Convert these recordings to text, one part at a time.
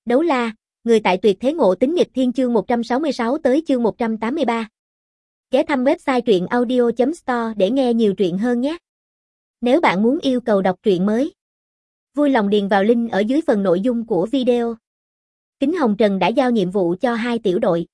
Đấu la, người tại tuyệt thế ngộ tính nghịch thiên chương 166 tới chương 183. Ghé thăm website truyện audio.store để nghe nhiều truyện hơn nhé. Nếu bạn muốn yêu cầu đọc truyện mới, vui lòng điền vào link ở dưới phần nội dung của video. Kính Hồng Trần đã giao nhiệm vụ cho 2 tiểu đội.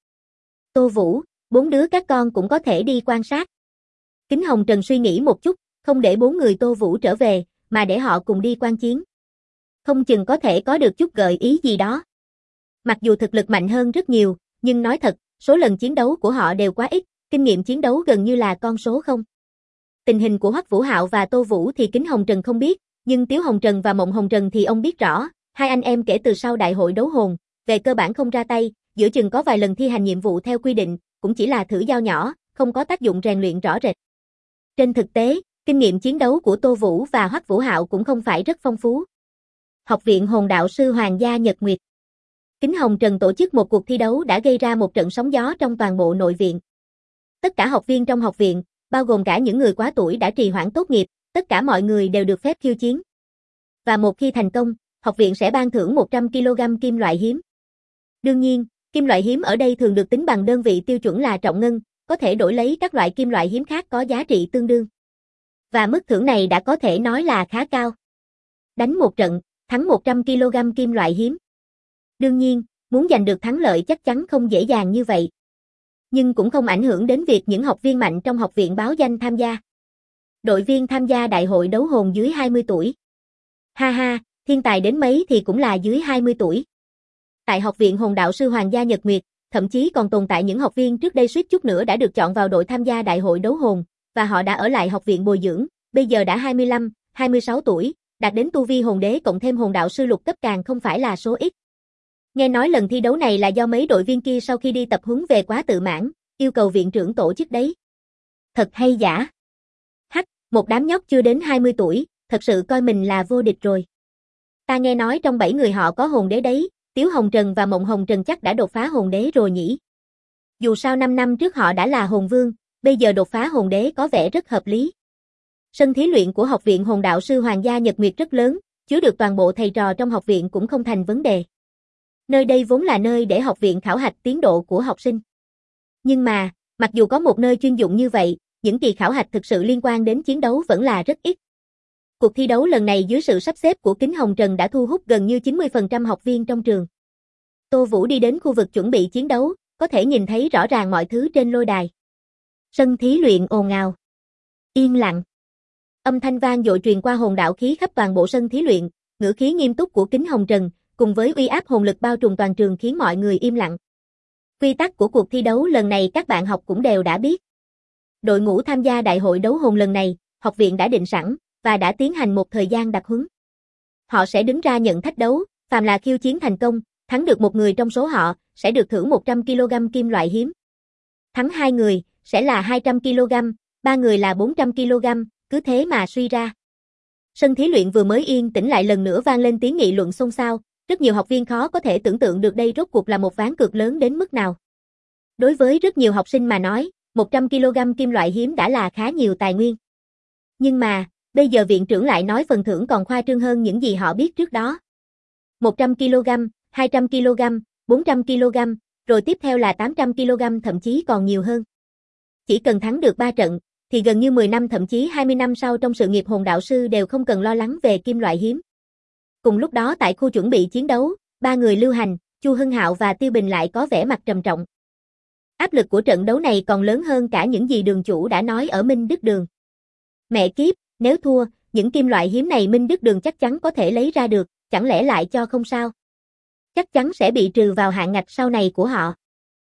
Tô Vũ, 4 đứa các con cũng có thể đi quan sát. Kính Hồng Trần suy nghĩ một chút, không để 4 người Tô Vũ trở về, mà để họ cùng đi quan chiến. Không chừng có thể có được chút gợi ý gì đó. Mặc dù thực lực mạnh hơn rất nhiều, nhưng nói thật, số lần chiến đấu của họ đều quá ít, kinh nghiệm chiến đấu gần như là con số không. Tình hình của Hoắc Vũ Hạo và Tô Vũ thì Kính Hồng Trần không biết, nhưng Tiếu Hồng Trần và Mộng Hồng Trần thì ông biết rõ, hai anh em kể từ sau đại hội đấu hồn, về cơ bản không ra tay, giữa chừng có vài lần thi hành nhiệm vụ theo quy định, cũng chỉ là thử dao nhỏ, không có tác dụng rèn luyện rõ rệt. Trên thực tế, kinh nghiệm chiến đấu của Tô Vũ và Hoắc Vũ Hạo cũng không phải rất phong phú. Học viện Hồn Đạo Sư Hoàng gia Nhật Nguyệt. Kính Hồng Trần tổ chức một cuộc thi đấu đã gây ra một trận sóng gió trong toàn bộ nội viện. Tất cả học viên trong học viện, bao gồm cả những người quá tuổi đã trì hoãn tốt nghiệp, tất cả mọi người đều được phép khiêu chiến. Và một khi thành công, học viện sẽ ban thưởng 100 kg kim loại hiếm. Đương nhiên, kim loại hiếm ở đây thường được tính bằng đơn vị tiêu chuẩn là trọng ngân, có thể đổi lấy các loại kim loại hiếm khác có giá trị tương đương. Và mức thưởng này đã có thể nói là khá cao. Đánh một trận, thắng 100 kg kim loại hiếm. Đương nhiên, muốn giành được thắng lợi chắc chắn không dễ dàng như vậy. Nhưng cũng không ảnh hưởng đến việc những học viên mạnh trong học viện báo danh tham gia. Đội viên tham gia đại hội đấu hồn dưới 20 tuổi. Ha ha, thiên tài đến mấy thì cũng là dưới 20 tuổi. Tại học viện Hồn Đạo Sư Hoàng gia Nhật Nguyệt, thậm chí còn tồn tại những học viên trước đây suýt chút nữa đã được chọn vào đội tham gia đại hội đấu hồn, và họ đã ở lại học viện bồi dưỡng, bây giờ đã 25, 26 tuổi, đạt đến tu vi hồn đế cộng thêm hồn đạo sư lục cấp càng không phải là số ít. Nghe nói lần thi đấu này là do mấy đội viên kia sau khi đi tập huấn về quá tự mãn, yêu cầu viện trưởng tổ chức đấy. Thật hay giả? Hắc, một đám nhóc chưa đến 20 tuổi, thật sự coi mình là vô địch rồi. Ta nghe nói trong 7 người họ có hồn đế đấy, Tiếu Hồng Trần và Mộng Hồng Trần chắc đã đột phá hồn đế rồi nhỉ. Dù sao 5 năm trước họ đã là hồn vương, bây giờ đột phá hồn đế có vẻ rất hợp lý. Sân thí luyện của học viện Hồn Đạo Sư Hoàng gia Nhật Nguyệt rất lớn, chứa được toàn bộ thầy trò trong học viện cũng không thành vấn đề. Nơi đây vốn là nơi để học viện khảo hạch tiến độ của học sinh. Nhưng mà, mặc dù có một nơi chuyên dụng như vậy, những kỳ khảo hạch thực sự liên quan đến chiến đấu vẫn là rất ít. Cuộc thi đấu lần này dưới sự sắp xếp của Kính Hồng Trần đã thu hút gần như 90% học viên trong trường. Tô Vũ đi đến khu vực chuẩn bị chiến đấu, có thể nhìn thấy rõ ràng mọi thứ trên lôi đài. Sân thí luyện ồn ào. Yên lặng. Âm thanh vang dội truyền qua hồn đạo khí khắp toàn bộ sân thí luyện, ngữ khí nghiêm túc của Kính Hồng Trần, cùng với uy áp hồn lực bao trùm toàn trường khiến mọi người im lặng. Quy tắc của cuộc thi đấu lần này các bạn học cũng đều đã biết. Đội ngũ tham gia đại hội đấu hồn lần này, học viện đã định sẵn, và đã tiến hành một thời gian đặc huấn. Họ sẽ đứng ra nhận thách đấu, phàm là khiêu chiến thành công, thắng được một người trong số họ, sẽ được thưởng 100 kg kim loại hiếm. Thắng 2 người, sẽ là 200 kg, 3 người là 400 kg, cứ thế mà suy ra. Sân thí luyện vừa mới yên tĩnh lại lần nữa vang lên tiếng nghị luận xôn xao, rất nhiều học viên khó có thể tưởng tượng được đây rốt cuộc là một ván cược lớn đến mức nào. Đối với rất nhiều học sinh mà nói, 100 kg kim loại hiếm đã là khá nhiều tài nguyên. Nhưng mà, bây giờ viện trưởng lại nói phần thưởng còn khoa trương hơn những gì họ biết trước đó. 100 kg, 200 kg, 400 kg, rồi tiếp theo là 800 kg thậm chí còn nhiều hơn. Chỉ cần thắng được 3 trận, thì gần như 10 năm thậm chí 20 năm sau trong sự nghiệp hồn đạo sư đều không cần lo lắng về kim loại hiếm. Cùng lúc đó tại khu chuẩn bị chiến đấu, 3 người Lưu Hành, Chu Hưng Hạo và Tiêu Bình lại có vẻ mặt trầm trọng. Áp lực của trận đấu này còn lớn hơn cả những gì đường chủ đã nói ở Minh Đức Đường. Mẹ kiếp, nếu thua, những kim loại hiếm này Minh Đức Đường chắc chắn có thể lấy ra được, chẳng lẽ lại cho không sao? Chắc chắn sẽ bị trừ vào hạng ngạch sau này của họ.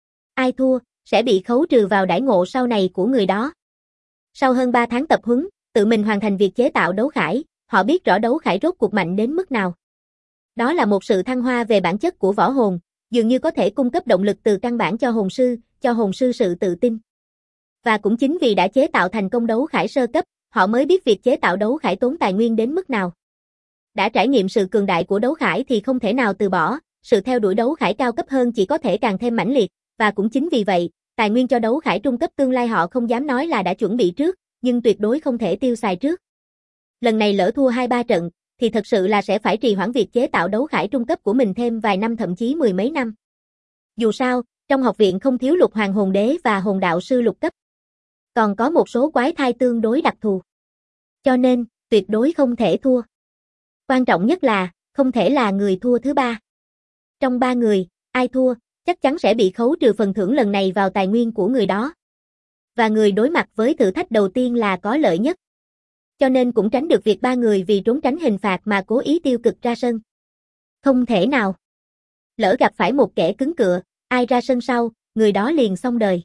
Ai thua, sẽ bị khấu trừ vào đãi ngộ sau này của người đó. Sau hơn 3 tháng tập huấn, tự mình hoàn thành việc chế tạo đấu khải, họ biết rõ đấu khải rốt cuộc mạnh đến mức nào. Đó là một sự thăng hoa về bản chất của võ hồn, dường như có thể cung cấp động lực từ căn bản cho hồn sư sự tự tin. Và cũng chính vì đã chế tạo thành công đấu khải sơ cấp, họ mới biết việc chế tạo đấu khải tốn tài nguyên đến mức nào. Đã trải nghiệm sự cường đại của đấu khải thì không thể nào từ bỏ, sự theo đuổi đấu khải cao cấp hơn chỉ có thể càng thêm mãnh liệt, và cũng chính vì vậy, tài nguyên cho đấu khải trung cấp tương lai họ không dám nói là đã chuẩn bị trước, nhưng tuyệt đối không thể tiêu xài trước. Lần này lỡ thua 2-3 trận, thì thật sự là sẽ phải trì hoãn việc chế tạo đấu khải trung cấp của mình thêm vài năm thậm chí mười mấy năm. Dù sao, trong học viện không thiếu lục hoàng hồn đế và hồn đạo sư lục cấp. Còn có một số quái thai tương đối đặc thù. Cho nên, tuyệt đối không thể thua. Quan trọng nhất là, không thể là người thua thứ ba. Trong ba người, ai thua, chắc chắn sẽ bị khấu trừ phần thưởng lần này vào tài nguyên của người đó. Và người đối mặt với thử thách đầu tiên là có lợi nhất. Cho nên cũng tránh được việc ba người vì trốn tránh hình phạt mà cố ý tiêu cực ra sân. Không thể nào. Lỡ gặp phải một kẻ cứng cựa, ai ra sân sau, người đó liền xong đời.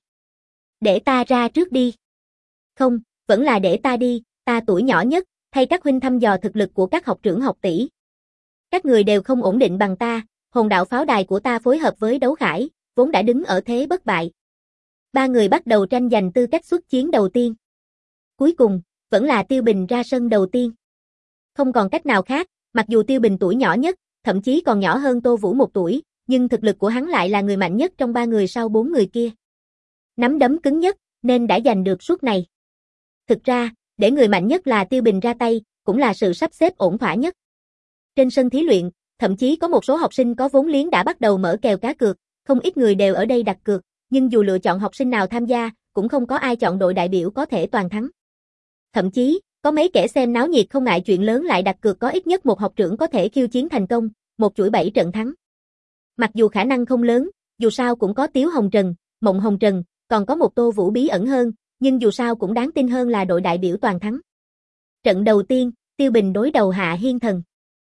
Để ta ra trước đi. Không, vẫn là để ta đi, ta tuổi nhỏ nhất, thay các huynh thăm dò thực lực của các học trưởng học tỷ. Các người đều không ổn định bằng ta, hồn đạo pháo đài của ta phối hợp với đấu khải, vốn đã đứng ở thế bất bại. Ba người bắt đầu tranh giành tư cách xuất chiến đầu tiên. Cuối cùng, vẫn là Tiêu Bình ra sân đầu tiên. Không còn cách nào khác, mặc dù Tiêu Bình tuổi nhỏ nhất, thậm chí còn nhỏ hơn Tô Vũ 1 tuổi, nhưng thực lực của hắn lại là người mạnh nhất trong ba người sau 4 người kia. Nắm đấm cứng nhất, nên đã giành được suất này. Thực ra, để người mạnh nhất là Tiêu Bình ra tay, cũng là sự sắp xếp ổn thỏa nhất. Trên sân thí luyện, thậm chí có một số học sinh có vốn liếng đã bắt đầu mở kèo cá cược, không ít người đều ở đây đặt cược, nhưng dù lựa chọn học sinh nào tham gia, cũng không có ai chọn đội đại biểu có thể toàn thắng. Thậm chí, có mấy kẻ xem náo nhiệt không ngại chuyện lớn lại đặt cược có ít nhất một học trưởng có thể khiêu chiến thành công, một chuỗi 7 trận thắng. Mặc dù khả năng không lớn, dù sao cũng có Tiếu Hồng Trần, Mộng Hồng Trần, còn có một Tô Vũ bí ẩn hơn, nhưng dù sao cũng đáng tin hơn là đội đại biểu toàn thắng. Trận đầu tiên, Tiêu Bình đối đầu Hạ Hiên Thần.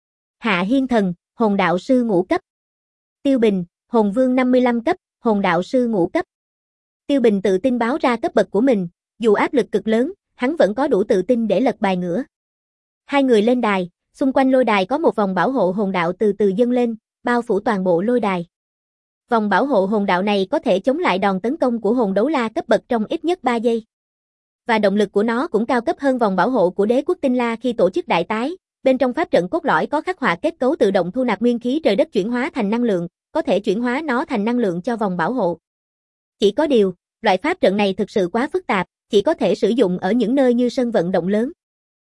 Hạ Hiên Thần, hồn đạo sư ngũ cấp. Tiêu Bình, hồn vương 55 cấp, hồn đạo sư ngũ cấp. Tiêu Bình tự tin báo ra cấp bậc của mình, dù áp lực cực lớn, hắn vẫn có đủ tự tin để lật bài ngửa. Hai người lên đài, xung quanh lôi đài có một vòng bảo hộ hồn đạo từ từ dâng lên, bao phủ toàn bộ lôi đài. Vòng bảo hộ hồn đạo này có thể chống lại đòn tấn công của hồn đấu la cấp bậc trong ít nhất 3 giây. Và động lực của nó cũng cao cấp hơn vòng bảo hộ của đế quốc Tinh La khi tổ chức đại tái. Bên trong pháp trận cốt lõi có khắc họa kết cấu tự động thu nạp nguyên khí trời đất chuyển hóa thành năng lượng, có thể chuyển hóa nó thành năng lượng cho vòng bảo hộ. Chỉ có điều, loại pháp trận này thực sự quá phức tạp, chỉ có thể sử dụng ở những nơi như sân vận động lớn.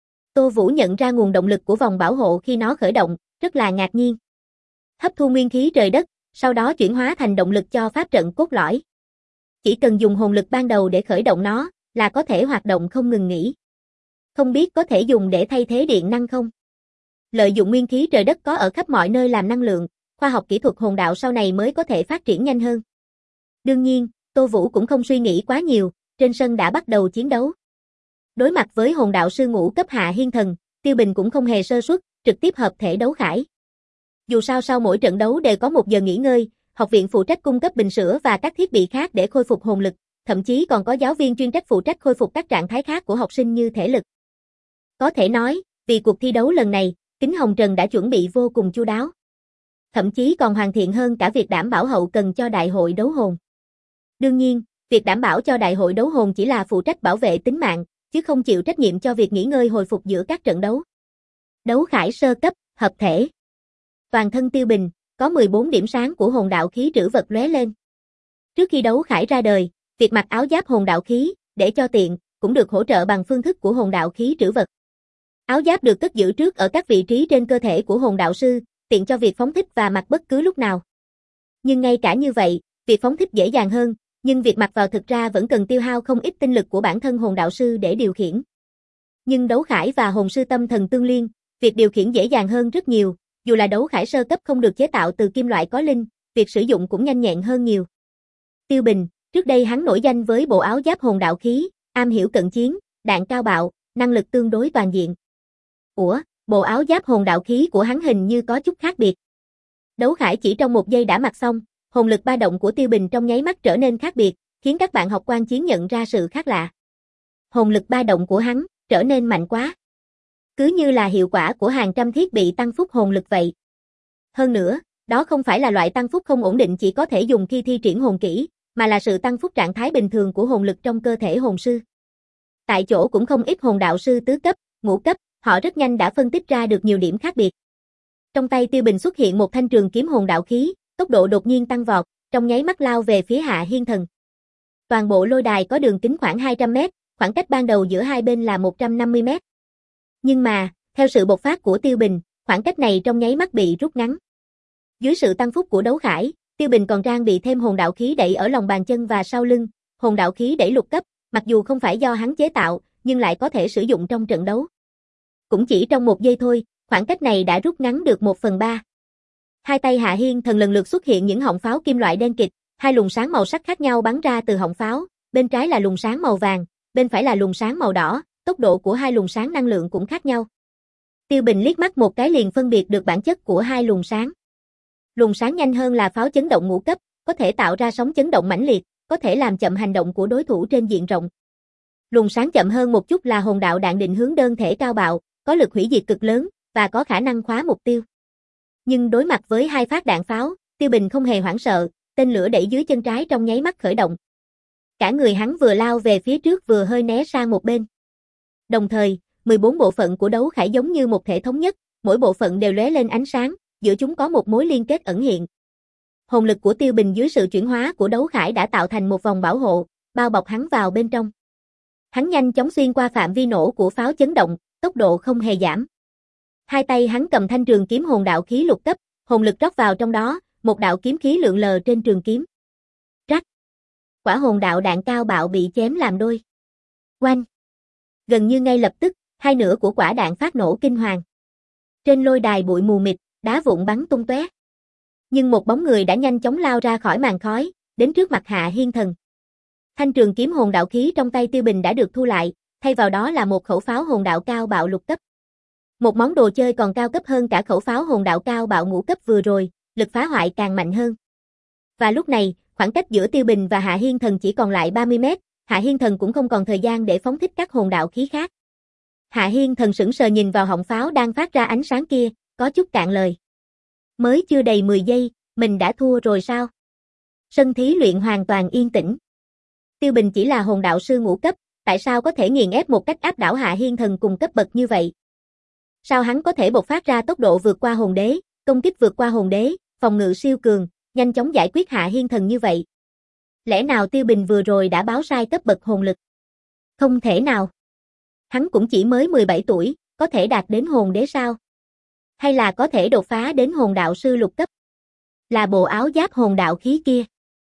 Tô Vũ nhận ra nguồn động lực của vòng bảo hộ khi nó khởi động, rất là ngạc nhiên. Hấp thu nguyên khí trời đất, sau đó chuyển hóa thành động lực cho pháp trận cốt lõi. Chỉ cần dùng hồn lực ban đầu để khởi động nó, là có thể hoạt động không ngừng nghỉ. Không biết có thể dùng để thay thế điện năng không? Lợi dụng nguyên khí trời đất có ở khắp mọi nơi làm năng lượng, khoa học kỹ thuật hồn đạo sau này mới có thể phát triển nhanh hơn. Đương nhiên, Tô Vũ cũng không suy nghĩ quá nhiều, trên sân đã bắt đầu chiến đấu. Đối mặt với hồn đạo sư ngũ cấp Hạ Hiên Thần, Tiêu Bình cũng không hề sơ suất, trực tiếp hợp thể đấu khải. Dù sao sau mỗi trận đấu đều có 1 giờ nghỉ ngơi, học viện phụ trách cung cấp bình sữa và các thiết bị khác để khôi phục hồn lực, thậm chí còn có giáo viên chuyên trách phụ trách khôi phục các trạng thái khác của học sinh như thể lực. Có thể nói, vì cuộc thi đấu lần này, Kính Hồng Trần đã chuẩn bị vô cùng chu đáo. Thậm chí còn hoàn thiện hơn cả việc đảm bảo hậu cần cho đại hội đấu hồn. Đương nhiên, việc đảm bảo cho đại hội đấu hồn chỉ là phụ trách bảo vệ tính mạng, chứ không chịu trách nhiệm cho việc nghỉ ngơi hồi phục giữa các trận đấu. Đấu khải sơ cấp, hợp thể. Toàn thân Tiêu Bình, có 14 điểm sáng của hồn đạo khí trữ vật lóe lên. Trước khi đấu khải ra đời, việc mặc áo giáp hồn đạo khí, để cho tiện, cũng được hỗ trợ bằng phương thức của hồn đạo khí trữ vật. Áo giáp được cất giữ trước ở các vị trí trên cơ thể của hồn đạo sư, tiện cho việc phóng thích và mặc bất cứ lúc nào. Nhưng ngay cả như vậy, việc phóng thích dễ dàng hơn, nhưng việc mặc vào thực ra vẫn cần tiêu hao không ít tinh lực của bản thân hồn đạo sư để điều khiển. Nhưng đấu khải và hồn sư tâm thần tương liên, việc điều khiển dễ dàng hơn rất nhiều, dù là đấu khải sơ cấp không được chế tạo từ kim loại có linh, việc sử dụng cũng nhanh nhẹn hơn nhiều. Tiêu Bình, trước đây hắn nổi danh với bộ áo giáp hồn đạo khí, am hiểu cận chiến, đạn cao bạo, năng lực tương đối toàn diện. Ủa, bộ áo giáp hồn đạo khí của hắn hình như có chút khác biệt. Đấu khải chỉ trong 1 giây đã mặc xong, hồn lực ba động của Tiêu Bình trong nháy mắt trở nên khác biệt, khiến các bạn học quan chiến nhận ra sự khác lạ. Hồn lực ba động của hắn trở nên mạnh quá. Cứ như là hiệu quả của hàng trăm thiết bị tăng phúc hồn lực vậy. Hơn nữa, đó không phải là loại tăng phúc không ổn định chỉ có thể dùng khi thi triển hồn kỹ, mà là sự tăng phúc trạng thái bình thường của hồn lực trong cơ thể hồn sư. Tại chỗ cũng không ít hồn đạo sư tứ cấp, ngũ cấp, họ rất nhanh đã phân tích ra được nhiều điểm khác biệt. Trong tay Tiêu Bình xuất hiện một thanh trường kiếm hồn đạo khí, tốc độ đột nhiên tăng vọt, trong nháy mắt lao về phía Hạ Hiên Thần. Toàn bộ lôi đài có đường kính khoảng 200 mét, khoảng cách ban đầu giữa hai bên là 150 mét. Nhưng mà, theo sự bộc phát của Tiêu Bình, khoảng cách này trong nháy mắt bị rút ngắn. Dưới sự tăng phúc của đấu khải, Tiêu Bình còn trang bị thêm hồn đạo khí đẩy ở lòng bàn chân và sau lưng, hồn đạo khí đẩy lục cấp, mặc dù không phải do hắn chế tạo, nhưng lại có thể sử dụng trong trận đấu. Cũng chỉ trong 1 giây thôi, khoảng cách này đã rút ngắn được 1/3. Hai tay Hạ Hiên Thần lần lượt xuất hiện những họng pháo kim loại đen kịt, hai luồng sáng màu sắc khác nhau bắn ra từ họng pháo, bên trái là luồng sáng màu vàng, bên phải là luồng sáng màu đỏ, tốc độ của hai luồng sáng năng lượng cũng khác nhau. Tiêu Bình liếc mắt một cái liền phân biệt được bản chất của hai luồng sáng. Luồng sáng nhanh hơn là pháo chấn động ngũ cấp, có thể tạo ra sóng chấn động mãnh liệt, có thể làm chậm hành động của đối thủ trên diện rộng. Luồng sáng chậm hơn một chút là hồn đạo đạn định hướng đơn thể cao bạo, có lực hủy diệt cực lớn và có khả năng khóa mục tiêu. Nhưng đối mặt với hai phát đạn pháo, Tiêu Bình không hề hoảng sợ, tên lửa đẩy dưới chân trái trong nháy mắt khởi động. Cả người hắn vừa lao về phía trước vừa hơi né sang một bên. Đồng thời, 14 bộ phận của đấu khải giống như một thể thống nhất, mỗi bộ phận đều lóe lên ánh sáng, giữa chúng có một mối liên kết ẩn hiện. Hồn lực của Tiêu Bình dưới sự chuyển hóa của đấu khải đã tạo thành một vòng bảo hộ, bao bọc hắn vào bên trong. Hắn nhanh chóng xuyên qua phạm vi nổ của pháo chấn động, tốc độ không hề giảm. Hai tay hắn cầm thanh trường kiếm hồn đạo khí lục cấp, hồn lực rót vào trong đó, một đạo kiếm khí lượn lờ trên trường kiếm. Rắc. Quả hồn đạo đạn cao bạo bị chém làm đôi. Oanh. Gần như ngay lập tức, hai nửa của quả đạn phát nổ kinh hoàng. Trên lôi đài bụi mù mịt, đá vụn bắn tung tóe. Nhưng một bóng người đã nhanh chóng lao ra khỏi màn khói, đến trước mặt Hạ Hiên Thần. Thanh trường kiếm hồn đạo khí trong tay Tiêu Bình đã được thu lại, thay vào đó là một khẩu pháo hồn đạo cao bạo lục cấp. Một món đồ chơi còn cao cấp hơn cả khẩu pháo hồn đạo cao bạo ngũ cấp vừa rồi, lực phá hoại càng mạnh hơn. Và lúc này, khoảng cách giữa Tiêu Bình và Hạ Hiên Thần chỉ còn lại 30 mét, Hạ Hiên Thần cũng không còn thời gian để phóng thích các hồn đạo khí khác. Hạ Hiên Thần sững sờ nhìn vào họng pháo đang phát ra ánh sáng kia, có chút cạn lời. Mới chưa đầy 10 giây, mình đã thua rồi sao? Sân thí luyện hoàn toàn yên tĩnh. Tiêu Bình chỉ là hồn đạo sư ngũ cấp, tại sao có thể nghiền ép một cách áp đảo Hạ Hiên Thần cùng cấp bậc như vậy? Sao hắn có thể bộc phát ra tốc độ vượt qua hồn đế, công kích vượt qua hồn đế, phòng ngự siêu cường, nhanh chóng giải quyết Hạ Hiên Thần như vậy? Lẽ nào Tiêu Bình vừa rồi đã báo sai cấp bậc hồn lực? Không thể nào. Hắn cũng chỉ mới 17 tuổi, có thể đạt đến hồn đế sao? Hay là có thể đột phá đến hồn đạo sư lục cấp? Là bộ áo giáp hồn đạo khí kia.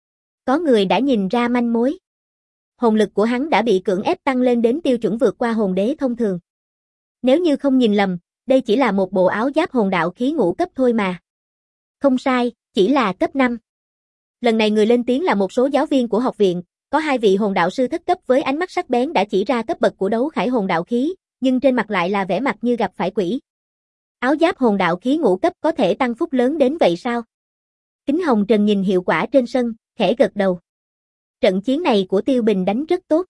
Có người đã nhìn ra manh mối. Hồn lực của hắn đã bị cưỡng ép tăng lên đến tiêu chuẩn vượt qua hồn đế thông thường. Nếu như không nhìn lầm, đây chỉ là một bộ áo giáp hồn đạo khí ngũ cấp thôi mà. Không sai, chỉ là cấp 5. Lần này người lên tiếng là một số giáo viên của học viện, có 2 vị hồn đạo sư thất cấp với ánh mắt sắc bén đã chỉ ra cấp bậc của đấu khải hồn đạo khí, nhưng trên mặt lại là vẻ mặt như gặp phải quỷ. Áo giáp hồn đạo khí ngũ cấp có thể tăng phúc lớn đến vậy sao? Kính Hồng Trần nhìn hiệu quả trên sân, khẽ gật đầu. Trận chiến này của Tiêu Bình đánh rất tốt.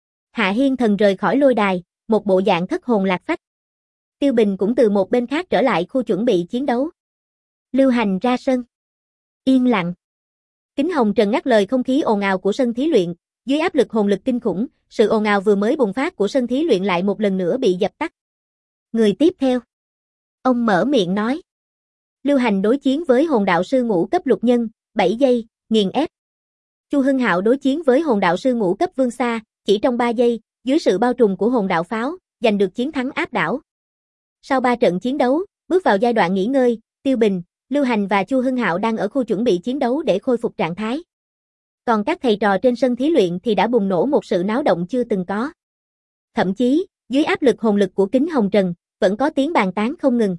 Hạ Hiên Thần rời khỏi lôi đài, một bộ dạng thất hồn lạc phách. Tiêu Bình cũng từ một bên khác trở lại khu chuẩn bị chiến đấu. Lưu Hành ra sân. Yên lặng. Kính Hồng Trần ngắt lời không khí ồn ào của sân thí luyện, dưới áp lực hồn lực kinh khủng, sự ồn ào vừa mới bùng phát của sân thí luyện lại một lần nữa bị dập tắt. Người tiếp theo. Ông mở miệng nói. Lưu Hành đối chiến với hồn đạo sư ngũ cấp lục nhân, 7 giây, nghiền ép. Chu Hưng Hạo đối chiến với hồn đạo sư ngũ cấp Vương Sa, chỉ trong 3 giây, dưới sự bao trùm của hồn đạo pháo, giành được chiến thắng áp đảo. Sau 3 trận chiến đấu, bước vào giai đoạn nghỉ ngơi, Tiêu Bình, Lưu Hành và Chu Hưng Hạo đang ở khu chuẩn bị chiến đấu để khôi phục trạng thái. Còn các thầy trò trên sân thí luyện thì đã bùng nổ một sự náo động chưa từng có. Thậm chí, dưới áp lực hồn lực của Kính Hồng Trần, vẫn có tiếng bàn tán không ngừng.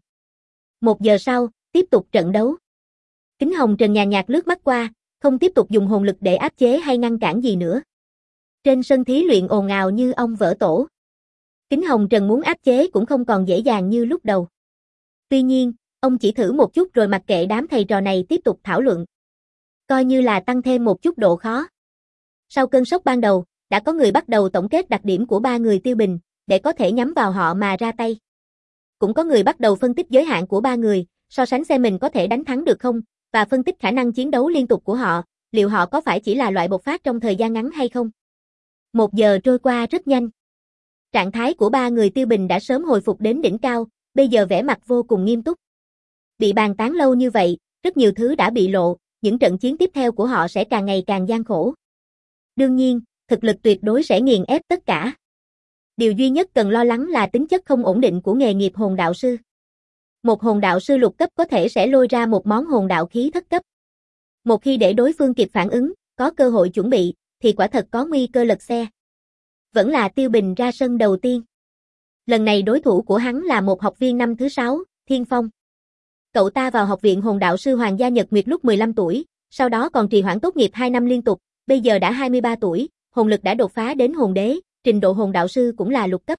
1 giờ sau, tiếp tục trận đấu. Kính Hồng Trần nhàn nhạt lướt mắt qua, không tiếp tục dùng hồn lực để áp chế hay ngăn cản gì nữa. Trên sân thí luyện ồn ào như ong vỡ tổ. Kính Hồng Trần muốn áp chế cũng không còn dễ dàng như lúc đầu. Tuy nhiên, ông chỉ thử một chút rồi mặc kệ đám thầy trò này tiếp tục thảo luận. Coi như là tăng thêm một chút độ khó. Sau cơn sốc ban đầu, đã có người bắt đầu tổng kết đặc điểm của 3 người Tiêu Bình, để có thể nhắm vào họ mà ra tay. Cũng có người bắt đầu phân tích giới hạn của 3 người, so sánh xem mình có thể đánh thắng được không, và phân tích khả năng chiến đấu liên tục của họ, liệu họ có phải chỉ là loại bộc phát trong thời gian ngắn hay không. 1 giờ trôi qua rất nhanh. Trạng thái của 3 người Tiêu Bình đã sớm hồi phục đến đỉnh cao, bây giờ vẻ mặt vô cùng nghiêm túc. Bị bàn tán lâu như vậy, rất nhiều thứ đã bị lộ, những trận chiến tiếp theo của họ sẽ càng ngày càng gian khổ. Đương nhiên, thực lực tuyệt đối sẽ nghiền ép tất cả. Điều duy nhất cần lo lắng là tính chất không ổn định của nghề nghiệp hồn đạo sư. Một hồn đạo sư lục cấp có thể sẽ lôi ra một món hồn đạo khí thất cấp. Một khi để đối phương kịp phản ứng, có cơ hội chuẩn bị, thì quả thật có nguy cơ lật xe. Vẫn là Tiêu Bình ra sân đầu tiên. Lần này đối thủ của hắn là một học viên năm thứ 6, Thiên Phong. Cậu ta vào học viện hồn đạo sư Hoàng gia Nhật Nguyệt lúc 15 tuổi, sau đó còn trì hoãn tốt nghiệp 2 năm liên tục, bây giờ đã 23 tuổi, hồn lực đã đột phá đến hồn đế, trình độ hồn đạo sư cũng là lục cấp.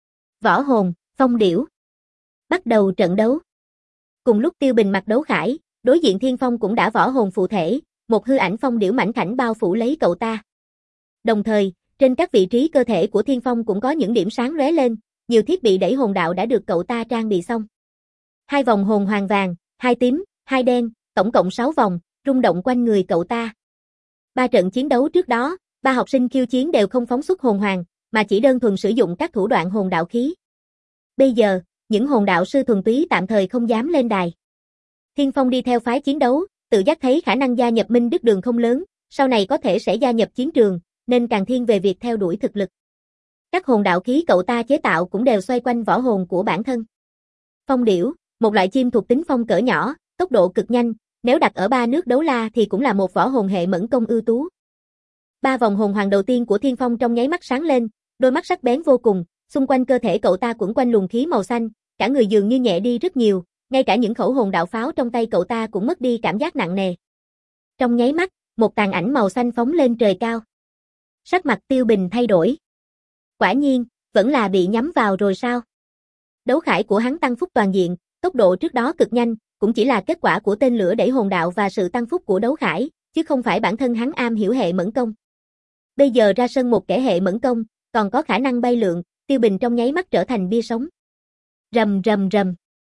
Võ hồn, phong điểu. Bắt đầu trận đấu. Cùng lúc Tiêu Bình mặc đấu khải, đối diện Thiên Phong cũng đã võ hồn phụ thể, một hư ảnh phong điểu mảnh khảnh bao phủ lấy cậu ta. Đồng thời, trên các vị trí cơ thể của Thiên Phong cũng có những điểm sáng lóe lên, nhiều thiết bị đẩy hồn đạo đã được cậu ta trang bị xong. 2 vòng hồn hoàng vàng, 2 tím, 2 đen, tổng cộng 6 vòng, rung động quanh người cậu ta. 3 trận chiến đấu trước đó, 3 học sinh khiêu chiến đều không phóng xuất hồn hoàng, mà chỉ đơn thuần sử dụng các thủ đoạn hồn đạo khí. Bây giờ, những hồn đạo sư thuần túy tạm thời không dám lên đài. Thiên Phong đi theo phái chiến đấu, tự giác thấy khả năng gia nhập Minh Đức Đường không lớn, sau này có thể sẽ gia nhập chiến trường, nên càng thiên về việc theo đuổi thực lực. Các hồn đạo khí cậu ta chế tạo cũng đều xoay quanh võ hồn của bản thân. Phong điểu, một loại chim thuộc tính phong cỡ nhỏ, tốc độ cực nhanh, nếu đặt ở 3 nước đấu la thì cũng là một võ hồn hệ mẫn công ưu tú. 3 vòng hồn hoàng đầu tiên của Thiên Phong trong nháy mắt sáng lên, đôi mắt sắc bén vô cùng, xung quanh cơ thể cậu ta quẩn quanh luồng khí màu xanh, cả người dường như nhẹ đi rất nhiều, ngay cả những khẩu hồn đạo pháo trong tay cậu ta cũng mất đi cảm giác nặng nề. Trong nháy mắt, một tàn ảnh màu xanh phóng lên trời cao. Sắc mặt Tiêu Bình thay đổi. Quả nhiên, vẫn là bị nhắm vào rồi sao? Đấu khải của hắn tăng phúc toàn diện, tốc độ trước đó cực nhanh, cũng chỉ là kết quả của tên lửa đẩy hồn đạo và sự tăng phúc của đấu khải, chứ không phải bản thân hắn am hiểu hệ mẫn công. Bây giờ ra sân một kẻ hệ mẫn công, còn có khả năng bay lượn, Tiêu Bình trong nháy mắt trở thành bia sống. Rầm rầm rầm.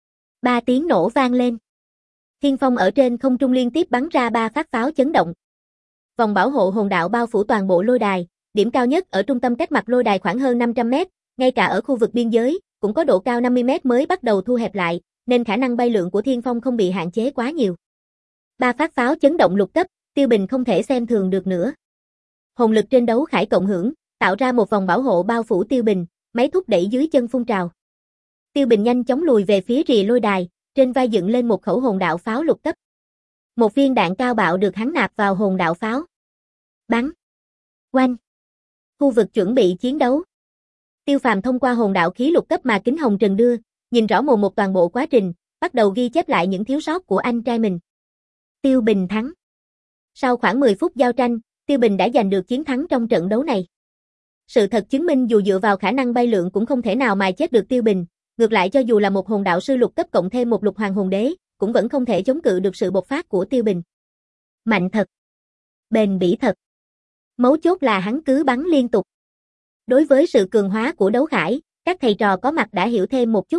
3 tiếng nổ vang lên. Thiên Phong ở trên không trung liên tiếp bắn ra 3 phát pháo chấn động. Vòng bảo hộ hồn đạo bao phủ toàn bộ lôi đài, điểm cao nhất ở trung tâm cách mặt lôi đài khoảng hơn 500 mét, ngay cả ở khu vực biên giới, cũng có độ cao 50 mét mới bắt đầu thu hẹp lại, nên khả năng bay lượn của Thiên Phong không bị hạn chế quá nhiều. 3 phát pháo chấn động lục cấp, Tiêu Bình không thể xem thường được nữa. Hồn lực trên đấu khải cộng hưởng, tạo ra một vòng bảo hộ bao phủ Tiêu Bình, máy thúc đẩy dưới chân phun trào. Tiêu Bình nhanh chóng lùi về phía rìa lôi đài, trên vai dựng lên một khẩu hồn đạo pháo lục cấp. Một viên đạn cao bạo được hắn nạp vào hồn đạo pháo. Bắn. Oanh. Khu vực chuẩn bị chiến đấu. Tiêu Phàm thông qua hồn đạo khí lục cấp mà kính hồng trần đưa, nhìn rõ mồn một toàn bộ quá trình, bắt đầu ghi chép lại những thiếu sót của anh trai mình. Tiêu Bình thắng. Sau khoảng 10 phút giao tranh, Tiêu Bình đã giành được chiến thắng trong trận đấu này. Sự thật chứng minh dù dựa vào khả năng bay lượn cũng không thể nào mài chết được Tiêu Bình, ngược lại cho dù là một hồn đạo sư lục cấp cộng thêm một lục hoàng hồn đế, cũng vẫn không thể chống cự được sự bộc phát của Tiêu Bình. Mạnh thật. Bền bỉ thật. Mấu chốt là hắn cứ bắn liên tục. Đối với sự cường hóa của đấu khải, các thầy trò có mặt đã hiểu thêm một chút.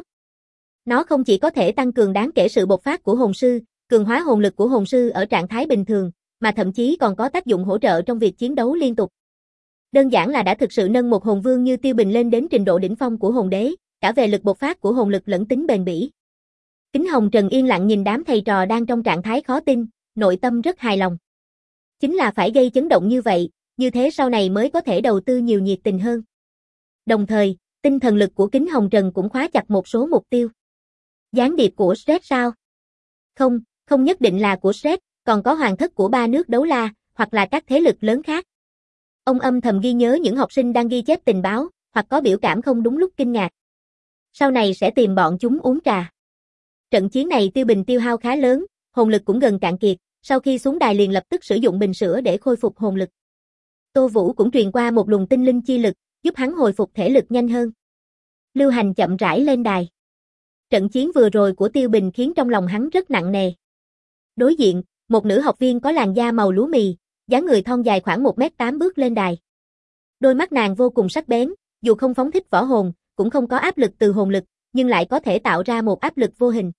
Nó không chỉ có thể tăng cường đáng kể sự bộc phát của hồn sư, cường hóa hồn lực của hồn sư ở trạng thái bình thường, mà thậm chí còn có tác dụng hỗ trợ trong việc chiến đấu liên tục. Đơn giản là đã thực sự nâng một hồn vương như Tiêu Bình lên đến trình độ đỉnh phong của hồn đế, cả về lực bộc phát của hồn lực lẫn tính bền bỉ. Kính Hồng Trần yên lặng nhìn đám thầy trò đang trong trạng thái khó tin, nội tâm rất hài lòng. Chính là phải gây chấn động như vậy, như thế sau này mới có thể đầu tư nhiều nhiệt tình hơn. Đồng thời, tinh thần lực của Kính Hồng Trần cũng khóa chặt một số mục tiêu. Gián điệp của Stress sao? Không, không nhất định là của Stress, còn có hoàng thất của 3 nước đấu la, hoặc là các thế lực lớn khác. Ông âm thầm ghi nhớ những học sinh đang ghi chép tình báo, hoặc có biểu cảm không đúng lúc kinh ngạc. Sau này sẽ tìm bọn chúng uống trà. Trận chiến này Tiêu Bình tiêu hao khá lớn, hồn lực cũng gần cạn kiệt, sau khi xuống đài liền lập tức sử dụng bình sữa để khôi phục hồn lực. Tô Vũ cũng truyền qua một luồng tinh linh chi lực, giúp hắn hồi phục thể lực nhanh hơn. Lưu Hành chậm rãi lên đài. Trận chiến vừa rồi của Tiêu Bình khiến trong lòng hắn rất nặng nề. Đối diện, một nữ học viên có làn da màu lúa mì, dáng người thon dài khoảng 1m8 bước lên đài. Đôi mắt nàng vô cùng sắc bén, dù không phóng thích võ hồn, cũng không có áp lực từ hồn lực, nhưng lại có thể tạo ra một áp lực vô hình.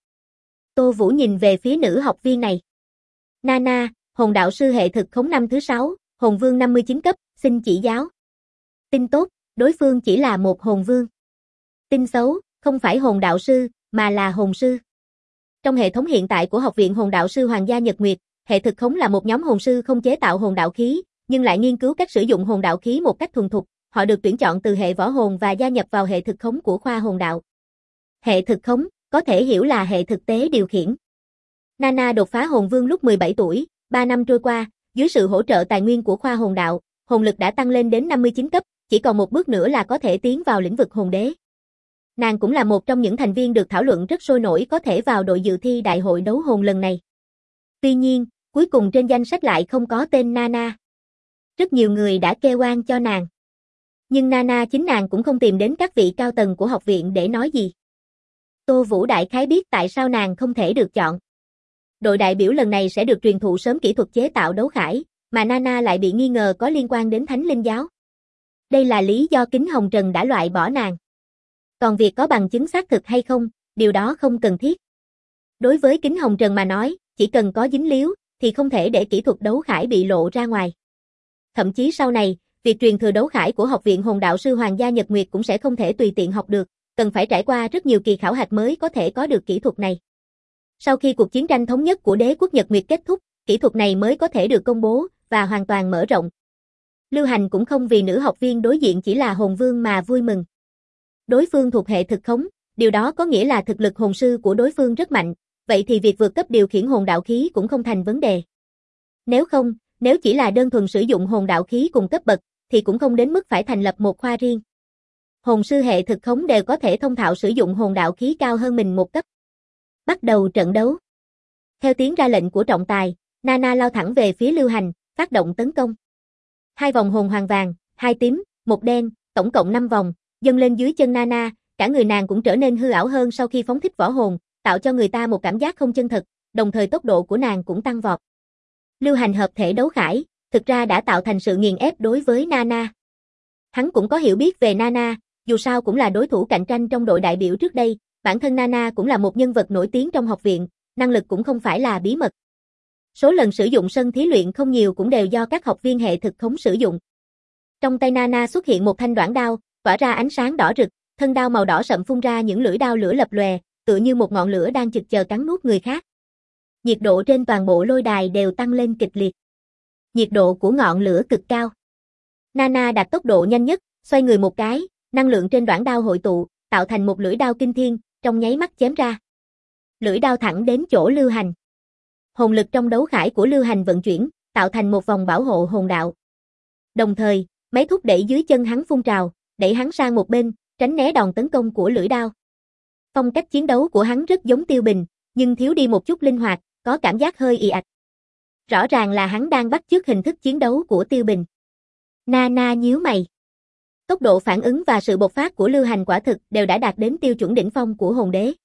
Tô Vũ nhìn về phía nữ học viên này. Nana, hồn đạo sư hệ thực khống năm thứ 6, hồn vương 59 cấp, xin chỉ giáo. Tin tốt, đối phương chỉ là một hồn vương. Tin xấu, không phải hồn đạo sư, mà là hồn sư. Trong hệ thống hiện tại của Học viện Hồn đạo sư Hoàng gia Nhật Nguyệt, hệ thực khống là một nhóm hồn sư không chế tạo hồn đạo khí, nhưng lại nghiên cứu cách sử dụng hồn đạo khí một cách thuần thục. Họ được tuyển chọn từ hệ võ hồn và gia nhập vào hệ thực khống của khoa hồn đạo. Hệ thực khống, có thể hiểu là hệ thực tế điều khiển. Nana đột phá hồn vương lúc 17 tuổi, 3 năm trôi qua, dưới sự hỗ trợ tài nguyên của khoa hồn đạo, hồn lực đã tăng lên đến 59 cấp, chỉ còn một bước nữa là có thể tiến vào lĩnh vực hồn đế. Nàng cũng là một trong những thành viên được thảo luận rất sôi nổi có thể vào đội dự thi đại hội đấu hồn lần này. Tuy nhiên, cuối cùng trên danh sách lại không có tên Nana. Rất nhiều người đã kêu oan cho nàng. Nhưng Nana chính nàng cũng không tìm đến các vị cao tầng của học viện để nói gì. Tô Vũ đại khái biết tại sao nàng không thể được chọn. Đội đại biểu lần này sẽ được truyền thụ sớm kỹ thuật chế tạo đấu khải, mà Nana lại bị nghi ngờ có liên quan đến Thánh Linh giáo. Đây là lý do Kính Hồng Trần đã loại bỏ nàng. Còn việc có bằng chứng xác thực hay không, điều đó không cần thiết. Đối với Kính Hồng Trần mà nói, chỉ cần có dính líu, thì không thể để kỹ thuật đấu khải bị lộ ra ngoài. Thậm chí sau này, việc truyền thừa đấu khải của Học viện Hồn Đạo sư Hoàng gia Nhật Nguyệt cũng sẽ không thể tùy tiện học được, cần phải trải qua rất nhiều kỳ khảo hạch mới có thể có được kỹ thuật này. Sau khi cuộc chiến tranh thống nhất của đế quốc Nhật Nguyệt kết thúc, kỹ thuật này mới có thể được công bố và hoàn toàn mở rộng. Lưu Hành cũng không vì nữ học viên đối diện chỉ là hồn vương mà vui mừng. Đối phương thuộc hệ thực khống, điều đó có nghĩa là thực lực hồn sư của đối phương rất mạnh, vậy thì việc vượt cấp điều khiển hồn đạo khí cũng không thành vấn đề. Nếu chỉ là đơn thuần sử dụng hồn đạo khí cùng cấp bậc, thì cũng không đến mức phải thành lập một khoa riêng. Hồn sư hệ thực khống đều có thể thông thạo sử dụng hồn đạo khí cao hơn mình một cấp. Bắt đầu trận đấu. Theo tiếng ra lệnh của trọng tài, Nana lao thẳng về phía Lưu Hành, phát động tấn công. 2 vòng hồn hoàng vàng, 2 tím, 1 đen, tổng cộng 5 vòng, dâng lên dưới chân Nana, cả người nàng cũng trở nên hư ảo hơn sau khi phóng thích võ hồn, tạo cho người ta một cảm giác không chân thật, đồng thời tốc độ của nàng cũng tăng vọt. Lưu Hành hợp thể đấu khải, thực ra đã tạo thành sự nghiền ép đối với Nana. Hắn cũng có hiểu biết về Nana, dù sao cũng là đối thủ cạnh tranh trong đội đại biểu trước đây, bản thân Nana cũng là một nhân vật nổi tiếng trong học viện, năng lực cũng không phải là bí mật. Số lần sử dụng sân thí luyện không nhiều cũng đều do các học viên hệ thực khống sử dụng. Trong tay Nana xuất hiện một thanh đoạn đao, tỏa ra ánh sáng đỏ rực, thân đao màu đỏ sậm phun ra những lưỡi đao lửa lập lòe, tựa như một ngọn lửa đang chực chờ cắn nuốt người khác. Nhiệt độ trên toàn bộ lôi đài đều tăng lên kịch liệt. Nhiệt độ của ngọn lửa cực cao. Nana đạt tốc độ nhanh nhất, xoay người một cái, năng lượng trên đoạn đao hội tụ, tạo thành một lưỡi đao kinh thiên, trong nháy mắt chém ra. Lưỡi đao thẳng đến chỗ Lưu Hành. Hồn lực trong đấu khải của Lưu Hành vận chuyển, tạo thành một vòng bảo hộ hồn đạo. Đồng thời, mấy thúc đẩy dưới chân hắn phun trào, đẩy hắn sang một bên, tránh né đòn tấn công của lưỡi đao. Phong cách chiến đấu của hắn rất giống Tiêu Bình, nhưng thiếu đi một chút linh hoạt, có cảm giác hơi ì ạch. Rõ ràng là hắn đang bắt chước hình thức chiến đấu của Tiêu Bình. Nana nhíu mày. Tốc độ phản ứng và sự bộc phát của Lưu Hành quả thực đều đã đạt đến tiêu chuẩn đỉnh phong của hồn đế.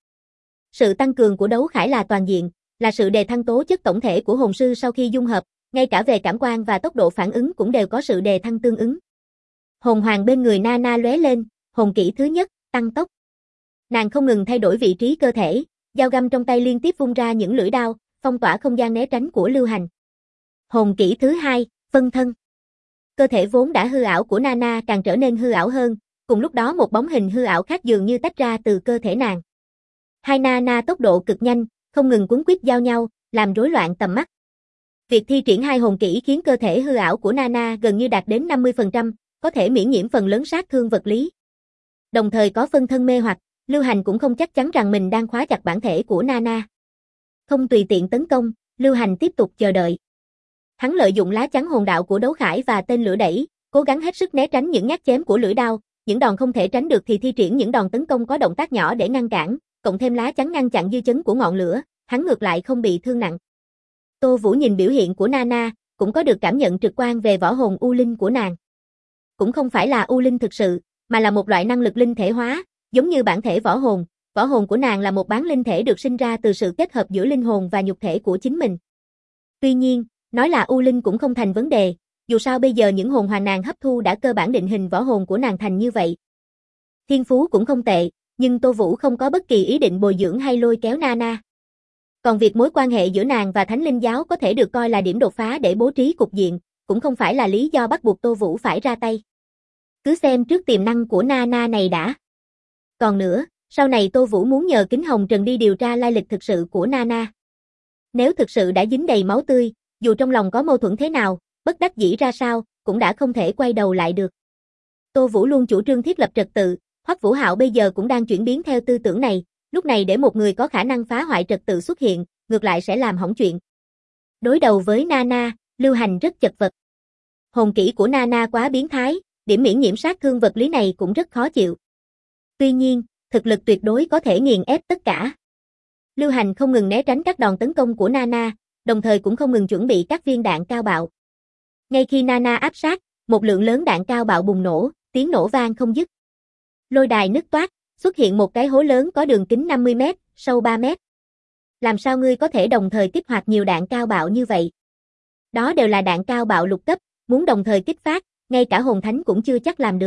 Sự tăng cường của đấu khải là toàn diện, là sự đề thăng tố chất tổng thể của hồn sư sau khi dung hợp, ngay cả về cảm quan và tốc độ phản ứng cũng đều có sự đề thăng tương ứng. Hồn hoàng bên người Nana lóe lên, hồn kỹ thứ nhất, tăng tốc. Nàng không ngừng thay đổi vị trí cơ thể, dao găm trong tay liên tiếp vung ra những lưỡi đao, phong tỏa không gian né tránh của Lưu Hành. Hồn kỹ thứ hai, phân thân. Cơ thể vốn đã hư ảo của Nana càng trở nên hư ảo hơn, cùng lúc đó một bóng hình hư ảo khác dường như tách ra từ cơ thể nàng. Hai Nana tốc độ cực nhanh, không ngừng cuốn quýt giao nhau, làm rối loạn tầm mắt. Việc thi triển hai hồn kỹ khiến cơ thể hư ảo của Nana gần như đạt đến 50%, có thể miễn nhiễm phần lớn sát thương vật lý. Đồng thời có phân thân mê hoặc, Lưu Hành cũng không chắc chắn rằng mình đang khóa chặt bản thể của Nana. Không tùy tiện tấn công, Lưu Hành tiếp tục chờ đợi. Hắn lợi dụng lá chắn hồn đạo của đấu khải và tên lửa đẩy, cố gắng hết sức né tránh những nhát chém của lưỡi đao, những đòn không thể tránh được thì thi triển những đòn tấn công có động tác nhỏ để ngăn cản, cộng thêm lá chắn ngăn chặn dư chấn của ngọn lửa, hắn ngược lại không bị thương nặng. Tô Vũ nhìn biểu hiện của Nana, cũng có được cảm nhận trực quan về võ hồn U Linh của nàng. Cũng không phải là U Linh thực sự, mà là một loại năng lực linh thể hóa, giống như bản thể võ hồn của nàng là một bán linh thể được sinh ra từ sự kết hợp giữa linh hồn và nhục thể của chính mình. Tuy nhiên, nói là U Linh cũng không thành vấn đề, dù sao bây giờ những hồn hoàn nàng hấp thu đã cơ bản định hình võ hồn của nàng thành như vậy. Thiên phú cũng không tệ, nhưng Tô Vũ không có bất kỳ ý định bồi dưỡng hay lôi kéo Nana. Còn việc mối quan hệ giữa nàng và Thánh Linh giáo có thể được coi là điểm đột phá để bố trí cục diện, cũng không phải là lý do bắt buộc Tô Vũ phải ra tay. Cứ xem trước tiềm năng của Nana này đã. Còn nữa, sau này Tô Vũ muốn nhờ Kính Hồng Trần đi điều tra lai lịch thực sự của Nana. Nếu thực sự đã dính đầy máu tươi, dù trong lòng có mâu thuẫn thế nào, bất đắc dĩ ra sao, cũng đã không thể quay đầu lại được. Tô Vũ luôn chủ trương thiết lập trật tự, Hoắc Vũ Hạo bây giờ cũng đang chuyển biến theo tư tưởng này, lúc này để một người có khả năng phá hoại trật tự xuất hiện, ngược lại sẽ làm hỏng chuyện. Đối đầu với Nana, Lưu Hành rất chật vật. Hồn kỹ của Nana quá biến thái, điểm miễn nhiễm sát thương vật lý này cũng rất khó chịu. Tuy nhiên, thực lực tuyệt đối có thể nghiền ép tất cả. Lưu Hành không ngừng né tránh các đòn tấn công của Nana, đồng thời cũng không ngừng chuẩn bị các viên đạn cao bạo. Ngay khi Nana áp sát, một lượng lớn đạn cao bạo bùng nổ, tiếng nổ vang không dứt. Lôi đài nứt toác, xuất hiện một cái hố lớn có đường kính 50 mét, sâu 3 mét. Làm sao ngươi có thể đồng thời kích hoạt nhiều đạn cao bạo như vậy? Đó đều là đạn cao bạo lục cấp, muốn đồng thời kích phát, ngay cả hồn thánh cũng chưa chắc làm được.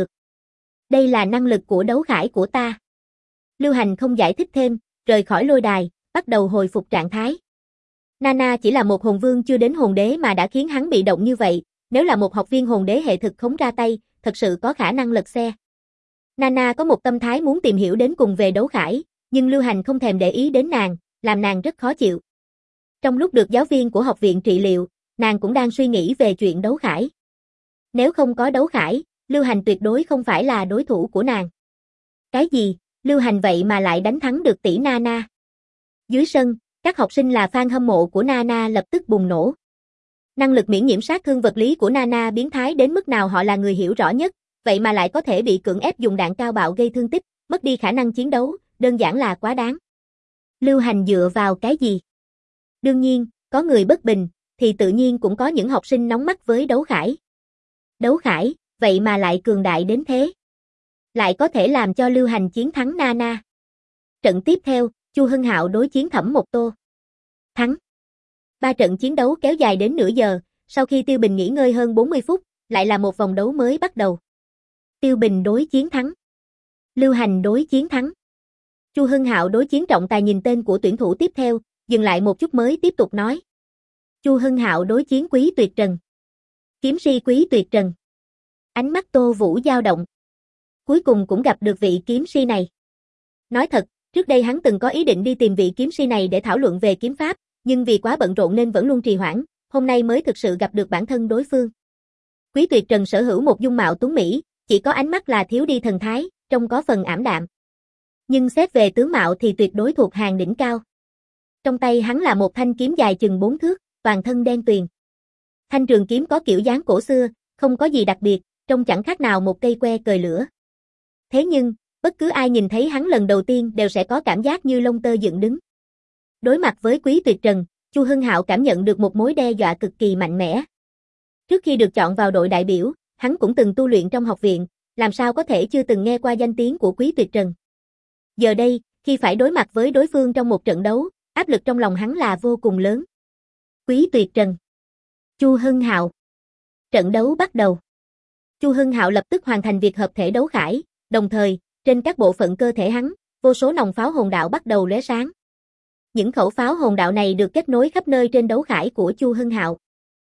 Đây là năng lực của đấu khải của ta. Lưu Hành không giải thích thêm, rời khỏi lôi đài, bắt đầu hồi phục trạng thái. Nana chỉ là một hồn vương chưa đến hồn đế mà đã khiến hắn bị động như vậy, nếu là một học viên hồn đế hệ thực khống ra tay, thật sự có khả năng lật xe. Nana có một tâm thái muốn tìm hiểu đến cùng về đấu khải, nhưng Lưu Hành không thèm để ý đến nàng, làm nàng rất khó chịu. Trong lúc được giáo viên của học viện trị liệu, nàng cũng đang suy nghĩ về chuyện đấu khải. Nếu không có đấu khải, Lưu Hành tuyệt đối không phải là đối thủ của nàng. Cái gì, Lưu Hành vậy mà lại đánh thắng được tỷ Nana? Dưới sân, các học sinh là fan hâm mộ của Nana lập tức bùng nổ. Năng lực miễn nhiễm sát thương vật lý của Nana biến thái đến mức nào họ là người hiểu rõ nhất, vậy mà lại có thể bị cưỡng ép dùng đạn cao bạo gây thương tích, mất đi khả năng chiến đấu, đơn giản là quá đáng. Lưu Hành dựa vào cái gì? Đương nhiên, có người bất bình, thì tự nhiên cũng có những học sinh nóng mắt với đấu khải. Đấu khải, vậy mà lại cường đại đến thế. Lại có thể làm cho Lưu Hành chiến thắng Nana. Trận tiếp theo, Chu Hưng Hạo đối chiến Thẩm Mộc Tô. Thắng. 3 trận chiến đấu kéo dài đến nửa giờ, sau khi Tiêu Bình nghỉ ngơi hơn 40 phút, lại là một vòng đấu mới bắt đầu. Tiêu Bình đối chiến thắng. Lưu Hành đối chiến thắng. Chu Hưng Hạo đối chiến trọng tài nhìn tên của tuyển thủ tiếp theo, dừng lại một chút mới tiếp tục nói. Chu Hưng Hạo đối chiến Quý Tuyệt Trần. Kiếm si Quý Tuyệt Trần. Ánh mắt Tô Vũ dao động. Cuối cùng cũng gặp được vị kiếm si này. Nói thật, trước đây hắn từng có ý định đi tìm vị kiếm si này để thảo luận về kiếm pháp, nhưng vì quá bận rộn nên vẫn luôn trì hoãn, hôm nay mới thực sự gặp được bản thân đối phương. Quý Tuyệt Trần sở hữu một dung mạo tuấn mỹ, chỉ có ánh mắt là thiếu đi thần thái, trông có phần ảm đạm. Nhưng xét về tướng mạo thì tuyệt đối thuộc hàng đỉnh cao. Trong tay hắn là một thanh kiếm dài chừng 4 thước, toàn thân đen tuyền. Thanh trường kiếm có kiểu dáng cổ xưa, không có gì đặc biệt, trông chẳng khác nào một cây que cời lửa. Thế nhưng, bất cứ ai nhìn thấy hắn lần đầu tiên đều sẽ có cảm giác như lông tơ dựng đứng. Đối mặt với Quý Tuyệt Trần, Chu Hưng Hạo cảm nhận được một mối đe dọa cực kỳ mạnh mẽ. Trước khi được chọn vào đội đại biểu, hắn cũng từng tu luyện trong học viện, làm sao có thể chưa từng nghe qua danh tiếng của Quý Tuyệt Trần. Giờ đây, khi phải đối mặt với đối phương trong một trận đấu, áp lực trong lòng hắn là vô cùng lớn. Quý Tuyệt Trần. Chu Hưng Hạo. Trận đấu bắt đầu. Chu Hưng Hạo lập tức hoàn thành việc hợp thể đấu khải, đồng thời, trên các bộ phận cơ thể hắn, vô số nòng pháo hồn đạo bắt đầu lóe sáng. Những khẩu pháo hồn đạo này được kết nối khắp nơi trên đấu khải của Chu Hưng Hạo.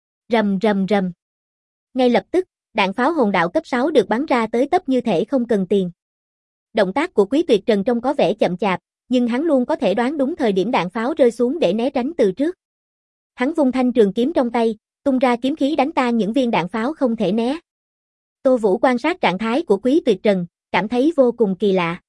Rầm rầm rầm. Ngay lập tức, đạn pháo hồn đạo cấp 6 được bắn ra tới tấp như thể không cần tiền. Động tác của Quý Tuyệt Trần trông có vẻ chậm chạp, nhưng hắn luôn có thể đoán đúng thời điểm đạn pháo rơi xuống để né tránh từ trước. Hắn vung thanh trường kiếm trong tay, tung ra kiếm khí đánh tan những viên đạn pháo không thể né. Tô Vũ quan sát trạng thái của Quý Tuyệt Trần, cảm thấy vô cùng kỳ lạ.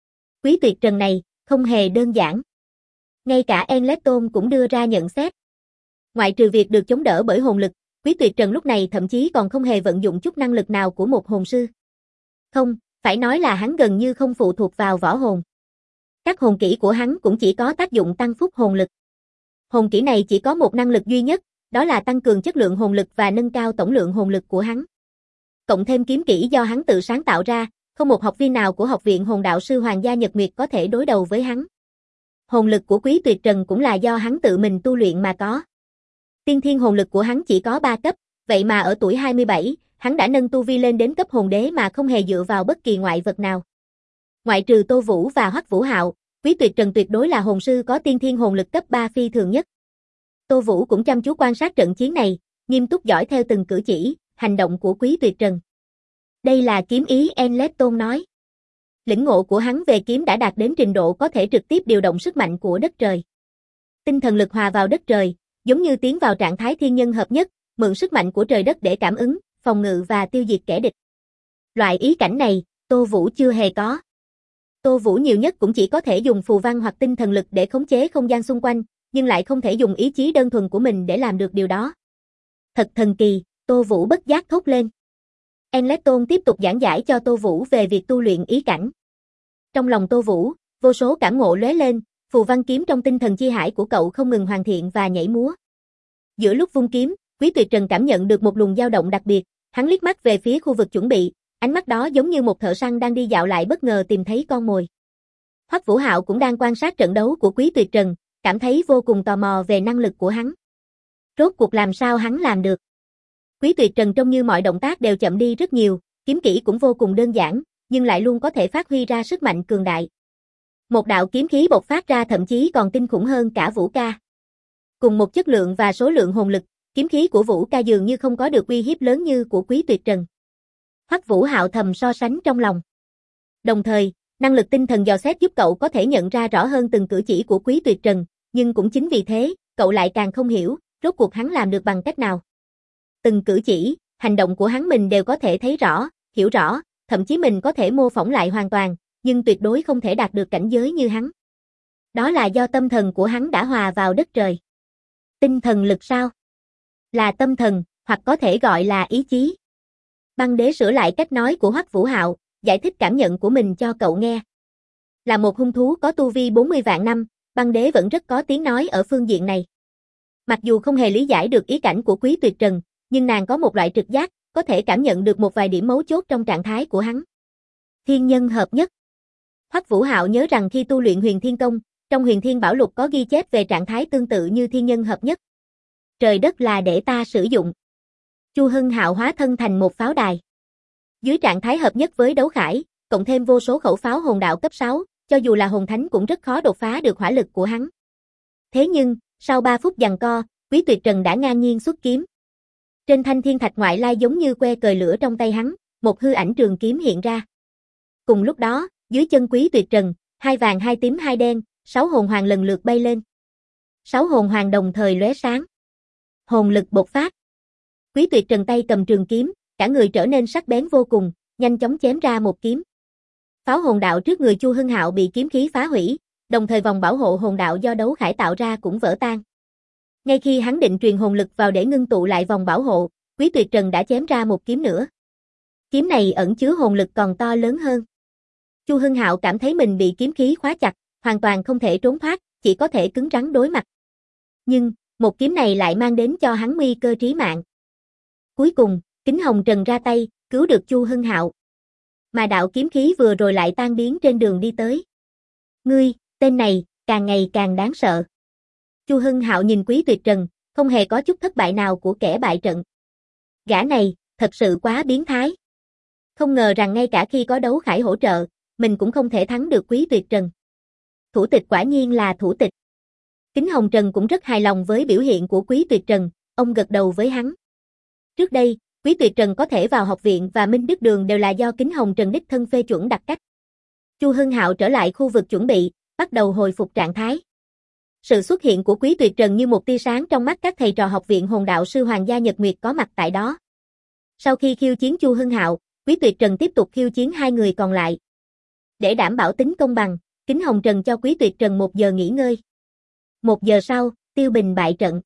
Quý Tuyệt Trần này, không hề đơn giản. Ngay cả Enleton cũng đưa ra nhận xét. Ngoại trừ việc được chống đỡ bởi hồn lực, Quý Tuyệt Trần lúc này thậm chí còn không hề vận dụng chút năng lực nào của một hồn sư. Không, phải nói là hắn gần như không phụ thuộc vào võ hồn. Các hồn kỹ của hắn cũng chỉ có tác dụng tăng phúc hồn lực. Hồn kỹ này chỉ có một năng lực duy nhất, đó là tăng cường chất lượng hồn lực và nâng cao tổng lượng hồn lực của hắn. Cộng thêm kiếm kỹ do hắn tự sáng tạo ra, không một học viên nào của Học viện Hồn Đạo sư Hoàng gia Nhật Nguyệt có thể đối đầu với hắn. Hồn lực của Quý Tuyệt Trần cũng là do hắn tự mình tu luyện mà có. Tiên thiên hồn lực của hắn chỉ có 3 cấp, vậy mà ở tuổi 27, hắn đã nâng tu vi lên đến cấp hồn đế mà không hề dựa vào bất kỳ ngoại vật nào. Ngoại trừ Tô Vũ và Hoắc Vũ Hạo, Quý Tuyệt Trần tuyệt đối là hồn sư có tiên thiên hồn lực cấp 3 phi thường nhất. Tô Vũ cũng chăm chú quan sát trận chiến này, nghiêm túc dõi theo từng cử chỉ, hành động của Quý Tuyệt Trần. Đây là kiếm ý Enleton nói. Lĩnh ngộ của hắn về kiếm đã đạt đến trình độ có thể trực tiếp điều động sức mạnh của đất trời. Tinh thần lực hòa vào đất trời, giống như tiến vào trạng thái thiên nhân hợp nhất, mượn sức mạnh của trời đất để cảm ứng, phòng ngự và tiêu diệt kẻ địch. Loại ý cảnh này, Tô Vũ chưa hề có. Tô Vũ nhiều nhất cũng chỉ có thể dùng phù văn hoặc tinh thần lực để khống chế không gian xung quanh, nhưng lại không thể dùng ý chí đơn thuần của mình để làm được điều đó. Thật thần kỳ, Tô Vũ bất giác thốt lên. Enleton tiếp tục giảng giải cho Tô Vũ về việc tu luyện ý cảnh. Trong lòng Tô Vũ, vô số cảm ngộ lóe lên, phù văn kiếm trong tinh thần chi hải của cậu không ngừng hoàn thiện và nhảy múa. Giữa lúc vung kiếm, Quý Tuyệt Trần cảm nhận được một luồng dao động đặc biệt, hắn liếc mắt về phía khu vực chuẩn bị, ánh mắt đó giống như một thợ săn đang đi dạo lại bất ngờ tìm thấy con mồi. Hoắc Vũ Hạo cũng đang quan sát trận đấu của Quý Tuyệt Trần, cảm thấy vô cùng tò mò về năng lực của hắn. Rốt cuộc làm sao hắn làm được? Quý Tuyệt Trần trông như mọi động tác đều chậm đi rất nhiều, kiếm kỹ cũng vô cùng đơn giản, nhưng lại luôn có thể phát huy ra sức mạnh cường đại. Một đạo kiếm khí bộc phát ra thậm chí còn kinh khủng hơn cả Vũ Ca. Cùng một chất lượng và số lượng hồn lực, kiếm khí của Vũ Ca dường như không có được uy hiếp lớn như của Quý Tuyệt Trần. Hoắc Vũ Hạo thầm so sánh trong lòng. Đồng thời, năng lực tinh thần dò xét giúp cậu có thể nhận ra rõ hơn từng cử chỉ của Quý Tuyệt Trần, nhưng cũng chính vì thế, cậu lại càng không hiểu, rốt cuộc hắn làm được bằng cách nào. Từng cử chỉ, hành động của hắn mình đều có thể thấy rõ, hiểu rõ, thậm chí mình có thể mô phỏng lại hoàn toàn, nhưng tuyệt đối không thể đạt được cảnh giới như hắn. Đó là do tâm thần của hắn đã hòa vào đất trời. Tinh thần lực sao? Là tâm thần, hoặc có thể gọi là ý chí. Băng Đế sửa lại cách nói của Hoắc Vũ Hạo, giải thích cảm nhận của mình cho cậu nghe. Là một hung thú có tu vi 40 vạn năm, Băng Đế vẫn rất có tiếng nói ở phương diện này. Mặc dù không hề lý giải được ý cảnh của Quý Tuyệt Trần, nhưng nàng có một loại trực giác, có thể cảm nhận được một vài điểm mấu chốt trong trạng thái của hắn. Thiên nhân hợp nhất. Hoắc Vũ Hạo nhớ rằng khi tu luyện Huyền Thiên Công, trong Huyền Thiên Bảo Lục có ghi chép về trạng thái tương tự như thiên nhân hợp nhất. Trời đất là để ta sử dụng. Chu Hưng Hạo hóa thân thành một pháo đài. Dưới trạng thái hợp nhất với đấu khải, cộng thêm vô số khẩu pháo hồn đạo cấp 6, cho dù là hồn thánh cũng rất khó đột phá được hỏa lực của hắn. Thế nhưng, sau 3 phút giằng co, Quý Tuyệt Trần đã ngang nhiên xuất kiếm. Trên thanh thiên thạch ngoại lai giống như que cời lửa trong tay hắn, một hư ảnh trường kiếm hiện ra. Cùng lúc đó, dưới chân Quý Tuyệt Trần, 2 vàng 2 tím 2 đen, 6 hồn hoàng lần lượt bay lên. 6 hồn hoàng đồng thời lóe sáng. Hồn lực bộc phát. Quý Tuyệt Trần tay cầm trường kiếm, cả người trở nên sắc bén vô cùng, nhanh chóng chém ra một kiếm. Pháo hồn đạo trước người Chu Hưng Hạo bị kiếm khí phá hủy, đồng thời vòng bảo hộ hồn đạo do đấu khải tạo ra cũng vỡ tan. Ngay khi hắn định truyền hồn lực vào để ngưng tụ lại vòng bảo hộ, Quý Tuyệt Trần đã chém ra một kiếm nữa. Kiếm này ẩn chứa hồn lực còn to lớn hơn. Chu Hưng Hạo cảm thấy mình bị kiếm khí khóa chặt, hoàn toàn không thể trốn thoát, chỉ có thể cứng rắn đối mặt. Nhưng, một kiếm này lại mang đến cho hắn nguy cơ chí mạng. Cuối cùng, Kính Hồng Trần ra tay, cứu được Chu Hưng Hạo. Mà đạo kiếm khí vừa rồi lại tan biến trên đường đi tới. Ngươi, tên này, càng ngày càng đáng sợ. Chu Hưng Hạo nhìn Quý Tuyệt Trần, không hề có chút thất bại nào của kẻ bại trận. Gã này, thật sự quá biến thái. Không ngờ rằng ngay cả khi có đấu khải hỗ trợ, mình cũng không thể thắng được Quý Tuyệt Trần. Thủ tịch quả nhiên là thủ tịch. Kính Hồng Trần cũng rất hài lòng với biểu hiện của Quý Tuyệt Trần, ông gật đầu với hắn. Trước đây, Quý Tuyệt Trần có thể vào học viện và Minh Đức Đường đều là do Kính Hồng Trần đích thân phê chuẩn đặc cách. Chu Hưng Hạo trở lại khu vực chuẩn bị, bắt đầu hồi phục trạng thái. Sự xuất hiện của Quý Tuyệt Trần như một tia sáng trong mắt các thầy trò học viện hồn đạo sư Hoàng gia Nhật Nguyệt có mặt tại đó. Sau khi khiêu chiến Chu Hưng Hạo, Quý Tuyệt Trần tiếp tục khiêu chiến 2 người còn lại. Để đảm bảo tính công bằng, Kính Hồng Trần cho Quý Tuyệt Trần 1 giờ nghỉ ngơi. 1 giờ sau, Tiêu Bình bại trận.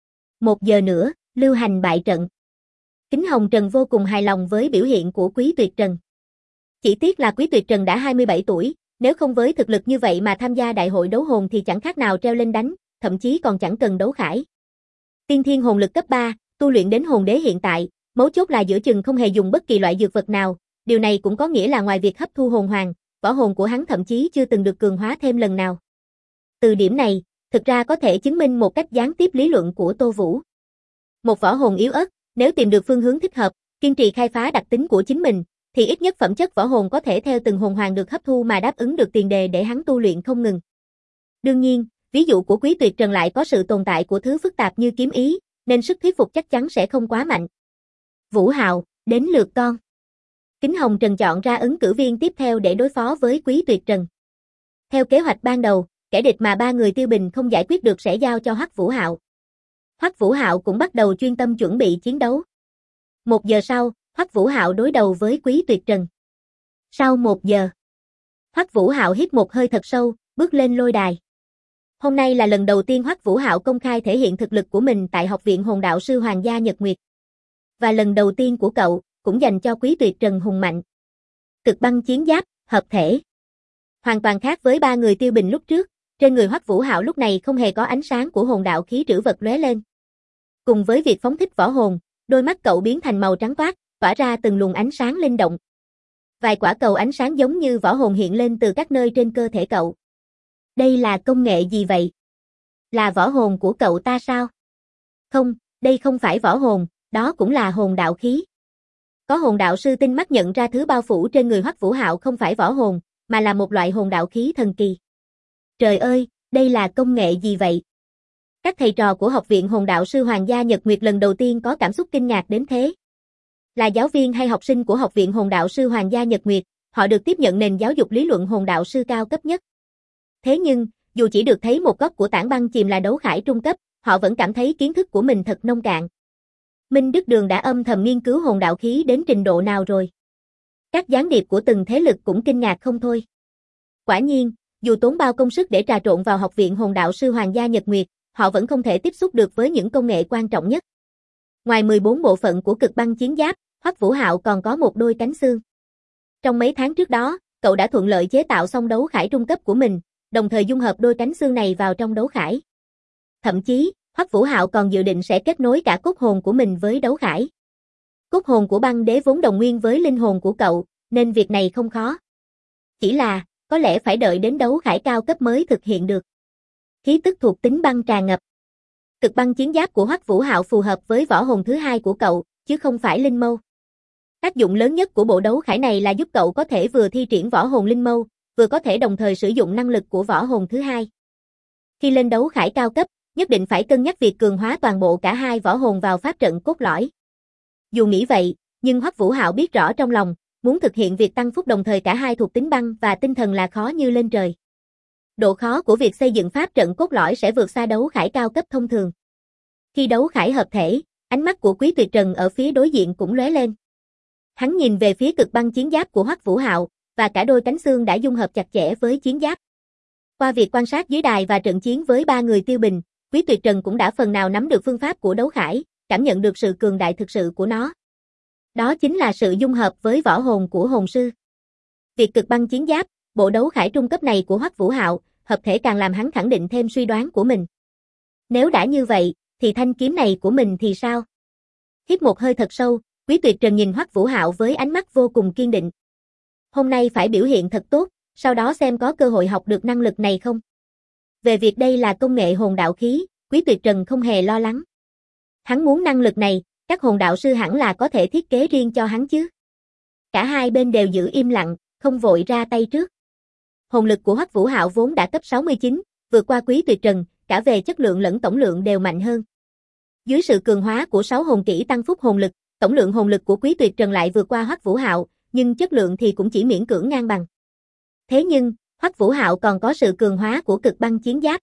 1 giờ nữa, Lưu Hành bại trận. Kính Hồng Trần vô cùng hài lòng với biểu hiện của Quý Tuyệt Trần. Chỉ tiếc là Quý Tuyệt Trần đã 27 tuổi, nếu không với thực lực như vậy mà tham gia đại hội đấu hồn thì chẳng khác nào treo lên đánh, thậm chí còn chẳng cần đấu khải. Tiên thiên hồn lực cấp 3, tu luyện đến hồn đế hiện tại, mấu chốt là giữa chừng không hề dùng bất kỳ loại dược vật nào, điều này cũng có nghĩa là ngoài việc hấp thu hồn hoàng, võ hồn của hắn thậm chí chưa từng được cường hóa thêm lần nào. Từ điểm này, thực ra có thể chứng minh một cách gián tiếp lý luận của Tô Vũ. Một võ hồn yếu ớt, nếu tìm được phương hướng thích hợp, kiên trì khai phá đặc tính của chính mình, thì ít nhất phẩm chất võ hồn có thể theo từng hồn hoàng được hấp thu mà đáp ứng được tiền đề để hắn tu luyện không ngừng. Đương nhiên, ví dụ của Quý Tuyệt Trần lại có sự tồn tại của thứ phức tạp như kiếm ý, nên sức thuyết phục chắc chắn sẽ không quá mạnh. Vũ Hạo, đến lượt con. Kính Hồng Trần chọn ra ứng cử viên tiếp theo để đối phó với Quý Tuyệt Trần. Theo kế hoạch ban đầu, kẻ địch mà 3 người Tiêu Bình không giải quyết được sẽ giao cho Hoắc Vũ Hạo. Hoắc Vũ Hạo cũng bắt đầu chuyên tâm chuẩn bị chiến đấu. 1 giờ sau, Hoắc Vũ Hạo đối đầu với Quý Tuyệt Trần. Sau 1 giờ, Hoắc Vũ Hạo hít một hơi thật sâu, bước lên lôi đài. Hôm nay là lần đầu tiên Hoắc Vũ Hạo công khai thể hiện thực lực của mình tại Học viện Hồn Đạo Sư Hoàng gia Nhật Nguyệt. Và lần đầu tiên của cậu, cũng dành cho Quý Tuyệt Trần hùng mạnh. Cực băng chiến giáp, hợp thể. Hoàn toàn khác với ba người Tiêu Bình lúc trước, trên người Hoắc Vũ Hạo lúc này không hề có ánh sáng của hồn đạo khí trữ vật lóe lên. Cùng với việc phóng thích võ hồn, đôi mắt cậu biến thành màu trắng toát, tỏa ra từng luồng ánh sáng linh động. Vài quả cầu ánh sáng giống như võ hồn hiện lên từ các nơi trên cơ thể cậu. Đây là công nghệ gì vậy? Là võ hồn của cậu ta sao? Không, đây không phải võ hồn, đó cũng là hồn đạo khí. Có hồn đạo sư tinh mắt nhận ra thứ bao phủ trên người Hoắc Vũ Hạo không phải võ hồn, mà là một loại hồn đạo khí thần kỳ. Trời ơi, đây là công nghệ gì vậy? Các thầy trò của Học viện Hồn Đạo Sư Hoàng gia Nhật Nguyệt lần đầu tiên có cảm xúc kinh ngạc đến thế. Là giáo viên hay học sinh của Học viện Hồn Đạo Sư Hoàng gia Nhật Nguyệt, họ được tiếp nhận nền giáo dục lý luận hồn đạo sư cao cấp nhất. Thế nhưng, dù chỉ được thấy một góc của tảng băng chìm là đấu khải trung cấp, họ vẫn cảm thấy kiến thức của mình thật nông cạn. Minh Đức Đường đã âm thầm nghiên cứu hồn đạo khí đến trình độ nào rồi? Các gián điệp của từng thế lực cũng kinh ngạc không thôi. Quả nhiên, dù tốn bao công sức để trà trộn vào Học viện Hồn Đạo Sư Hoàng gia Nhật Nguyệt, họ vẫn không thể tiếp xúc được với những công nghệ quan trọng nhất. Ngoài 14 bộ phận của cực băng chiến giáp, Hoắc Vũ Hạo còn có một đôi cánh xương. Trong mấy tháng trước đó, cậu đã thuận lợi chế tạo xong đấu khải trung cấp của mình, đồng thời dung hợp đôi cánh xương này vào trong đấu khải. Thậm chí, Hoắc Vũ Hạo còn dự định sẽ kết nối cả cốt hồn của mình với đấu khải. Cốt hồn của băng đế vốn đồng nguyên với linh hồn của cậu, nên việc này không khó. Chỉ là, có lẽ phải đợi đến đấu khải cao cấp mới thực hiện được. Khí tức thuộc tính băng tràn ngập. Cực băng chiến giáp của Hoắc Vũ Hạo phù hợp với võ hồn thứ hai của cậu, chứ không phải linh mâu. Tác dụng lớn nhất của bộ đấu khải này là giúp cậu có thể vừa thi triển võ hồn linh mâu, vừa có thể đồng thời sử dụng năng lực của võ hồn thứ hai. Khi lên đấu khải cao cấp, nhất định phải cân nhắc việc cường hóa toàn bộ cả hai võ hồn vào pháp trận cốt lõi. Dù nghĩ vậy, nhưng Hoắc Vũ Hạo biết rõ trong lòng, muốn thực hiện việc tăng phúc đồng thời cả hai thuộc tính băng và tinh thần là khó như lên trời. Độ khó của việc xây dựng pháp trận cốt lõi sẽ vượt xa đấu khải cao cấp thông thường. Khi đấu khải hợp thể, ánh mắt của Quý Tuyệt Trần ở phía đối diện cũng lóe lên. Hắn nhìn về phía cực băng chiến giáp của Hoắc Vũ Hạo, và cả đôi cánh xương đã dung hợp chặt chẽ với chiến giáp. Qua việc quan sát dưới đài và trận chiến với ba người Tiêu Bình, Quý Tuyệt Trần cũng đã phần nào nắm được phương pháp của đấu khải, cảm nhận được sự cường đại thực sự của nó. Đó chính là sự dung hợp với võ hồn của hồn sư. Việc cực băng chiến giáp, bộ đấu khải trung cấp này của Hoắc Vũ Hạo, hợp thể càng làm hắn khẳng định thêm suy đoán của mình. Nếu đã như vậy, thì thanh kiếm này của mình thì sao? Hít một hơi thật sâu, Quý Tuyệt Trần nhìn Hoắc Vũ Hạo với ánh mắt vô cùng kiên định. Hôm nay phải biểu hiện thật tốt, sau đó xem có cơ hội học được năng lực này không. Về việc đây là công nghệ hồn đạo khí, Quý Tuyệt Trần không hề lo lắng. Hắn muốn năng lực này, các hồn đạo sư hẳn là có thể thiết kế riêng cho hắn chứ. Cả hai bên đều giữ im lặng, không vội ra tay trước. Hồn lực của Hoắc Vũ Hạo vốn đã cấp 69, vượt qua Quý Tuyệt Trần, cả về chất lượng lẫn tổng lượng đều mạnh hơn. Dưới sự cường hóa của 6 hồn kỹ tăng phúc hồn lực, tổng lượng hồn lực của Quý Tuyệt Trần lại vượt qua Hoắc Vũ Hạo, nhưng chất lượng thì cũng chỉ miễn cưỡng ngang bằng. Thế nhưng, Hoắc Vũ Hạo còn có sự cường hóa của cực băng chiến giáp.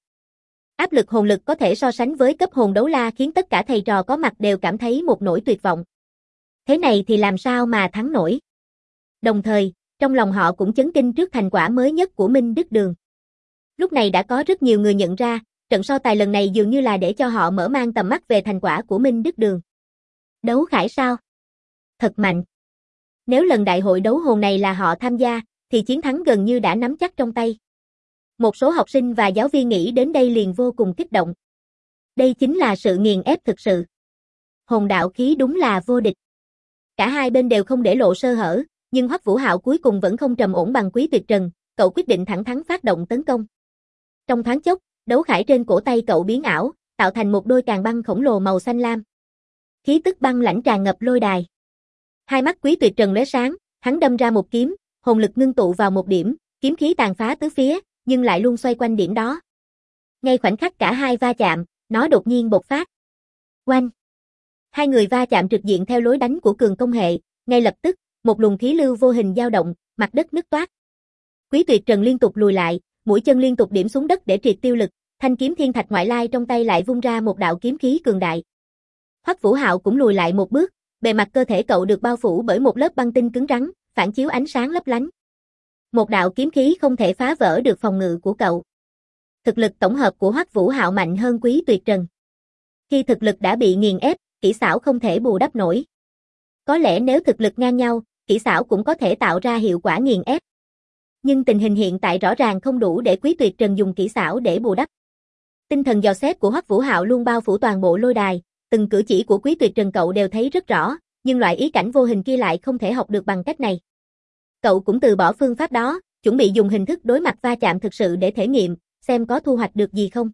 Áp lực hồn lực có thể so sánh với cấp hồn đấu la khiến tất cả thầy trò có mặt đều cảm thấy một nỗi tuyệt vọng. Thế này thì làm sao mà thắng nổi? Đồng thời, trong lòng họ cũng chấn kinh trước thành quả mới nhất của Minh Đức Đường. Lúc này đã có rất nhiều người nhận ra, trận so tài lần này dường như là để cho họ mở mang tầm mắt về thành quả của Minh Đức Đường. Đấu khải sao? Thật mạnh. Nếu lần đại hội đấu hồn này là họ tham gia, thì chiến thắng gần như đã nắm chắc trong tay. Một số học sinh và giáo viên nghĩ đến đây liền vô cùng kích động. Đây chính là sự nghiền ép thực sự. Hồn đạo khí đúng là vô địch. Cả hai bên đều không để lộ sơ hở, nhưng Hoắc Vũ Hạo cuối cùng vẫn không trầm ổn bằng Quý Tuyệt Trần, cậu quyết định thẳng thắn phát động tấn công. Trong thoáng chốc, đấu khải trên cổ tay cậu biến ảo, tạo thành một đôi càn băng khổng lồ màu xanh lam. Khí tức băng lãnh tràn ngập lôi đài. Hai mắt Quý Tuyệt Trần lóe sáng, hắn đâm ra một kiếm, hồn lực ngưng tụ vào một điểm, kiếm khí tàn phá tứ phía, nhưng lại luôn xoay quanh điểm đó. Ngay khoảnh khắc cả hai va chạm, nó đột nhiên bộc phát. Oanh! Hai người va chạm trực diện theo lối đánh của cường công hệ, ngay lập tức, một luồng khí lưu vô hình dao động, mặt đất nứt toác. Quý Tuyệt Trần liên tục lùi lại, mũi chân liên tục điểm xuống đất để triệt tiêu lực, thanh kiếm thiên thạch ngoại lai trong tay lại vung ra một đạo kiếm khí cường đại. Hoắc Vũ Hạo cũng lùi lại một bước, bề mặt cơ thể cậu được bao phủ bởi một lớp băng tinh cứng rắn, phản chiếu ánh sáng lấp lánh. Một đạo kiếm khí không thể phá vỡ được phòng ngự của cậu. Thực lực tổng hợp của Hoắc Vũ Hạo mạnh hơn Quý Tuyệt Trần. Khi thực lực đã bị nghiền ép, kỹ xảo không thể bù đắp nổi. Có lẽ nếu thực lực ngang nhau, kỹ xảo cũng có thể tạo ra hiệu quả nghiền ép. Nhưng tình hình hiện tại rõ ràng không đủ để Quý Tuyệt Trần dùng kỹ xảo để bù đắp. Tinh thần dò xét của Hoắc Vũ Hạo luôn bao phủ toàn bộ lôi đài, từng cử chỉ của Quý Tuyệt Trần cậu đều thấy rất rõ, nhưng loại ý cảnh vô hình kia lại không thể học được bằng cách này. Cậu cũng từ bỏ phương pháp đó, chuẩn bị dùng hình thức đối mặt va chạm thực sự để thể nghiệm, xem có thu hoạch được gì không.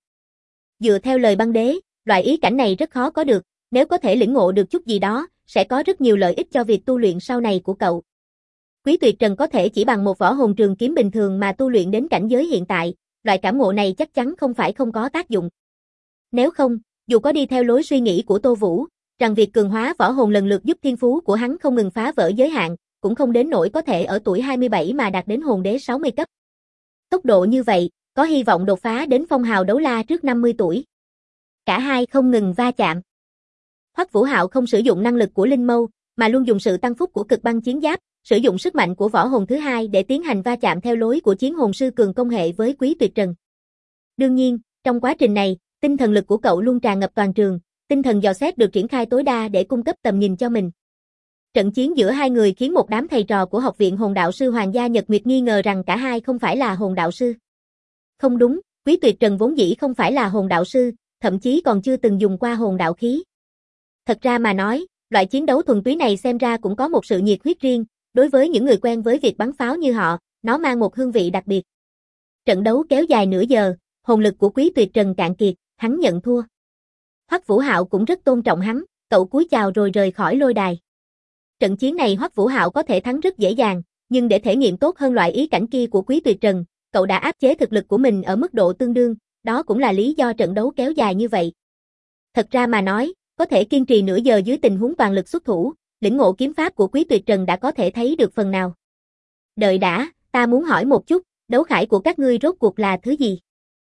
Dựa theo lời băng đế, loại ý cảnh này rất khó có được, nếu có thể lĩnh ngộ được chút gì đó, sẽ có rất nhiều lợi ích cho việc tu luyện sau này của cậu. Quý Tuyệt Trần có thể chỉ bằng một võ hồn trường kiếm bình thường mà tu luyện đến cảnh giới hiện tại, loại cảm ngộ này chắc chắn không phải không có tác dụng. Nếu không, dù có đi theo lối suy nghĩ của Tô Vũ, rằng việc cường hóa võ hồn lần lượt giúp thiên phú của hắn không ngừng phá vỡ giới hạn, cũng không đến nỗi có thể ở tuổi 27 mà đạt đến hồn đế 60 cấp. Tốc độ như vậy, có hy vọng đột phá đến phong hào đấu la trước 50 tuổi. Cả hai không ngừng va chạm. Hoắc Vũ Hạo không sử dụng năng lực của Linh Mâu, mà luôn dùng sự tăng phúc của cực băng chiến giáp, sử dụng sức mạnh của võ hồn thứ hai để tiến hành va chạm theo lối của chiến hồn sư cường công hệ với Quý Tuyệt Trần. Đương nhiên, trong quá trình này, tinh thần lực của cậu luôn tràn ngập toàn trường, tinh thần dò xét được triển khai tối đa để cung cấp tầm nhìn cho mình. Trận chiến giữa hai người khiến một đám thầy trò của Học viện Hồn Đạo sư Hoàng gia Nhật Nguyệt nghi ngờ rằng cả hai không phải là hồn đạo sư. Không đúng, Quý Tuyệt Trần vốn dĩ không phải là hồn đạo sư, thậm chí còn chưa từng dùng qua hồn đạo khí. Thật ra mà nói, loại chiến đấu thuần túy này xem ra cũng có một sự nhiệt huyết riêng, đối với những người quen với việc bắn pháo như họ, nó mang một hương vị đặc biệt. Trận đấu kéo dài nửa giờ, hồn lực của Quý Tuyệt Trần cạn kiệt, hắn nhận thua. Hoắc Vũ Hạo cũng rất tôn trọng hắn, cậu cúi chào rồi rời khỏi lôi đài. Trận chiến này Hoắc Vũ Hạo có thể thắng rất dễ dàng, nhưng để thể nghiệm tốt hơn loại ý cảnh kia của Quý Tuyệt Trần, cậu đã áp chế thực lực của mình ở mức độ tương đương, đó cũng là lý do trận đấu kéo dài như vậy. Thật ra mà nói, có thể kiên trì nửa giờ dưới tình huống toàn lực xuất thủ, lĩnh ngộ kiếm pháp của Quý Tuyệt Trần đã có thể thấy được phần nào. Đợi đã, ta muốn hỏi một chút, đấu khải của các ngươi rốt cuộc là thứ gì?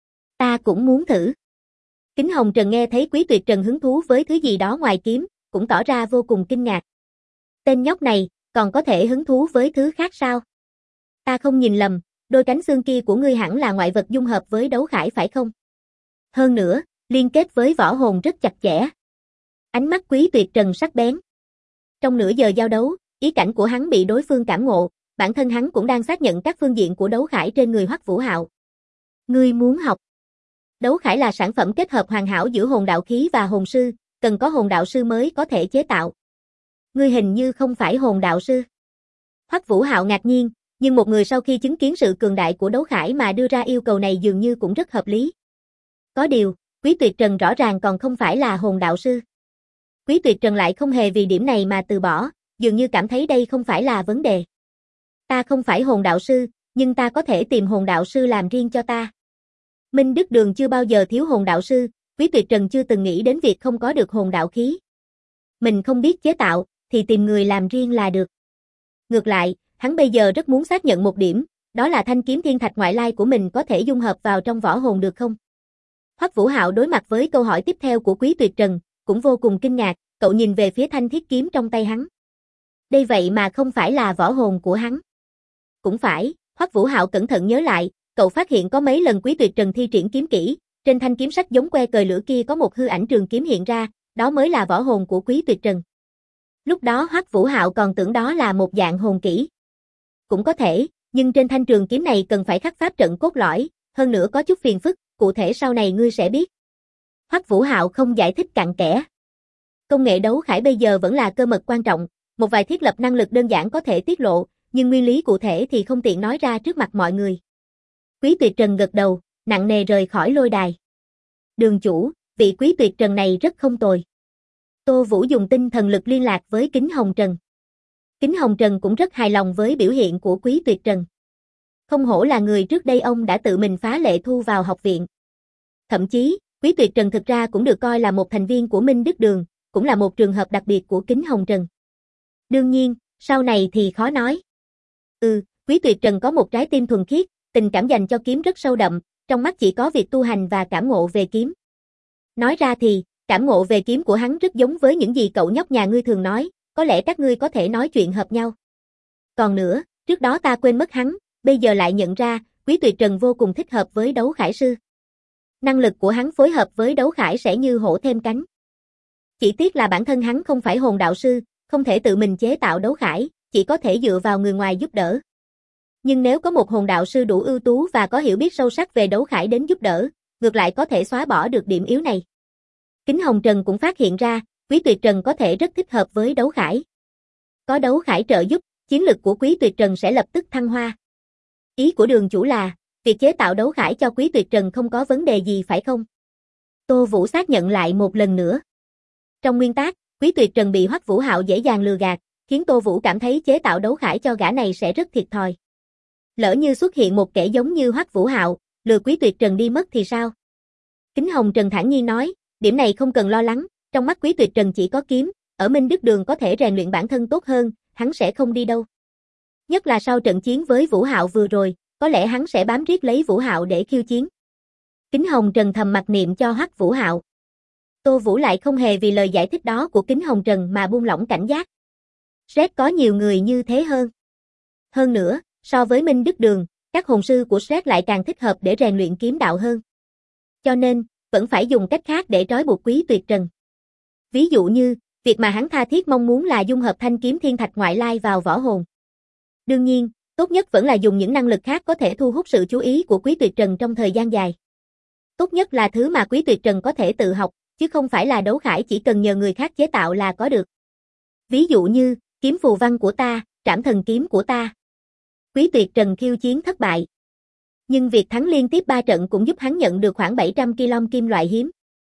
Ta cũng muốn thử. Kính Hồng Trần nghe thấy Quý Tuyệt Trần hứng thú với thứ gì đó ngoài kiếm, cũng tỏ ra vô cùng kinh ngạc. Tên nhóc này, còn có thể hứng thú với thứ khác sao? Ta không nhìn lầm, đôi cánh xương kia của ngươi hẳn là ngoại vật dung hợp với đấu khải phải không? Hơn nữa, liên kết với võ hồn rất chặt chẽ. Ánh mắt Quý Tuyệt Trần sắc bén. Trong nửa giờ giao đấu, ý cảnh của hắn bị đối phương cảm ngộ, bản thân hắn cũng đang xác nhận các phương diện của đấu khải trên người Hoắc Vũ Hạo. Ngươi muốn học? Đấu khải là sản phẩm kết hợp hoàn hảo giữa hồn đạo khí và hồn sư, cần có hồn đạo sư mới có thể chế tạo. Ngươi hình như không phải hồn đạo sư. Hoắc Vũ Hạo ngạc nhiên, nhưng một người sau khi chứng kiến sự cường đại của đấu khải mà đưa ra yêu cầu này dường như cũng rất hợp lý. Có điều, Quý Tuyệt Trần rõ ràng còn không phải là hồn đạo sư. Quý Tuyệt Trần lại không hề vì điểm này mà từ bỏ, dường như cảm thấy đây không phải là vấn đề. Ta không phải hồn đạo sư, nhưng ta có thể tìm hồn đạo sư làm riêng cho ta. Minh Đức Đường chưa bao giờ thiếu hồn đạo sư, Quý Tuyệt Trần chưa từng nghĩ đến việc không có được hồn đạo khí. Mình không biết chế tạo, thì tìm người làm riêng là được. Ngược lại, hắn bây giờ rất muốn xác nhận một điểm, đó là thanh kiếm thiên thạch ngoại lai của mình có thể dung hợp vào trong võ hồn được không? Hoắc Vũ Hạo đối mặt với câu hỏi tiếp theo của Quý Tuyệt Trần, cũng vô cùng kinh ngạc, cậu nhìn về phía thanh thiết kiếm trong tay hắn. Đây vậy mà không phải là võ hồn của hắn. Cũng phải, Hoắc Vũ Hạo cẩn thận nhớ lại, cậu phát hiện có mấy lần Quý Tuyệt Trần thi triển kiếm kỹ, trên thanh kiếm sắc giống que cời lửa kia có một hư ảnh trường kiếm hiện ra, đó mới là võ hồn của Quý Tuyệt Trần. Lúc đó Hoắc Vũ Hạo còn tưởng đó là một dạng hồn kỹ. Cũng có thể, nhưng trên thanh trường kiếm này cần phải khắc pháp trận cốt lõi, hơn nữa có chút phiền phức, cụ thể sau này ngươi sẽ biết. Hoắc Vũ Hạo không giải thích cặn kẽ. Công nghệ đấu khải bây giờ vẫn là cơ mật quan trọng, một vài thiết lập năng lực đơn giản có thể tiết lộ, nhưng nguyên lý cụ thể thì không tiện nói ra trước mặt mọi người. Quý Tuyệt Trần gật đầu, nặng nề rời khỏi lôi đài. Đường chủ, vị Quý Tuyệt Trần này rất không tồi. Tô Vũ dùng tinh thần lực liên lạc với Kính Hồng Trần. Kính Hồng Trần cũng rất hài lòng với biểu hiện của Quý Tuyệt Trần. Không hổ là người trước đây ông đã tự mình phá lệ thu vào học viện. Thậm chí, Quý Tuyệt Trần thực ra cũng được coi là một thành viên của Minh Đức Đường, cũng là một trường hợp đặc biệt của Kính Hồng Trần. Đương nhiên, sau này thì khó nói. Quý Tuyệt Trần có một trái tim thuần khiết, tình cảm dành cho kiếm rất sâu đậm, trong mắt chỉ có việc tu hành và cảm ngộ về kiếm. Nói ra thì, cảm ngộ về kiếm của hắn rất giống với những gì cậu nhóc nhà ngươi thường nói, có lẽ các ngươi có thể nói chuyện hợp nhau. Còn nữa, trước đó ta quên mất hắn, bây giờ lại nhận ra, Quý Tuyệt Trần vô cùng thích hợp với đấu khải sư. Năng lực của hắn phối hợp với đấu khải sẽ như hổ thêm cánh. Chỉ tiếc là bản thân hắn không phải hồn đạo sư, không thể tự mình chế tạo đấu khải, chỉ có thể dựa vào người ngoài giúp đỡ. Nhưng nếu có một hồn đạo sư đủ ưu tú và có hiểu biết sâu sắc về đấu khải đến giúp đỡ, ngược lại có thể xóa bỏ được điểm yếu này. Kính Hồng Trần cũng phát hiện ra, Quý Tuyệt Trần có thể rất thích hợp với đấu khải. Có đấu khải trợ giúp, chiến lực của Quý Tuyệt Trần sẽ lập tức thăng hoa. Ý của đường chủ là, việc chế tạo đấu khải cho Quý Tuyệt Trần không có vấn đề gì phải không? Tô Vũ xác nhận lại một lần nữa. Trong nguyên tắc, Quý Tuyệt Trần bị Hoắc Vũ Hạo dễ dàng lừa gạt, khiến Tô Vũ cảm thấy chế tạo đấu khải cho gã này sẽ rất thiệt thòi. Lỡ như xuất hiện một kẻ giống như Hoắc Vũ Hạo, lừa Quý Tuyệt Trần đi mất thì sao? Kính Hồng Trần thản nhiên nói, điểm này không cần lo lắng, trong mắt Quý Tuyệt Trần chỉ có kiếm, ở Minh Đức Đường có thể rèn luyện bản thân tốt hơn, hắn sẽ không đi đâu. Nhất là sau trận chiến với Vũ Hạo vừa rồi, có lẽ hắn sẽ bám riết lấy Vũ Hạo để khiêu chiến. Kính Hồng Trần thầm mặc niệm cho Hoắc Vũ Hạo. Tô Vũ lại không hề vì lời giải thích đó của Kính Hồng Trần mà buông lỏng cảnh giác. Sret có nhiều người như thế hơn. Hơn nữa, so với Minh Đức Đường, các hồn sư của Sret lại càng thích hợp để rèn luyện kiếm đạo hơn. Cho nên, vẫn phải dùng cách khác để trói buộc Quý Tuyệt Trần. Ví dụ như, việc mà hắn tha thiết mong muốn là dung hợp thanh kiếm thiên thạch ngoại lai vào võ hồn. Đương nhiên, tốt nhất vẫn là dùng những năng lực khác có thể thu hút sự chú ý của Quý Tuyệt Trần trong thời gian dài. Tốt nhất là thứ mà Quý Tuyệt Trần có thể tự học, chứ không phải là đấu khải chỉ cần nhờ người khác chế tạo là có được. Ví dụ như, kiếm phù văn của ta, trảm thần kiếm của ta. Quý Tuyệt Trần khiêu chiến thất bại. Nhưng việc thắng liên tiếp 3 trận cũng giúp hắn nhận được khoảng 700 kg kim loại hiếm.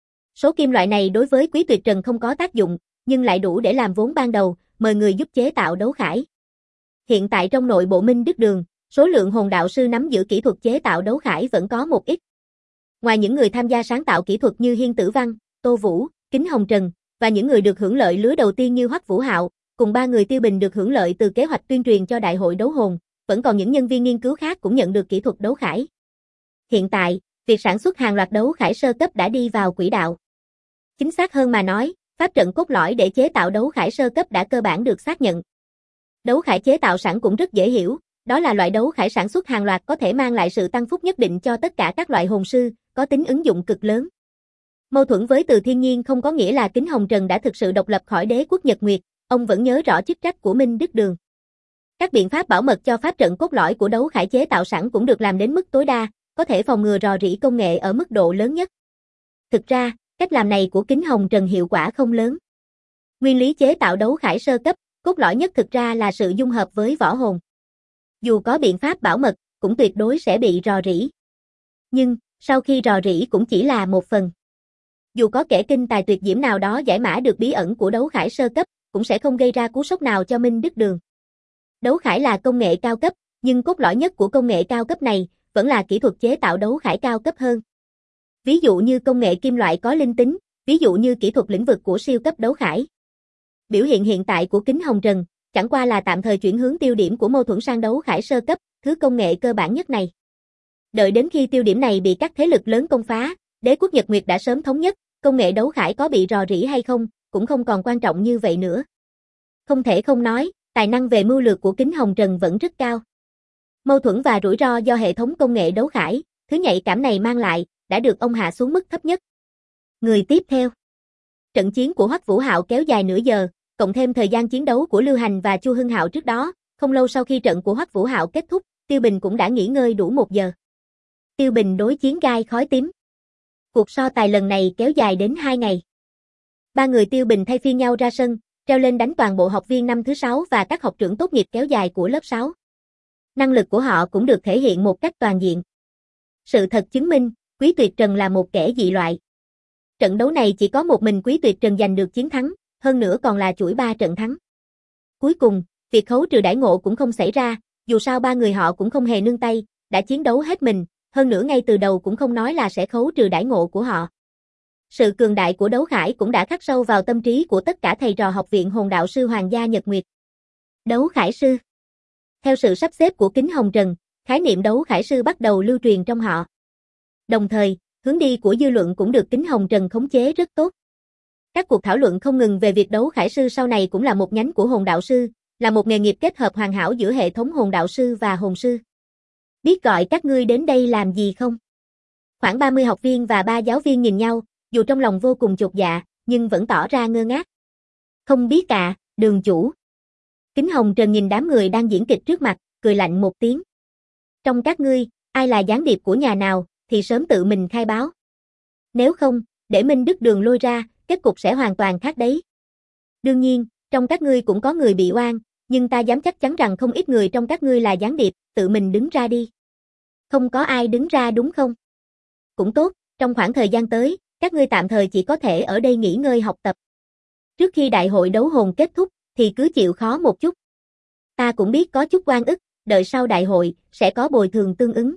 Số kim loại này đối với Quý Tuyệt Trần không có tác dụng, nhưng lại đủ để làm vốn ban đầu, mời người giúp chế tạo đấu khải. Hiện tại trong nội bộ Minh Đức Đường, số lượng hồn đạo sư nắm giữ kỹ thuật chế tạo đấu khải vẫn có một ít. Ngoài những người tham gia sáng tạo kỹ thuật như Hiên Tử Văn, Tô Vũ, Kính Hồng Trần, và những người được hưởng lợi lứa đầu tiên như Hoắc Vũ Hạo, cùng 3 người Tiêu Bình được hưởng lợi từ kế hoạch tuyên truyền cho Đại hội đấu hồn, vẫn còn những nhân viên nghiên cứu khác cũng nhận được kỹ thuật đấu khải. Hiện tại, việc sản xuất hàng loạt đấu khải sơ cấp đã đi vào quỹ đạo. Chính xác hơn mà nói, pháp trận cốt lõi để chế tạo đấu khải sơ cấp đã cơ bản được xác nhận. Đấu khải chế tạo sẵn cũng rất dễ hiểu, đó là loại đấu khải sản xuất hàng loạt có thể mang lại sự tăng phúc nhất định cho tất cả các loại hồn sư, có tính ứng dụng cực lớn. Mâu thuẫn với Từ Thiên Nhiên không có nghĩa là Kính Hồng Trần đã thực sự độc lập khỏi đế quốc Nhật Nguyệt, ông vẫn nhớ rõ chức trách của Minh Đức Đường. Các biện pháp bảo mật cho pháp trận cốt lõi của đấu khải chế tạo sẵn cũng được làm đến mức tối đa, có thể phòng ngừa rò rỉ công nghệ ở mức độ lớn nhất. Thực ra, cách làm này của Kính Hồng Trần hiệu quả không lớn. Nguyên lý chế tạo đấu khải sơ cấp, cốt lõi nhất thực ra là sự dung hợp với võ hồn. Dù có biện pháp bảo mật, cũng tuyệt đối sẽ bị rò rỉ. Nhưng, sau khi rò rỉ cũng chỉ là một phần. Dù có kẻ kinh tài tuyệt diễm nào đó giải mã được bí ẩn của đấu khải sơ cấp, cũng sẽ không gây ra cú sốc nào cho Minh Đức Đường. Đấu khải là công nghệ cao cấp, nhưng cốt lõi nhất của công nghệ cao cấp này vẫn là kỹ thuật chế tạo đấu khải cao cấp hơn. Ví dụ như công nghệ kim loại có linh tính, ví dụ như kỹ thuật lĩnh vực của siêu cấp đấu khải. Biểu hiện hiện tại của Kính Hồng Trần chẳng qua là tạm thời chuyển hướng tiêu điểm của mâu thuẫn sang đấu khải sơ cấp, thứ công nghệ cơ bản nhất này. Đợi đến khi tiêu điểm này bị các thế lực lớn công phá, đế quốc Nhật Nguyệt đã sớm thống nhất, công nghệ đấu khải có bị rò rỉ hay không, cũng không còn quan trọng như vậy nữa. Không thể không nói, tài năng về mưu lược của Kính Hồng Trần vẫn rất cao. Mâu thuẫn và rủi ro do hệ thống công nghệ đấu khải, thứ nhạy cảm này mang lại, đã được ông hạ xuống mức thấp nhất. Người tiếp theo. Trận chiến của Hoắc Vũ Hạo kéo dài nửa giờ, cộng thêm thời gian chiến đấu của Lưu Hành và Chu Hưng Hạo trước đó, không lâu sau khi trận của Hoắc Vũ Hạo kết thúc, Tiêu Bình cũng đã nghỉ ngơi đủ 1 giờ. Tiêu Bình đối chiến gai khói tím. Cuộc so tài lần này kéo dài đến 2 ngày. 3 người Tiêu Bình thay phiên nhau ra sân, treo lên đánh toàn bộ học viên năm thứ 6 và các học trưởng tốt nghiệp kéo dài của lớp 6. Năng lực của họ cũng được thể hiện một cách toàn diện. Sự thật chứng minh, Quý Tuyệt Trần là một kẻ dị loại. Trận đấu này chỉ có một mình Quý Tuyệt Trần giành được chiến thắng, hơn nữa còn là chuỗi 3 trận thắng. Cuối cùng, việc khấu trừ đãi ngộ cũng không xảy ra, dù sao 3 người họ cũng không hề nương tay, đã chiến đấu hết mình, hơn nữa ngay từ đầu cũng không nói là sẽ khấu trừ đãi ngộ của họ. Sự cường đại của đấu khải cũng đã khắc sâu vào tâm trí của tất cả thầy trò học viện hồn đạo sư Hoàng gia Nhật Nguyệt. Đấu khải sư. Theo sự sắp xếp của Kính Hồng Trần, khái niệm đấu khải sư bắt đầu lưu truyền trong họ. Đồng thời, hướng đi của dư luận cũng được Kính Hồng Trần khống chế rất tốt. Các cuộc thảo luận không ngừng về việc đấu khải sư sau này cũng là một nhánh của hồn đạo sư, là một nghề nghiệp kết hợp hoàn hảo giữa hệ thống hồn đạo sư và hồn sư. Biết gọi các ngươi đến đây làm gì không? Khoảng 30 học viên và 3 giáo viên nhìn nhau, dù trong lòng vô cùng chột dạ, nhưng vẫn tỏ ra ngơ ngác. Không biết à, đường chủ. Kính Hồng Trần nhìn đám người đang diễn kịch trước mặt, cười lạnh một tiếng. Trong các ngươi, ai là gián điệp của nhà nào, thì sớm tự mình khai báo. Nếu không, để Minh Đức Đường lôi ra, kết cục sẽ hoàn toàn khác đấy. Đương nhiên, trong các ngươi cũng có người bị oan, nhưng ta dám chắc chắn rằng không ít người trong các ngươi là gián điệp, tự mình đứng ra đi. Không có ai đứng ra đúng không? Cũng tốt, trong khoảng thời gian tới, các ngươi tạm thời chỉ có thể ở đây nghỉ ngơi học tập. Trước khi đại hội đấu hồn kết thúc, thì cứ chịu khó một chút. Ta cũng biết có chút oan ức, đợi sau đại hội, sẽ có bồi thường tương ứng.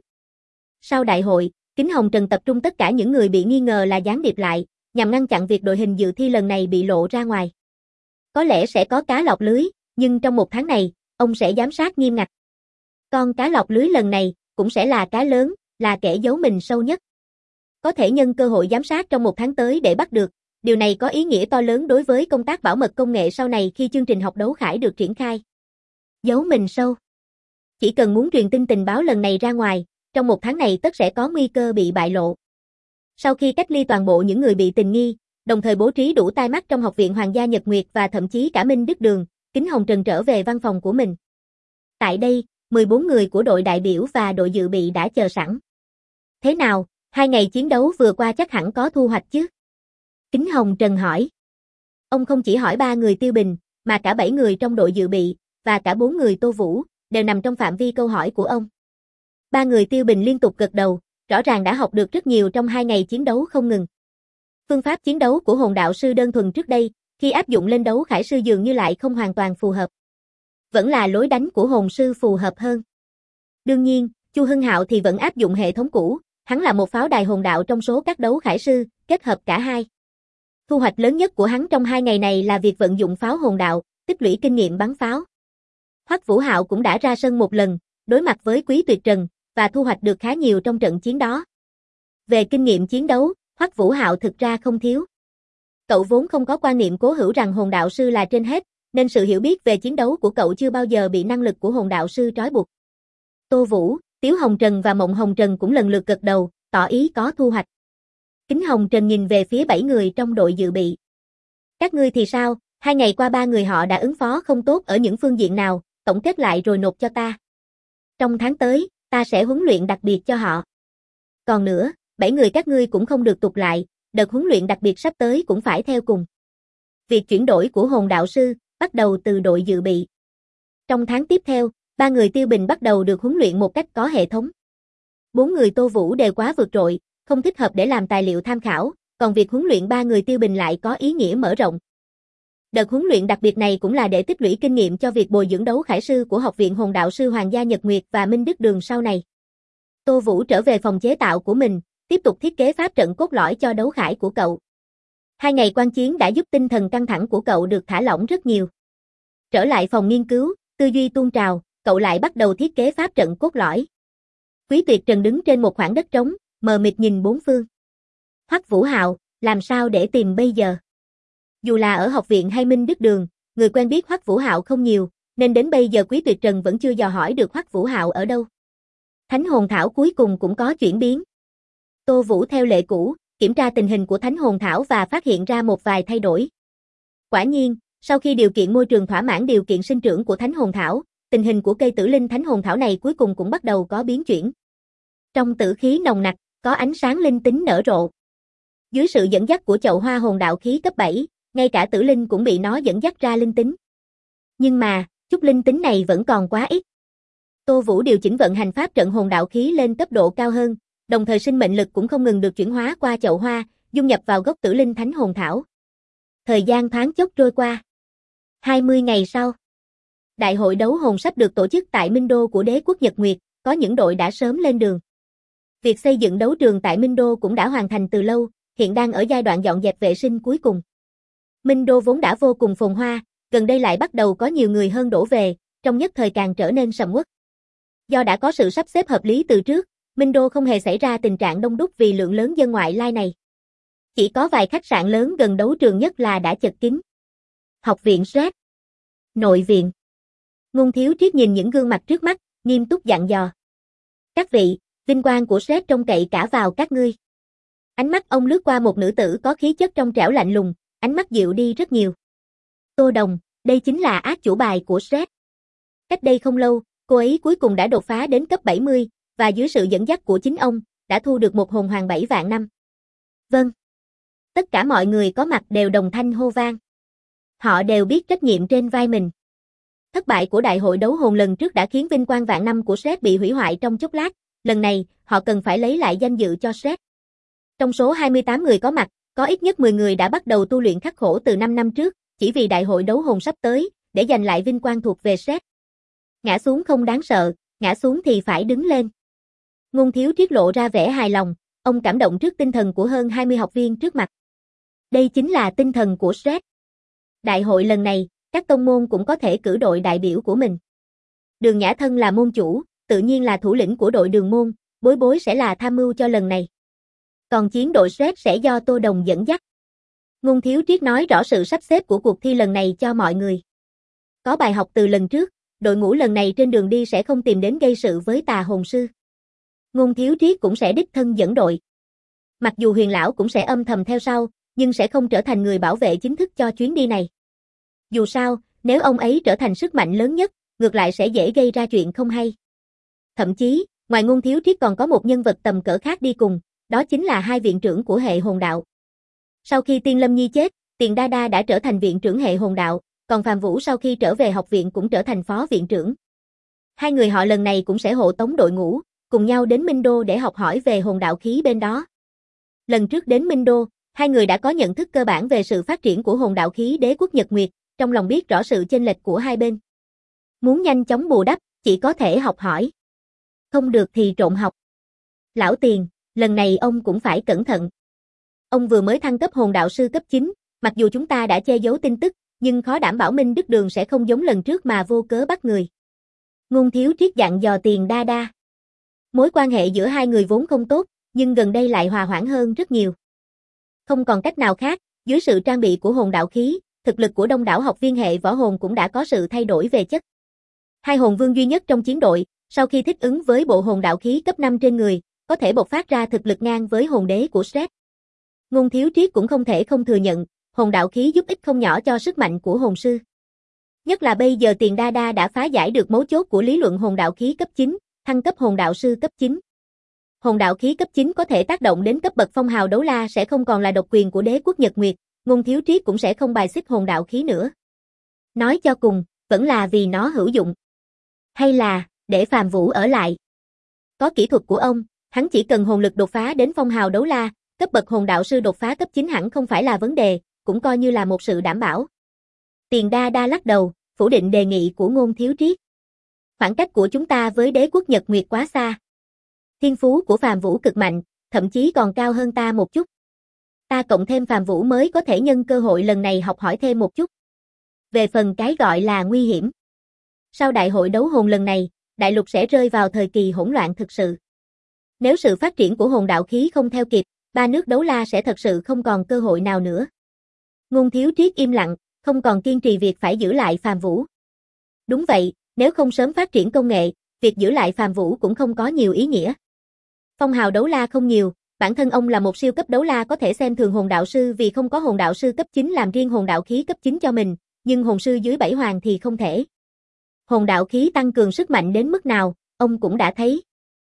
Sau đại hội, Kính Hồng Trần tập trung tất cả những người bị nghi ngờ là gián điệp lại, nhằm ngăn chặn việc đội hình dự thi lần này bị lộ ra ngoài. Có lẽ sẽ có cá lọt lưới, nhưng trong 1 tháng này, ông sẽ giám sát nghiêm ngặt. Con cá lọt lưới lần này, cũng sẽ là cá lớn, là kẻ giấu mình sâu nhất. Có thể nhân cơ hội giám sát trong 1 tháng tới để bắt được, điều này có ý nghĩa to lớn đối với công tác bảo mật công nghệ sau này khi chương trình học đấu khải được triển khai. Giấu mình sâu. Chỉ cần muốn truyền tin tình báo lần này ra ngoài, trong 1 tháng này tất sẽ có nguy cơ bị bại lộ. Sau khi cách ly toàn bộ những người bị tình nghi, đồng thời bố trí đủ tai mắt trong Học viện Hoàng gia Nhật Nguyệt và thậm chí cả Minh Đức Đường, Kính Hồng Trần trở về văn phòng của mình. Tại đây, 14 người của đội đại biểu và đội dự bị đã chờ sẵn. Thế nào, 2 ngày chiến đấu vừa qua chắc hẳn có thu hoạch chứ? Kính Hồng Trần hỏi. Ông không chỉ hỏi 3 người Tiêu Bình, mà cả 7 người trong đội dự bị, và cả 4 người Tô Vũ, đều nằm trong phạm vi câu hỏi của ông. 3 người Tiêu Bình liên tục gật đầu, rõ ràng đã học được rất nhiều trong 2 ngày chiến đấu không ngừng. Phương pháp chiến đấu của hồn đạo sư đơn thuần trước đây, khi áp dụng lên đấu khải sư dường như lại không hoàn toàn phù hợp. Vẫn là lối đánh của hồn sư phù hợp hơn. Đương nhiên, Chu Hưng Hạo thì vẫn áp dụng hệ thống cũ, hắn là một pháo đài hồn đạo trong số các đấu khải sư, kết hợp cả hai. Thu hoạch lớn nhất của hắn trong 2 ngày này là việc vận dụng pháo hồn đạo, tích lũy kinh nghiệm bắn pháo. Hoắc Vũ Hạo cũng đã ra sân một lần, đối mặt với Quý Tuyệt Trần, và thu hoạch được khá nhiều trong trận chiến đó. Về kinh nghiệm chiến đấu, Hoắc Vũ Hạo thực ra không thiếu. Cậu vốn không có quan niệm cố hữu rằng hồn đạo sư là trên hết, nên sự hiểu biết về chiến đấu của cậu chưa bao giờ bị năng lực của hồn đạo sư trói buộc. Tô Vũ, Tiếu Hồng Trần và Mộng Hồng Trần cũng lần lượt gật đầu, tỏ ý có thu hoạch. Kính Hồng Trần nhìn về phía 7 người trong đội dự bị. Các ngươi thì sao, 2 ngày qua 3 người họ đã ứng phó không tốt ở những phương diện nào, tổng kết lại rồi nộp cho ta. Trong tháng tới, ta sẽ huấn luyện đặc biệt cho họ. Còn nữa, 7 người các ngươi cũng không được tụt lại, đợt huấn luyện đặc biệt sắp tới cũng phải theo cùng. Việc chuyển đổi của hồn đạo sư, bắt đầu từ đội dự bị. Trong tháng tiếp theo, 3 người Tiêu Bình bắt đầu được huấn luyện một cách có hệ thống. 4 người Tô Vũ đều quá vượt trội, không thích hợp để làm tài liệu tham khảo, còn việc huấn luyện 3 người Tiêu Bình lại có ý nghĩa mở rộng. Đợt huấn luyện đặc biệt này cũng là để tích lũy kinh nghiệm cho việc bồi dưỡng đấu khải sư của Học viện Hồn đạo sư Hoàng gia Nhật Nguyệt và Minh Đức Đường sau này. Tô Vũ trở về phòng chế tạo của mình, tiếp tục thiết kế pháp trận cốt lõi cho đấu khải của cậu. 2 ngày quan chiến đã giúp tinh thần căng thẳng của cậu được thả lỏng rất nhiều. Trở lại phòng nghiên cứu, tư duy tuôn trào, cậu lại bắt đầu thiết kế pháp trận cốt lõi. Quý Tuyệt Trần đứng trên một khoảng đất trống, mờ mịt nhìn bốn phương. Hoắc Vũ Hạo, làm sao để tìm bây giờ? Dù là ở học viện hay Minh Đức Đường, người quen biết Hoắc Vũ Hạo không nhiều, nên đến bây giờ Quý Tuyệt Trần vẫn chưa dò hỏi được Hoắc Vũ Hạo ở đâu. Thánh hồn thảo cuối cùng cũng có chuyển biến. Tô Vũ theo lệ cũ, kiểm tra tình hình của Thánh hồn thảo và phát hiện ra một vài thay đổi. Quả nhiên, sau khi điều kiện môi trường thỏa mãn điều kiện sinh trưởng của Thánh hồn thảo, tình hình của cây tử linh Thánh hồn thảo này cuối cùng cũng bắt đầu có biến chuyển. Trong tử khí nồng nặc, có ánh sáng linh tính nở rộ. Dưới sự dẫn dắt của chậu hoa hồn đạo khí cấp 7, ngay cả tử linh cũng bị nó dẫn dắt ra linh tính. Nhưng mà, chút linh tính này vẫn còn quá ít. Tô Vũ điều chỉnh vận hành pháp trận hồn đạo khí lên cấp độ cao hơn, đồng thời sinh mệnh lực cũng không ngừng được chuyển hóa qua chậu hoa, dung nhập vào gốc tử linh thánh hồn thảo. Thời gian thoáng chốc trôi qua. 20 ngày sau, đại hội đấu hồn sắp được tổ chức tại Minh Đô của đế quốc Nhật Nguyệt, có những đội đã sớm lên đường. Việc xây dựng đấu trường tại Minh Đô cũng đã hoàn thành từ lâu, hiện đang ở giai đoạn dọn dẹp vệ sinh cuối cùng. Minh Đô vốn đã vô cùng phồn hoa, gần đây lại bắt đầu có nhiều người hơn đổ về, trong nhất thời càng trở nên sầm uất. Do đã có sự sắp xếp hợp lý từ trước, Minh Đô không hề xảy ra tình trạng đông đúc vì lượng lớn dân ngoại lai này. Chỉ có vài khách sạn lớn gần đấu trường nhất là đã chật kín. Học viện Red, nội viện. Ngôn Thiếu Triết nhìn những gương mặt trước mắt, nghiêm túc dặn dò. Các vị, vinh quang của Sret trông cậy cả vào các ngươi. Ánh mắt ông lướt qua một nữ tử có khí chất trong trẻo lạnh lùng, ánh mắt dịu đi rất nhiều. Tô Đồng, đây chính là át chủ bài của Sret. Cách đây không lâu, cô ấy cuối cùng đã đột phá đến cấp 70, và dưới sự dẫn dắt của chính ông, đã thu được một hồn hoàng 7 vạn năm. Vâng. Tất cả mọi người có mặt đều đồng thanh hô vang. Họ đều biết trách nhiệm trên vai mình. Thất bại của đại hội đấu hồn lần trước đã khiến vinh quang vạn năm của Sret bị hủy hoại trong chốc lát, lần này, họ cần phải lấy lại danh dự cho Sret. Trong số 28 người có mặt, có ít nhất 10 người đã bắt đầu tu luyện khắc khổ từ 5 năm trước, chỉ vì đại hội đấu hồn sắp tới, để giành lại vinh quang thuộc về Sret. Ngã xuống không đáng sợ, ngã xuống thì phải đứng lên. Ngôn Thiếu Triết lộ ra vẻ hài lòng, ông cảm động trước tinh thần của hơn 20 học viên trước mặt. Đây chính là tinh thần của Sret. Đại hội lần này, các tông môn cũng có thể cử đội đại biểu của mình. Đường Nhã Thân là môn chủ, tự nhiên là thủ lĩnh của đội đường môn, Bối Bối sẽ là tham mưu cho lần này. Còn chiến đội Sret sẽ do Tô Đồng dẫn dắt. Ngôn Thiếu Triết nói rõ sự sắp xếp của cuộc thi lần này cho mọi người. Có bài học từ lần trước, đội ngũ lần này trên đường đi sẽ không tìm đến gây sự với tà hồn sư. Ngôn Thiếu Triết cũng sẽ đích thân dẫn đội. Mặc dù Huyền Lão cũng sẽ âm thầm theo sau, nhưng sẽ không trở thành người bảo vệ chính thức cho chuyến đi này. Dù sao, nếu ông ấy trở thành sức mạnh lớn nhất, ngược lại sẽ dễ gây ra chuyện không hay. Thậm chí, ngoài Ngôn Thiếu Triết còn có một nhân vật tầm cỡ khác đi cùng, đó chính là hai viện trưởng của hệ hồn đạo. Sau khi Tiên Lâm Nhi chết, Tiền Đa Đa đã trở thành viện trưởng hệ hồn đạo, còn Phàm Vũ sau khi trở về học viện cũng trở thành phó viện trưởng. Hai người họ lần này cũng sẽ hộ tống đội ngũ, cùng nhau đến Minh Đô để học hỏi về hồn đạo khí bên đó. Lần trước đến Minh Đô, hai người đã có nhận thức cơ bản về sự phát triển của hồn đạo khí đế quốc Nhật Nguyệt, trong lòng biết rõ sự chênh lệch của hai bên. Muốn nhanh chóng bù đắp, chỉ có thể học hỏi. Không được thì trộn học. Lão Tiền, lần này ông cũng phải cẩn thận. Ông vừa mới thăng cấp hồn đạo sư cấp 9, mặc dù chúng ta đã che giấu tin tức, nhưng khó đảm bảo Minh Đức Đường sẽ không giống lần trước mà vô cớ bắt người. Ngôn Thiếu Triết dặn dò Tiền Đa Đa. Mối quan hệ giữa hai người vốn không tốt, nhưng gần đây lại hòa hoãn hơn rất nhiều. Không còn cách nào khác, dưới sự trang bị của hồn đạo khí, thực lực của đông đảo học viên hệ võ hồn cũng đã có sự thay đổi về chất. Hai hồn vương duy nhất trong chiến đội, sau khi thích ứng với bộ hồn đạo khí cấp 5 trên người, có thể bộc phát ra thực lực ngang với hồn đế của Sret. Ngôn Thiếu Triết cũng không thể không thừa nhận, hồn đạo khí giúp ích không nhỏ cho sức mạnh của hồn sư. Nhất là bây giờ Tiền Đa Đa đã phá giải được mấu chốt của lý luận hồn đạo khí cấp 9, thăng cấp hồn đạo sư cấp 9. Hồn đạo khí cấp 9 có thể tác động đến cấp bậc phong hào đấu la sẽ không còn là độc quyền của đế quốc Nhật Nguyệt, Ngôn Thiếu Triết cũng sẽ không bài xích hồn đạo khí nữa. Nói cho cùng, vẫn là vì nó hữu dụng. Hay là, để Phàm Vũ ở lại. Có kỹ thuật của ông, hắn chỉ cần hồn lực đột phá đến phong hào đấu la, cấp bậc hồn đạo sư đột phá cấp 9 hẳn không phải là vấn đề, cũng coi như là một sự đảm bảo. Tiền Đa Đa lắc đầu, phủ định đề nghị của Ngôn Thiếu Triết. Khoảng cách của chúng ta với đế quốc Nhật Nguyệt quá xa. Thiên phú của Phàm Vũ cực mạnh, thậm chí còn cao hơn ta một chút. Ta cộng thêm Phàm Vũ mới có thể nhân cơ hội lần này học hỏi thêm một chút. Về phần cái gọi là nguy hiểm. Sau đại hội đấu hồn lần này, đại lục sẽ rơi vào thời kỳ hỗn loạn thực sự. Nếu sự phát triển của hồn đạo khí không theo kịp, ba nước đấu la sẽ thật sự không còn cơ hội nào nữa. Ngôn Thiếu Triết im lặng, không còn kiên trì việc phải giữ lại Phàm Vũ. Đúng vậy, nếu không sớm phát triển công nghệ, việc giữ lại Phàm Vũ cũng không có nhiều ý nghĩa. Phong hào đấu la không nhiều, bản thân ông là một siêu cấp đấu la có thể xem thường hồn đạo sư vì không có hồn đạo sư cấp 9 làm riêng hồn đạo khí cấp 9 cho mình, nhưng hồn sư dưới 7 hoàng thì không thể. Hồn đạo khí tăng cường sức mạnh đến mức nào, ông cũng đã thấy.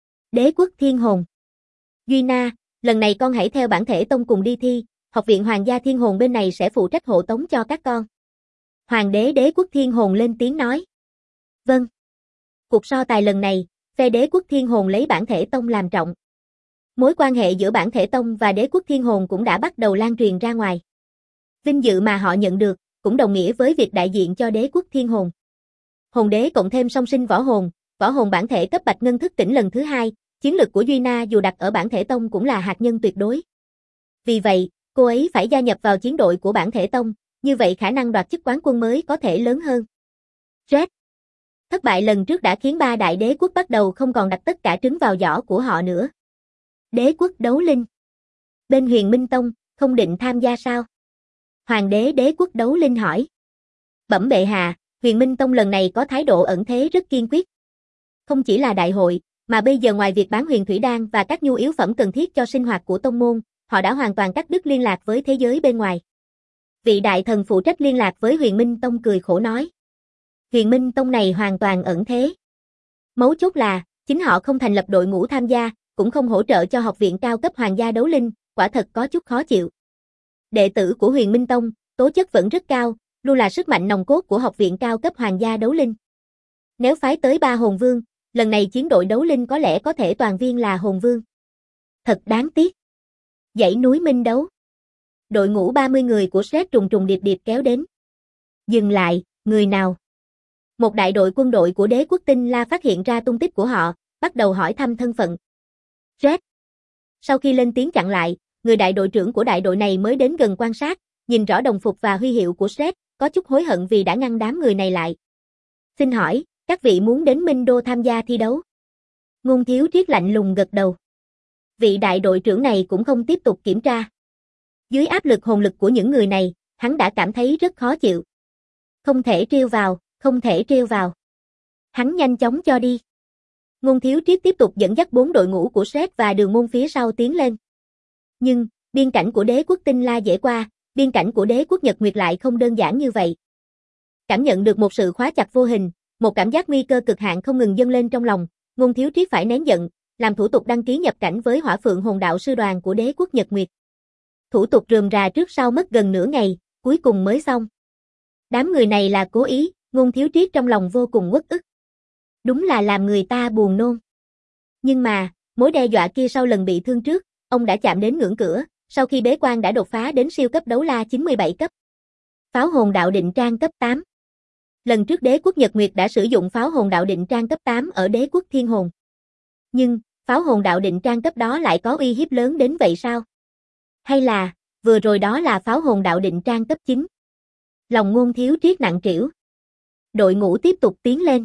Đế quốc thiên hồn. Duy Na, lần này con hãy theo bản thể tông cùng đi thi, học viện Hoàng gia thiên hồn bên này sẽ phụ trách hộ tống cho các con. Hoàng đế đế quốc thiên hồn lên tiếng nói. Vâng. Cuộc so tài lần này, phe đế quốc thiên hồn lấy bản thể tông làm trọng. Mối quan hệ giữa bản thể tông và đế quốc thiên hồn cũng đã bắt đầu lan truyền ra ngoài. Vinh dự mà họ nhận được, cũng đồng nghĩa với việc đại diện cho đế quốc thiên hồn. Hồn đế cộng thêm song sinh võ hồn bản thể cấp bạch ngân thức tỉnh lần thứ 2, chiến lực của Duy Na dù đặt ở bản thể tông cũng là hạt nhân tuyệt đối. Vì vậy, cô ấy phải gia nhập vào chiến đội của bản thể tông, như vậy khả năng đoạt chức quán quân mới có thể lớn hơn. Red. Thất bại lần trước đã khiến ba đại đế quốc bắt đầu không còn đặt tất cả trứng vào giỏ của họ nữa. Đế quốc đấu linh. Bên Huyền Minh Tông, không định tham gia sao? Hoàng đế đế quốc đấu linh hỏi. Bẩm bệ hạ, Huyền Minh Tông lần này có thái độ ẩn thế rất kiên quyết. Không chỉ là đại hội, Mà bây giờ ngoài việc bán huyền thủy đan và các nhu yếu phẩm cần thiết cho sinh hoạt của tông môn, họ đã hoàn toàn cắt đứt liên lạc với thế giới bên ngoài. Vị đại thần phụ trách liên lạc với Huyền Minh Tông cười khổ nói. Huyền Minh Tông này hoàn toàn ẩn thế. Mấu chốt là, chính họ không thành lập đội ngũ tham gia, cũng không hỗ trợ cho học viện cao cấp Hoàng gia đấu linh, quả thật có chút khó chịu. Đệ tử của Huyền Minh Tông, tố chất vẫn rất cao, luôn là sức mạnh nòng cốt của học viện cao cấp Hoàng gia đấu linh. Nếu phái tới 3 hồn vương, lần này chiến đội đấu linh có lẽ có thể toàn viên là hồn vương. Thật đáng tiếc. Dãy núi Minh Đấu. Đội ngũ 30 người của Sret trùng trùng điệp điệp kéo đến. Dừng lại, người nào? Một đại đội quân đội của đế quốc Tinh La phát hiện ra tung tích của họ, bắt đầu hỏi thăm thân phận. Sret. Sau khi lên tiếng chặn lại, người đại đội trưởng của đại đội này mới đến gần quan sát, nhìn rõ đồng phục và huy hiệu của Sret, có chút hối hận vì đã ngăn đám người này lại. Xin hỏi, các vị muốn đến Minh Đô tham gia thi đấu? Ngôn Thiếu Triết lạnh lùng gật đầu. Vị đại đội trưởng này cũng không tiếp tục kiểm tra. Dưới áp lực hồn lực của những người này, hắn đã cảm thấy rất khó chịu. Không thể trêu vào, không thể trêu vào. Hắn nhanh chóng cho đi. Ngôn Thiếu Triết tiếp tục dẫn dắt 4 đội ngũ của Sret và Đường Môn phía sau tiến lên. Nhưng, biên cảnh của đế quốc Tinh La dễ qua, biên cảnh của đế quốc Nhật Nguyệt lại không đơn giản như vậy. Cảm nhận được một sự khóa chặt vô hình, một cảm giác nguy cơ cực hạn không ngừng dâng lên trong lòng, Ngôn Thiếu Triết phải nén giận, làm thủ tục đăng ký nhập cảnh với Hỏa Phượng Hồn Đạo sư đoàn của đế quốc Nhật Nguyệt. Thủ tục rườm rà trước sau mất gần nửa ngày, cuối cùng mới xong. Đám người này là cố ý, Ngôn Thiếu Triết trong lòng vô cùng uất ức. Đúng là làm người ta buồn nôn. Nhưng mà, mối đe dọa kia sau lần bị thương trước, ông đã chạm đến ngưỡng cửa, sau khi bế quan đã đột phá đến siêu cấp đấu la 97 cấp. Pháo hồn đạo định trang cấp 8. Lần trước đế quốc Nhật Nguyệt đã sử dụng pháo hồn đạo định trang cấp 8 ở đế quốc Thiên Hồn. Nhưng, pháo hồn đạo định trang cấp đó lại có uy hiếp lớn đến vậy sao? Hay là, vừa rồi đó là pháo hồn đạo định trang cấp 9? Lòng Ngôn Thiếu Triết nặng trĩu. Đội ngũ tiếp tục tiến lên.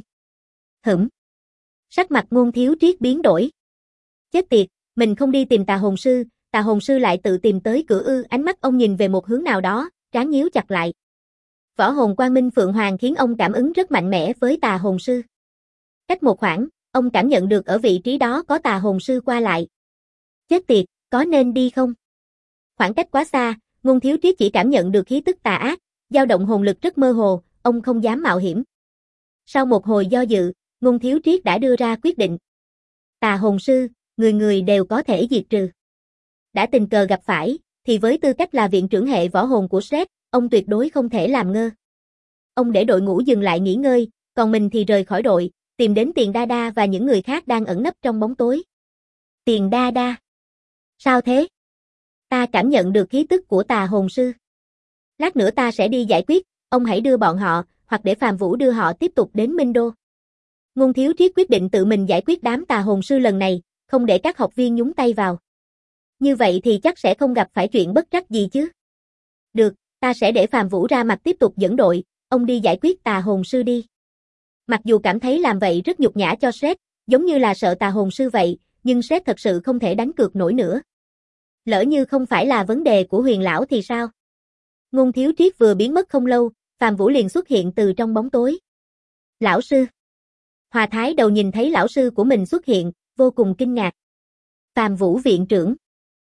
Sắc mặt Ngôn Thiếu Triết biến đổi. Chết tiệt, mình không đi tìm tà hồn sư lại tự tìm tới cửa ư? Ánh mắt ông nhìn về một hướng nào đó, trán nhíu chặt lại. Võ hồn quang minh phượng hoàng khiến ông cảm ứng rất mạnh mẽ với tà hồn sư. Cách một khoảng, ông cảm nhận được ở vị trí đó có tà hồn sư qua lại. Chết tiệt, có nên đi không? Khoảng cách quá xa, Ngôn Thiếu Triết chỉ cảm nhận được khí tức tà ác, dao động hồn lực rất mơ hồ, ông không dám mạo hiểm. Sau một hồi do dự, Ngôn Thiếu Triết đã đưa ra quyết định. Tà hồn sư, người người đều có thể diệt trừ. Đã tình cờ gặp phải, thì với tư cách là viện trưởng hệ võ hồn của Sret, ông tuyệt đối không thể làm ngơ. Ông để đội ngũ dừng lại nghỉ ngơi, còn mình thì rời khỏi đội, tìm đến Tiền Đa Đa và những người khác đang ẩn nấp trong bóng tối. Tiền Đa Đa. Sao thế? Ta cảm nhận được khí tức của tà hồn sư. Lát nữa ta sẽ đi giải quyết, ông hãy đưa bọn họ, hoặc để Phàm Vũ đưa họ tiếp tục đến Minh Đô. Ngôn Thiếu Triết quyết định tự mình giải quyết đám tà hồn sư lần này, không để các học viên nhúng tay vào. Như vậy thì chắc sẽ không gặp phải chuyện bất trắc gì chứ. Được, ta sẽ để Phàm Vũ ra mặt tiếp tục dẫn đội, ông đi giải quyết tà hồn sư đi. Mặc dù cảm thấy làm vậy rất nhục nhã cho Sret, giống như là sợ tà hồn sư vậy, nhưng Sret thật sự không thể đánh cược nổi nữa. Lỡ như không phải là vấn đề của Huyền lão thì sao? Ngôn Thiếu Triết vừa biến mất không lâu, Phàm Vũ liền xuất hiện từ trong bóng tối. Lão sư. Hòa Thái Đầu nhìn thấy lão sư của mình xuất hiện, vô cùng kinh ngạc. Phàm Vũ viện trưởng.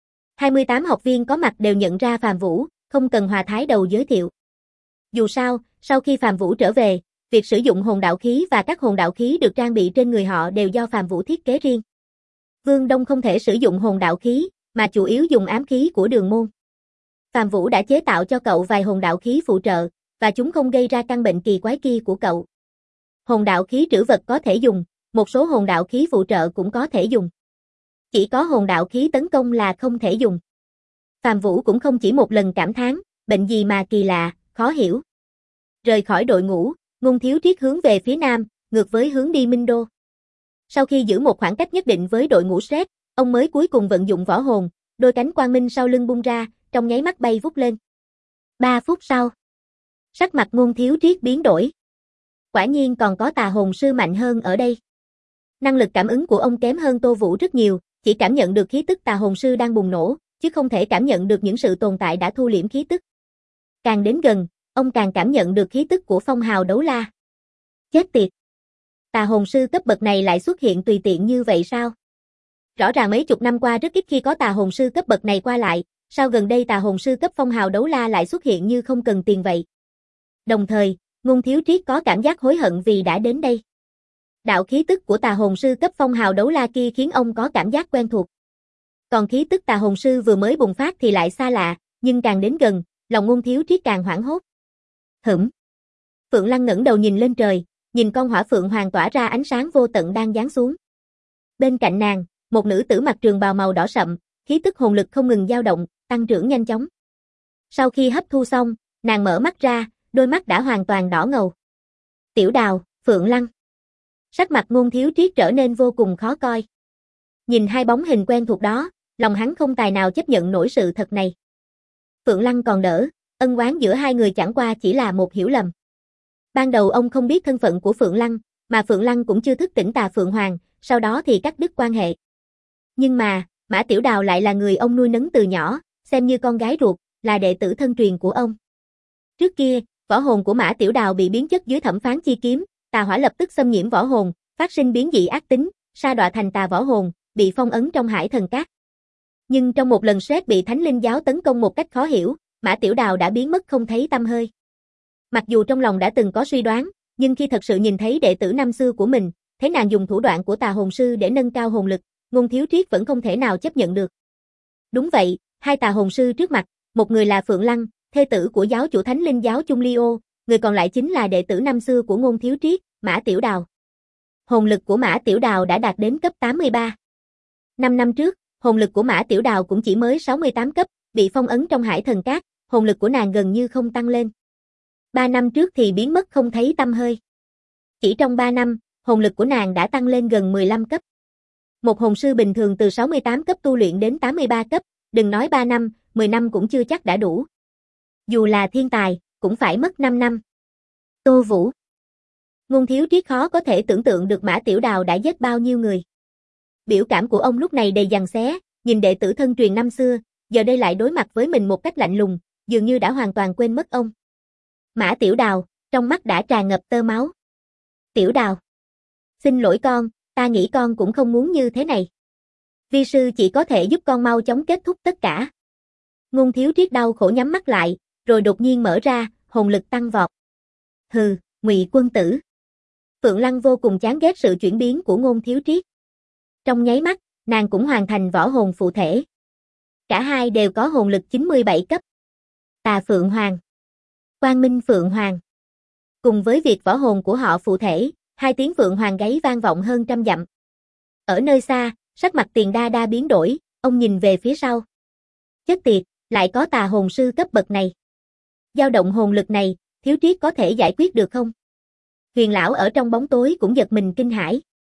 28 học viên có mặt đều nhận ra Phàm Vũ, không cần Hòa Thái Đầu giới thiệu. Dù sao, sau khi Phàm Vũ trở về, việc sử dụng hồn đạo khí và các hồn đạo khí được trang bị trên người họ đều do Phàm Vũ thiết kế riêng. Vương Đông không thể sử dụng hồn đạo khí, mà chủ yếu dùng ám khí của Đường Môn. Phàm Vũ đã chế tạo cho cậu vài hồn đạo khí phụ trợ, và chúng không gây ra căn bệnh kỳ quái kia của cậu. Hồn đạo khí trữ vật có thể dùng, một số hồn đạo khí phụ trợ cũng có thể dùng. Chỉ có hồn đạo khí tấn công là không thể dùng. Phàm Vũ cũng không chỉ một lần cảm thán, bệnh gì mà kỳ lạ, khó hiểu. Rời khỏi đội ngũ, Ngôn Thiếu Triết hướng về phía nam, ngược với hướng đi Minh Đô. Sau khi giữ một khoảng cách nhất định với đội ngũ Sret, ông mới cuối cùng vận dụng võ hồn, đôi cánh quang minh sau lưng bung ra, trong nháy mắt bay vút lên. 3 phút sau, sắc mặt Ngôn Thiếu Triết biến đổi. Quả nhiên còn có tà hồn sư mạnh hơn ở đây. Năng lực cảm ứng của ông kém hơn Tô Vũ rất nhiều, chỉ cảm nhận được khí tức tà hồn sư đang bùng nổ, chứ không thể cảm nhận được những sự tồn tại đã thu liễm khí tức. Càng đến gần, ông càng cảm nhận được khí tức của phong hào đấu la. Chết tiệt! Tà hồn sư cấp bậc này lại xuất hiện tùy tiện như vậy sao? Rõ ràng mấy chục năm qua rất ít khi có tà hồn sư cấp bậc này qua lại, sao gần đây tà hồn sư cấp phong hào đấu la lại xuất hiện như không cần tiền vậy? Đồng thời, Ngôn Thiếu Triết có cảm giác hối hận vì đã đến đây. Đạo khí tức của tà hồn sư cấp phong hào đấu la kia khiến ông có cảm giác quen thuộc. Còn khí tức tà hồn sư vừa mới bùng phát thì lại xa lạ, nhưng càng đến gần, lòng Ngôn Thiếu Triết càng hoảng hốt. Phượng Lăng ngẩng đầu nhìn lên trời, nhìn con hỏa phượng hoàng tỏa ra ánh sáng vô tận đang giáng xuống. Bên cạnh nàng, một nữ tử mặc trường bào màu đỏ sậm, khí tức hồn lực không ngừng dao động, tăng trưởng nhanh chóng. Sau khi hấp thu xong, nàng mở mắt ra, đôi mắt đã hoàn toàn đỏ ngầu. Tiểu Đào, Phượng Lăng. Sắc mặt Ngôn Thiếu Triết trở nên vô cùng khó coi. Nhìn hai bóng hình quen thuộc đó, lòng hắn không tài nào chấp nhận nổi sự thật này. Phượng Lăng còn đỡ, ân oán giữa hai người chẳng qua chỉ là một hiểu lầm. Ban đầu ông không biết thân phận của Phượng Lăng, mà Phượng Lăng cũng chưa thức tỉnh tà Phượng Hoàng, sau đó thì cắt đứt quan hệ. Nhưng mà, Mã Tiểu Đào lại là người ông nuôi nấng từ nhỏ, xem như con gái ruột, là đệ tử thân truyền của ông. Trước kia, võ hồn của Mã Tiểu Đào bị biến chất dưới Thẩm Phán chi kiếm, tà hỏa lập tức xâm nhiễm võ hồn, phát sinh biến dị ác tính, sa đọa thành tà võ hồn, bị phong ấn trong Hải Thần Cát. Nhưng trong một lần Sét bị Thánh Linh giáo tấn công một cách khó hiểu, Mã Tiểu Đào đã biến mất không thấy tăm hơi. Mặc dù trong lòng đã từng có suy đoán, nhưng khi thật sự nhìn thấy đệ tử năm xưa của mình, thấy nàng dùng thủ đoạn của tà hồn sư để nâng cao hồn lực, Ngôn Thiếu Triết vẫn không thể nào chấp nhận được. Đúng vậy, hai tà hồn sư trước mặt, một người là Phượng Lăng, thê tử của giáo chủ Thánh Linh giáo Chung Liêu, người còn lại chính là đệ tử năm xưa của Ngôn Thiếu Triết, Mã Tiểu Đào. Hồn lực của Mã Tiểu Đào đã đạt đến cấp 83. 5 năm trước, hồn lực của Mã Tiểu Đào cũng chỉ mới 68 cấp, bị phong ấn trong Hải Thần Cát, hồn lực của nàng gần như không tăng lên. 3 năm trước thì biến mất không thấy tăm hơi. Chỉ trong 3 năm, hồn lực của nàng đã tăng lên gần 15 cấp. Một hồn sư bình thường từ 68 cấp tu luyện đến 83 cấp, đừng nói 3 năm, 10 năm cũng chưa chắc đã đủ. Dù là thiên tài, cũng phải mất 5 năm. Tô Vũ. Ngôn Thiếu Triết khó có thể tưởng tượng được Mã Tiểu Đào đã giết bao nhiêu người. Biểu cảm của ông lúc này đầy giằng xé, nhìn đệ tử thân truyền năm xưa, giờ đây lại đối mặt với mình một cách lạnh lùng, dường như đã hoàn toàn quên mất ông. Mã Tiểu Đào, trong mắt đã tràn ngập tơ máu. Tiểu Đào. Xin lỗi con, ta nghĩ con cũng không muốn như thế này. Vi sư chỉ có thể giúp con mau chóng kết thúc tất cả. Ngôn Thiếu Triết đau khổ nhắm mắt lại, rồi đột nhiên mở ra, hồn lực tăng vọt. Hừ, Ngụy quân tử. Phượng Lăng vô cùng chán ghét sự chuyển biến của Ngôn Thiếu Triết. Trong nháy mắt, nàng cũng hoàn thành võ hồn phụ thể. Cả hai đều có hồn lực 97 cấp. Tà Phượng Hoàng, Quang Minh Phượng Hoàng. Cùng với việc võ hồn của họ phụ thể, hai tiếng Phượng Hoàng gáy vang vọng hơn trăm dặm. Ở nơi xa, sắc mặt Tiền Đa Đa biến đổi, ông nhìn về phía sau. Chết tiệt, lại có tà hồn sư cấp bậc này. Dao động hồn lực này, Thiếu Triết có thể giải quyết được không? Huyền lão ở trong bóng tối cũng giật mình kinh hãi.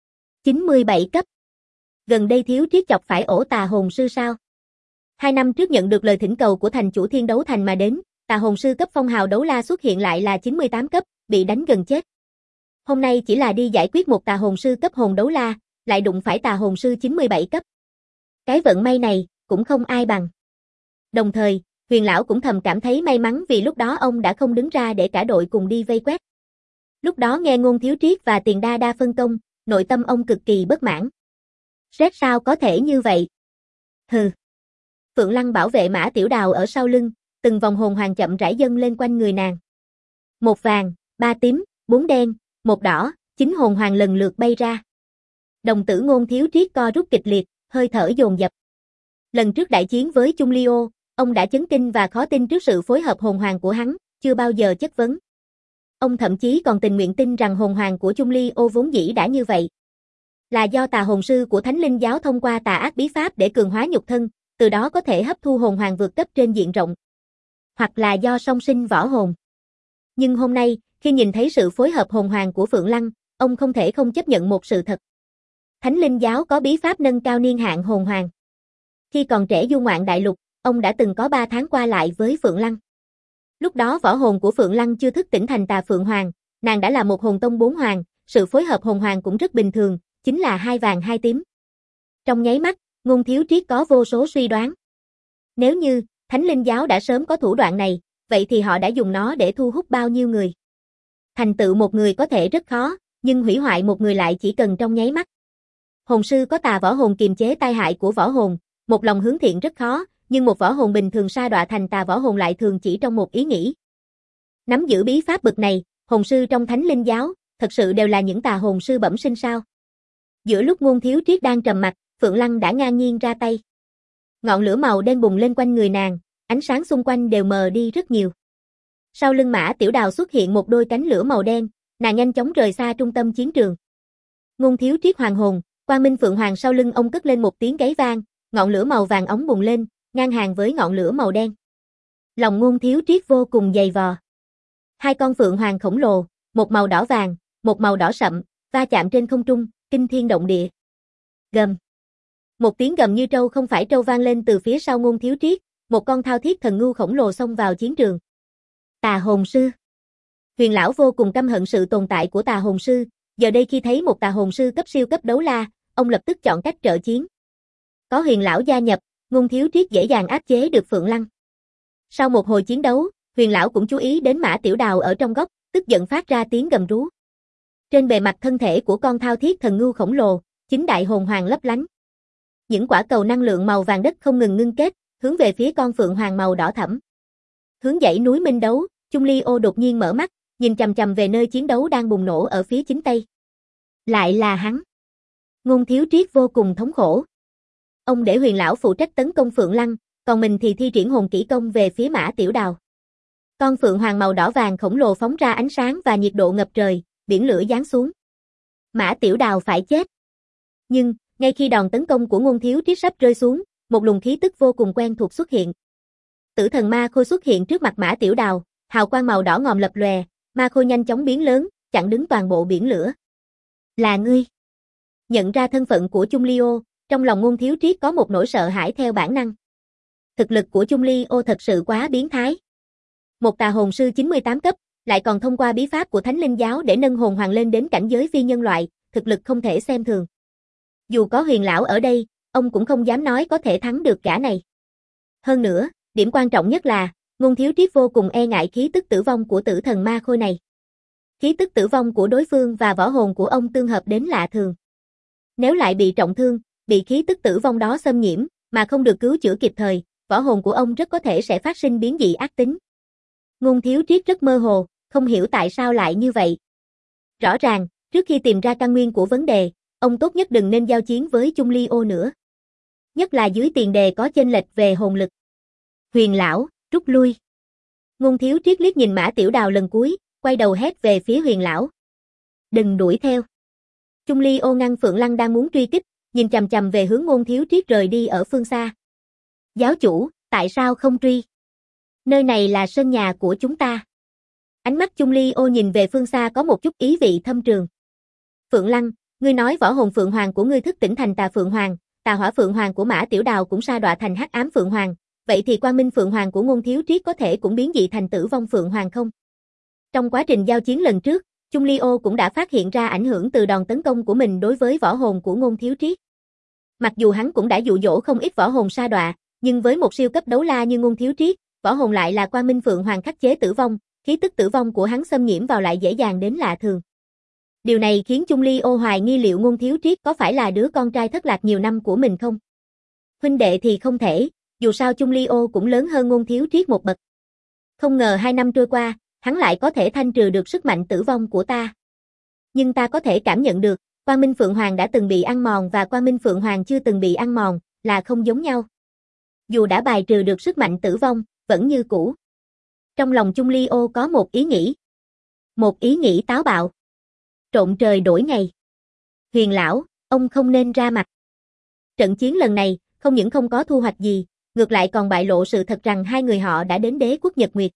97 cấp. Gần đây Thiếu Triết chọc phải ổ tà hồn sư sao? 2 năm trước nhận được lời thỉnh cầu của thành chủ Thiên Đấu Thành mà đến, tà hồn sư cấp phong hào đấu la xuất hiện lại là 98 cấp, bị đánh gần chết. Hôm nay chỉ là đi giải quyết một tà hồn sư cấp hồn đấu la, lại đụng phải tà hồn sư 97 cấp. Cái vận may này, cũng không ai bằng. Đồng thời, Huyền lão cũng thầm cảm thấy may mắn vì lúc đó ông đã không đứng ra để cả đội cùng đi vây quét. Lúc đó nghe Ngôn Thiếu Triết và Tiền Đa Đa phân công, nội tâm ông cực kỳ bất mãn. Rét sao có thể như vậy? Hừ. Phượng Lăng bảo vệ Mã Tiểu Đào ở sau lưng, từng vòng hồn hoàng chậm rãi dâng lên quanh người nàng. 1 vàng, 3 tím, 4 đen, 1 đỏ, 9 hồn hoàng lần lượt bay ra. Đồng tử Ngôn Thiếu Triết co rút kịch liệt, hơi thở dồn dập. Lần trước đại chiến với Chung Liêu, ông đã chấn kinh và khó tin trước sự phối hợp hồn hoàng của hắn, chưa bao giờ chất vấn. Ông thậm chí còn tình nguyện tin rằng hồn hoàng của Chung Liêu vốn dĩ đã như vậy. Là do tà hồn sư của Thánh Linh giáo thông qua tà ác bí pháp để cường hóa nhục thân, từ đó có thể hấp thu hồn hoàng vượt cấp trên diện rộng. Hoặc là do song sinh võ hồn. Nhưng hôm nay, khi nhìn thấy sự phối hợp hồn hoàng của Phượng Lăng, ông không thể không chấp nhận một sự thật. Thánh Linh giáo có bí pháp nâng cao niên hạn hồn hoàng. Khi còn trẻ du ngoạn đại lục, ông đã từng có 3 tháng qua lại với Phượng Lăng. Lúc đó võ hồn của Phượng Lăng chưa thức tỉnh thành tà Phượng Hoàng, nàng đã là một hồn tông 4 hoàng, sự phối hợp hồn hoàng cũng rất bình thường, chính là 2 vàng 2 tím. Trong nháy mắt, Ngôn Thiếu Triết có vô số suy đoán. Nếu như Thánh Linh giáo đã sớm có thủ đoạn này, vậy thì họ đã dùng nó để thu hút bao nhiêu người. Thành tựu một người có thể rất khó, nhưng hủy hoại một người lại chỉ cần trong nháy mắt. Hồn sư có tà võ hồn kiềm chế tai hại của võ hồn, một lòng hướng thiện rất khó, nhưng một võ hồn bình thường sa đọa thành tà võ hồn lại thường chỉ trong một ý nghĩ. Nắm giữ bí pháp bực này, hồn sư trong Thánh Linh giáo, thật sự đều là những tà hồn sư bẩm sinh sao? Giữa lúc Ngôn Thiếu Triết đang trầm mặc, Phượng Lăng đã ngang nhiên ra tay. Ngọn lửa màu đen bùng lên quanh người nàng, ánh sáng xung quanh đều mờ đi rất nhiều. Sau lưng Mã Tiểu Đào xuất hiện một đôi cánh lửa màu đen, nàng nhanh chóng rời xa trung tâm chiến trường. Ngôn Thiếu Triết hoàng hồn, Quang Minh Phượng Hoàng sau lưng ông cất lên một tiếng gáy vang, ngọn lửa màu vàng óng bùng lên, ngang hàng với ngọn lửa màu đen. Lòng Ngôn Thiếu Triết vô cùng dày vò. Hai con phượng hoàng khổng lồ, một màu đỏ vàng, một màu đỏ sậm, va chạm trên không trung, kinh thiên động địa. Gầm. Một tiếng gầm như trâu không phải trâu vang lên từ phía sau Ngôn Thiếu Triết, một con thao thiết thần ngưu khổng lồ xông vào chiến trường. Tà hồn sư. Huyền lão vô cùng căm hận sự tồn tại của tà hồn sư, giờ đây khi thấy một tà hồn sư cấp siêu cấp đấu la, ông lập tức chọn cách trợ chiến. Có Huyền lão gia nhập, Ngôn Thiếu Triết dễ dàng áp chế được Phượng Lăng. Sau một hồi chiến đấu, Huyền lão cũng chú ý đến Mã Tiểu Đào ở trong góc, tức giận phát ra tiếng gầm rú. Trên bề mặt thân thể của con thao thiết thần ngưu khổng lồ, chính đại hồn hoàng lấp lánh. Những quả cầu năng lượng màu vàng đất không ngừng ngưng kết, hướng về phía con phượng hoàng màu đỏ thẫm. Hướng dãy núi Minh Đấu, Chung Ly Ô đột nhiên mở mắt, nhìn chằm chằm về nơi chiến đấu đang bùng nổ ở phía chính tây. Lại là hắn. Ngôn Thiếu Triết vô cùng thống khổ. Ông để Huyền lão phụ trách tấn công Phượng Lăng, còn mình thì thi triển hồn kỹ công về phía Mã Tiểu Đào. Con phượng hoàng màu đỏ vàng khổng lồ phóng ra ánh sáng và nhiệt độ ngập trời, biển lửa giáng xuống. Mã Tiểu Đào phải chết. Nhưng, ngay khi đòn tấn công của Ngôn Thiếu Triết sắp rơi xuống, một luồng khí tức vô cùng quen thuộc xuất hiện. Tử thần ma khôi xuất hiện trước mặt Mã Tiểu Đào, hào quang màu đỏ ngòm lập lòe, ma khôi nhanh chóng biến lớn, chặn đứng toàn bộ biển lửa. Là ngươi. Nhận ra thân phận của Chung Ly Ô, trong lòng Ngôn Thiếu Triết có một nỗi sợ hãi theo bản năng. Thực lực của Chung Ly Ô thật sự quá biến thái. Một tà hồn sư 98 cấp, lại còn thông qua bí pháp của Thánh Linh giáo để nâng hồn hoàng lên đến cảnh giới phi nhân loại, thực lực không thể xem thường. Dù có Huyền lão ở đây, ông cũng không dám nói có thể thắng được gã này. Hơn nữa, điểm quan trọng nhất là, Ngôn Thiếu Triết vô cùng e ngại khí tức tử vong của tử thần ma khôi này. Khí tức tử vong của đối phương và võ hồn của ông tương hợp đến lạ thường. Nếu lại bị trọng thương, bị khí tức tử vong đó xâm nhiễm, mà không được cứu chữa kịp thời, võ hồn của ông rất có thể sẽ phát sinh biến dị ác tính. Ngôn Thiếu Triết rất mơ hồ, không hiểu tại sao lại như vậy. Rõ ràng, trước khi tìm ra căn nguyên của vấn đề, ông tốt nhất đừng nên giao chiến với Chung Ly Ô nữa. Nhất là dưới tiền đề có chênh lệch về hồn lực. Huyền lão, rút lui. Ngôn Thiếu Triết liếc nhìn Mã Tiểu Đào lần cuối, quay đầu hét về phía Huyền lão. Đừng đuổi theo. Chung Ly Ô ngăn Phượng Lăng đang muốn truy kích, nhìn chằm chằm về hướng Ngôn Thiếu Triết rời đi ở phương xa. Giáo chủ, tại sao không truy? Nơi này là sân nhà của chúng ta. Ánh mắt Chung Ly Ô nhìn về phương xa có một chút ý vị thâm trường. Phượng Lăng, ngươi nói võ hồn Phượng Hoàng của ngươi thức tỉnh thành tà Phượng Hoàng, tà hỏa Phượng Hoàng của Mã Tiểu Đào cũng sa đọa thành hắc ám Phượng Hoàng, vậy thì Quang Minh Phượng Hoàng của Ngôn Thiếu Triết có thể cũng biến dị thành tử vong Phượng Hoàng không? Trong quá trình giao chiến lần trước, Chung Ly Ô cũng đã phát hiện ra ảnh hưởng từ đòn tấn công của mình đối với võ hồn của Ngôn Thiếu Triết. Mặc dù hắn cũng đã dụ dỗ không ít võ hồn sa đọa, nhưng với một siêu cấp đấu la như Ngôn Thiếu Triết, võ hồn lại là Quang Minh Phượng Hoàng khắc chế tử vong, khí tức tử vong của hắn xâm nhiễm vào lại dễ dàng đến lạ thường. Điều này khiến Chung Ly Ô hoài nghi liệu Ngôn Thiếu Triết có phải là đứa con trai thất lạc nhiều năm của mình không? Huynh đệ thì không thể, dù sao Chung Ly Ô cũng lớn hơn Ngôn Thiếu Triết một bậc. Không ngờ 2 năm trôi qua, hắn lại có thể thanh trừ được sức mạnh tử vong của ta. Nhưng ta có thể cảm nhận được, Quang Minh Phượng Hoàng đã từng bị ăn mòn và Quang Minh Phượng Hoàng chưa từng bị ăn mòn, là không giống nhau. Dù đã bài trừ được sức mạnh tử vong, vẫn như cũ. Trong lòng Chung Ly Ô có một ý nghĩ. Một ý nghĩ táo bạo. Trộn trời đổi ngày. Huyền lão, ông không nên ra mặt. Trận chiến lần này, không những không có thu hoạch gì, ngược lại còn bại lộ sự thật rằng hai người họ đã đến đế quốc Nhật Nguyệt.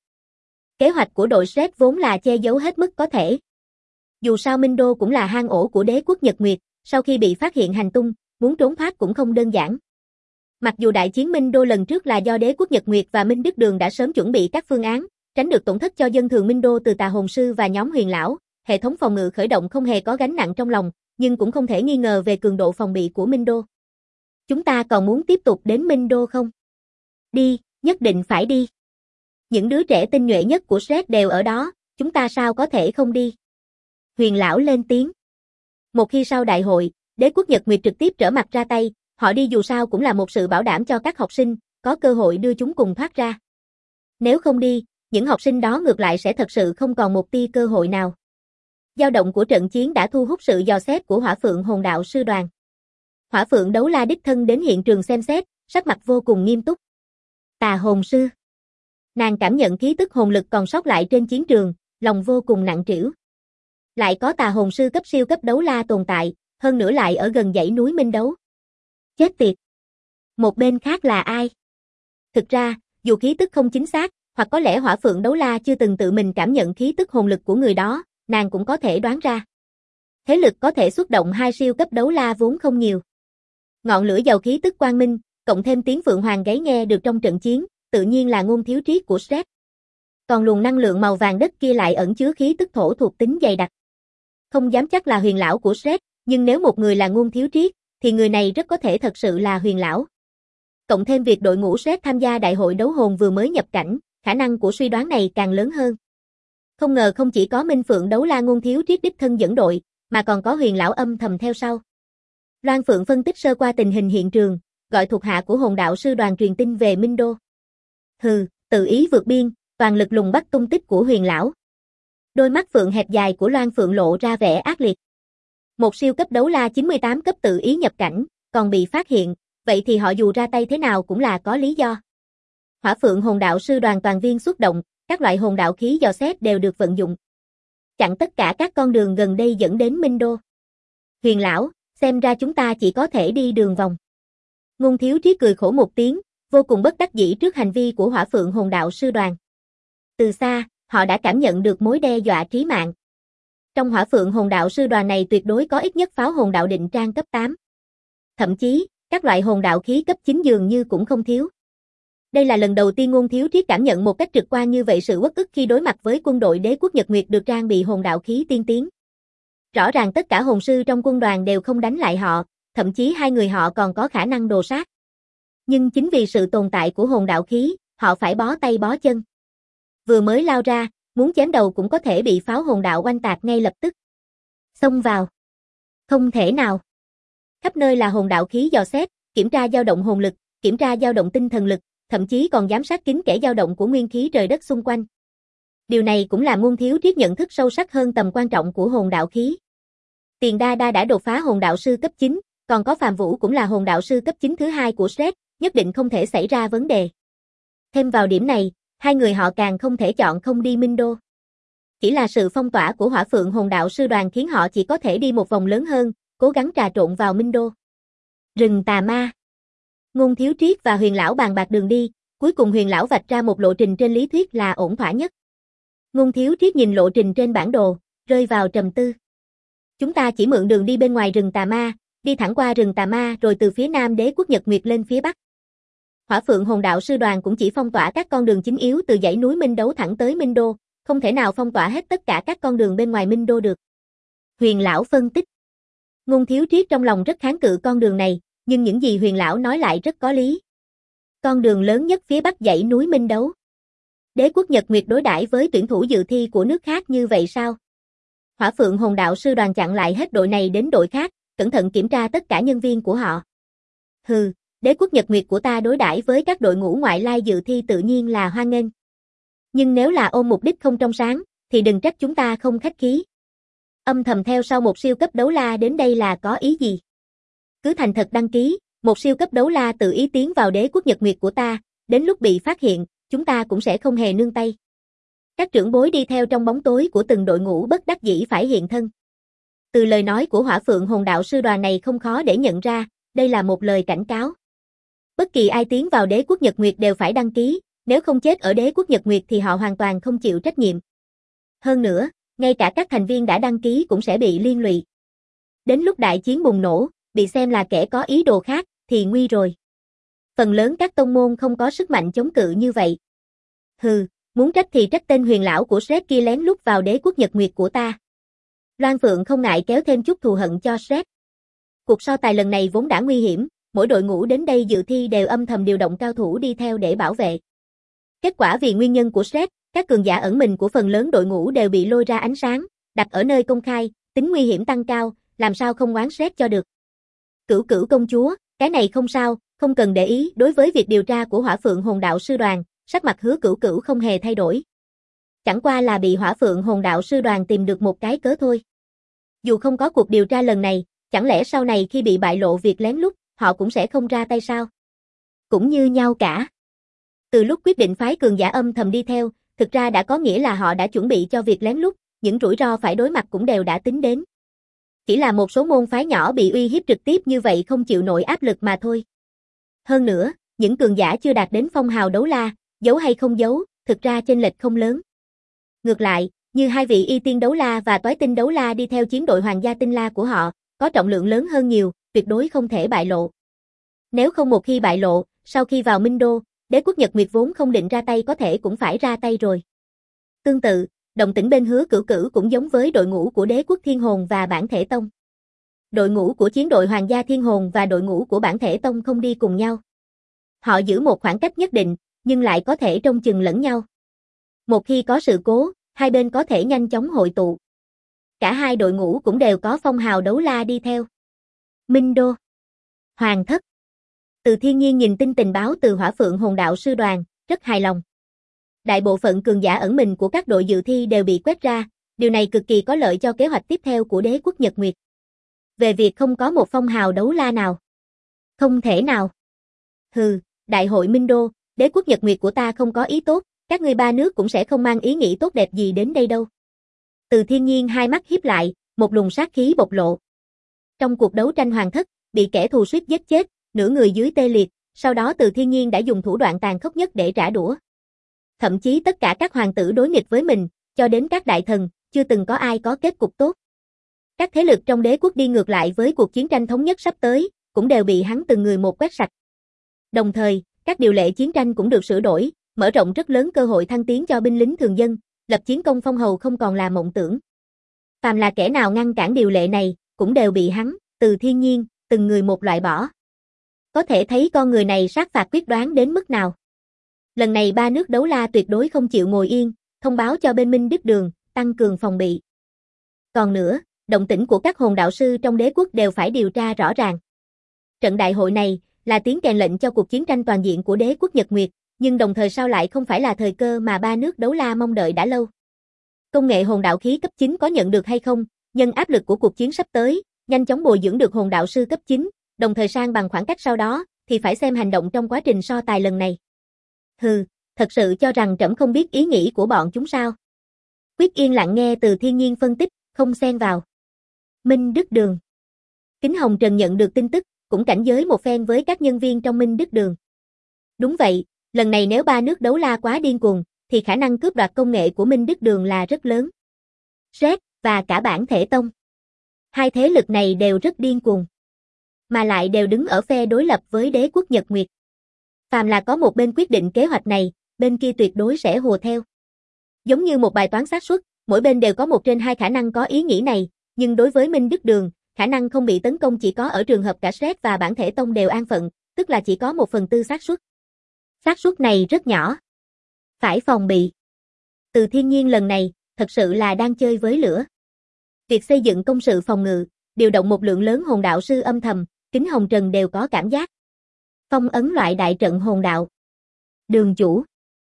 Kế hoạch của đội Shrek vốn là che giấu hết mức có thể. Dù sao Minh Đô cũng là hang ổ của đế quốc Nhật Nguyệt, sau khi bị phát hiện hành tung, muốn trốn thoát cũng không đơn giản. Mặc dù đại chiến Minh Đô lần trước là do đế quốc Nhật Nguyệt và Minh Đức Đường đã sớm chuẩn bị các phương án, tránh được tổn thất cho dân thường Minh Đô từ tà hồn sư và nhóm Huyền lão, hệ thống phòng ngự khởi động không hề có gánh nặng trong lòng, nhưng cũng không thể nghi ngờ về cường độ phòng bị của Minh Đô. Chúng ta còn muốn tiếp tục đến Minh Đô không? Đi, nhất định phải đi. Những đứa trẻ tinh nhuệ nhất của Shrek đều ở đó, chúng ta sao có thể không đi? Huyền lão lên tiếng. Một khi sau đại hội, Đế quốc Nhật Nguyệt trực tiếp trở mặt ra tay, họ đi dù sao cũng là một sự bảo đảm cho các học sinh, có cơ hội đưa chúng cùng thoát ra. Nếu không đi, những học sinh đó ngược lại sẽ thật sự không còn một tia cơ hội nào. Dao động của trận chiến đã thu hút sự dò xét của Hỏa Phượng Hồn Đạo Sư Đoàn. Hỏa Phượng Đấu La đích thân đến hiện trường xem xét, sắc mặt vô cùng nghiêm túc. Tà Hồn Sư. Nàng cảm nhận khí tức hồn lực còn sót lại trên chiến trường, lòng vô cùng nặng trĩu. Lại có Tà Hồn Sư cấp siêu cấp đấu la tồn tại, hơn nữa lại ở gần dãy núi Minh Đấu. Chết tiệt. Một bên khác là ai? Thực ra, dù khí tức không chính xác, hoặc có lẽ Hỏa Phượng Đấu La chưa từng tự mình cảm nhận khí tức hồn lực của người đó, nàng cũng có thể đoán ra. Thế lực có thể xuất động 2 siêu cấp đấu la vốn không nhiều. Ngọn lửa giàu khí tức quang minh, cộng thêm tiếng phượng hoàng gáy nghe được trong trận chiến, tự nhiên là ngôn thiếu triết của Shrek. Còn luồng năng lượng màu vàng đất kia lại ẩn chứa khí tức thổ thuộc tính dày đặc. Không dám chắc là huyền lão của Shrek, nhưng nếu một người là ngôn thiếu triết, thì người này rất có thể thật sự là huyền lão. Cộng thêm việc đội ngũ Shrek tham gia đại hội đấu hồn vừa mới nhập cảnh, khả năng của suy đoán này càng lớn hơn. Không ngờ không chỉ có Minh Phượng Đấu La ngôn thiếu triết đích thân dẫn đội, mà còn có huyền lão âm thầm theo sau. Loan Phượng phân tích sơ qua tình hình hiện trường, gọi thuộc hạ của Hồn Đạo Sư Đoàn truyền tin về Minh Đô. Hừ, tự ý vượt biên, toàn lực lùng bắt tung tích của huyền lão. Đôi mắt phượng hẹp dài của Loan Phượng lộ ra vẻ ác liệt. Một siêu cấp đấu la 98 cấp tự ý nhập cảnh, còn bị phát hiện, vậy thì họ dù ra tay thế nào cũng là có lý do. Hỏa Phượng Hồn Đạo Sư Đoàn toàn viên xuất động, các loại hồn đạo khí dò xét đều được vận dụng. Chặn tất cả các con đường gần đây dẫn đến Minh Đô. Huyền lão, xem ra chúng ta chỉ có thể đi đường vòng. Ngôn thiếu triết cười khổ một tiếng, vô cùng bất đắc dĩ trước hành vi của Hỏa Phượng Hồn Đạo Sư Đoàn. Từ xa, họ đã cảm nhận được mối đe dọa trí mạng. Trong Hỏa Phượng Hồn Đạo Sư Đoàn này tuyệt đối có ít nhất pháo hồn đạo định trang cấp 8. Thậm chí, các loại hồn đạo khí cấp 9 dường như cũng không thiếu. Đây là lần đầu tiên ngôn thiếu triết cảm nhận một cách trực quan như vậy sự uất ức khi đối mặt với quân đội Đế quốc Nhật Nguyệt được trang bị hồn đạo khí tiên tiến. Rõ ràng tất cả hồn sư trong quân đoàn đều không đánh lại họ, thậm chí 2 người họ còn có khả năng đồ sát. Nhưng chính vì sự tồn tại của hồn đạo khí, họ phải bó tay bó chân. Vừa mới lao ra, muốn chém đầu cũng có thể bị pháo hồn đạo oanh tạc ngay lập tức. Xông vào. Không thể nào. Khắp nơi là hồn đạo khí dò xét, kiểm tra dao động hồn lực, kiểm tra dao động tinh thần lực, thậm chí còn giám sát kín kẽ dao động của nguyên khí trời đất xung quanh. Điều này cũng làm ngôn thiếu triết nhận thức sâu sắc hơn tầm quan trọng của hồn đạo khí. Tiền Đa Đa đã đột phá hồn đạo sư cấp 9, còn có Phàm Vũ cũng là hồn đạo sư cấp 9 thứ 2 của Shrek, nhất định không thể xảy ra vấn đề. Thêm vào điểm này, 2 người họ càng không thể chọn không đi Minh Đô. Chỉ là sự phong tỏa của Hỏa Phượng Hồn Đạo Sư Đoàn khiến họ chỉ có thể đi một vòng lớn hơn, cố gắng trà trộn vào Minh Đô. Rừng tà ma. Ngôn thiếu triết và huyền lão bàn bạc đường đi, cuối cùng huyền lão vạch ra một lộ trình trên lý thuyết là ổn thỏa nhất. Ngôn thiếu triết nhìn lộ trình trên bản đồ, rơi vào trầm tư. Chúng ta chỉ mượn đường đi bên ngoài rừng tà ma, đi thẳng qua rừng tà ma rồi từ phía nam Đế quốc Nhật Nguyệt lên phía bắc. Hỏa Phượng Hồn Đạo Sư Đoàn cũng chỉ phong tỏa các con đường chính yếu từ dãy núi Minh Đấu thẳng tới Minh Đô, không thể nào phong tỏa hết tất cả các con đường bên ngoài Minh Đô được. Huyền lão phân tích. Ngôn thiếu triết trong lòng rất kháng cự con đường này, nhưng những gì huyền lão nói lại rất có lý. Con đường lớn nhất phía bắc dãy núi Minh Đấu. Đế quốc Nhật Nguyệt đối đãi với tuyển thủ dự thi của nước khác như vậy sao? Hỏa Phượng Hồn Đạo Sư Đoàn chặn lại hết đội này đến đội khác, cẩn thận kiểm tra tất cả nhân viên của họ. Hừ, Đế quốc Nhật Nguyệt của ta đối đãi với các đội ngũ ngoại lai dự thi tự nhiên là hoan nghênh. Nhưng nếu là ôm mục đích không trong sáng, thì đừng trách chúng ta không khách khí. Âm thầm theo sau một siêu cấp đấu la đến đây là có ý gì? Cứ thành thật đăng ký, một siêu cấp đấu la tự ý tiến vào Đế quốc Nhật Nguyệt của ta, đến lúc bị phát hiện, chúng ta cũng sẽ không hề nương tay. Các trưởng bối đi theo trong bóng tối của từng đội ngũ bất đắc dĩ phải hiện thân. Từ lời nói của Hỏa Phượng Hồn Đạo Sư Đoàn này không khó để nhận ra, đây là một lời cảnh cáo. Bất kỳ ai tiến vào Đế quốc Nhật Nguyệt đều phải đăng ký, nếu không chết ở Đế quốc Nhật Nguyệt thì họ hoàn toàn không chịu trách nhiệm. Hơn nữa, ngay cả các thành viên đã đăng ký cũng sẽ bị liên lụy. Đến lúc đại chiến bùng nổ, bị xem là kẻ có ý đồ khác, thì nguy rồi. Phần lớn các tông môn không có sức mạnh chống cự như vậy. Hừ, muốn trách thì trách tên huyền lão của Shrek kia lén lút vào Đế quốc Nhật Nguyệt của ta. Loan Phượng không ngại kéo thêm chút thù hận cho Shrek. Cuộc so tài lần này vốn đã nguy hiểm, mỗi đội ngũ đến đây dự thi đều âm thầm điều động cao thủ đi theo để bảo vệ. Kết quả vì nguyên nhân của Shrek, các cường giả ẩn mình của phần lớn đội ngũ đều bị lôi ra ánh sáng, đặt ở nơi công khai, tính nguy hiểm tăng cao, làm sao không oán xét cho được. Cửu Cửu công chúa, cái này không sao, không cần để ý. Đối với việc điều tra của Hỏa Phượng Hồn Đạo Sư Đoàn, sắc mặt Hứa Cửu Cửu không hề thay đổi. Chẳng qua là bị Hỏa Phượng Hồn Đạo Sư Đoàn tìm được một cái cớ thôi. Dù không có cuộc điều tra lần này, chẳng lẽ sau này khi bị bại lộ việc lén lút, họ cũng sẽ không ra tay sao? Cũng như nhau cả. Từ lúc quyết định phái cường giả âm thầm đi theo, thực ra đã có nghĩa là họ đã chuẩn bị cho việc lén lút, những rủi ro phải đối mặt cũng đều đã tính đến. Chỉ là một số môn phái nhỏ bị uy hiếp trực tiếp như vậy không chịu nổi áp lực mà thôi. Hơn nữa, những cường giả chưa đạt đến phong hào đấu la, giấu hay không giấu, thực ra chênh lệch không lớn. Ngược lại, như hai vị y tiên đấu la và toái tinh đấu la đi theo chiến đội hoàng gia tinh la của họ, có trọng lượng lớn hơn nhiều, tuyệt đối không thể bại lộ. Nếu không một khi bại lộ, sau khi vào Minh Đô, Đế quốc Nhật Nguyệt vốn không định ra tay có thể cũng phải ra tay rồi. Tương tự, động tĩnh bên Hứa Cửu Cửu cũng giống với đội ngũ của Đế quốc Thiên Hồn và Bản Thể Tông. Đội ngũ của chiến đội Hoàng gia Thiên Hồn và đội ngũ của Bản Thể Tông không đi cùng nhau. Họ giữ một khoảng cách nhất định, nhưng lại có thể trông chừng lẫn nhau. Một khi có sự cố, hai bên có thể nhanh chóng hội tụ. Cả hai đội ngũ cũng đều có phong hào đấu la đi theo. Minh Đô, Hoàng thất. Từ Thiên Nhiên nhìn tin tình báo từ Hỏa Phượng Hồn Đạo Sư Đoàn, rất hài lòng. Đại bộ phận cường giả ẩn mình của các đội dự thi đều bị quét ra, điều này cực kỳ có lợi cho kế hoạch tiếp theo của Đế quốc Nhật Nguyệt. Về việc không có một phong hào đấu la nào. Không thể nào. Hừ, Đại hội Minh Đô, Đế quốc Nhật Nguyệt của ta không có ý tốt, các ngươi ba nước cũng sẽ không mang ý nghĩ tốt đẹp gì đến đây đâu. Từ Thiên Nhiên hai mắt híp lại, một luồng sát khí bộc lộ. Trong cuộc đấu tranh hoàng thất, bị kẻ thù suýt giết chết, nửa người dưới tê liệt, sau đó Từ Thiên Nhiên đã dùng thủ đoạn tàn khốc nhất để trả đũa. Thậm chí tất cả các hoàng tử đối nghịch với mình, cho đến các đại thần, chưa từng có ai có kết cục tốt. Các thế lực trong đế quốc đi ngược lại với cuộc chiến tranh thống nhất sắp tới, cũng đều bị hắn từng người một quét sạch. Đồng thời, các điều lệ chiến tranh cũng được sửa đổi, mở rộng rất lớn cơ hội thăng tiến cho binh lính thường dân, lập chiến công phong hầu không còn là mộng tưởng. Phàm là kẻ nào ngăn cản điều lệ này, cũng đều bị hắn, Từ Thiên Nhiên, từng người một loại bỏ. Có thể thấy con người này sát phạt quyết đoán đến mức nào. Lần này ba nước đấu la tuyệt đối không chịu ngồi yên, thông báo cho bên Minh Đức Đường, tăng cường phòng bị. Còn nữa, động tĩnh của các hồn đạo sư trong đế quốc đều phải điều tra rõ ràng. Trận đại hội này là tiếng kèn lệnh cho cuộc chiến tranh toàn diện của đế quốc Nhật Nguyệt, nhưng đồng thời sao lại không phải là thời cơ mà ba nước đấu la mong đợi đã lâu. Công nghệ hồn đạo khí cấp 9 có nhận được hay không, nhân áp lực của cuộc chiến sắp tới, nhanh chóng bồi dưỡng được hồn đạo sư cấp 9, đồng thời sang bằng khoảng cách sau đó, thì phải xem hành động trong quá trình so tài lần này. Hừ, thật sự cho rằng trẫm không biết ý nghĩ của bọn chúng sao? Quyết yên lặng nghe Từ Thiên Nhiên phân tích, không xen vào. Minh Đức Đường. Kính Hồng Trần nhận được tin tức, cũng cảnh giới một phen với các nhân viên trong Minh Đức Đường. Đúng vậy, lần này nếu ba nước đấu la quá điên cuồng, thì khả năng cướp đoạt công nghệ của Minh Đức Đường là rất lớn. Red và cả Bản Thể Tông. Hai thế lực này đều rất điên cuồng, mà lại đều đứng ở phe đối lập với đế quốc Nhật Nguyệt. Phàm là có một bên quyết định kế hoạch này, bên kia tuyệt đối sẽ hùa theo. Giống như một bài toán xác suất, mỗi bên đều có 1/2 khả năng có ý nghĩ này, nhưng đối với Minh Đức Đường, khả năng không bị tấn công chỉ có ở trường hợp cả Red và Bản Thể Tông đều an phận, tức là chỉ có 1/4 xác suất. Xác suất này rất nhỏ. Phải phòng bị. Từ Thiên Nhiên lần này, thật sự là đang chơi với lửa. Việc xây dựng công sự phòng ngự, điều động một lượng lớn hồn đạo sư âm thầm, Kính Hồng Trần đều có cảm giác. Phong ấn loại đại trận hồn đạo. Đường chủ.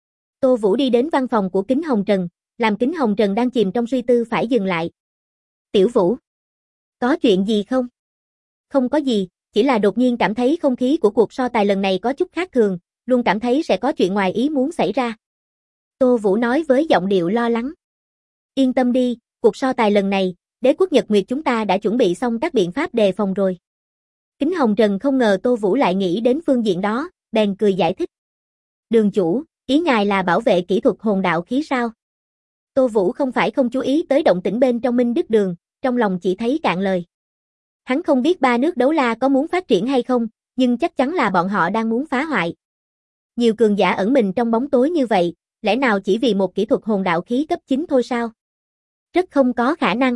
Tô Vũ đi đến văn phòng của Kính Hồng Trần, làm Kính Hồng Trần đang chìm trong suy tư phải dừng lại. Tiểu Vũ. Có chuyện gì không? Không có gì, chỉ là đột nhiên cảm thấy không khí của cuộc so tài lần này có chút khác thường, luôn cảm thấy sẽ có chuyện ngoài ý muốn xảy ra. Tô Vũ nói với giọng điệu lo lắng. Yên tâm đi, cuộc so tài lần này, đế quốc Nhật Nguyệt chúng ta đã chuẩn bị xong các biện pháp đề phòng rồi. Kính Hồng Trần không ngờ Tô Vũ lại nghĩ đến phương diện đó, bèn cười giải thích. Đường chủ, ý ngài là bảo vệ kỹ thuật hồn đạo khí sao? Tô Vũ không phải không chú ý tới động tĩnh bên trong Minh Đức Đường, trong lòng chỉ thấy cạn lời. Hắn không biết ba nước đấu la có muốn phát triển hay không, nhưng chắc chắn là bọn họ đang muốn phá hoại. Nhiều cường giả ẩn mình trong bóng tối như vậy, lẽ nào chỉ vì một kỹ thuật hồn đạo khí cấp 9 thôi sao? Rất không có khả năng.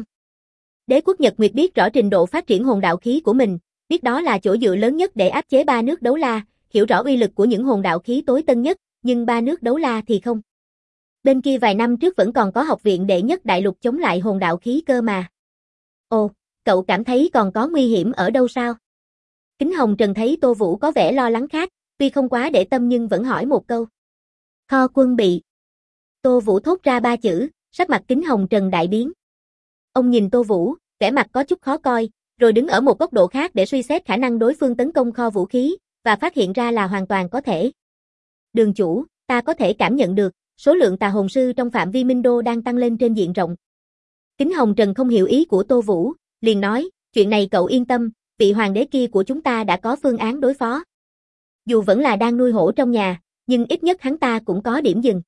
Đế quốc Nhật Nguyệt biết rõ trình độ phát triển hồn đạo khí của mình, biết đó là chỗ dựa lớn nhất để áp chế ba nước đấu la, hiểu rõ uy lực của những hồn đạo khí tối tân nhất, nhưng ba nước đấu la thì không. Bên kia vài năm trước vẫn còn có học viện đệ nhất đại lục chống lại hồn đạo khí cơ mà. Ồ, cậu cảm thấy còn có nguy hiểm ở đâu sao? Kính Hồng Trần thấy Tô Vũ có vẻ lo lắng khác, tuy không quá để tâm nhưng vẫn hỏi một câu. Kho quân bị. Tô Vũ thốt ra 3 chữ, sắc mặt Kính Hồng Trần đại biến. Ông nhìn Tô Vũ, vẻ mặt có chút khó coi, rồi đứng ở một góc độ khác để suy xét khả năng đối phương tấn công kho vũ khí, và phát hiện ra là hoàn toàn có thể. Đường chủ, ta có thể cảm nhận được, số lượng tà hồn sư trong phạm vi Minh Đô đang tăng lên trên diện rộng. Kính Hồng Trần không hiểu ý của Tô Vũ, liền nói, chuyện này cậu yên tâm, vị hoàng đế kia của chúng ta đã có phương án đối phó. Dù vẫn là đang nuôi hổ trong nhà, nhưng ít nhất hắn ta cũng có điểm dừng.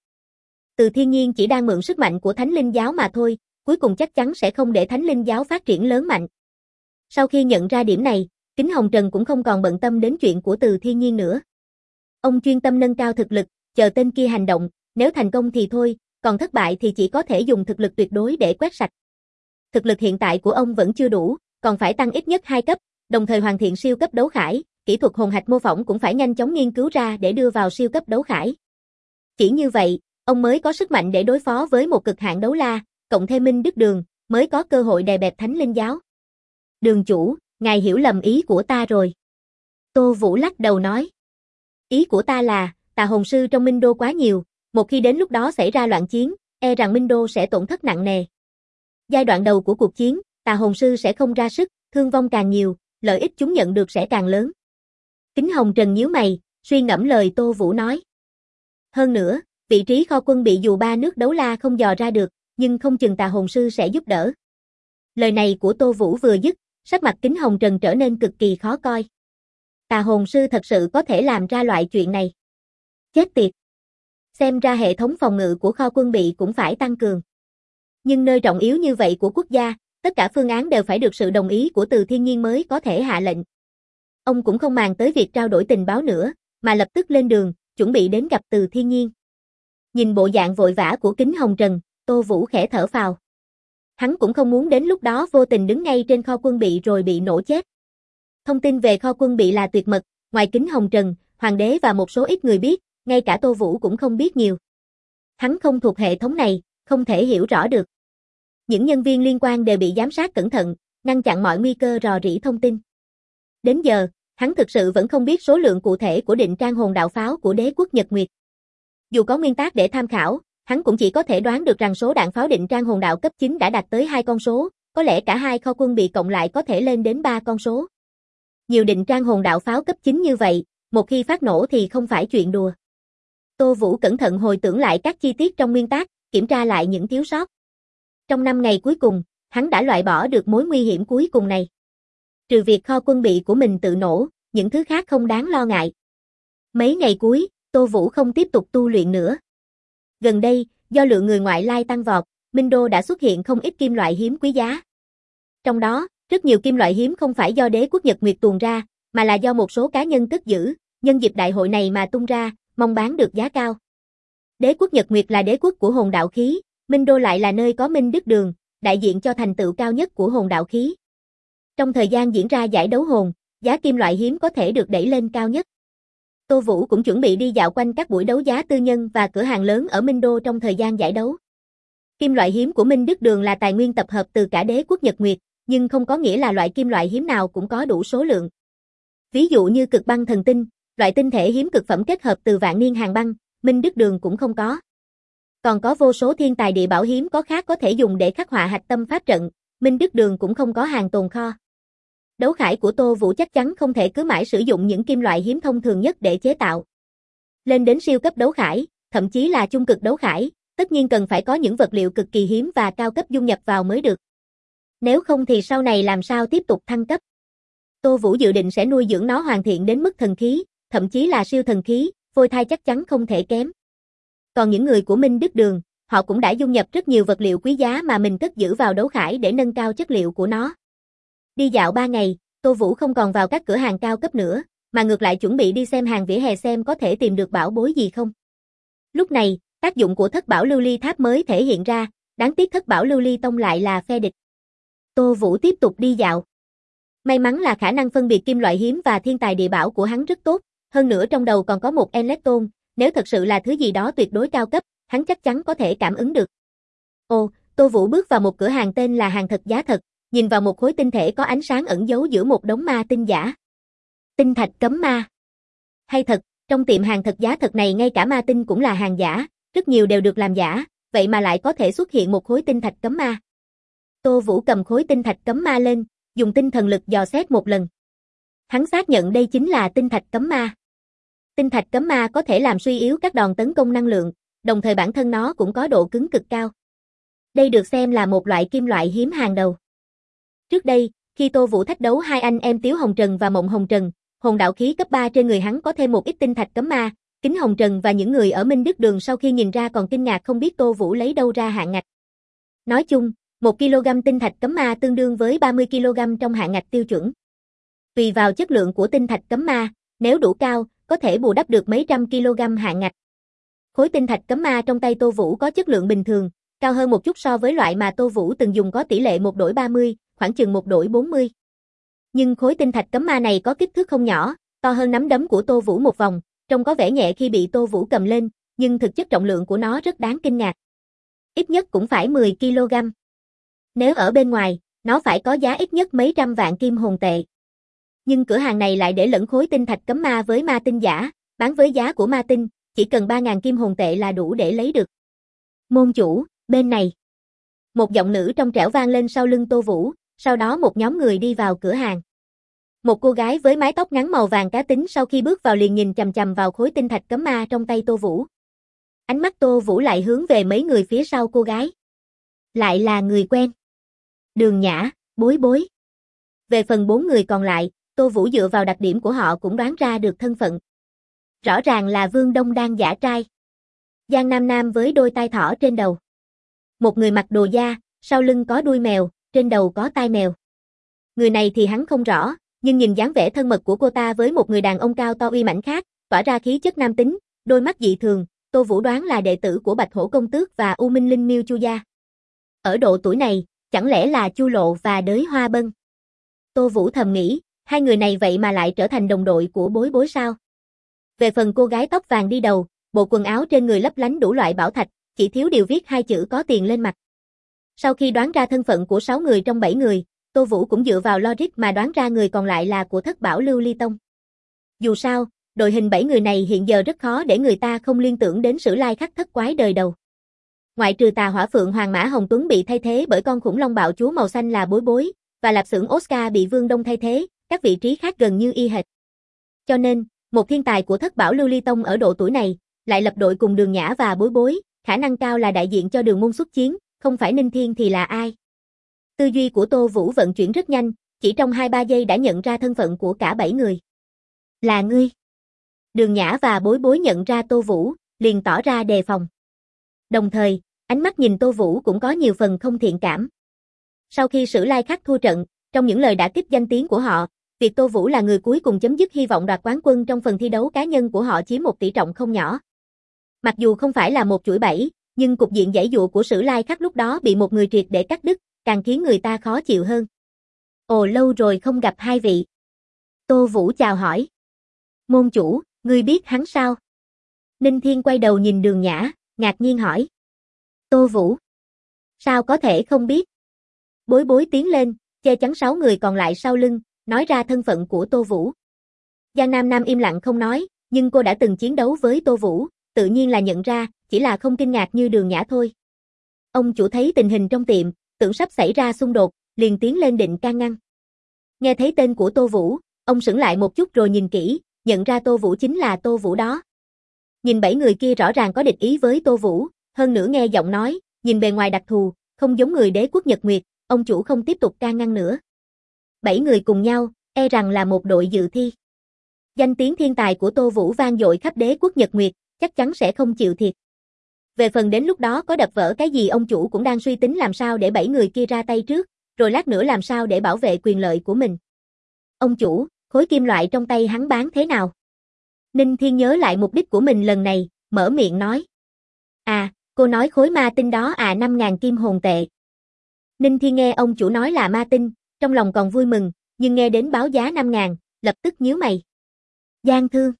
Từ Thiên Nhiên chỉ đang mượn sức mạnh của Thánh Linh Giáo mà thôi, cuối cùng chắc chắn sẽ không để Thánh Linh Giáo phát triển lớn mạnh. Sau khi nhận ra điểm này, Kính Hồng Trần cũng không còn bận tâm đến chuyện của Từ Thiên Nhiên nữa. Ông chuyên tâm nâng cao thực lực, chờ tên kia hành động, nếu thành công thì thôi, còn thất bại thì chỉ có thể dùng thực lực tuyệt đối để quét sạch. Thực lực hiện tại của ông vẫn chưa đủ, còn phải tăng ít nhất 2 cấp, đồng thời hoàn thiện siêu cấp đấu khải, kỹ thuật hồn hạch mô phỏng cũng phải nhanh chóng nghiên cứu ra để đưa vào siêu cấp đấu khải. Chỉ như vậy, ông mới có sức mạnh để đối phó với một cực hạn đấu la, cộng thêm Minh Đức Đường, mới có cơ hội đè bẹp Thánh Linh Giáo. Đường chủ, ngài hiểu lầm ý của ta rồi. Tô Vũ lắc đầu nói. Ý của ta là, tà hồn sư trong Minh Đô quá nhiều, một khi đến lúc đó xảy ra loạn chiến, e rằng Minh Đô sẽ tổn thất nặng nề. Giai đoạn đầu của cuộc chiến, tà hồn sư sẽ không ra sức, thương vong càng nhiều, lợi ích chúng nhận được sẽ càng lớn. Kính Hồng Trần nhíu mày, suy ngẫm lời Tô Vũ nói. Hơn nữa, vị trí kho quân bị dù 3 nước đấu la không dò ra được, nhưng không chừng tà hồn sư sẽ giúp đỡ. Lời này của Tô Vũ vừa dứt, sắc mặt Kính Hồng Trần trở nên cực kỳ khó coi. Tà hồn sư thật sự có thể làm ra loại chuyện này. Chết tiệt. Xem ra hệ thống phòng ngự của kho quân bị cũng phải tăng cường. Nhưng nơi trọng yếu như vậy của quốc gia, tất cả phương án đều phải được sự đồng ý của Từ Thiên Nhiên mới có thể hạ lệnh. Ông cũng không màng tới việc trao đổi tình báo nữa, mà lập tức lên đường, chuẩn bị đến gặp Từ Thiên Nhiên. Nhìn bộ dạng vội vã của Kính Hồng Trần, Tô Vũ khẽ thở phào. Hắn cũng không muốn đến lúc đó vô tình đứng ngay trên kho quân bị rồi bị nổ chết. Thông tin về kho quân bị là tuyệt mật, ngoài Kính Hồng Trần, Hoàng đế và một số ít người biết, ngay cả Tô Vũ cũng không biết nhiều. Hắn không thuộc hệ thống này, không thể hiểu rõ được. Những nhân viên liên quan đều bị giám sát cẩn thận, ngăn chặn mọi nguy cơ rò rỉ thông tin. Đến giờ, hắn thực sự vẫn không biết số lượng cụ thể của định trang hồn đạo pháo của đế quốc Nhật Nguyệt. Dù có nguyên tắc để tham khảo, hắn cũng chỉ có thể đoán được rằng số đạn pháo định trang hồn đạo cấp 9 đã đạt tới 2 con số, có lẽ cả hai kho quân bị cộng lại có thể lên đến 3 con số. Nhiều định trang hồn đạo pháo cấp 9 như vậy, một khi phát nổ thì không phải chuyện đùa. Tô Vũ cẩn thận hồi tưởng lại các chi tiết trong nguyên tắc, kiểm tra lại những thiếu sót. Trong 5 ngày cuối cùng, hắn đã loại bỏ được mối nguy hiểm cuối cùng này. Trừ việc kho quân bị của mình tự nổ, những thứ khác không đáng lo ngại. Mấy ngày cuối, Tô Vũ không tiếp tục tu luyện nữa. Gần đây, do lượng người ngoại lai tăng vọt, Minh Đô đã xuất hiện không ít kim loại hiếm quý giá. Trong đó, rất nhiều kim loại hiếm không phải do đế quốc Nhật Nguyệt tuồn ra, mà là do một số cá nhân cất giữ, nhân dịp đại hội này mà tung ra, mong bán được giá cao. Đế quốc Nhật Nguyệt là đế quốc của hồn đạo khí, Minh Đô lại là nơi có Minh Đức Đường, đại diện cho thành tựu cao nhất của hồn đạo khí. Trong thời gian diễn ra giải đấu hồn, giá kim loại hiếm có thể được đẩy lên cao nhất. Tô Vũ cũng chuẩn bị đi dạo quanh các buổi đấu giá tư nhân và cửa hàng lớn ở Minh Đô trong thời gian giải đấu. Kim loại hiếm của Minh Đức Đường là tài nguyên tập hợp từ cả đế quốc Nhật Nguyệt, nhưng không có nghĩa là loại kim loại hiếm nào cũng có đủ số lượng. Ví dụ như cực băng thần tinh, loại tinh thể hiếm cực phẩm kết hợp từ vạn niên hàng băng, Minh Đức Đường cũng không có. Còn có vô số thiên tài địa bảo hiếm có khác có thể dùng để khắc họa hạch tâm pháp trận, Minh Đức Đường cũng không có hàng tồn kho. Đấu khải của Tô Vũ chắc chắn không thể cứ mãi sử dụng những kim loại hiếm thông thường nhất để chế tạo. Lên đến siêu cấp đấu khải, thậm chí là trung cực đấu khải, tất nhiên cần phải có những vật liệu cực kỳ hiếm và cao cấp dung nhập vào mới được. Nếu không thì sau này làm sao tiếp tục thăng cấp. Tô Vũ dự định sẽ nuôi dưỡng nó hoàn thiện đến mức thần khí, thậm chí là siêu thần khí, phôi thai chắc chắn không thể kém. Còn những người của Minh Đức Đường, họ cũng đã dung nhập rất nhiều vật liệu quý giá mà mình cất giữ vào đấu khải để nâng cao chất liệu của nó. Đi dạo 3 ngày, Tô Vũ không còn vào các cửa hàng cao cấp nữa, mà ngược lại chuẩn bị đi xem hàng vỉa hè xem có thể tìm được bảo bối gì không. Lúc này, tác dụng của thất bảo lưu ly tháp mới thể hiện ra, đáng tiếc thất bảo lưu ly tông lại là phe địch. Tô Vũ tiếp tục đi dạo. May mắn là khả năng phân biệt kim loại hiếm và thiên tài địa bảo của hắn rất tốt, hơn nữa trong đầu còn có một electron, nếu thật sự là thứ gì đó tuyệt đối cao cấp, hắn chắc chắn có thể cảm ứng được. Ồ, Tô Vũ bước vào một cửa hàng tên là Hàng Thật Giá Thật, nhìn vào một khối tinh thể có ánh sáng ẩn giấu giữa một đống ma tinh giả. Tinh thạch cấm ma. Hay thật, trong tiệm hàng thật giá thật này ngay cả ma tinh cũng là hàng giả, rất nhiều đều được làm giả, vậy mà lại có thể xuất hiện một khối tinh thạch cấm ma. Tô Vũ cầm khối tinh thạch cấm ma lên, dùng tinh thần lực dò xét một lần. Hắn xác nhận đây chính là tinh thạch cấm ma. Tinh thạch cấm ma có thể làm suy yếu các đòn tấn công năng lượng, đồng thời bản thân nó cũng có độ cứng cực cao. Đây được xem là một loại kim loại hiếm hàng đầu. Trước đây, khi Tô Vũ thách đấu hai anh em Tiếu Hồng Trần và Mộng Hồng Trần, hồn đạo khí cấp 3 trên người hắn có thêm một ít tinh thạch cấm ma, Kính Hồng Trần và những người ở Minh Đức Đường sau khi nhìn ra còn kinh ngạc không biết Tô Vũ lấy đâu ra hạng ngạch. Nói chung, 1 kg tinh thạch cấm ma tương đương với 30 kg trong hạng ngạch tiêu chuẩn. Tùy vào chất lượng của tinh thạch cấm ma, nếu đủ cao, có thể bù đắp được mấy trăm kg hạng ngạch. Khối tinh thạch cấm ma trong tay Tô Vũ có chất lượng bình thường, cao hơn một chút so với loại mà Tô Vũ từng dùng có tỷ lệ 1:30, khoảng chừng 1:40. Nhưng khối tinh thạch cấm ma này có kích thước không nhỏ, to hơn nắm đấm của Tô Vũ một vòng, trông có vẻ nhẹ khi bị Tô Vũ cầm lên, nhưng thực chất trọng lượng của nó rất đáng kinh ngạc. Ít nhất cũng phải 10 kg. Nếu ở bên ngoài, nó phải có giá ít nhất mấy trăm vạn kim hồn tệ. Nhưng cửa hàng này lại để lẫn khối tinh thạch cấm ma với ma tinh giả, bán với giá của ma tinh, chỉ cần 3.000 kim hồn tệ là đủ để lấy được. Môn chủ, bên này. Một giọng nữ trong trẻo vang lên sau lưng Tô Vũ, sau đó một nhóm người đi vào cửa hàng. Một cô gái với mái tóc ngắn màu vàng cá tính sau khi bước vào liền nhìn chằm chằm vào khối tinh thạch cấm ma trong tay Tô Vũ. Ánh mắt Tô Vũ lại hướng về mấy người phía sau cô gái. Lại là người quen. Đường Nhã, Bối Bối. Về phần 4 người còn lại, Tô Vũ dựa vào đặc điểm của họ cũng đoán ra được thân phận. Rõ ràng là Vương Đông đang giả trai. Giang Nam Nam với đôi tai thỏ trên đầu. Một người mặc đồ da, sau lưng có đuôi mèo, trên đầu có tai mèo. Người này thì hắn không rõ, nhưng nhìn dáng vẻ thân mật của cô ta với một người đàn ông cao to uy mãnh khác, tỏa ra khí chất nam tính, đôi mắt dị thường, Tô Vũ đoán là đệ tử của Bạch Hổ Công Tước và U Minh Linh Miêu Chu gia. Ở độ tuổi này, chẳng lẽ là Chu Lộ và Đới Hoa Bân? Tô Vũ thầm nghĩ, hai người này vậy mà lại trở thành đồng đội của Bối Bối sao? Về phần cô gái tóc vàng đi đầu, bộ quần áo trên người lấp lánh đủ loại bảo thạch, chỉ thiếu điều viết hai chữ có tiền lên mặt. Sau khi đoán ra thân phận của 6 người trong 7 người, Tô Vũ cũng dựa vào logic mà đoán ra người còn lại là của Thất Bảo Lưu Ly Tông. Dù sao, đội hình 7 người này hiện giờ rất khó để người ta không liên tưởng đến Sử Lai Khắc thất quái đời đầu. Ngoại trừ Tà Hỏa Phượng Hoàng Mã Hồng Tuấn bị thay thế bởi con khủng long bạo chúa màu xanh là Bối Bối, và lạp xưởng Oscar bị Vương Đông thay thế, các vị trí khác gần như y hệt. Cho nên, một thiên tài của Thất Bảo Lưu Ly Tông ở độ tuổi này, lại lập đội cùng Đường Nhã và Bối Bối, khả năng cao là đại diện cho Đường môn xuất chiến, không phải Ninh Thiên thì là ai? Tư duy của Tô Vũ vận chuyển rất nhanh, chỉ trong 2-3 giây đã nhận ra thân phận của cả 7 người. Là ngươi. Đường Nhã và Bối Bối nhận ra Tô Vũ, liền tỏ ra đề phòng. Đồng thời, ánh mắt nhìn Tô Vũ cũng có nhiều phần không thiện cảm. Sau khi Sử Lai Khắc thua trận, trong những lời đả kích danh tiếng của họ, việc Tô Vũ là người cuối cùng chấm dứt hy vọng đoạt quán quân trong phần thi đấu cá nhân của họ chiếm một tỷ trọng không nhỏ. Mặc dù không phải là một chuỗi bẫy, nhưng cục diện giãy giụa của Sử Lai Khắc lúc đó bị một người triệt để cắt đứt, càng khiến người ta khó chịu hơn. Ồ, lâu rồi không gặp hai vị. Tô Vũ chào hỏi. Môn chủ, ngươi biết hắn sao? Ninh Thiên quay đầu nhìn Đường Nhã, ngạc nhiên hỏi. Tô Vũ. Sao có thể không biết? Bối Bối tiến lên, che chắn 6 người còn lại sau lưng, nói ra thân phận của Tô Vũ. Giang Nam Nam im lặng không nói, nhưng cô đã từng chiến đấu với Tô Vũ, tự nhiên là nhận ra, chỉ là không kinh ngạc như Đường Nhã thôi. Ông chủ thấy tình hình trong tiệm, tưởng sắp xảy ra xung đột, liền tiến lên định can ngăn. Nghe thấy tên của Tô Vũ, ông sững lại một chút rồi nhìn kỹ, nhận ra Tô Vũ chính là Tô Vũ đó. Nhìn 7 người kia rõ ràng có địch ý với Tô Vũ, hơn nữa nghe giọng nói, nhìn bề ngoài đặc thù, không giống người Đế quốc Nhật Nguyệt, ông chủ không tiếp tục can ngăn nữa. 7 người cùng nhau, e rằng là một đội dự thi. Danh tiếng thiên tài của Tô Vũ vang dội khắp Đế quốc Nhật Nguyệt, chắc chắn sẽ không chịu thiệt. Về phần đến lúc đó có đập vỡ cái gì ông chủ cũng đang suy tính làm sao để 7 người kia ra tay trước, rồi lát nữa làm sao để bảo vệ quyền lợi của mình. Ông chủ, khối kim loại trong tay hắn bán thế nào? Ninh Thiên nhớ lại mục đích của mình lần này, mở miệng nói. À, cô nói khối ma tinh đó 5.000 kim hồn tệ. Ninh Thiên nghe ông chủ nói là ma tinh, trong lòng còn vui mừng, nhưng nghe đến báo giá 5.000, lập tức nhíu mày. Gian thương.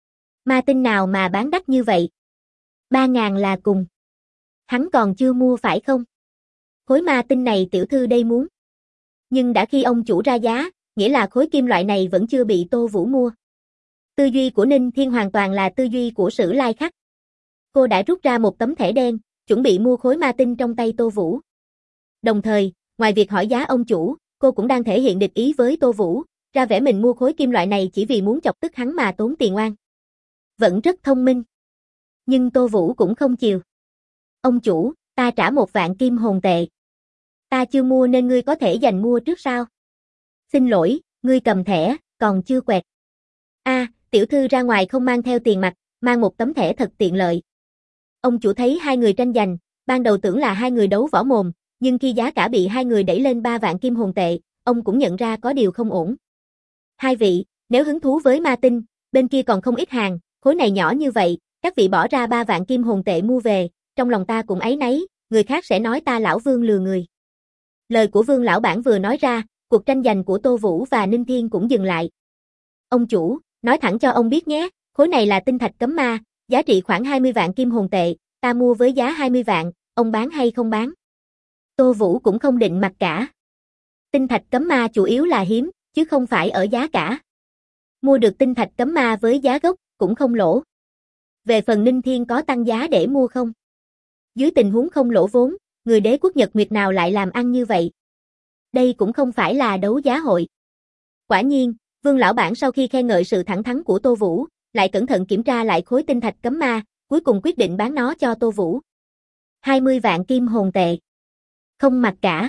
Ma tinh nào mà bán đắt như vậy? 3.000 là cùng. Hắn còn chưa mua phải không? Khối ma tinh này tiểu thư đây muốn. Nhưng đã khi ông chủ ra giá, nghĩa là khối kim loại này vẫn chưa bị Tô Vũ mua. Tư duy của Ninh Thiên hoàn toàn là tư duy của Sử Lai Khắc. Cô đã rút ra một tấm thẻ đen, chuẩn bị mua khối ma tinh trong tay Tô Vũ. Đồng thời, ngoài việc hỏi giá ông chủ, cô cũng đang thể hiện địch ý với Tô Vũ, ra vẻ mình mua khối kim loại này chỉ vì muốn chọc tức hắn mà tốn tiền oan. Vẫn rất thông minh. Nhưng Tô Vũ cũng không chiều. Ông chủ, ta trả 1.000.000 kim hồn tệ. Ta chưa mua nên ngươi có thể giành mua trước sao? Xin lỗi, ngươi cầm thẻ, còn chưa quẹt. Tiểu thư ra ngoài không mang theo tiền mặt, mang một tấm thẻ thật tiện lợi. Ông chủ thấy hai người tranh giành, ban đầu tưởng là hai người đấu võ mồm, nhưng khi giá cả bị hai người đẩy lên 3.000.000 kim hồn tệ, ông cũng nhận ra có điều không ổn. Hai vị, nếu hứng thú với ma tinh, bên kia còn không ít hàng, khối này nhỏ như vậy, các vị bỏ ra 3.000.000 kim hồn tệ mua về, trong lòng ta cũng áy náy, người khác sẽ nói ta lão Vương lừa người. Lời của Vương lão bản vừa nói ra, cuộc tranh giành của Tô Vũ và Ninh Thiên cũng dừng lại. Ông chủ, nói thẳng cho ông biết nhé, khối này là tinh thạch cấm ma, giá trị khoảng 20.000 kim hồn tệ, ta mua với giá 20.000, ông bán hay không bán? Tô Vũ cũng không định mặc cả. Tinh thạch cấm ma chủ yếu là hiếm, chứ không phải ở giá cả. Mua được tinh thạch cấm ma với giá gốc, cũng không lỗ. Về phần Ninh Thiên có tăng giá để mua không? Dưới tình huống không lỗ vốn, người đế quốc Nhật Nguyệt nào lại làm ăn như vậy? Đây cũng không phải là đấu giá hội. Quả nhiên, Vương lão bản sau khi khen ngợi sự thẳng thắn của Tô Vũ, lại cẩn thận kiểm tra lại khối tinh thạch cấm ma, cuối cùng quyết định bán nó cho Tô Vũ. 20.000 kim hồn tệ. Không mặc cả.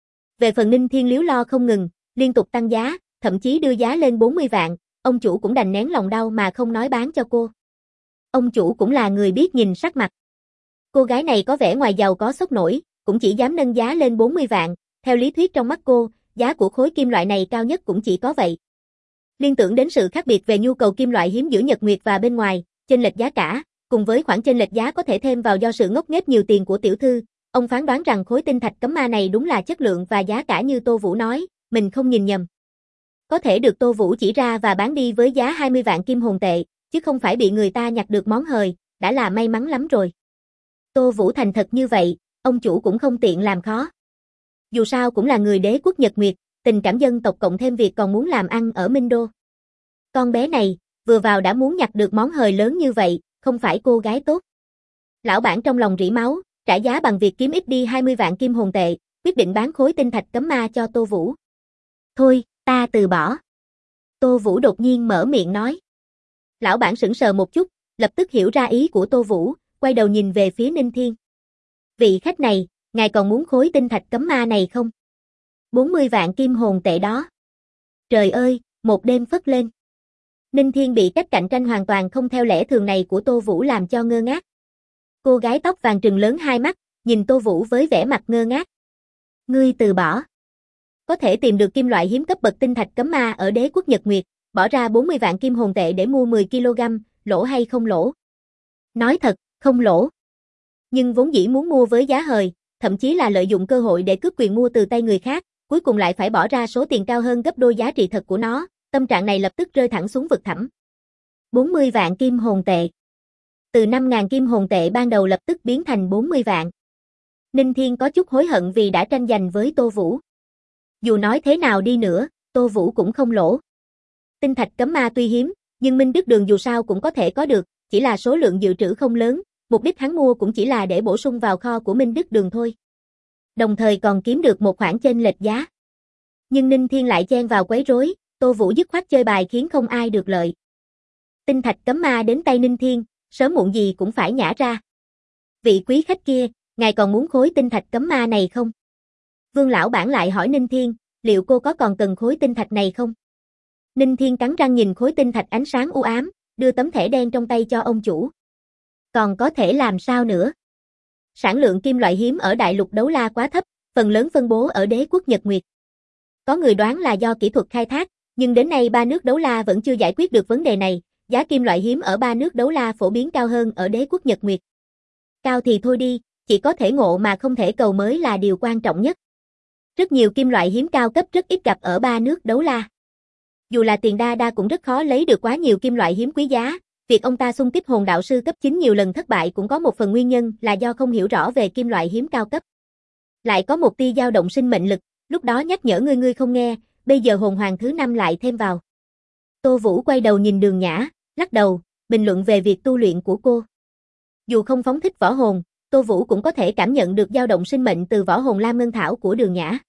Về phần Ninh Thiên liếu lo không ngừng, liên tục tăng giá, thậm chí đưa giá lên 40.000, ông chủ cũng đành nén lòng đau mà không nói bán cho cô. Ông chủ cũng là người biết nhìn sắc mặt. Cô gái này có vẻ ngoài giàu có sốc nổi, cũng chỉ dám nâng giá lên 40.000, theo lý thuyết trong mắt cô, giá của khối kim loại này cao nhất cũng chỉ có vậy. Liên tưởng đến sự khác biệt về nhu cầu kim loại hiếm giữa Nhật Nguyệt và bên ngoài, chênh lệch giá cả, cùng với khoản chênh lệch giá có thể thêm vào do sự ngốc nghếch nhiều tiền của tiểu thư, ông phán đoán rằng khối tinh thạch cấm ma này đúng là chất lượng và giá cả như Tô Vũ nói, mình không nhìn nhầm. Có thể được Tô Vũ chỉ ra và bán đi với giá 20.000 kim hồn tệ, chứ không phải bị người ta nhặt được món hời, đã là may mắn lắm rồi. Tô Vũ thành thật như vậy, ông chủ cũng không tiện làm khó. Dù sao cũng là người đế quốc Nhật Nguyệt, tình cảm dân tộc cộng thêm việc còn muốn làm ăn ở Minh Đô. Con bé này, vừa vào đã muốn nhặt được món hời lớn như vậy, không phải cô gái tốt. Lão bản trong lòng rỉ máu, trả giá bằng việc kiếm ít đi 20.000 kim hồn tệ, quyết định bán khối tinh thạch cấm ma cho Tô Vũ. Thôi, ta từ bỏ. Tô Vũ đột nhiên mở miệng nói. Lão bản sững sờ một chút, lập tức hiểu ra ý của Tô Vũ, quay đầu nhìn về phía Ninh Thiên. Vị khách này, ngài còn muốn khối tinh thạch cấm ma này không? 40.000 kim hồn tệ đó. Trời ơi, một đêm phất lên. Ninh Thiên bị cách cạnh tranh hoàn toàn không theo lẽ thường này của Tô Vũ làm cho ngơ ngác. Cô gái tóc vàng trừng lớn hai mắt, nhìn Tô Vũ với vẻ mặt ngơ ngác. Ngươi từ bỏ. Có thể tìm được kim loại hiếm cấp bậc tinh thạch cấm ma ở đế quốc Nhật Nguyệt, bỏ ra 40.000 kim hồn tệ để mua 10 kg, lỗ hay không lỗ? Nói thật, không lỗ. Nhưng vốn dĩ muốn mua với giá hời, thậm chí là lợi dụng cơ hội để cướp quyền mua từ tay người khác, cuối cùng lại phải bỏ ra số tiền cao hơn gấp đôi giá trị thật của nó, tâm trạng này lập tức rơi thẳng xuống vực thẳm. 40.000 kim hồn tệ. Từ 5.000 kim hồn tệ ban đầu lập tức biến thành 40.000. Ninh Thiên có chút hối hận vì đã tranh giành với Tô Vũ. Dù nói thế nào đi nữa, Tô Vũ cũng không lỗ. Tinh thạch cấm ma tuy hiếm, nhưng Minh Đức Đường dù sao cũng có thể có được, chỉ là số lượng dự trữ không lớn, mục đích hắn mua cũng chỉ là để bổ sung vào kho của Minh Đức Đường thôi. Đồng thời còn kiếm được một khoản chênh lệch giá. Nhưng Ninh Thiên lại chen vào quấy rối, Tô Vũ dứt khoát chơi bài khiến không ai được lợi. Tinh thạch cấm ma đến tay Ninh Thiên, sớm muộn gì cũng phải nhả ra. Vị quý khách kia, ngài còn muốn khối tinh thạch cấm ma này không? Vương lão bản lại hỏi Ninh Thiên, liệu cô có còn cần khối tinh thạch này không? Ninh Thiên cắn răng nhìn khối tinh thạch ánh sáng u ám, đưa tấm thẻ đen trong tay cho ông chủ. Còn có thể làm sao nữa? Sản lượng kim loại hiếm ở đại lục đấu la quá thấp, phần lớn phân bố ở đế quốc Nhật Nguyệt. Có người đoán là do kỹ thuật khai thác, nhưng đến nay ba nước đấu la vẫn chưa giải quyết được vấn đề này, giá kim loại hiếm ở ba nước đấu la phổ biến cao hơn ở đế quốc Nhật Nguyệt. Cao thì thôi đi, chỉ có thể ngộ mà không thể cầu mới là điều quan trọng nhất. Rất nhiều kim loại hiếm cao cấp rất ít gặp ở ba nước đấu la. Dù là tiền đa cũng rất khó lấy được quá nhiều kim loại hiếm quý giá, việc ông ta xung kích hồn đạo sư cấp 9 nhiều lần thất bại cũng có một phần nguyên nhân là do không hiểu rõ về kim loại hiếm cao cấp. Lại có một tia dao động sinh mệnh lực, lúc đó nhắc nhở ngươi không nghe, bây giờ hồn hoàng thứ 5 lại thêm vào. Tô Vũ quay đầu nhìn Đường Nhã, lắc đầu, bình luận về việc tu luyện của cô. Dù không phóng thích võ hồn, Tô Vũ cũng có thể cảm nhận được dao động sinh mệnh từ võ hồn Lam Ngân Thảo của Đường Nhã.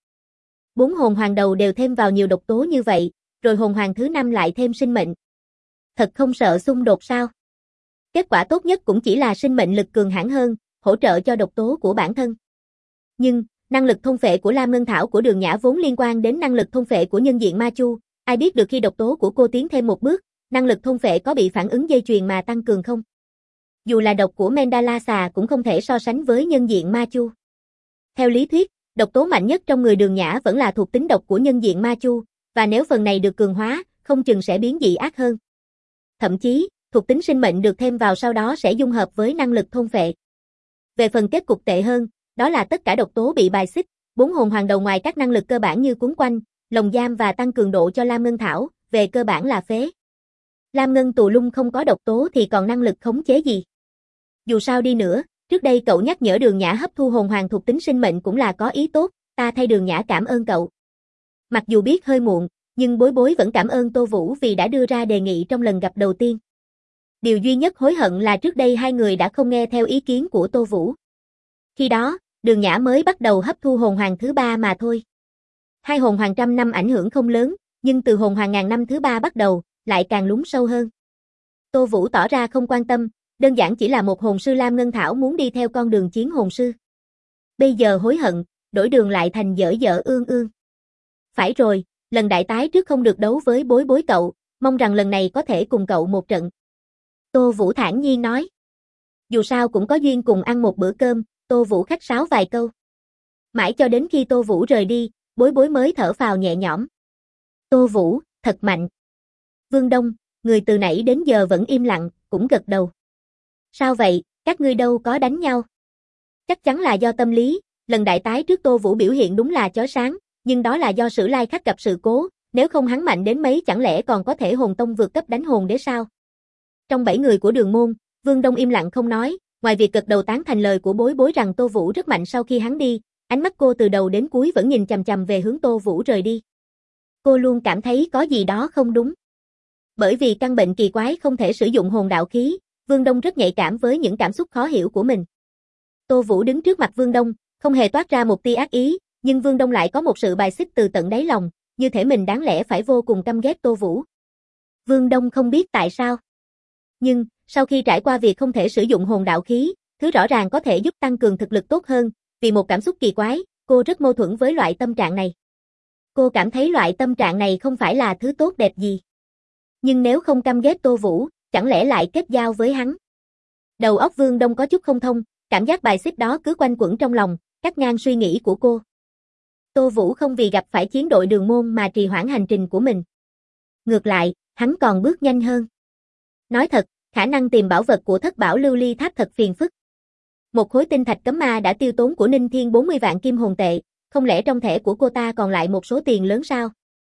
4 hồn hoàng đầu đều thêm vào nhiều độc tố như vậy, rồi hồn hoàng thứ 5 lại thêm sinh mệnh. Thật không sợ xung đột sao? Kết quả tốt nhất cũng chỉ là sinh mệnh lực cường hãn hơn, hỗ trợ cho độc tố của bản thân. Nhưng, năng lực thôn phệ của Lam Ngân Thảo của Đường Nhã vốn liên quan đến năng lực thôn phệ của nhân diện ma chu, ai biết được khi độc tố của cô tiến thêm một bước, năng lực thôn phệ có bị phản ứng dây chuyền mà tăng cường không? Dù là độc của Mandalasa cũng không thể so sánh với nhân diện ma chu. Theo lý thuyết, độc tố mạnh nhất trong người Đường Nhã vẫn là thuộc tính độc của nhân diện ma chu, và nếu phần này được cường hóa, không chừng sẽ biến dị ác hơn. Thậm chí, thuộc tính sinh mệnh được thêm vào sau đó sẽ dung hợp với năng lực thôn phệ. Về phần kết cục tệ hơn, đó là tất cả độc tố bị bài xích, 4 hồn hoàng đầu ngoài các năng lực cơ bản như cuốn quanh, lồng giam và tăng cường độ cho Lam Ngân Thảo, về cơ bản là phế. Lam Ngân Tù Lung không có độc tố thì còn năng lực khống chế gì? Dù sao đi nữa, trước đây cậu nhắc nhở Đường Nhã hấp thu hồn hoàng thuộc tính sinh mệnh cũng là có ý tốt, ta thay Đường Nhã cảm ơn cậu. Mặc dù biết hơi muộn, nhưng Bối Bối vẫn cảm ơn Tô Vũ vì đã đưa ra đề nghị trong lần gặp đầu tiên. Điều duy nhất hối hận là trước đây hai người đã không nghe theo ý kiến của Tô Vũ. Khi đó, Đường Nhã mới bắt đầu hấp thu hồn hoàng thứ 3 mà thôi. 2 hồn hoàng trăm năm ảnh hưởng không lớn, nhưng từ hồn hoàng ngàn năm thứ 3 bắt đầu, lại càng lún sâu hơn. Tô Vũ tỏ ra không quan tâm, đơn giản chỉ là một hồn sư Lam Ngân Thảo muốn đi theo con đường chiến hồn sư. Bây giờ hối hận, đổi đường lại thành dở dở ương ương. Phải rồi, lần đại tái trước không được đấu với Bối Bối cậu, mong rằng lần này có thể cùng cậu một trận. Tô Vũ thản nhiên nói. Dù sao cũng có duyên cùng ăn một bữa cơm, Tô Vũ khách sáo vài câu. Mãi cho đến khi Tô Vũ rời đi, Bối Bối mới thở phào nhẹ nhõm. Tô Vũ, thật mạnh. Vương Đông, người từ nãy đến giờ vẫn im lặng, cũng gật đầu. Sao vậy, các ngươi đâu có đánh nhau? Chắc chắn là do tâm lý, lần đại tái trước Tô Vũ biểu hiện đúng là chói sáng, nhưng đó là do Sử Lai Khắc gặp sự cố, nếu không hắn mạnh đến mấy chẳng lẽ còn có thể hồn tông vượt cấp đánh hồn đế sao? Trong 7 người của Đường môn, Vương Đông im lặng không nói, ngoài việc gật đầu tán thành lời của Bối Bối rằng Tô Vũ rất mạnh sau khi hắn đi, ánh mắt cô từ đầu đến cuối vẫn nhìn chằm chằm về hướng Tô Vũ rời đi. Cô luôn cảm thấy có gì đó không đúng. Bởi vì căn bệnh kỳ quái không thể sử dụng hồn đạo khí, Vương Đông rất nhạy cảm với những cảm xúc khó hiểu của mình. Tô Vũ đứng trước mặt Vương Đông, không hề toát ra một tia ác ý, nhưng Vương Đông lại có một sự bài xích từ tận đáy lòng, như thể mình đáng lẽ phải vô cùng căm ghét Tô Vũ. Vương Đông không biết tại sao. Nhưng, sau khi trải qua việc không thể sử dụng hồn đạo khí, thứ rõ ràng có thể giúp tăng cường thực lực tốt hơn, vì một cảm xúc kỳ quái, cô rất mâu thuẫn với loại tâm trạng này. Cô cảm thấy loại tâm trạng này không phải là thứ tốt đẹp gì. Nhưng nếu không căm ghét Tô Vũ, chẳng lẽ lại kết giao với hắn? Đầu óc Vương Đông có chút không thông, cảm giác bài xích đó cứ quanh quẩn trong lòng, cắt ngang suy nghĩ của cô. Tô Vũ không vì gặp phải chiến đội Đường môn mà trì hoãn hành trình của mình. Ngược lại, hắn còn bước nhanh hơn. Nói thật, khả năng tìm bảo vật của Thất Bảo Lưu Ly Tháp thật phiền phức. Một khối tinh thạch cấm ma đã tiêu tốn của Ninh Thiên 40 vạn kim hồn tệ, không lẽ trong thẻ của cô ta còn lại một số tiền lớn sao?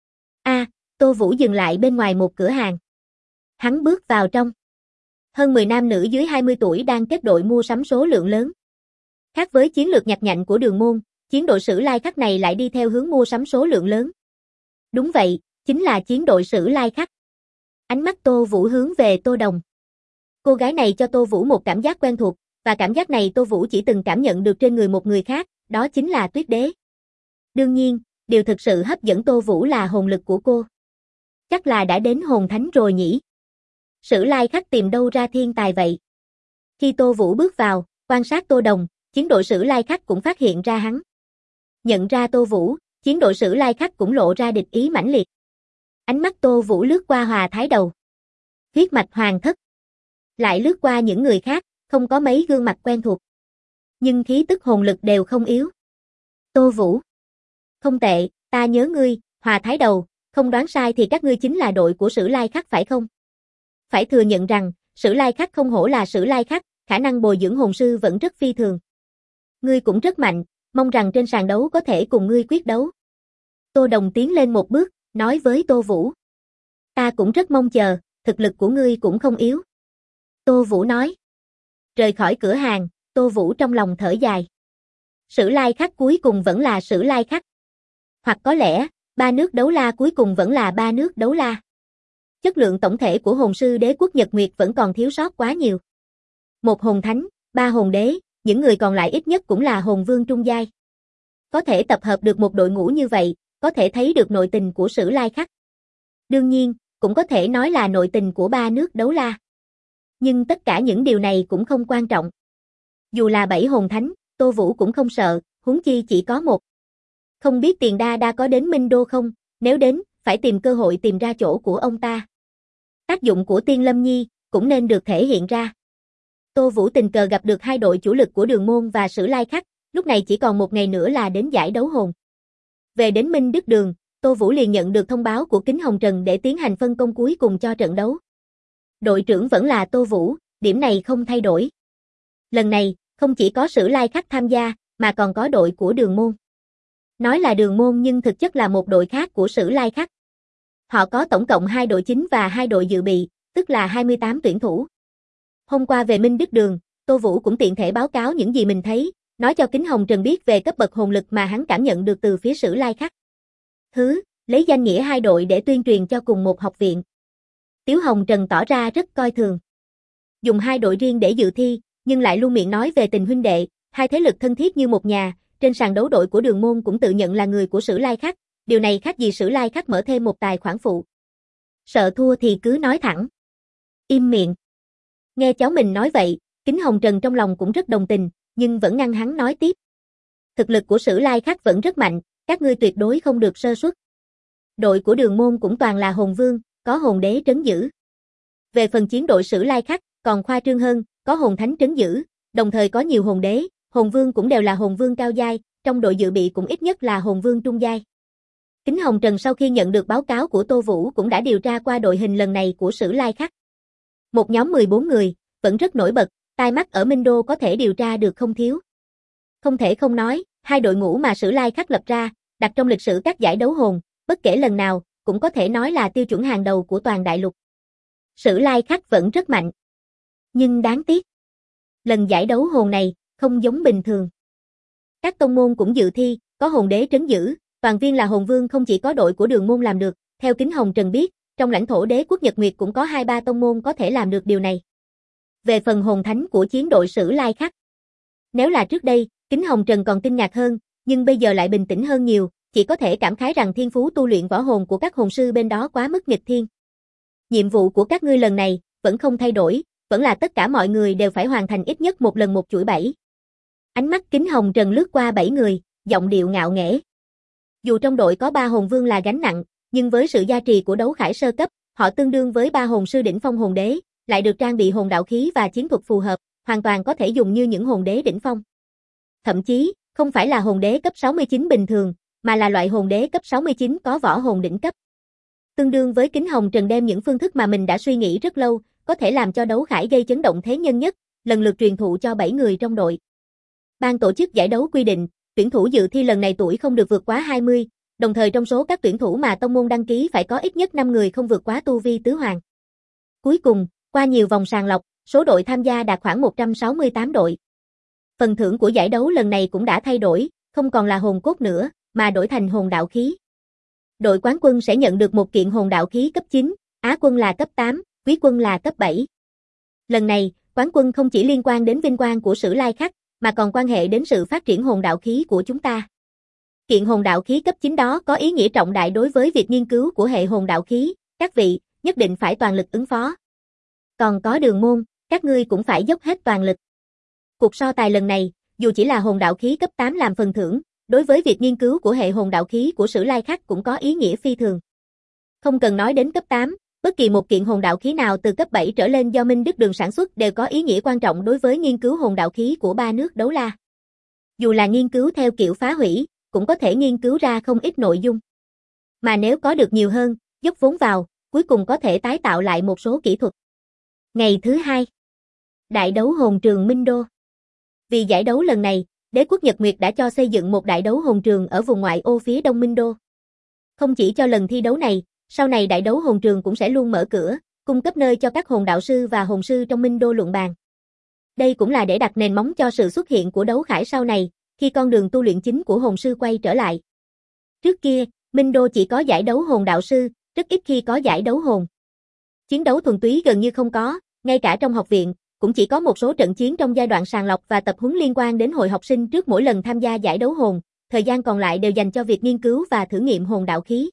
Tô Vũ dừng lại bên ngoài một cửa hàng. Hắn bước vào trong. Hơn 10 nam nữ dưới 20 tuổi đang kết đội mua sắm số lượng lớn. Khác với chiến lược nhặt nhạnh của Đường môn, chiến đội Sử Lai Khắc này lại đi theo hướng mua sắm số lượng lớn. Đúng vậy, chính là chiến đội Sử Lai Khắc. Ánh mắt Tô Vũ hướng về Tô Đồng. Cô gái này cho Tô Vũ một cảm giác quen thuộc, và cảm giác này Tô Vũ chỉ từng cảm nhận được trên người một người khác, đó chính là Tuyết Đế. Đương nhiên, điều thực sự hấp dẫn Tô Vũ là hồn lực của cô. Chắc là đã đến hồn thánh rồi nhỉ? Sử Lai Khắc tìm đâu ra thiên tài vậy? Khi Tô Vũ bước vào, quan sát Tô Đồng, chiến đội Sử Lai Khắc cũng phát hiện ra hắn. Nhận ra Tô Vũ, chiến đội Sử Lai Khắc cũng lộ ra địch ý mãnh liệt. Ánh mắt Tô Vũ lướt qua Hòa Thái Đầu, huyết mạch Hoàng Thất, lại lướt qua những người khác, không có mấy gương mặt quen thuộc. Nhưng khí tức hồn lực đều không yếu. Tô Vũ. Không tệ, ta nhớ ngươi, Hòa Thái Đầu, không đoán sai thì các ngươi chính là đội của Sử Lai Khắc phải không? Phải thừa nhận rằng, Sử Lai Khắc không hổ là Sử Lai Khắc, khả năng bồi dưỡng hồn sư vẫn rất phi thường. Ngươi cũng rất mạnh, mong rằng trên sàn đấu có thể cùng ngươi quyết đấu. Tô Đồng tiến lên một bước, nói với Tô Vũ. Ta cũng rất mong chờ, thực lực của ngươi cũng không yếu. Tô Vũ nói. Rời khỏi cửa hàng, Tô Vũ trong lòng thở dài. Sử Lai Khắc cuối cùng vẫn là Sử Lai Khắc. Hoặc có lẽ, ba nước đấu la cuối cùng vẫn là ba nước đấu la. Chất lượng tổng thể của hồn sư đế quốc Nhật Nguyệt vẫn còn thiếu sót quá nhiều. Một hồn thánh, ba hồn đế, những người còn lại ít nhất cũng là hồn vương trung giai. Có thể tập hợp được một đội ngũ như vậy, có thể thấy được nội tình của Sử Lai Khắc. Đương nhiên, cũng có thể nói là nội tình của ba nước đấu la. Nhưng tất cả những điều này cũng không quan trọng. Dù là 7 hồn thánh, Tô Vũ cũng không sợ, huống chi chỉ có một. Không biết Tiền Đa Đa có đến Minh Đô không, nếu đến, phải tìm cơ hội tìm ra chỗ của ông ta. Tác dụng của Tiên Lâm Nhi cũng nên được thể hiện ra. Tô Vũ tình cờ gặp được hai đội chủ lực của Đường Môn và Sử Lai Khắc, lúc này chỉ còn một ngày nữa là đến giải đấu hồn. Về đến Minh Đức Đường, Tô Vũ liền nhận được thông báo của Kính Hồng Trần để tiến hành phân công cuối cùng cho trận đấu. Đội trưởng vẫn là Tô Vũ, điểm này không thay đổi. Lần này, không chỉ có Sử Lai Khắc tham gia, mà còn có đội của Đường Môn. Nói là Đường Môn nhưng thực chất là một đội khác của Sử Lai Khắc. Họ có tổng cộng 2 đội chính và 2 đội dự bị, tức là 28 tuyển thủ. Hôm qua về Minh Đức Đường, Tô Vũ cũng tiện thể báo cáo những gì mình thấy, nói cho Kính Hồng Trần biết về cấp bậc hồn lực mà hắn cảm nhận được từ phía Sử Lai Khắc. Lấy danh nghĩa 2 đội để tuyên truyền cho cùng một học viện. Tiếu Hồng Trần tỏ ra rất coi thường. Dùng 2 đội riêng để dự thi, nhưng lại luôn miệng nói về tình huynh đệ, 2 thế lực thân thiết như một nhà, trên sàn đấu đội của Đường Môn cũng tự nhận là người của Sử Lai Khắc, điều này khác gì Sử Lai Khắc mở thêm một tài khoản phụ. Sợ thua thì cứ nói thẳng. Im miệng. Nghe cháu mình nói vậy, Kính Hồng Trần trong lòng cũng rất đồng tình, nhưng vẫn ngăn hắn nói tiếp. Thực lực của Sử Lai Khắc vẫn rất mạnh, các ngươi tuyệt đối không được sơ suất. Đội của Đường Môn cũng toàn là hồn vương, có hồn đế trấn giữ. Về phần chiến đội Sử Lai Khắc, còn khoa trương hơn, có hồn thánh trấn giữ, đồng thời có nhiều hồn đế, hồn vương cũng đều là hồn vương cao giai, trong đội dự bị cũng ít nhất là hồn vương trung giai. Kính Hồng Trần sau khi nhận được báo cáo của Tô Vũ cũng đã điều tra qua đội hình lần này của Sử Lai Khắc. Một nhóm 14 người, vẫn rất nổi bật, tai mắt ở Minh Đô có thể điều tra được không thiếu. Không thể không nói, 2 đội ngũ mà Sử Lai Khắc lập ra, đặt trong lịch sử các giải đấu hồn, bất kể lần nào, cũng có thể nói là tiêu chuẩn hàng đầu của toàn đại lục. Sử Lai Khắc vẫn rất mạnh. Nhưng đáng tiếc. Lần giải đấu hồn này, không giống bình thường. Các tông môn cũng dự thi, có hồn đế trấn giữ, toàn viên là hồn vương không chỉ có đội của Đường Môn làm được, theo Kính Hồng Trần biết, trong lãnh thổ đế quốc Nhật Nguyệt cũng có 2-3 tông môn có thể làm được điều này. Về phần hồn thánh của chiến đội Sử Lai Khắc. Nếu là trước đây, Kính Hồng Trần còn kinh ngạc hơn, nhưng bây giờ lại bình tĩnh hơn nhiều, chỉ có thể cảm khái rằng thiên phú tu luyện võ hồn của các hồn sư bên đó quá mức nghịch thiên. Nhiệm vụ của các ngươi lần này, vẫn không thay đổi, vẫn là tất cả mọi người đều phải hoàn thành ít nhất một lần một chuỗi 7. Ánh mắt Kính Hồng Trần lướt qua 7 người, giọng điệu ngạo nghễ. Dù trong đội có 3 hồn vương là gánh nặng, nhưng với sự gia trì của đấu khải sơ cấp, họ tương đương với 3 hồn sư đỉnh phong hồn đế, lại được trang bị hồn đạo khí và chiến thuật phù hợp, hoàn toàn có thể dùng như những hồn đế đỉnh phong. Thậm chí, không phải là hồn đế cấp 69 bình thường, mà là loại hồn đế cấp 69 có võ hồn đỉnh cấp. Tương đương với Kính Hồng Trần đem những phương thức mà mình đã suy nghĩ rất lâu, có thể làm cho đấu khải gây chấn động thế nhân nhất, lần lượt truyền thụ cho 7 người trong đội. Ban tổ chức giải đấu quy định, tuyển thủ dự thi lần này tuổi không được vượt quá 20, đồng thời trong số các tuyển thủ mà tông môn đăng ký phải có ít nhất 5 người không vượt quá tu vi tứ hoàng. Cuối cùng, qua nhiều vòng sàng lọc, số đội tham gia đạt khoảng 168 đội. Phần thưởng của giải đấu lần này cũng đã thay đổi, không còn là hồn cốt nữa, mà đổi thành hồn đạo khí. Đội quán quân sẽ nhận được một kiện hồn đạo khí cấp 9, Á quân là cấp 8, Quý quân là cấp 7. Lần này, quán quân không chỉ liên quan đến vinh quang của Sử Lai Khắc, mà còn quan hệ đến sự phát triển hồn đạo khí của chúng ta. Kiện hồn đạo khí cấp 9 đó có ý nghĩa trọng đại đối với việc nghiên cứu của hệ hồn đạo khí, các vị, nhất định phải toàn lực ứng phó. Còn có Đường Môn, các ngươi cũng phải dốc hết toàn lực. Cuộc so tài lần này, dù chỉ là hồn đạo khí cấp 8 làm phần thưởng, đối với việc nghiên cứu của hệ hồn đạo khí của Sử Lai Khắc cũng có ý nghĩa phi thường. Không cần nói đến cấp 8, bất kỳ một kiện hồn đạo khí nào từ cấp 7 trở lên do Minh Đức Đường sản xuất đều có ý nghĩa quan trọng đối với nghiên cứu hồn đạo khí của 3 nước đấu la. Dù là nghiên cứu theo kiểu phá hủy, cũng có thể nghiên cứu ra không ít nội dung. Mà nếu có được nhiều hơn, dốc vốn vào, cuối cùng có thể tái tạo lại một số kỹ thuật. Ngày thứ 2, đại đấu hồn trường Minh Đô. Vì giải đấu lần này, đế quốc Nhật Nguyệt đã cho xây dựng một đại đấu hồn trường ở vùng ngoại ô phía đông Minh Đô. Không chỉ cho lần thi đấu này, sau này đại đấu hồn trường cũng sẽ luôn mở cửa, cung cấp nơi cho các hồn đạo sư và hồn sư trong Minh Đô luận bàn. Đây cũng là để đặt nền móng cho sự xuất hiện của đấu khải sau này, khi con đường tu luyện chính của hồn sư quay trở lại. Trước kia, Minh Đô chỉ có giải đấu hồn đạo sư, rất ít khi có giải đấu hồn. Chiến đấu thuần túy gần như không có, ngay cả trong học viện, cũng chỉ có một số trận chiến trong giai đoạn sàng lọc và tập huấn liên quan đến hội học sinh trước mỗi lần tham gia giải đấu hồn, thời gian còn lại đều dành cho việc nghiên cứu và thử nghiệm hồn đạo khí.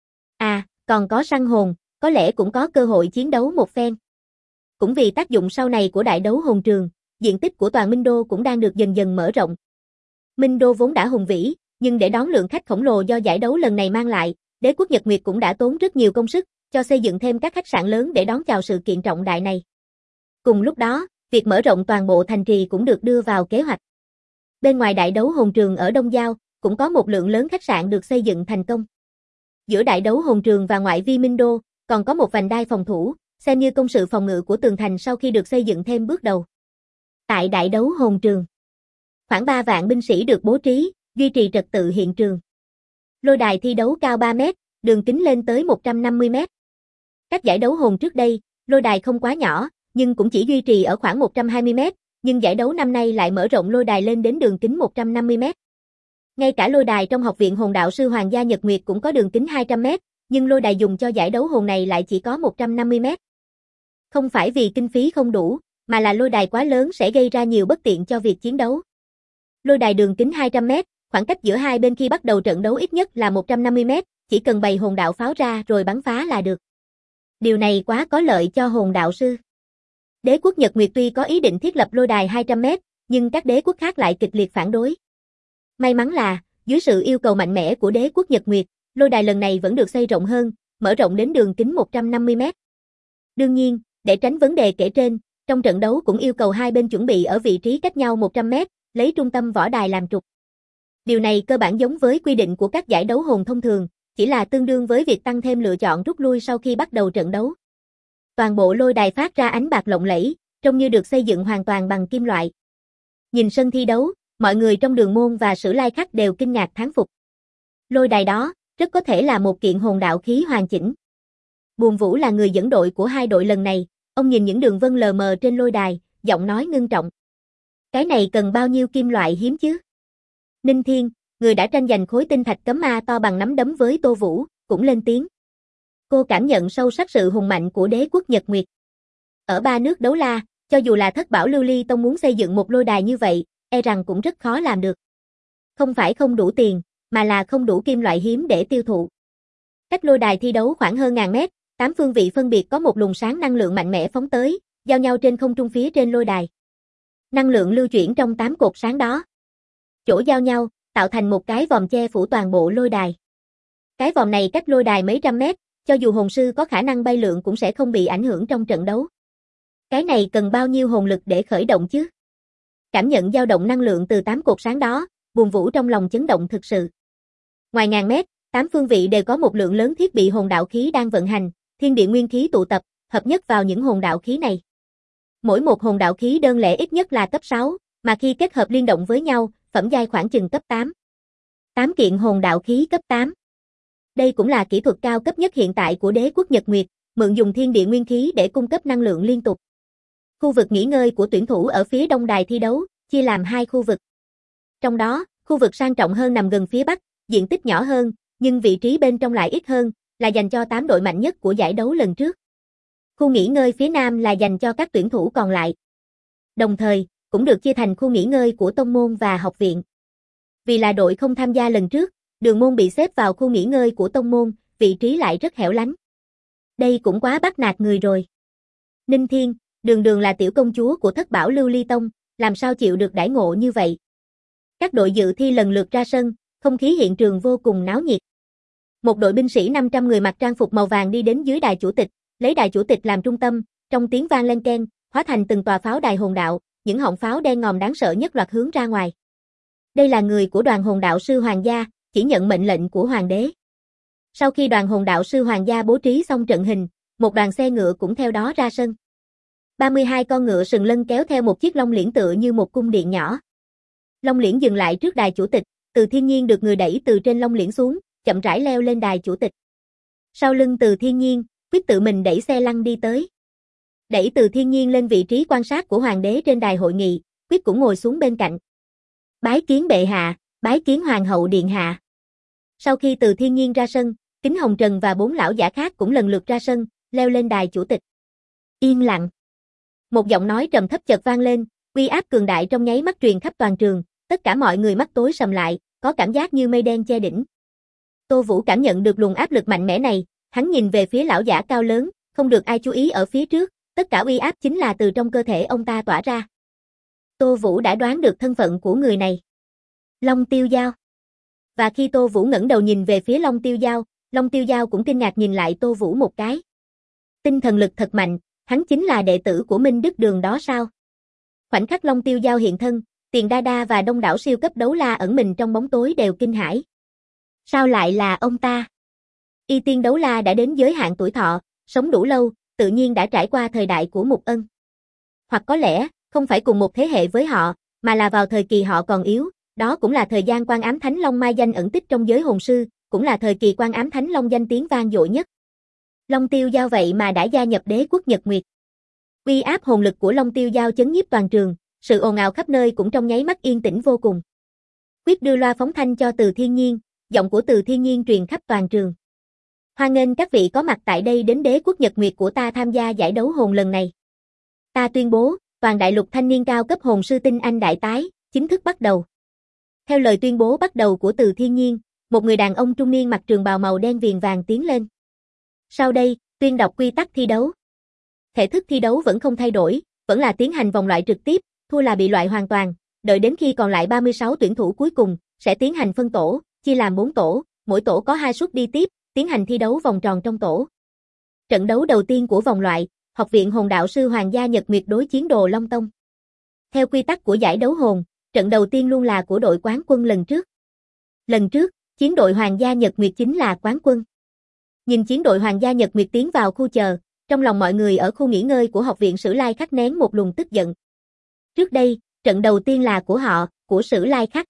À, còn có săn hồn, có lẽ cũng có cơ hội chiến đấu một phen. Cũng vì tác dụng sau này của đại đấu hồn trường, diện tích của toàn Minh Đô cũng đang được dần dần mở rộng. Minh Đô vốn đã hùng vĩ, nhưng để đón lượng khách khổng lồ do giải đấu lần này mang lại, Đế quốc Nhật Nguyệt cũng đã tốn rất nhiều công sức cho xây dựng thêm các khách sạn lớn để đón chào sự kiện trọng đại này. Cùng lúc đó, việc mở rộng toàn bộ thành trì cũng được đưa vào kế hoạch. Bên ngoài đại đấu hồn trường ở Đông Giao, cũng có một lượng lớn khách sạn được xây dựng thành công. Giữa đại đấu hồn trường và ngoại vi Minh Đô, còn có một vành đai phòng thủ, xem như công sự phòng ngự của tường thành sau khi được xây dựng thêm bước đầu. Tại đại đấu hồn trường, khoảng 3 vạn binh sĩ được bố trí, duy trì trật tự hiện trường. Lôi đài thi đấu cao 3 mét, đường kính lên tới 150 mét. Các giải đấu hồn trước đây, lôi đài không quá nhỏ, nhưng cũng chỉ duy trì ở khoảng 120 mét, nhưng giải đấu năm nay lại mở rộng lôi đài lên đến đường kính 150 mét. Ngay cả lôi đài trong học viện hồn đạo sư Hoàng gia Nhật Nguyệt cũng có đường kính 200 mét, nhưng lôi đài dùng cho giải đấu hồn này lại chỉ có 150 mét. Không phải vì kinh phí không đủ, mà là lôi đài quá lớn sẽ gây ra nhiều bất tiện cho việc chiến đấu. Lôi đài đường kính 200 mét, khoảng cách giữa hai bên khi bắt đầu trận đấu ít nhất là 150 mét, chỉ cần bày hồn đạo pháo ra rồi bắn phá là được. Điều này quá có lợi cho hồn đạo sư. Đế quốc Nhật Nguyệt tuy có ý định thiết lập lôi đài 200 mét, nhưng các đế quốc khác lại kịch liệt phản đối. May mắn là, dưới sự yêu cầu mạnh mẽ của đế quốc Nhật Nguyệt, lôi đài lần này vẫn được xây rộng hơn, mở rộng đến đường kính 150 mét. Đương nhiên, để tránh vấn đề kể trên, trong trận đấu cũng yêu cầu hai bên chuẩn bị ở vị trí cách nhau 100 mét, lấy trung tâm võ đài làm trục. Điều này cơ bản giống với quy định của các giải đấu hồn thông thường, chỉ là tương đương với việc tăng thêm lựa chọn rút lui sau khi bắt đầu trận đấu. Toàn bộ lôi đài phát ra ánh bạc lộng lẫy, trông như được xây dựng hoàn toàn bằng kim loại. Nhìn sân thi đấu, mọi người trong Đường Môn và Sử Lai Khắc đều kinh ngạc thán phục. Lôi đài đó, rất có thể là một kiện hồn đạo khí hoàn chỉnh. Bùn Vũ là người dẫn đội của hai đội lần này, ông nhìn những đường vân lờ mờ trên lôi đài, giọng nói ngưng trọng. Cái này cần bao nhiêu kim loại hiếm chứ? Ninh Thiên, người đã tranh giành khối tinh thạch cấm ma to bằng nắm đấm với Tô Vũ, cũng lên tiếng. Cô cảm nhận sâu sắc sự hùng mạnh của đế quốc Nhật Nguyệt. Ở ba nước đấu la, cho dù là Thất Bảo Lưu Ly Tông muốn xây dựng một lôi đài như vậy, e rằng cũng rất khó làm được. Không phải không đủ tiền, mà là không đủ kim loại hiếm để tiêu thụ. Cách lôi đài thi đấu khoảng hơn 1000 mét, 8 phương vị phân biệt có một luồng sáng năng lượng mạnh mẽ phóng tới, giao nhau trên không trung phía trên lôi đài. Năng lượng lưu chuyển trong 8 cột sáng đó. Chỗ giao nhau, tạo thành một cái vòm che phủ toàn bộ lôi đài. Cái vòm này cách lôi đài mấy trăm mét, cho dù hồn sư có khả năng bay lượn cũng sẽ không bị ảnh hưởng trong trận đấu. Cái này cần bao nhiêu hồn lực để khởi động chứ? Cảm nhận dao động năng lượng từ 8 cột sáng đó, Bùn Vũ trong lòng chấn động thực sự. Ngoài ngàn mét, 8 phương vị đều có một lượng lớn thiết bị hồn đạo khí đang vận hành, thiên địa nguyên khí tụ tập, hợp nhất vào những hồn đạo khí này. Mỗi một hồn đạo khí đơn lẻ ít nhất là cấp 6, mà khi kết hợp liên động với nhau, phẩm giai khoảng chừng cấp 8. 8 kiện hồn đạo khí cấp 8. Đây cũng là kỹ thuật cao cấp nhất hiện tại của đế quốc Nhật Nguyệt, mượn dùng thiên địa nguyên khí để cung cấp năng lượng liên tục. Khu vực nghỉ ngơi của tuyển thủ ở phía đông đài thi đấu, chia làm 2 khu vực. Trong đó, khu vực sang trọng hơn nằm gần phía bắc, diện tích nhỏ hơn, nhưng vị trí bên trong lại ít hơn, là dành cho 8 đội mạnh nhất của giải đấu lần trước. Khu nghỉ ngơi phía nam là dành cho các tuyển thủ còn lại. Đồng thời, cũng được chia thành khu nghỉ ngơi của tông môn và học viện. Vì là đội không tham gia lần trước, Đường Môn bị xếp vào khu nghỉ ngơi của tông môn, vị trí lại rất hẻo lánh. Đây cũng quá bắt nạt người rồi. Ninh Thiên, Đường là tiểu công chúa của Thất Bảo Lưu Ly Tông, làm sao chịu được đãi ngộ như vậy? Các đội dự thi lần lượt ra sân, không khí hiện trường vô cùng náo nhiệt. Một đội binh sĩ 500 người mặc trang phục màu vàng đi đến dưới đài chủ tịch, lấy đài chủ tịch làm trung tâm, trong tiếng vang lên keng, hóa thành từng tòa pháo đài hồn đạo, những họng pháo đen ngòm đáng sợ nhất loạt hướng ra ngoài. Đây là người của đoàn hồn đạo sư Hoàng gia, chỉ nhận mệnh lệnh của Hoàng đế. Sau khi đoàn hồn đạo sư Hoàng gia bố trí xong trận hình, một đoàn xe ngựa cũng theo đó ra sân. 32 con ngựa sừng lân kéo theo một chiếc long liễn tựa như một cung điện nhỏ. Long liễn dừng lại trước đài chủ tịch, Từ Thiên Nhiên được người đẩy từ trên long liễn xuống, chậm rãi leo lên đài chủ tịch. Sau lưng Từ Thiên Nhiên, Quyết tự mình đẩy xe lăn đi tới. Đẩy Từ Thiên Nhiên lên vị trí quan sát của Hoàng đế trên đài hội nghị, Quyết cũng ngồi xuống bên cạnh. Bái kiến bệ hạ, bái kiến Hoàng hậu điện hạ. Sau khi Từ Thiên Nhiên ra sân, Kính Hồng Trần và 4 lão giả khác cũng lần lượt ra sân, leo lên đài chủ tịch. Yên lặng. Một giọng nói trầm thấp chợt vang lên, uy áp cường đại trong nháy mắt truyền khắp toàn trường, tất cả mọi người mắt tối sầm lại, có cảm giác như mây đen che đỉnh. Tô Vũ cảm nhận được luồng áp lực mạnh mẽ này, hắn nhìn về phía lão giả cao lớn, không được ai chú ý ở phía trước, tất cả uy áp chính là từ trong cơ thể ông ta tỏa ra. Tô Vũ đã đoán được thân phận của người này. Long Tiêu Dao. Và khi Tô Vũ ngẩng đầu nhìn về phía Long Tiêu Dao cũng kinh ngạc nhìn lại Tô Vũ một cái. Tinh thần lực thật mạnh, hắn chính là đệ tử của Minh Đức Đường đó sao? Khoảnh khắc Long Tiêu Dao hiện thân, Tiền Đa Đa và đông đảo siêu cấp đấu la ẩn mình trong bóng tối đều kinh hãi. Sao lại là ông ta? Y Tiên đấu la đã đến giới hạn tuổi thọ, sống đủ lâu, tự nhiên đã trải qua thời đại của Mục Ân. Hoặc có lẽ, không phải cùng một thế hệ với họ, mà là vào thời kỳ họ còn yếu, đó cũng là thời gian Quan Ám Thánh Long mai danh ẩn tích trong giới hồn sư, cũng là thời kỳ Quan Ám Thánh Long danh tiếng vang dội nhất. Long Tiêu Dao vậy mà đã gia nhập Đế quốc Nhật Nguyệt. Uy áp hồn lực của Long Tiêu Dao chấn nhiếp toàn trường, sự ồn ào khắp nơi cũng trong nháy mắt yên tĩnh vô cùng. Quyết đưa loa phóng thanh cho Từ Thiên Nhiên, giọng của Từ Thiên Nhiên truyền khắp toàn trường. Hoan nghênh các vị có mặt tại đây đến Đế quốc Nhật Nguyệt của ta tham gia giải đấu hồn lần này. Ta tuyên bố, toàn đại lục thanh niên cao cấp hồn sư tinh anh đại tái, chính thức bắt đầu. Theo lời tuyên bố bắt đầu của Từ Thiên Nhiên, một người đàn ông trung niên mặc trường bào màu đen viền vàng tiến lên. Sau đây, tuyên đọc quy tắc thi đấu. Thể thức thi đấu vẫn không thay đổi, vẫn là tiến hành vòng loại trực tiếp, thua là bị loại hoàn toàn, đợi đến khi còn lại 36 tuyển thủ cuối cùng, sẽ tiến hành phân tổ, chia làm 4 tổ, mỗi tổ có 2 suất đi tiếp, tiến hành thi đấu vòng tròn trong tổ. Trận đấu đầu tiên của vòng loại, Học viện Hồn Đạo sư Hoàng gia Nhật Nguyệt đối chiến Đồ Long Tông. Theo quy tắc của giải đấu hồn, trận đầu tiên luôn là của đội quán quân lần trước. Lần trước, chiến đội Hoàng gia Nhật Nguyệt chính là quán quân. Nhìn chiến đội Hoàng gia Nhật Nguyệt tiến vào khu chờ, trong lòng mọi người ở khu nghỉ ngơi của Học viện Sử Lai Khắc nén một luồng tức giận. Trước đây, trận đầu tiên là của họ, của Sử Lai Khắc.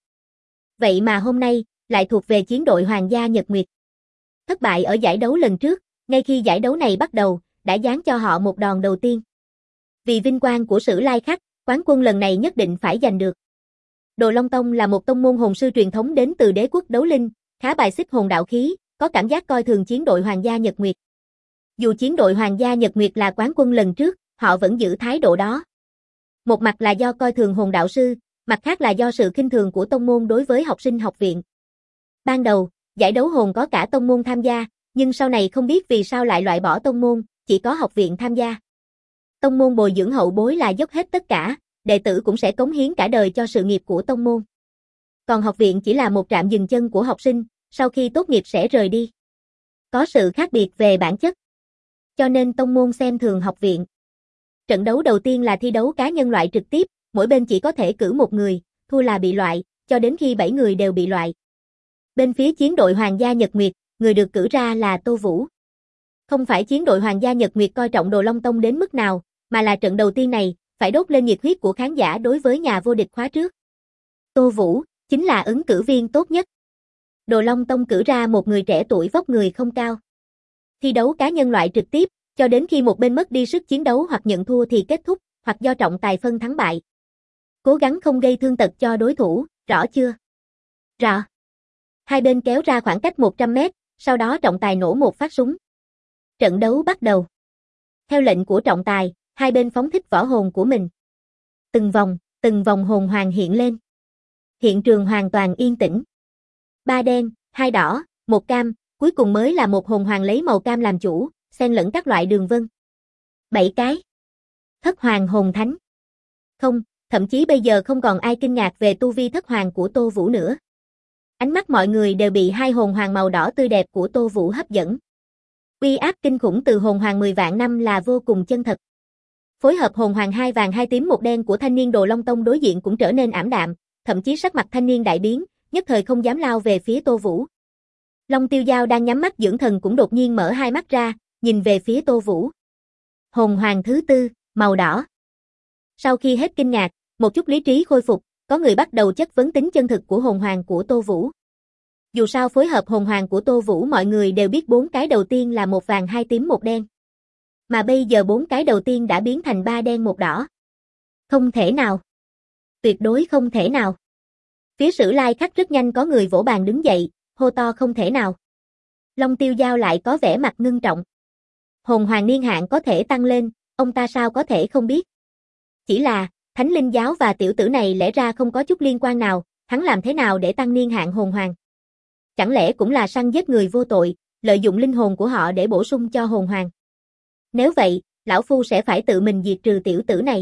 Vậy mà hôm nay, lại thuộc về chiến đội Hoàng gia Nhật Nguyệt. Thất bại ở giải đấu lần trước, ngay khi giải đấu này bắt đầu, đã giáng cho họ một đòn đầu tiên. Vì vinh quang của Sử Lai Khắc, quán quân lần này nhất định phải giành được. Đồ Long Tông là một tông môn hồn sư truyền thống đến từ Đế quốc Đấu Linh, khá bài xích hồn đạo khí, có cảm giác coi thường chiến đội Hoàng gia Nhật Nguyệt. Dù chiến đội Hoàng gia Nhật Nguyệt là quán quân lần trước, họ vẫn giữ thái độ đó. Một mặt là do coi thường hồn đạo sư, mặt khác là do sự khinh thường của tông môn đối với học sinh học viện. Ban đầu, giải đấu hồn có cả tông môn tham gia, nhưng sau này không biết vì sao lại loại bỏ tông môn, chỉ có học viện tham gia. Tông môn bồi dưỡng hậu bối là dốc hết tất cả, đệ tử cũng sẽ cống hiến cả đời cho sự nghiệp của tông môn. Còn học viện chỉ là một trạm dừng chân của học sinh, sau khi tốt nghiệp sẽ rời đi. Có sự khác biệt về bản chất. Cho nên tông môn xem thường học viện. Trận đấu đầu tiên là thi đấu cá nhân loại trực tiếp, mỗi bên chỉ có thể cử một người, thua là bị loại, cho đến khi 7 người đều bị loại. Bên phía chiến đội Hoàng gia Nhật Nguyệt, người được cử ra là Tô Vũ. Không phải chiến đội Hoàng gia Nhật Nguyệt coi trọng Đồ Long Tông đến mức nào, mà là trận đầu tiên này, phải đốt lên nhiệt huyết của khán giả đối với nhà vô địch khóa trước. Tô Vũ, chính là ứng cử viên tốt nhất. Đồ Long Tông cử ra một người trẻ tuổi vóc người không cao. Thi đấu cá nhân loại trực tiếp, cho đến khi một bên mất đi sức chiến đấu hoặc nhận thua thì kết thúc, hoặc do trọng tài phân thắng bại. Cố gắng không gây thương tật cho đối thủ, rõ chưa? Rõ. Hai bên kéo ra khoảng cách 100 mét, sau đó trọng tài nổ một phát súng. Trận đấu bắt đầu. Theo lệnh của trọng tài, hai bên phóng thích võ hồn của mình. Từng vòng hồn hoàng hiện lên. Hiện trường hoàn toàn yên tĩnh. 3 đen, 2 đỏ, 1 cam, cuối cùng mới là một hồn hoàng lấy màu cam làm chủ, xen lẫn các loại đường vân. 7 cái. Thất hoàng hồn thánh. Không, thậm chí bây giờ không còn ai kinh ngạc về tu vi thất hoàng của Tô Vũ nữa. Ánh mắt mọi người đều bị hai hồn hoàng màu đỏ tươi đẹp của Tô Vũ hấp dẫn. Uy áp kinh khủng từ hồn hoàng 10 vạn năm là vô cùng chân thật. Phối hợp hồn hoàng 2 vàng 2 tím 1 đen của thanh niên Đồ Long Tông đối diện cũng trở nên ảm đạm, thậm chí sắc mặt thanh niên đại biến, nhất thời không dám lao về phía Tô Vũ. Long Tiêu Dao đang nhắm mắt dưỡng thần cũng đột nhiên mở hai mắt ra, nhìn về phía Tô Vũ. Hồn hoàng thứ 4, màu đỏ. Sau khi hết kinh ngạc, một chút lý trí khôi phục, có người bắt đầu chất vấn tính chân thực của hồn hoàng của Tô Vũ. Dù sao phối hợp hồn hoàng của Tô Vũ mọi người đều biết 4 cái đầu tiên là 1 vàng 2 tím 1 đen. Mà bây giờ 4 cái đầu tiên đã biến thành 3 đen 1 đỏ. Không thể nào. Tuyệt đối không thể nào. Phía Sử Lai Khắc rất nhanh có người vỗ bàn đứng dậy, hô to không thể nào. Long Tiêu Giao lại có vẻ mặt ngưng trọng. Hồn hoàng niên hạn có thể tăng lên, ông ta sao có thể không biết. Chỉ là, Thánh Linh Giáo và tiểu tử này lẽ ra không có chút liên quan nào, hắn làm thế nào để tăng niên hạn hồn hoàng? Chẳng lẽ cũng là săn giết người vô tội, lợi dụng linh hồn của họ để bổ sung cho hồn hoàng? Nếu vậy, lão phu sẽ phải tự mình diệt trừ tiểu tử này.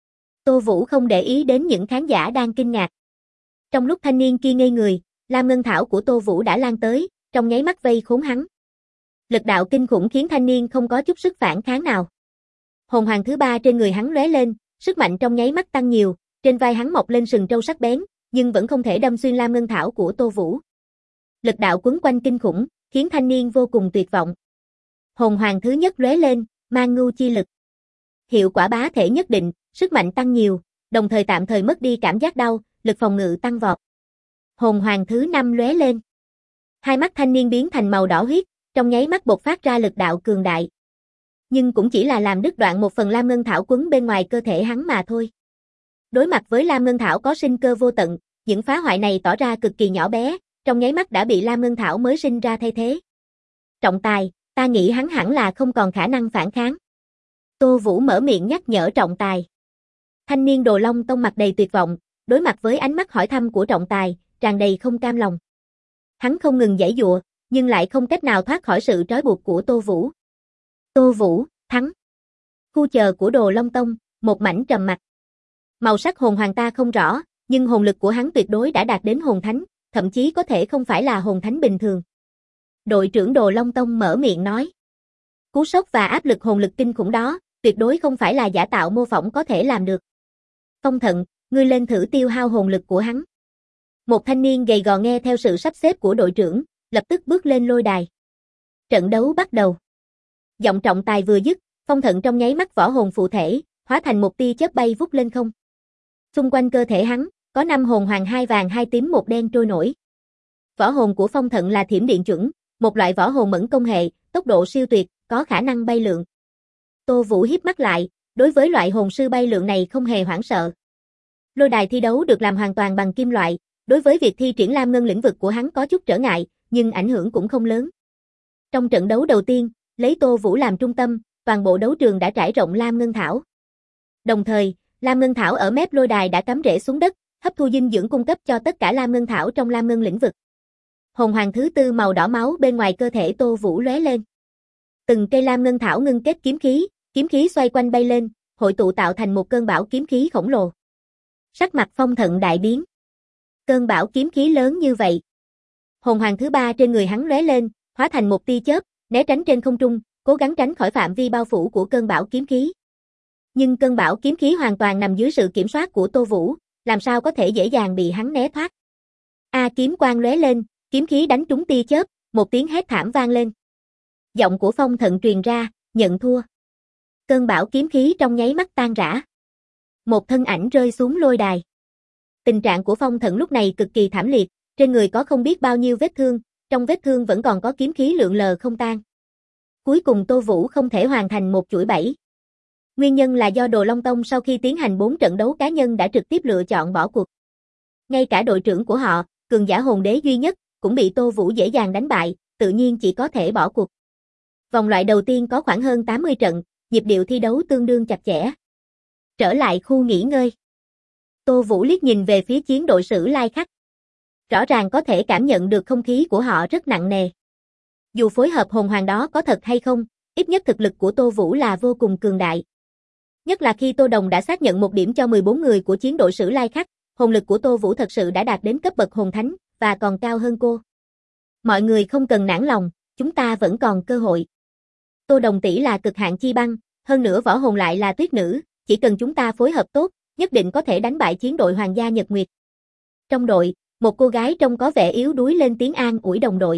Tô Vũ không để ý đến những khán giả đang kinh ngạc. Trong lúc thanh niên kia ngây người, Lam Ngân Thảo của Tô Vũ đã lan tới, trong nháy mắt vây khốn hắn. Lực đạo kinh khủng khiến thanh niên không có chút sức phản kháng nào. Hồn hoàng thứ ba trên người hắn lóe lên, sức mạnh trong nháy mắt tăng nhiều, trên vai hắn mọc lên sừng trâu sắc bén, nhưng vẫn không thể đâm xuyên Lam Ngân Thảo của Tô Vũ. Lực đạo quấn quanh kinh khủng, khiến thanh niên vô cùng tuyệt vọng. Hồn hoàng thứ nhất lóe lên, mang ngưu chi lực. Hiệu quả bá thể nhất định, sức mạnh tăng nhiều, đồng thời tạm thời mất đi cảm giác đau, lực phòng ngự tăng vọt. Hồn hoàng thứ năm lóe lên. Hai mắt thanh niên biến thành màu đỏ huyết, trong nháy mắt bộc phát ra lực đạo cường đại. Nhưng cũng chỉ là làm đứt đoạn một phần Lam Ngân Thảo quấn bên ngoài cơ thể hắn mà thôi. Đối mặt với Lam Ngân Thảo có sinh cơ vô tận, những phá hoại này tỏ ra cực kỳ nhỏ bé, trong nháy mắt đã bị Lam Ngân Thảo mới sinh ra thay thế. Trọng tài, ta nghĩ hắn hẳn là không còn khả năng phản kháng. Tô Vũ mở miệng nhắc nhở trọng tài. Thanh niên Đồ Long Tông mặt đầy tuyệt vọng, đối mặt với ánh mắt hỏi thăm của trọng tài, tràn đầy không cam lòng. Hắn không ngừng giãy giụa, nhưng lại không cách nào thoát khỏi sự trói buộc của Tô Vũ. Tô Vũ, thắng. Khu chờ của Đồ Long Tông, một mảnh trầm mặc. Màu sắc hồn hoàng ta không rõ, nhưng hồn lực của hắn tuyệt đối đã đạt đến hồn thánh, thậm chí có thể không phải là hồn thánh bình thường. Đội trưởng Đồ Long Tông mở miệng nói. Cú sốc và áp lực hồn lực kinh khủng đó, tuyệt đối không phải là giả tạo mô phỏng có thể làm được. Phong Thận, ngươi lên thử tiêu hao hồn lực của hắn. Một thanh niên gầy gò nghe theo sự sắp xếp của đội trưởng, lập tức bước lên lôi đài. Trận đấu bắt đầu. Giọng trọng tài vừa dứt, Phong Thận trong nháy mắt võ hồn phụ thể, hóa thành một tia chớp bay vút lên không. Xung quanh cơ thể hắn, có 5 hồn hoàng 2 vàng 2 tím 1 đen trôi nổi. Võ hồn của Phong Thận là thiểm điện chuẩn, một loại võ hồn mẫn công hệ, tốc độ siêu tuyệt, có khả năng bay lượn. Tô Vũ híp mắt lại, đối với loại hồn sư bay lượn này không hề hoảng sợ. Lôi đài thi đấu được làm hoàn toàn bằng kim loại, đối với việc thi triển Lam Ngân lĩnh vực của hắn có chút trở ngại, nhưng ảnh hưởng cũng không lớn. Trong trận đấu đầu tiên, lấy Tô Vũ làm trung tâm, toàn bộ đấu trường đã trải rộng Lam Ngân Thảo. Đồng thời, Lam Ngân Thảo ở mép lôi đài đã cắm rễ xuống đất, hấp thu dinh dưỡng cung cấp cho tất cả Lam Ngân Thảo trong Lam Ngân lĩnh vực. Hồn hoàng thứ tư màu đỏ máu bên ngoài cơ thể Tô Vũ lóe lên. Từng cây Lam Ngân Thảo ngưng kết kiếm khí xoay quanh bay lên, hội tụ tạo thành một cơn bão kiếm khí khổng lồ. Sắc mặt Phong Thận đại biến. Cơn bão kiếm khí lớn như vậy. Hồn hoàng thứ ba trên người hắn lóe lên, hóa thành một tia chớp, né tránh trên không trung, cố gắng tránh khỏi phạm vi bao phủ của cơn bão kiếm khí. Nhưng cơn bão kiếm khí hoàn toàn nằm dưới sự kiểm soát của Tô Vũ, làm sao có thể dễ dàng bị hắn né thoát. Kiếm quang lóe lên, kiếm khí đánh trúng tia chớp, một tiếng hét thảm vang lên. Giọng của Phong Thận truyền ra, nhận thua. Cơn bão kiếm khí trong nháy mắt tan rã. Một thân ảnh rơi xuống lôi đài. Tình trạng của Phong Thận lúc này cực kỳ thảm liệt, trên người có không biết bao nhiêu vết thương, trong vết thương vẫn còn có kiếm khí lượn lờ không tan. Cuối cùng Tô Vũ không thể hoàn thành một chuỗi 7. Nguyên nhân là do Đồ Long Tông sau khi tiến hành 4 trận đấu cá nhân đã trực tiếp lựa chọn bỏ cuộc. Ngay cả đội trưởng của họ, cường giả hồn đế duy nhất, cũng bị Tô Vũ dễ dàng đánh bại, tự nhiên chỉ có thể bỏ cuộc. Vòng loại đầu tiên có khoảng hơn 80 trận, nhịp điệu thi đấu tương đương chặt chẽ. Trở lại khu nghỉ ngơi. Tô Vũ liếc nhìn về phía chiến đội Sử Lai Khắc. Rõ ràng có thể cảm nhận được không khí của họ rất nặng nề. Dù phối hợp hồn hoàng đó có thật hay không, ít nhất thực lực của Tô Vũ là vô cùng cường đại. Nhất là khi Tô Đồng đã xác nhận một điểm cho 14 người của chiến đội Sử Lai Khắc, hồn lực của Tô Vũ thật sự đã đạt đến cấp bậc hồn thánh, và còn cao hơn cô. Mọi người không cần nản lòng, chúng ta vẫn còn cơ hội. Tô Đồng tỷ là cực hạn chi băng, hơn nữa võ hồn lại là tuyết nữ, chỉ cần chúng ta phối hợp tốt, nhất định có thể đánh bại chiến đội Hoàng gia Nhật Nguyệt. Trong đội, một cô gái trông có vẻ yếu đuối lên tiếng an ủi đồng đội.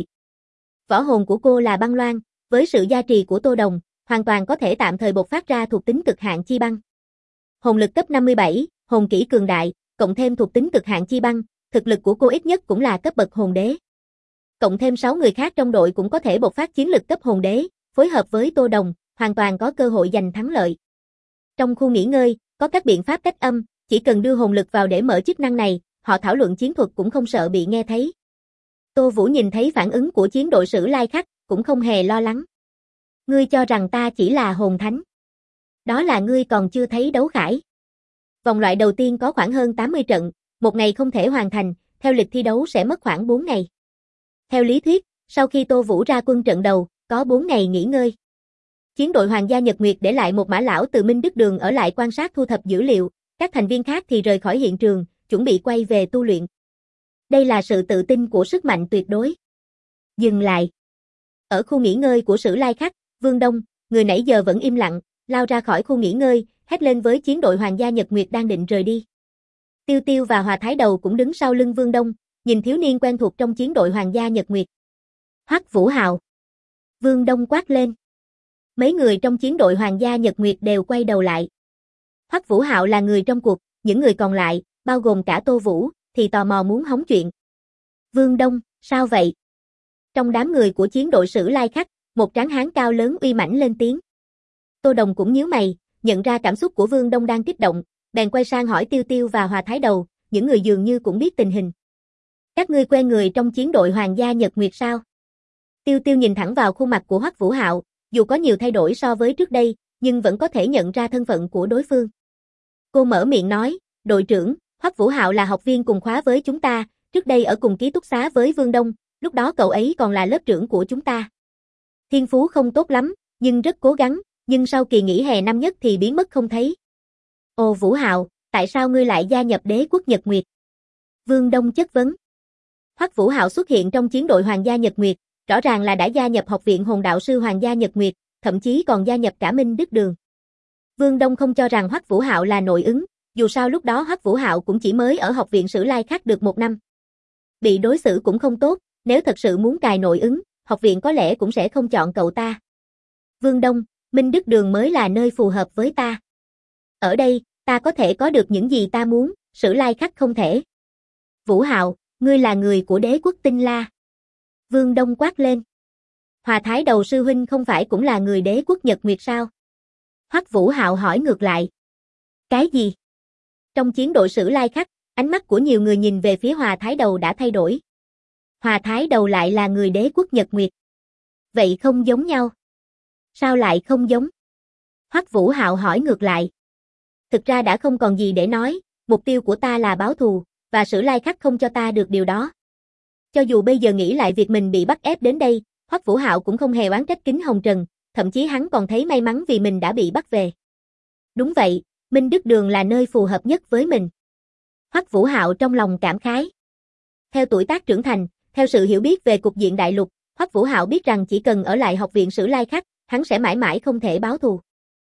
Võ hồn của cô là băng loan, với sự gia trì của Tô Đồng, hoàn toàn có thể tạm thời bộc phát ra thuộc tính cực hạn chi băng. Hồn lực cấp 57, hồn kỹ cường đại, cộng thêm thuộc tính cực hạn chi băng, thực lực của cô ít nhất cũng là cấp bậc hồn đế. Cộng thêm 6 người khác trong đội cũng có thể bộc phát chiến lực cấp hồn đế, phối hợp với Tô Đồng, hoàn toàn có cơ hội giành thắng lợi. Trong khu nghỉ ngơi, có các biện pháp cách âm, chỉ cần đưa hồn lực vào để mở chức năng này, họ thảo luận chiến thuật cũng không sợ bị nghe thấy. Tô Vũ nhìn thấy phản ứng của chiến đội Sử Lai Khắc, cũng không hề lo lắng. Ngươi cho rằng ta chỉ là hồn thánh. Đó là ngươi còn chưa thấy đấu khải. Vòng loại đầu tiên có khoảng hơn 80 trận, một ngày không thể hoàn thành, theo lịch thi đấu sẽ mất khoảng 4 ngày. Theo lý thuyết, sau khi Tô Vũ ra quân trận đầu, có 4 ngày nghỉ ngơi. Chiến đội Hoàng gia Nhật Nguyệt để lại một mã lão từ Minh Đức Đường ở lại quan sát thu thập dữ liệu, các thành viên khác thì rời khỏi hiện trường, chuẩn bị quay về tu luyện. Đây là sự tự tin của sức mạnh tuyệt đối. Dừng lại. Ở khu nghỉ ngơi của Sử Lai Khắc, Vương Đông, người nãy giờ vẫn im lặng, lao ra khỏi khu nghỉ ngơi, hét lên với chiến đội Hoàng gia Nhật Nguyệt đang định rời đi. Tiêu Tiêu và Hòa Thái Đầu cũng đứng sau lưng Vương Đông, nhìn thiếu niên quen thuộc trong chiến đội Hoàng gia Nhật Nguyệt. Hoắc Vũ Hạo. Vương Đông quát lên. Mấy người trong chiến đội Hoàng gia Nhật Nguyệt đều quay đầu lại. Hoắc Vũ Hạo là người trong cuộc, những người còn lại, bao gồm cả Tô Vũ, thì tò mò muốn hóng chuyện. Vương Đông, sao vậy? Trong đám người của chiến đội Sử Lai Khắc, một tráng hán cao lớn uy mãnh lên tiếng. Tô Đồng cũng nhíu mày, nhận ra cảm xúc của Vương Đông đang kích động, bèn quay sang hỏi Tiêu Tiêu và Hòa Thái Đầu, những người dường như cũng biết tình hình. Các ngươi quen người trong chiến đội Hoàng gia Nhật Nguyệt sao? Tiêu Tiêu nhìn thẳng vào khuôn mặt của Hoắc Vũ Hạo, dù có nhiều thay đổi so với trước đây, nhưng vẫn có thể nhận ra thân phận của đối phương. Cô mở miệng nói, đội trưởng, Hoắc Vũ Hạo là học viên cùng khóa với chúng ta, trước đây ở cùng ký túc xá với Vương Đông, lúc đó cậu ấy còn là lớp trưởng của chúng ta. Thiên phú không tốt lắm, nhưng rất cố gắng, nhưng sau kỳ nghỉ hè năm nhất thì biến mất không thấy. Ồ Vũ Hạo, tại sao ngươi lại gia nhập Đế quốc Nhật Nguyệt? Vương Đông chất vấn. Hoắc Vũ Hạo xuất hiện trong chiến đội Hoàng gia Nhật Nguyệt, rõ ràng là đã gia nhập học viện Hồn Đạo sư Hoàng gia Nhật Nguyệt, thậm chí còn gia nhập cả Minh Đức Đường. Vương Đông không cho rằng Hoắc Vũ Hạo là nội ứng, dù sao lúc đó Hoắc Vũ Hạo cũng chỉ mới ở học viện Sử Lai Khắc được 1 năm. Bị đối xử cũng không tốt, nếu thật sự muốn cài nội ứng, học viện có lẽ cũng sẽ không chọn cậu ta. Vương Đông, Minh Đức Đường mới là nơi phù hợp với ta. Ở đây, ta có thể có được những gì ta muốn, Sử Lai Khắc không thể. Vũ Hạo, ngươi là người của Đế quốc Tinh La. Vương Đông quát lên. Hòa Thái Đầu sư huynh không phải cũng là người Đế quốc Nhật Nguyệt sao? Hoắc Vũ Hạo hỏi ngược lại. Cái gì? Trong chiến đội Sử Lai Khắc, ánh mắt của nhiều người nhìn về phía Hòa Thái Đầu đã thay đổi. Hòa Thái Đầu lại là người Đế quốc Nhật Nguyệt. Vậy không giống nhau. Sao lại không giống? Hoắc Vũ Hạo hỏi ngược lại. Thực ra đã không còn gì để nói, mục tiêu của ta là báo thù, và Sử Lai Khắc không cho ta được điều đó. Cho dù bây giờ nghĩ lại việc mình bị bắt ép đến đây, Hoắc Vũ Hạo cũng không hề oán trách Kính Hồng Trần, thậm chí hắn còn thấy may mắn vì mình đã bị bắt về. Đúng vậy, Minh Đức Đường là nơi phù hợp nhất với mình. Hoắc Vũ Hạo trong lòng cảm khái. Theo tuổi tác trưởng thành, theo sự hiểu biết về cục diện đại lục, Hoắc Vũ Hạo biết rằng chỉ cần ở lại học viện Sử Lai Khắc, hắn sẽ mãi mãi không thể báo thù.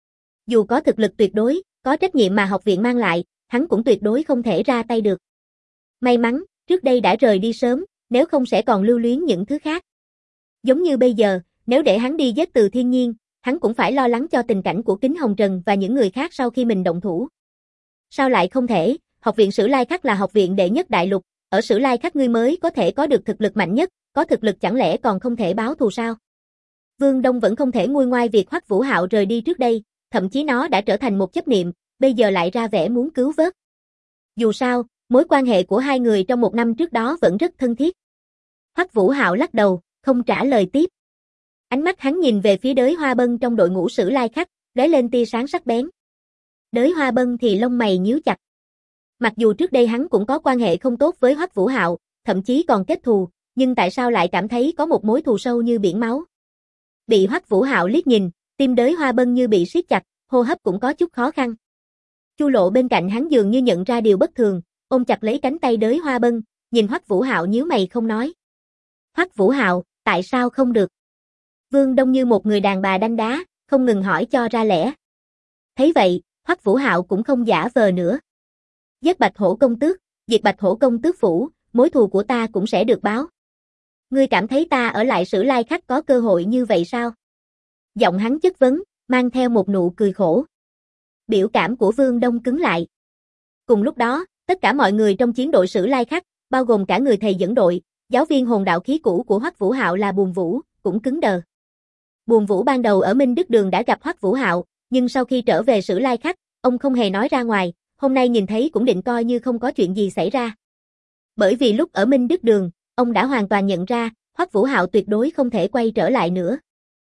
Dù có thực lực tuyệt đối, có trách nhiệm mà học viện mang lại, hắn cũng tuyệt đối không thể ra tay được. May mắn, trước đây đã rời đi sớm, nếu không sẽ còn lưu luyến những thứ khác. Giống như bây giờ, nếu để hắn đi giết Từ Thiên Nhiên, hắn cũng phải lo lắng cho tình cảnh của Kính Hồng Trần và những người khác sau khi mình động thủ. Sao lại không thể, học viện Sử Lai Khắc là học viện đệ nhất đại lục, ở Sử Lai Khắc ngươi mới có thể có được thực lực mạnh nhất, có thực lực chẳng lẽ còn không thể báo thù sao? Vương Đông vẫn không thể nguôi ngoai việc Hoắc Vũ Hạo rời đi trước đây, thậm chí nó đã trở thành một chấp niệm, bây giờ lại ra vẻ muốn cứu vớt. Dù sao, mối quan hệ của hai người trong 1 năm trước đó vẫn rất thân thiết. Hoắc Vũ Hạo lắc đầu, không trả lời tiếp. Ánh mắt hắn nhìn về phía Đới Hoa Bân trong đội ngũ Sử Lai Khắc, lóe lên tia sáng sắc bén. Đới Hoa Bân thì lông mày nhíu chặt. Mặc dù trước đây hắn cũng có quan hệ không tốt với Hoắc Vũ Hạo, thậm chí còn kết thù, nhưng tại sao lại cảm thấy có một mối thù sâu như biển máu? Bị Hoắc Vũ Hạo liếc nhìn, tim Đới Hoa Bân như bị siết chặt, hô hấp cũng có chút khó khăn. Chu Lộ bên cạnh hắn dường như nhận ra điều bất thường, ôm chặt lấy cánh tay Đới Hoa Bân, nhìn Hoắc Vũ Hạo nhíu mày không nói. Hoắc Vũ Hạo, tại sao không được? Vương Đông như một người đàn bà đanh đá, không ngừng hỏi cho ra lẽ. Thấy vậy, Hoắc Vũ Hạo cũng không giả vờ nữa. Giết Bạch Hổ công tước, diệt Bạch Hổ công tước phủ, mối thù của ta cũng sẽ được báo. Ngươi cảm thấy ta ở lại Sử Lai Khắc có cơ hội như vậy sao? Giọng hắn chất vấn, mang theo một nụ cười khổ. Biểu cảm của Vương Đông cứng lại. Cùng lúc đó, tất cả mọi người trong chiến đội Sử Lai Khắc, bao gồm cả người thầy dẫn đội, giáo viên hồn đạo khí cũ của Hoắc Vũ Hạo là Buồn Vũ, cũng cứng đờ. Buồn Vũ ban đầu ở Minh Đức Đường đã gặp Hoắc Vũ Hạo, nhưng sau khi trở về Sử Lai Khắc, ông không hề nói ra ngoài, hôm nay nhìn thấy cũng định coi như không có chuyện gì xảy ra. Bởi vì lúc ở Minh Đức Đường, ông đã hoàn toàn nhận ra, Hoắc Vũ Hạo tuyệt đối không thể quay trở lại nữa.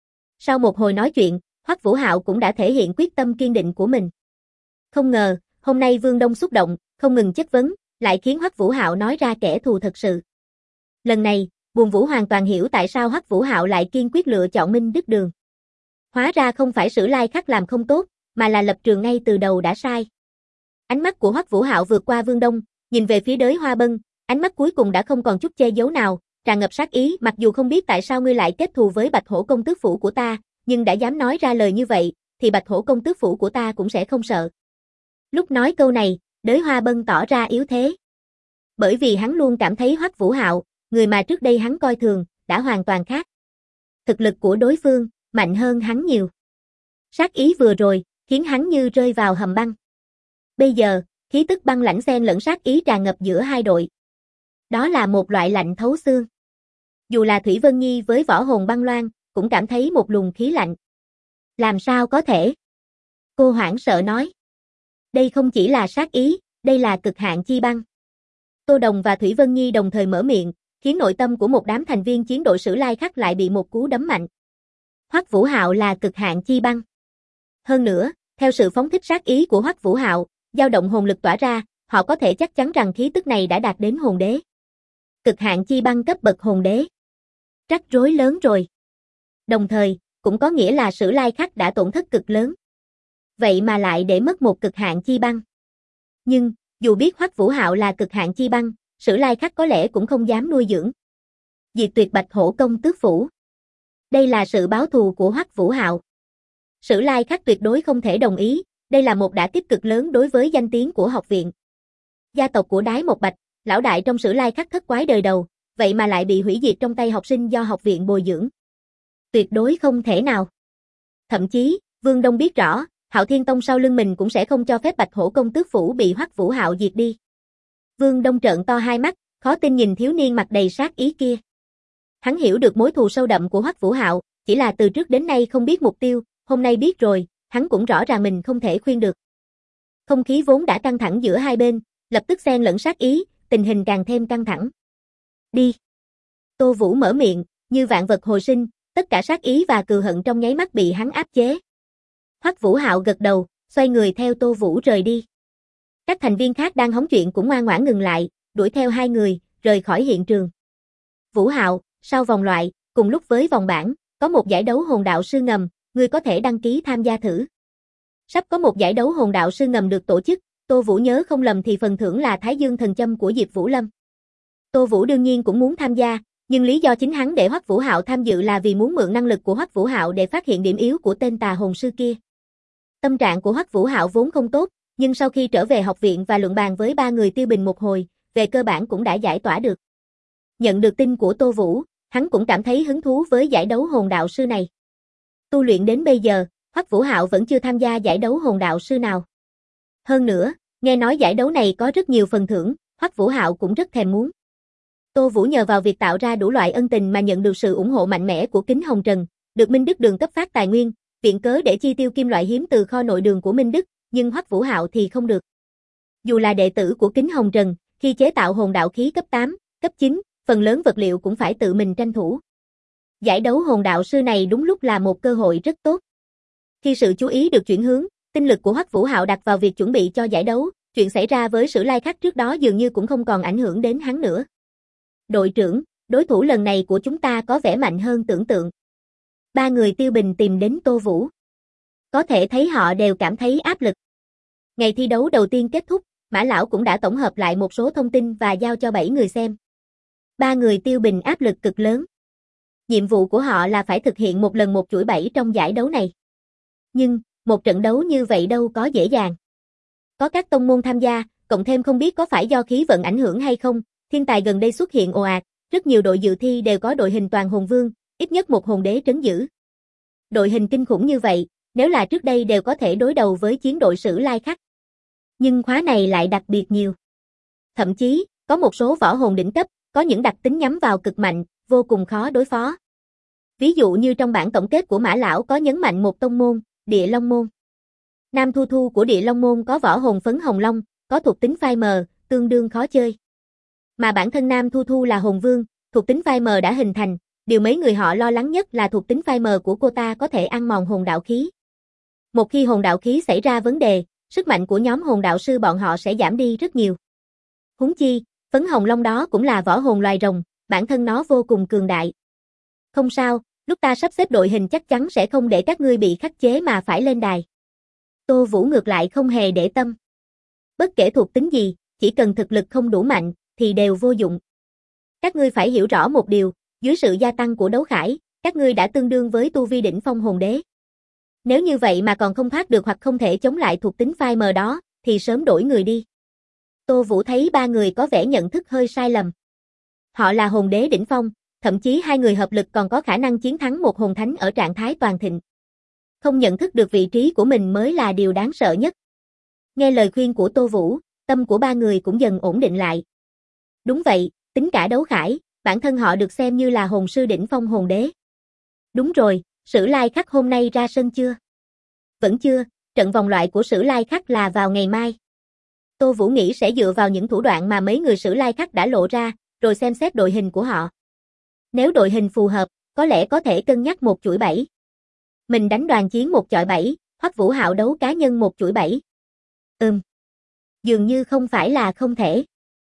Sau một hồi nói chuyện, Hoắc Vũ Hạo cũng đã thể hiện quyết tâm kiên định của mình. Không ngờ, hôm nay Vương Đông xúc động, không ngừng chất vấn, lại khiến Hoắc Vũ Hạo nói ra kẻ thù thật sự. Lần này, Buồn Vũ hoàn toàn hiểu tại sao Hoắc Vũ Hạo lại kiên quyết lựa chọn Minh Đức Đường. Hóa ra không phải Sử Lai Khắc làm không tốt, mà là lập trường ngay từ đầu đã sai. Ánh mắt của Hoắc Vũ Hạo vượt qua Vương Đông, nhìn về phía Đới Hoa Bân, ánh mắt cuối cùng đã không còn chút che giấu nào, tràn ngập sát ý, mặc dù không biết tại sao ngươi lại kết thù với Bạch Hổ công tước phủ của ta, nhưng đã dám nói ra lời như vậy, thì Bạch Hổ công tước phủ của ta cũng sẽ không sợ. Lúc nói câu này, Đới Hoa Bân tỏ ra yếu thế. Bởi vì hắn luôn cảm thấy Hoắc Vũ Hạo, người mà trước đây hắn coi thường, đã hoàn toàn khác. Thực lực của đối phương, mạnh hơn hắn nhiều. Sát ý vừa rồi, khiến hắn như rơi vào hầm băng. Bây giờ, khí tức băng lãnh xen lẫn sát ý tràn ngập giữa hai đội. Đó là một loại lạnh thấu xương. Dù là Thủy Vân Nhi với võ hồn băng loan, cũng cảm thấy một luồng khí lạnh. Làm sao có thể? Cô hoảng sợ nói. Đây không chỉ là sát ý, đây là cực hạn chi băng. Tô Đồng và Thủy Vân Nhi đồng thời mở miệng, khiến nội tâm của một đám thành viên chiến đội Sử Lai Khắc lại bị một cú đấm mạnh. Hoắc Vũ Hạo là cực hạn chi băng. Hơn nữa, theo sự phóng thích sát ý của Hoắc Vũ Hạo, dao động hồn lực tỏa ra, họ có thể chắc chắn rằng khí tức này đã đạt đến hồn đế. Cực hạn chi băng cấp bậc hồn đế. Rắc rối lớn rồi. Đồng thời, cũng có nghĩa là Sử Lai Khắc đã tổn thất cực lớn. Vậy mà lại để mất một cực hạn chi băng. Nhưng, dù biết Hoắc Vũ Hạo là cực hạn chi băng, Sử Lai Khắc có lẽ cũng không dám nuôi dưỡng. Diệt tuyệt Bạch Hổ công tước phủ. Đây là sự báo thù của Hoắc Vũ Hạo. Sử Lai Khắc tuyệt đối không thể đồng ý, đây là một đả kích cực lớn đối với danh tiếng của học viện. Gia tộc của Đái Một Bạch, lão đại trong Sử Lai Khắc thất quái đời đầu, vậy mà lại bị hủy diệt trong tay học sinh do học viện bồi dưỡng. Tuyệt đối không thể nào. Thậm chí, Vương Đông biết rõ, Hạo Thiên Tông sau lưng mình cũng sẽ không cho phép Bạch Hổ công tước phủ bị Hoắc Vũ Hạo diệt đi. Vương Đông trợn to hai mắt, khó tin nhìn thiếu niên mặt đầy sát ý kia. Hắn hiểu được mối thù sâu đậm của Hoắc Vũ Hạo, chỉ là từ trước đến nay không biết mục tiêu, hôm nay biết rồi, hắn cũng rõ ràng mình không thể khuyên được. Không khí vốn đã căng thẳng giữa hai bên, lập tức xen lẫn sát ý, tình hình càng thêm căng thẳng. Đi. Tô Vũ mở miệng, như vạn vật hồi sinh, tất cả sát ý và cừu hận trong nháy mắt bị hắn áp chế. Hoắc Vũ Hạo gật đầu, xoay người theo Tô Vũ rời đi. Các thành viên khác đang hóng chuyện cũng ngoan ngoãn ngừng lại, đuổi theo hai người, rời khỏi hiện trường. Vũ Hạo, sau vòng loại, cùng lúc với vòng bảng, có một giải đấu hồn đạo sư ngầm, ngươi có thể đăng ký tham gia thử. Sắp có một giải đấu hồn đạo sư ngầm được tổ chức, Tô Vũ nhớ không lầm thì phần thưởng là Thái Dương thần châm của Diệp Vũ Lâm. Tô Vũ đương nhiên cũng muốn tham gia, nhưng lý do chính hắn để Hoắc Vũ Hạo tham dự là vì muốn mượn năng lực của Hoắc Vũ Hạo để phát hiện điểm yếu của tên tà hồn sư kia. Tâm trạng của Hoắc Vũ Hạo vốn không tốt, nhưng sau khi trở về học viện và luận bàn với ba người Tiêu Bình một hồi, về cơ bản cũng đã giải tỏa được. Nhận được tin của Tô Vũ, hắn cũng cảm thấy hứng thú với giải đấu hồn đạo sư này. Tu luyện đến bây giờ, Hoắc Vũ Hạo vẫn chưa tham gia giải đấu hồn đạo sư nào. Hơn nữa, nghe nói giải đấu này có rất nhiều phần thưởng, Hoắc Vũ Hạo cũng rất thèm muốn. Tô Vũ nhờ vào việc tạo ra đủ loại ân tình mà nhận được sự ủng hộ mạnh mẽ của Kính Hồng Trần, được Minh Đức Đường cấp phát tài nguyên, viện cớ để chi tiêu kim loại hiếm từ kho nội đường của Minh Đức, nhưng Hoắc Vũ Hạo thì không được. Dù là đệ tử của Kính Hồng Trần, khi chế tạo hồn đạo khí cấp 8, cấp 9, phần lớn vật liệu cũng phải tự mình tranh thủ. Giải đấu hồn đạo sư này đúng lúc là một cơ hội rất tốt. Khi sự chú ý được chuyển hướng, tinh lực của Hoắc Vũ Hạo đặt vào việc chuẩn bị cho giải đấu, chuyện xảy ra với Sử Lai Khắc trước đó dường như cũng không còn ảnh hưởng đến hắn nữa. Đội trưởng, đối thủ lần này của chúng ta có vẻ mạnh hơn tưởng tượng. Ba người Tiêu Bình tìm đến Tô Vũ. Có thể thấy họ đều cảm thấy áp lực. Ngày thi đấu đầu tiên kết thúc, Mã Lão cũng đã tổng hợp lại một số thông tin và giao cho 7 người xem. Ba người Tiêu Bình áp lực cực lớn. Nhiệm vụ của họ là phải thực hiện một lần một chuỗi 7 trong giải đấu này. Nhưng, một trận đấu như vậy đâu có dễ dàng. Có các tông môn tham gia, cộng thêm không biết có phải do khí vận ảnh hưởng hay không, thiên tài gần đây xuất hiện ồ ạt, rất nhiều đội dự thi đều có đội hình toàn hồn vương, ít nhất một hồn đế trấn giữ. Đội hình kinh khủng như vậy, nếu là trước đây đều có thể đối đầu với chiến đội Sử Lai Khắc. Nhưng khóa này lại đặc biệt nhiều. Thậm chí, có một số võ hồn đỉnh cấp, có những đặc tính nhắm vào cực mạnh, vô cùng khó đối phó. Ví dụ như trong bản tổng kết của Mã Lão có nhấn mạnh một tông môn, Địa Long Môn. Nam Thu Thu của Địa Long Môn có võ hồn phấn hồng long, có thuộc tính phai mờ, tương đương khó chơi. Mà bản thân Nam Thu Thu là hồn vương, Thuộc tính phai mờ đã hình thành, điều mấy người họ lo lắng nhất là thuộc tính phai mờ của cô ta có thể ăn mòn hồn đạo khí. Một khi hồn đạo khí xảy ra vấn đề, sức mạnh của nhóm hồn đạo sư bọn họ sẽ giảm đi rất nhiều. Huống chi, phấn hồng long đó cũng là võ hồn loài rồng, bản thân nó vô cùng cường đại. Không sao, lúc ta sắp xếp đội hình chắc chắn sẽ không để các ngươi bị khắc chế mà phải lên đài. Tô Vũ ngược lại không hề để tâm. Bất kể thuộc tính gì, chỉ cần thực lực không đủ mạnh, thì đều vô dụng. Các ngươi phải hiểu rõ một điều, dưới sự gia tăng của đấu khải, các ngươi đã tương đương với tu vi đỉnh phong hồn đế. Nếu như vậy mà còn không thoát được hoặc không thể chống lại thuộc tính phai mờ đó, thì sớm đổi người đi. Tô Vũ thấy ba người có vẻ nhận thức hơi sai lầm. Họ là hồn đế đỉnh phong, thậm chí hai người hợp lực còn có khả năng chiến thắng một hồn thánh ở trạng thái toàn thịnh. Không nhận thức được vị trí của mình mới là điều đáng sợ nhất. Nghe lời khuyên của Tô Vũ, tâm của ba người cũng dần ổn định lại. Đúng vậy, tính cả đấu khải, bản thân họ được xem như là hồn sư đỉnh phong hồn đế. Đúng rồi, Sử Lai Khắc hôm nay ra sân chưa? Vẫn chưa, trận vòng loại của Sử Lai Khắc là vào ngày mai. Tô Vũ nghĩ sẽ dựa vào những thủ đoạn mà mấy người Sử Lai Khắc đã lộ ra, rồi xem xét đội hình của họ. Nếu đội hình phù hợp, có lẽ có thể cân nhắc một chuỗi 7. Mình đánh đoàn chiến một chọi 7, Hoắc Vũ Hạo đấu cá nhân một chuỗi 7. Dường như không phải là không thể.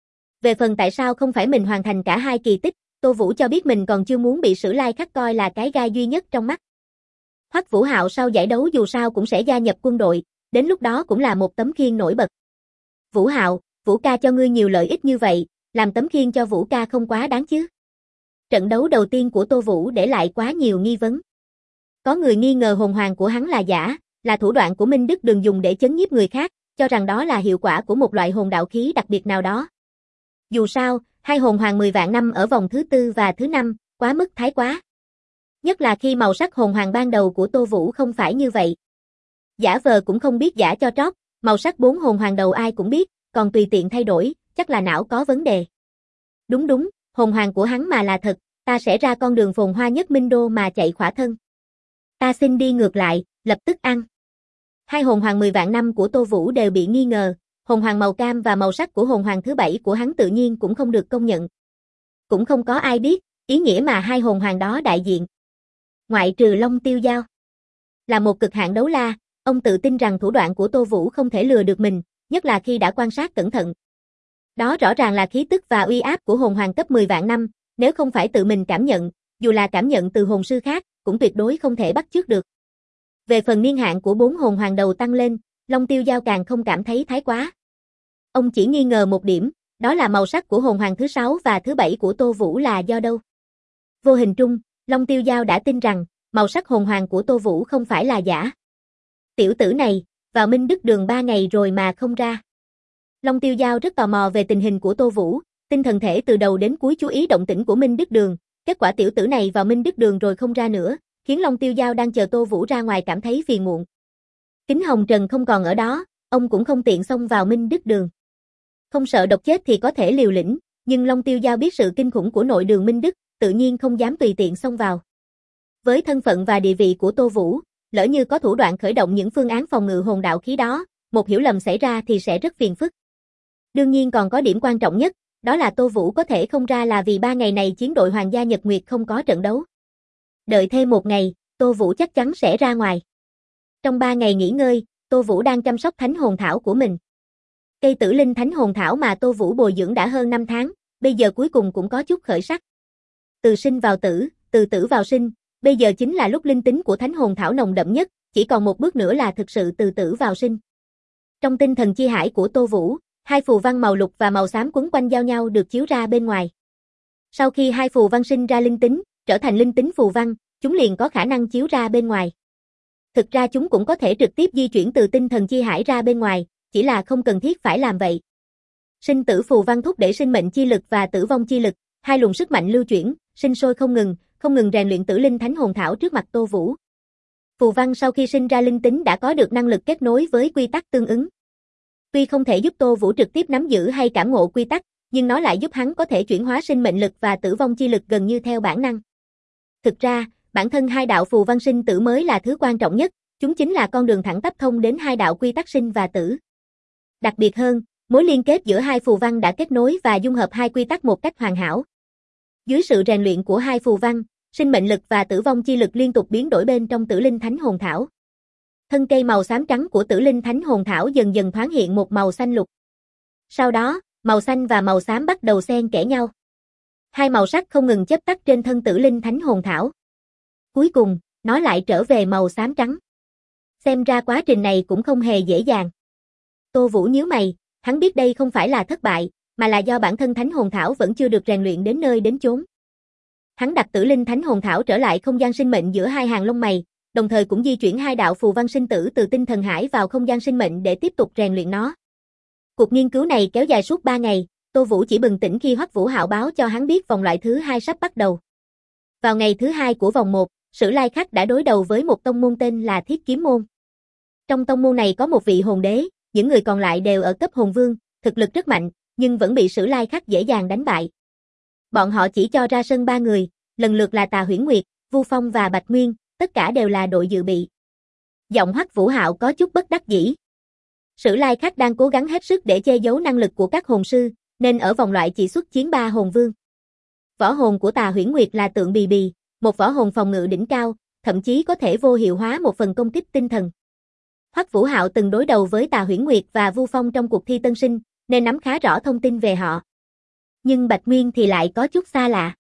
Về phần tại sao không phải mình hoàn thành cả hai kỳ tích, Tô Vũ cho biết mình còn chưa muốn bị Sử Lai Khắc coi là cái gai duy nhất trong mắt. Hoắc Vũ Hạo sau giải đấu dù sao cũng sẽ gia nhập quân đội, đến lúc đó cũng là một tấm khiên nổi bật. Vũ Hạo, Vũ ca cho ngươi nhiều lợi ích như vậy, làm tấm khiên cho Vũ ca không quá đáng chứ? Trận đấu đầu tiên của Tô Vũ để lại quá nhiều nghi vấn. Có người nghi ngờ hồn hoàng của hắn là giả, là thủ đoạn của Minh Đức Đường dùng để chấn nhiếp người khác, cho rằng đó là hiệu quả của một loại hồn đạo khí đặc biệt nào đó. Dù sao, hai hồn hoàng 10 vạn năm ở vòng thứ 4 và thứ 5, quá mức thái quá. Nhất là khi màu sắc hồn hoàng ban đầu của Tô Vũ không phải như vậy. Giả vờ cũng không biết giả cho trót, màu sắc 4 hồn hoàng đầu ai cũng biết, còn tùy tiện thay đổi, chắc là não có vấn đề. Đúng, hồn hoàng của hắn mà là thật, ta sẽ ra con đường phồn hoa nhất Minh Đô mà chạy khỏa thân. Ta xin đi ngược lại, lập tức ăn. Hai hồn hoàng 10 vạn năm của Tô Vũ đều bị nghi ngờ, hồn hoàng màu cam và màu sắc của hồn hoàng thứ 7 của hắn tự nhiên cũng không được công nhận. Cũng không có ai biết, ý nghĩa mà hai hồn hoàng đó đại diện. Ngoại trừ Long Tiêu Dao. Là một cực hạn đấu la, ông tự tin rằng thủ đoạn của Tô Vũ không thể lừa được mình, nhất là khi đã quan sát cẩn thận. Đó rõ ràng là khí tức và uy áp của hồn hoàng cấp 10 vạn năm, nếu không phải tự mình cảm nhận, dù là cảm nhận từ hồn sư khác, cũng tuyệt đối không thể bắt chước được. Về phần niên hạn của 4 hồn hoàng đầu tăng lên, Long Tiêu Dao càng không cảm thấy thái quá. Ông chỉ nghi ngờ một điểm, đó là màu sắc của hồn hoàng thứ 6 và thứ 7 của Tô Vũ là do đâu. Vô hình trung, Long Tiêu Dao đã tin rằng, màu sắc hồn hoàng của Tô Vũ không phải là giả. Tiểu tử này, vào Minh Đức Đường 3 ngày rồi mà không ra. Long Tiêu Dao rất tò mò về tình hình của Tô Vũ, tinh thần thể từ đầu đến cuối chú ý động tĩnh của Minh Đức Đường, kết quả tiểu tử này vào Minh Đức Đường rồi không ra nữa, khiến Long Tiêu Dao đang chờ Tô Vũ ra ngoài cảm thấy phiền muộn. Kính Hồng Trần không còn ở đó, ông cũng không tiện xông vào Minh Đức Đường. Không sợ độc chết thì có thể liều lĩnh, nhưng Long Tiêu Dao biết sự kinh khủng của nội đường Minh Đức, tự nhiên không dám tùy tiện xông vào. Với thân phận và địa vị của Tô Vũ, lỡ như có thủ đoạn khởi động những phương án phòng ngự hồn đạo khí đó, một hiểu lầm xảy ra thì sẽ rất phiền phức. Đương nhiên còn có điểm quan trọng nhất, đó là Tô Vũ có thể không ra là vì 3 ngày này chiến đội Hoàng gia Nhật Nguyệt không có trận đấu. Đợi thêm một ngày, Tô Vũ chắc chắn sẽ ra ngoài. Trong 3 ngày nghỉ ngơi, Tô Vũ đang chăm sóc thánh hồn thảo của mình. Cây tử linh thánh hồn thảo mà Tô Vũ bồi dưỡng đã hơn 5 tháng, bây giờ cuối cùng cũng có chút khởi sắc. Từ sinh vào tử, từ tử vào sinh, bây giờ chính là lúc linh tính của thánh hồn thảo nồng đậm nhất, chỉ còn một bước nữa là thực sự từ tử vào sinh. Trong tinh thần chi hải của Tô Vũ, hai phù văn màu lục và màu xám quấn quanh giao nhau được chiếu ra bên ngoài. Sau khi hai phù văn sinh ra linh tính, trở thành linh tính phù văn, chúng liền có khả năng chiếu ra bên ngoài. Thực ra chúng cũng có thể trực tiếp di chuyển từ tinh thần chi hải ra bên ngoài, chỉ là không cần thiết phải làm vậy. Sinh tử phù văn thúc đẩy sinh mệnh chi lực và tử vong chi lực, hai luồng sức mạnh lưu chuyển, sinh sôi không ngừng rèn luyện tử linh thánh hồn thảo trước mặt Tô Vũ. Phù văn sau khi sinh ra linh tính đã có được năng lực kết nối với quy tắc tương ứng. Tuy không thể giúp Tô Vũ trực tiếp nắm giữ hay cảm ngộ quy tắc, nhưng nó lại giúp hắn có thể chuyển hóa sinh mệnh lực và tử vong chi lực gần như theo bản năng. Thực ra, bản thân hai đạo phù văn sinh tử mới là thứ quan trọng nhất, chúng chính là con đường thẳng tắp thông đến hai đạo quy tắc sinh và tử. Đặc biệt hơn, mối liên kết giữa hai phù văn đã kết nối và dung hợp hai quy tắc một cách hoàn hảo. Dưới sự rèn luyện của hai phù văn, sinh mệnh lực và tử vong chi lực liên tục biến đổi bên trong Tử Linh Thánh Hồn Thảo. Thân cây màu xám trắng của Tử Linh Thánh Hồn Thảo dần dần thoáng hiện một màu xanh lục. Sau đó, màu xanh và màu xám bắt đầu xen kẽ nhau. Hai màu sắc không ngừng chớp tắt trên thân Tử Linh Thánh Hồn Thảo. Cuối cùng, nó lại trở về màu xám trắng. Xem ra quá trình này cũng không hề dễ dàng. Tô Vũ nhíu mày, hắn biết đây không phải là thất bại, mà là do bản thân Thánh Hồn Thảo vẫn chưa được rèn luyện đến nơi đến chốn. Hắn đặt Tử Linh Thánh Hồn Thảo trở lại không gian sinh mệnh giữa hai hàng lông mày, đồng thời cũng di chuyển hai đạo phù văn sinh tử từ tinh thần hải vào không gian sinh mệnh để tiếp tục rèn luyện nó. Cuộc nghiên cứu này kéo dài suốt 3 ngày, Tô Vũ chỉ bừng tỉnh khi Hoắc Vũ Hạo báo cho hắn biết vòng loại thứ 2 sắp bắt đầu. Vào ngày thứ 2 của vòng 1, Sử Lai Khắc đã đối đầu với một tông môn tên là Thiết Kiếm Môn. Trong tông môn này có một vị hồn đế, những người còn lại đều ở cấp hồn vương, thực lực rất mạnh, nhưng vẫn bị Sử Lai Khắc dễ dàng đánh bại. Bọn họ chỉ cho ra sân 3 người, lần lượt là Tà Huyễn Nguyệt, Vu Phong và Bạch Nguyên, tất cả đều là đội dự bị. Giọng Hoắc Vũ Hạo có chút bất đắc dĩ. Sử Lai Khắc đang cố gắng hết sức để che giấu năng lực của các hồn sư, nên ở vòng loại chỉ xuất chiến 3 hồn vương. Võ hồn của Tà Huyễn Nguyệt là Tượng Bì Bì, một võ hồn phòng ngự đỉnh cao, thậm chí có thể vô hiệu hóa một phần công kích tinh thần. Hoắc Vũ Hạo từng đối đầu với Tà Huyễn Nguyệt và Vu Phong trong cuộc thi tân sinh, nên nắm khá rõ thông tin về họ. Nhưng Bạch Nguyên thì lại có chút xa lạ.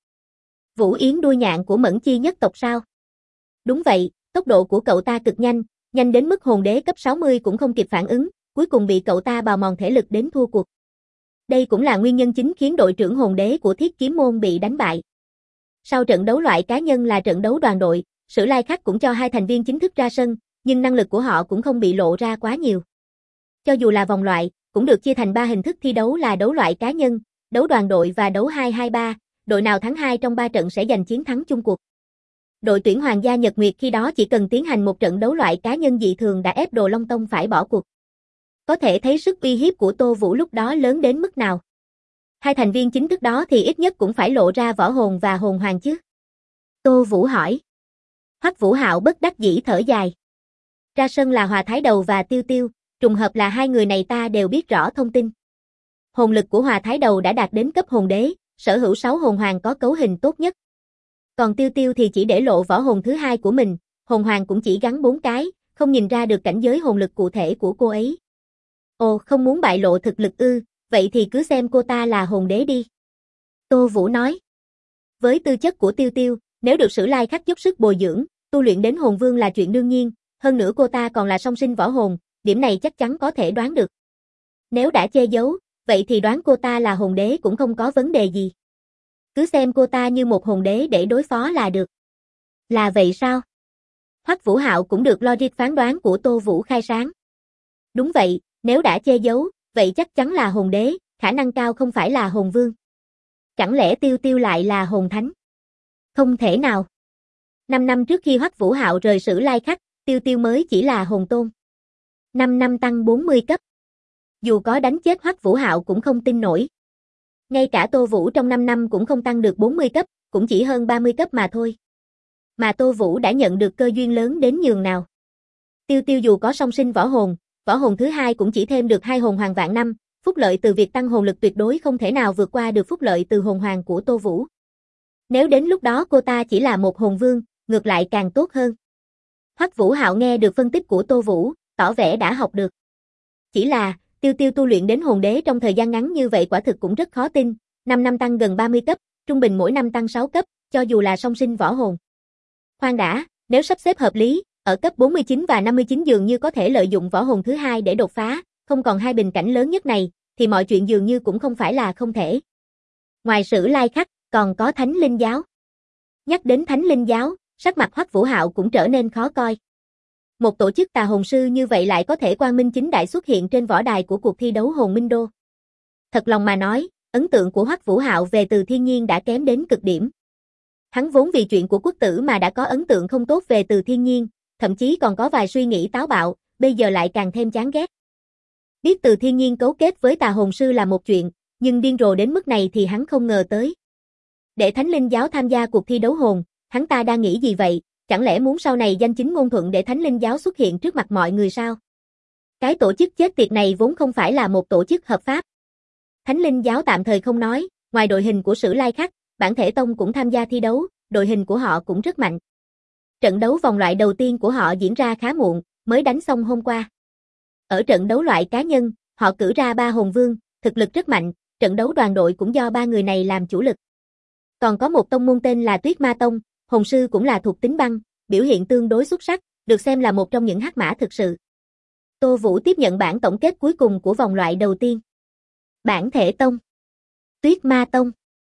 Vũ Yến đuôi nhạn của Mẫn Chi nhất tộc sao? Đúng vậy, tốc độ của cậu ta cực nhanh, nhanh đến mức hồn đế cấp 60 cũng không kịp phản ứng, cuối cùng bị cậu ta bào mòn thể lực đến thua cuộc. Đây cũng là nguyên nhân chính khiến đội trưởng hồn đế của Thiết Kiếm Môn bị đánh bại. Sau trận đấu loại cá nhân là trận đấu đoàn đội, Sử Lai Khắc cũng cho hai thành viên chính thức ra sân, nhưng năng lực của họ cũng không bị lộ ra quá nhiều. Cho dù là vòng loại, cũng được chia thành 3 hình thức thi đấu là đấu loại cá nhân, đấu đoàn đội và đấu 2-2-3, đội nào thắng 2 trong 3 trận sẽ giành chiến thắng chung cuộc. Đội tuyển Hoàng gia Nhật Nguyệt khi đó chỉ cần tiến hành một trận đấu loại cá nhân dị thường đã ép Đồ Long Tông phải bỏ cuộc. Có thể thấy sức uy hiếp của Tô Vũ lúc đó lớn đến mức nào. Hai thành viên chính thức đó thì ít nhất cũng phải lộ ra võ hồn và hồn hoàng chứ. Tô Vũ hỏi. Hoắc Vũ Hạo bất đắc dĩ thở dài. Ra sân là Hòa Thái Đầu và Tiêu Tiêu, trùng hợp là hai người này ta đều biết rõ thông tin. Hồn lực của Hòa Thái Đầu đã đạt đến cấp hồn đế, sở hữu 6 hồn hoàng có cấu hình tốt nhất. Còn Tiêu Tiêu thì chỉ để lộ võ hồn thứ 2 của mình, hồn hoàng cũng chỉ gắn 4 cái, không nhìn ra được cảnh giới hồn lực cụ thể của cô ấy. Ồ, không muốn bại lộ thực lực ư, vậy thì cứ xem cô ta là hồn đế đi. Tô Vũ nói. Với tư chất của Tiêu Tiêu, nếu được Sử Lai Khắc dốc sức bồi dưỡng, tu luyện đến hồn vương là chuyện đương nhiên, hơn nữa cô ta còn là song sinh võ hồn, điểm này chắc chắn có thể đoán được. Nếu đã che giấu, vậy thì đoán cô ta là hồn đế cũng không có vấn đề gì. Cứ xem cô ta như một hồn đế để đối phó là được. Là vậy sao? Hoắc Vũ Hạo cũng được logic phán đoán của Tô Vũ khai sáng. Đúng vậy, nếu đã che giấu, vậy chắc chắn là hồn đế, khả năng cao không phải là hồn vương. Chẳng lẽ Tiêu Tiêu lại là hồn thánh? Không thể nào. 5 năm trước khi Hoắc Vũ Hạo rời Sử Lai Khắc, Tiêu Tiêu mới chỉ là hồn tôn. 5 năm tăng 40 cấp. Dù có đánh chết Hoắc Vũ Hạo cũng không tin nổi. Ngay cả Tô Vũ trong 5 năm cũng không tăng được 40 cấp, cũng chỉ hơn 30 cấp mà thôi. Mà Tô Vũ đã nhận được cơ duyên lớn đến nhường nào. Tiêu Tiêu dù có song sinh võ hồn thứ 2 cũng chỉ thêm được 2 hồn hoàng vạn năm, phúc lợi từ việc tăng hồn lực tuyệt đối không thể nào vượt qua được phúc lợi từ hồn hoàng của Tô Vũ. Nếu đến lúc đó cô ta chỉ là một hồn vương, ngược lại càng tốt hơn. Hoắc Vũ Hạo nghe được phân tích của Tô Vũ, tỏ vẻ đã học được. Chỉ là, Tiêu Tiêu tu luyện đến hồn đế trong thời gian ngắn như vậy quả thực cũng rất khó tin, 5 năm tăng gần 30 cấp, trung bình mỗi năm tăng 6 cấp, cho dù là song sinh võ hồn. Khoan đã, nếu sắp xếp hợp lý, ở cấp 49 và 59 dường như có thể lợi dụng võ hồn thứ 2 để đột phá, không còn hai bình cảnh lớn nhất này, thì mọi chuyện dường như cũng không phải là không thể. Ngoài Sử Lai Khắc, còn có Thánh Linh Giáo. Nhắc đến Thánh Linh Giáo, sắc mặt Hoắc Vũ Hạo cũng trở nên khó coi. Một tổ chức tà hồn sư như vậy lại có thể quang minh chính đại xuất hiện trên võ đài của cuộc thi đấu hồn minh đô. Thật lòng mà nói, ấn tượng của Hoắc Vũ Hạo về Từ Thiên Nhiên đã kém đến cực điểm. Hắn vốn vì chuyện của quốc tử mà đã có ấn tượng không tốt về Từ Thiên Nhiên, thậm chí còn có vài suy nghĩ táo bạo, bây giờ lại càng thêm chán ghét. Biết Từ Thiên Nhiên cấu kết với tà hồn sư là một chuyện, nhưng điên rồ đến mức này thì hắn không ngờ tới. Để Thánh Linh Giáo tham gia cuộc thi đấu hồn, hắn ta đang nghĩ gì vậy? Chẳng lẽ muốn sau này danh chính ngôn thuận để Thánh Linh Giáo xuất hiện trước mặt mọi người sao? Cái tổ chức chết tiệt này vốn không phải là một tổ chức hợp pháp. Thánh Linh Giáo tạm thời không nói, ngoài đội hình của Sử Lai Khắc, Bản thể tông cũng tham gia thi đấu, đội hình của họ cũng rất mạnh. Trận đấu vòng loại đầu tiên của họ diễn ra khá muộn, mới đánh xong hôm qua. Ở trận đấu loại cá nhân, họ cử ra 3 hồn vương, thực lực rất mạnh, trận đấu đoàn đội cũng do 3 người này làm chủ lực. Còn có một tông môn tên là Tuyết Ma Tông, hồn sư cũng là thuộc tính băng, biểu hiện tương đối xuất sắc, được xem là một trong những hắc mã thực sự. Tô Vũ tiếp nhận bản tổng kết cuối cùng của vòng loại đầu tiên. Bản thể tông. Tuyết Ma Tông.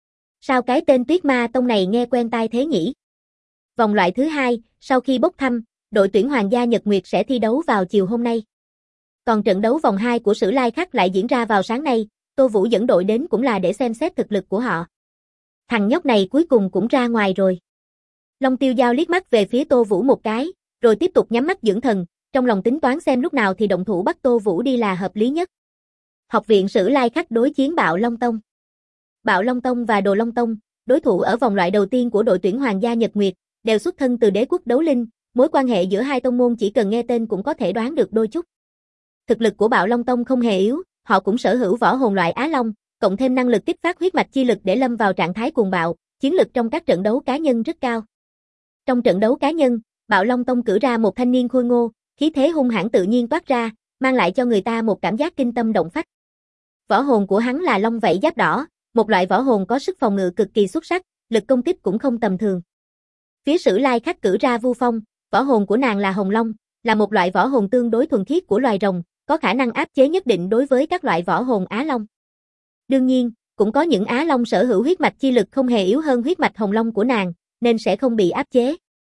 Sao cái tên Tuyết Ma Tông này nghe quen tai thế nhỉ? Vòng loại thứ 2, sau khi bốc thăm, đội tuyển Hoàng gia Nhật Nguyệt sẽ thi đấu vào chiều hôm nay. Còn trận đấu vòng 2 của Sử Lai Khắc lại diễn ra vào sáng nay, Tô Vũ dẫn đội đến cũng là để xem xét thực lực của họ. Thằng nhóc này cuối cùng cũng ra ngoài rồi. Long Tiêu Giao liếc mắt về phía Tô Vũ một cái, rồi tiếp tục nhắm mắt dưỡng thần, trong lòng tính toán xem lúc nào thì động thủ bắt Tô Vũ đi là hợp lý nhất. Học viện Sử Lai Khắc đối chiến Bạo Long Tông. Bạo Long Tông và Đồ Long Tông, đối thủ ở vòng loại đầu tiên của đội tuyển Hoàng gia Nhật Nguyệt, đều xuất thân từ đế quốc đấu linh, mối quan hệ giữa hai tông môn chỉ cần nghe tên cũng có thể đoán được đôi chút. Thực lực của Bạo Long Tông không hề yếu, họ cũng sở hữu võ hồn loại Á Long, cộng thêm năng lực kích phát huyết mạch chi lực để lâm vào trạng thái cuồng bạo, chiến lực trong các trận đấu cá nhân rất cao. Trong trận đấu cá nhân, Bạo Long Tông cử ra một thanh niên khôi ngô, khí thế hung hãn tự nhiên toát ra, mang lại cho người ta một cảm giác kinh tâm động phách. Võ hồn của hắn là Long Vảy Giáp Đỏ, một loại võ hồn có sức phòng ngự cực kỳ xuất sắc, lực công kích cũng không tầm thường. Phía Sử Lai Khắc cử ra Vu Phong, võ hồn của nàng là Hồng Long, là một loại võ hồn tương đối thuần khiết của loài rồng, có khả năng áp chế nhất định đối với các loại võ hồn Á Long. Đương nhiên, cũng có những Á Long sở hữu huyết mạch chi lực không hề yếu hơn huyết mạch Hồng Long của nàng, nên sẽ không bị áp chế.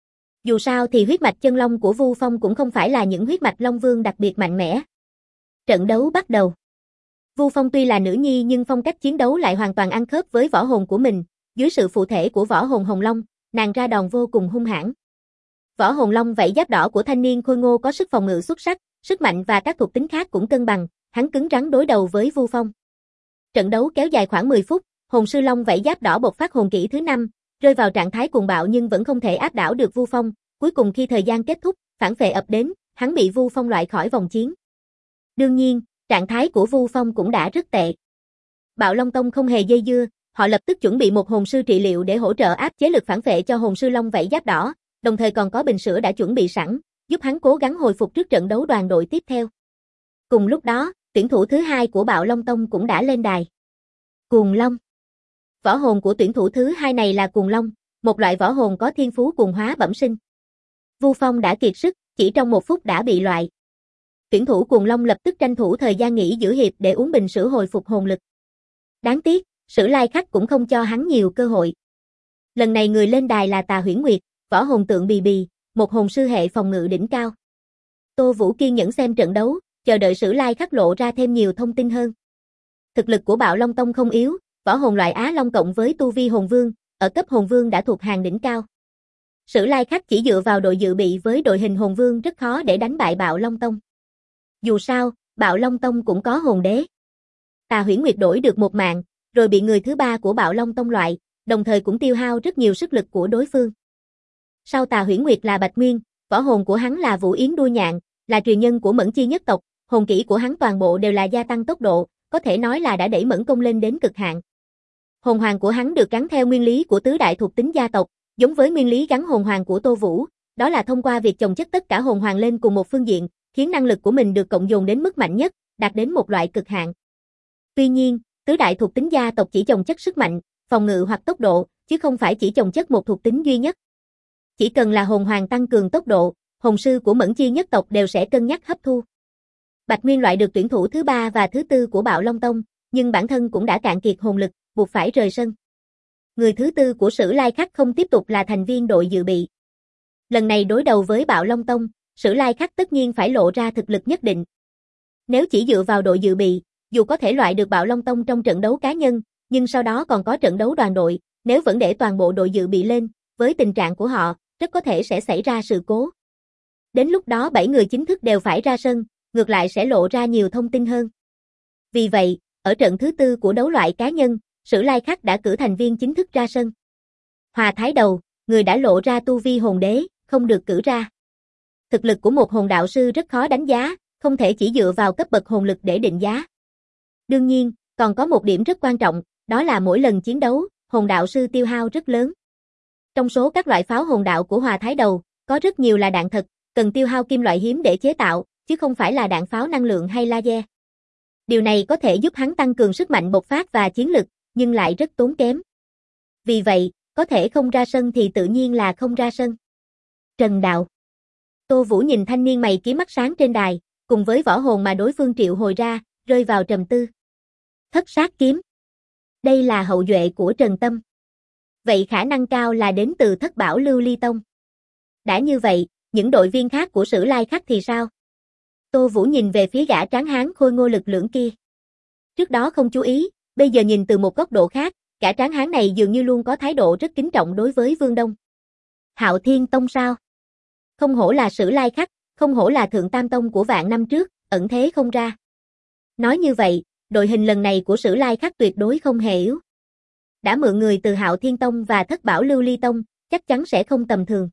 Dù sao thì huyết mạch chân long của Vu Phong cũng không phải là những huyết mạch Long Vương đặc biệt mạnh mẽ. Trận đấu bắt đầu. Vu Phong tuy là nữ nhi nhưng phong cách chiến đấu lại hoàn toàn ăn khớp với võ hồn của mình, dưới sự phụ thể của võ hồn Hồng Long, nàng ra đòn vô cùng hung hãn. Võ hồn Long Vảy Giáp Đỏ của thanh niên khôi ngô có sức phòng ngự xuất sắc, sức mạnh và các thuộc tính khác cũng cân bằng, hắn cứng rắn đối đầu với Vu Phong. Trận đấu kéo dài khoảng 10 phút, hồn sư Long Vảy Giáp Đỏ bộc phát hồn kỹ thứ 5, rơi vào trạng thái cuồng bạo nhưng vẫn không thể áp đảo được Vu Phong, cuối cùng khi thời gian kết thúc, phản phệ ập đến, hắn bị Vu Phong loại khỏi vòng chiến. Đương nhiên, trạng thái của Vu Phong cũng đã rất tệ. Bạo Long Tông không hề dây dưa, họ lập tức chuẩn bị một hồn sư trị liệu để hỗ trợ áp chế lực phản phệ cho hồn sư Long Vảy Giáp Đỏ, đồng thời còn có bình sữa đã chuẩn bị sẵn, giúp hắn cố gắng hồi phục trước trận đấu đoàn đội tiếp theo. Cùng lúc đó, tuyển thủ thứ 2 của Bạo Long Tông cũng đã lên đài. Cuồng Long. Võ hồn của tuyển thủ thứ 2 này là Cuồng Long, một loại võ hồn có thiên phú cuồng hóa bẩm sinh. Vu Phong đã kiệt sức, chỉ trong 1 phút đã bị loại. Tuyển thủ Cuồng Long lập tức tranh thủ thời gian nghỉ giữa hiệp để uống bình sữa hồi phục hồn lực. Đáng tiếc, Sử Lai Khắc cũng không cho hắn nhiều cơ hội. Lần này người lên đài là Tà Huyễn Nguyệt, võ hồn tượng Bì Bì, một hồn sư hệ phòng ngự đỉnh cao. Tô Vũ kiên nhẫn xem trận đấu, chờ đợi Sử Lai Khắc lộ ra thêm nhiều thông tin hơn. Thực lực của Bạo Long Tông không yếu, võ hồn loại Á Long cộng với tu vi hồn vương, ở cấp hồn vương đã thuộc hàng đỉnh cao. Sử Lai Khắc chỉ dựa vào đội dự bị với đội hình hồn vương rất khó để đánh bại Bạo Long Tông. Dù sao, Bạo Long Tông cũng có hồn đế. Tà Huyễn Nguyệt đổi được một mạng, rồi bị người thứ 3 của Bạo Long Tông loại, đồng thời cũng tiêu hao rất nhiều sức lực của đối phương. Sau Tà Huyễn Nguyệt là Bạch Nguyên, võ hồn của hắn là Vũ Yến Đuôi Nhạn, là truyền nhân của Mẫn Chi nhất tộc, hồn kỹ của hắn toàn bộ đều là gia tăng tốc độ, có thể nói là đã đẩy Mẫn Công lên đến cực hạn. Hồn hoàng của hắn được gắn theo nguyên lý của tứ đại thuộc tính gia tộc, giống với nguyên lý gắn hồn hoàng của Tô Vũ, đó là thông qua việc chồng chất tất cả hồn hoàng lên cùng một phương diện, khiến năng lực của mình được cộng dồn đến mức mạnh nhất, đạt đến một loại cực hạn. Tuy nhiên, tứ đại thuộc tính gia tộc chỉ chồng chất sức mạnh, phòng ngự hoặc tốc độ, chứ không phải chỉ chồng chất một thuộc tính duy nhất. Chỉ cần là hồn hoàng tăng cường tốc độ, hồn sư của Mẫn Chi nhất tộc đều sẽ cân nhắc hấp thu. Bạch Nguyên loại được tuyển thủ thứ 3 và thứ 4 của Bạo Long Tông, nhưng bản thân cũng đã cạn kiệt hồn lực, buộc phải rời sân. Người thứ 4 của Sử Lai Khắc không tiếp tục là thành viên đội dự bị. Lần này đối đầu với Bạo Long Tông, Sử Lai Khắc tất nhiên phải lộ ra thực lực nhất định. Nếu chỉ dựa vào đội dự bị, dù có thể loại được Bạo Long Tông trong trận đấu cá nhân, nhưng sau đó còn có trận đấu đoàn đội, nếu vẫn để toàn bộ đội dự bị lên, với tình trạng của họ, rất có thể sẽ xảy ra sự cố. Đến lúc đó 7 người chính thức đều phải ra sân, ngược lại sẽ lộ ra nhiều thông tin hơn. Vì vậy, ở trận thứ 4 của đấu loại cá nhân, Sử Lai Khắc đã cử thành viên chính thức ra sân. Hòa Thái Đầu, người đã lộ ra tu vi hồn đế, không được cử ra. Thực lực của một hồn đạo sư rất khó đánh giá, không thể chỉ dựa vào cấp bậc hồn lực để định giá. Đương nhiên, còn có một điểm rất quan trọng, đó là mỗi lần chiến đấu, hồn đạo sư tiêu hao rất lớn. Trong số các loại pháo hồn đạo của Hòa Thái Đầu, có rất nhiều là đạn thật, cần tiêu hao kim loại hiếm để chế tạo, chứ không phải là đạn pháo năng lượng hay laser. Điều này có thể giúp hắn tăng cường sức mạnh bộc phát và chiến lực, nhưng lại rất tốn kém. Vì vậy, có thể không ra sân thì tự nhiên là không ra sân. Trần Đạo. Tô Vũ nhìn thanh niên mày kiếm mắt sáng trên đài, cùng với võ hồn mà đối phương triệu hồi ra, rơi vào trầm tư. Thất sát kiếm. Đây là hậu duệ của Trần Tâm. Vậy khả năng cao là đến từ Thất Bảo Lưu Ly Tông. Đã như vậy, những đội viên khác của Sử Lai Khắc thì sao? Tô Vũ nhìn về phía gã tráng hán khôi ngô lực lưỡng kia. Trước đó không chú ý, bây giờ nhìn từ một góc độ khác, gã tráng hán này dường như luôn có thái độ rất kính trọng đối với Vương Đông. Hạo Thiên Tông sao? Không hổ là Sử Lai Khắc, không hổ là Thượng Tam Tông của vạn năm trước, ẩn thế không ra. Nói như vậy, đội hình lần này của Sử Lai Khắc tuyệt đối không hề yếu. Đã mượn người từ Hạo Thiên Tông và Thất Bảo Lưu Ly Tông, chắc chắn sẽ không tầm thường.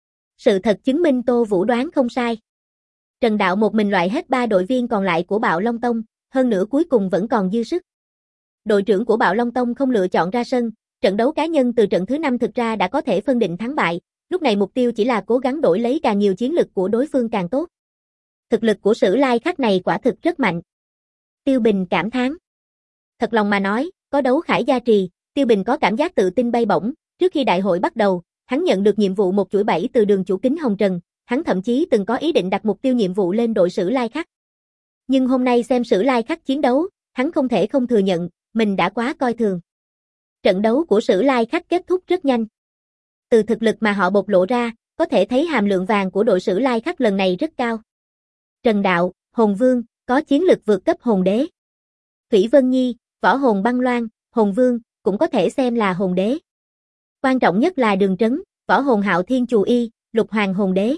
Sự thật chứng minh Tô Vũ đoán không sai. Trần Đạo một mình loại hết 3 đội viên còn lại của Bạo Long Tông, hơn nữa cuối cùng vẫn còn dư sức. Đội trưởng của Bạo Long Tông không lựa chọn ra sân, trận đấu cá nhân từ trận thứ 5 thực ra đã có thể phân định thắng bại, lúc này mục tiêu chỉ là cố gắng đổi lấy càng nhiều chiến lực của đối phương càng tốt. Thực lực của Sử Lai Khắc này quả thực rất mạnh. Tiêu Bình cảm thán. Thật lòng mà nói, có đấu khải gia trì, Tiêu Bình có cảm giác tự tin bay bổng, trước khi đại hội bắt đầu, hắn nhận được nhiệm vụ 1/7 từ đường chủ Kính Hồng Trần, hắn thậm chí từng có ý định đặt mục tiêu nhiệm vụ lên đội Sử Lai Khắc. Nhưng hôm nay xem Sử Lai Khắc chiến đấu, hắn không thể không thừa nhận, mình đã quá coi thường. Trận đấu của Sử Lai Khắc kết thúc rất nhanh. Từ thực lực mà họ bộc lộ ra, có thể thấy hàm lượng vàng của đội Sử Lai Khắc lần này rất cao. Trần Đạo, Hồn Vương, có chiến lực vượt cấp hồn đế. Thủy Vân Nhi, võ hồn băng loan, Hồn Vương, cũng có thể xem là hồn đế. Quan trọng nhất là Đường Trấn, võ hồn Hạo Thiên Chù Y, lục hoàng hồn đế.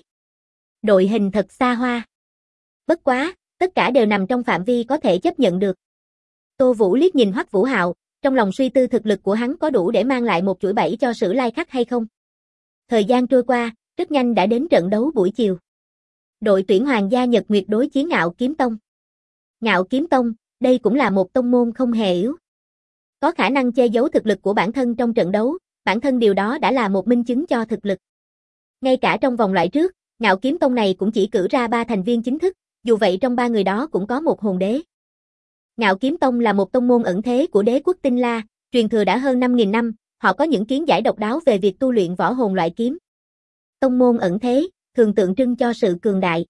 Đội hình thật xa hoa. Bất quá, tất cả đều nằm trong phạm vi có thể chấp nhận được. Tô Vũ liếc nhìn Hoắc Vũ Hạo, trong lòng suy tư thực lực của hắn có đủ để mang lại 1/7 cho Sử Lai Khắc hay không. Thời gian trôi qua, rất nhanh đã đến trận đấu buổi chiều. Đội tuyển Hoàng gia Nhật Nguyệt đối chiến Ngạo Kiếm Tông. Ngạo Kiếm Tông, đây cũng là một tông môn không hề yếu. Có khả năng che giấu thực lực của bản thân trong trận đấu, bản thân điều đó đã là một minh chứng cho thực lực. Ngay cả trong vòng loại trước, Ngạo Kiếm Tông này cũng chỉ cử ra 3 thành viên chính thức, dù vậy trong 3 người đó cũng có một hồn đế. Ngạo Kiếm Tông là một tông môn ẩn thế của đế quốc Tinh La, truyền thừa đã hơn 5.000 năm, họ có những kiến giải độc đáo về việc tu luyện võ hồn loại kiếm. Tông môn ẩn thế, thường tượng trưng cho sự cường đại.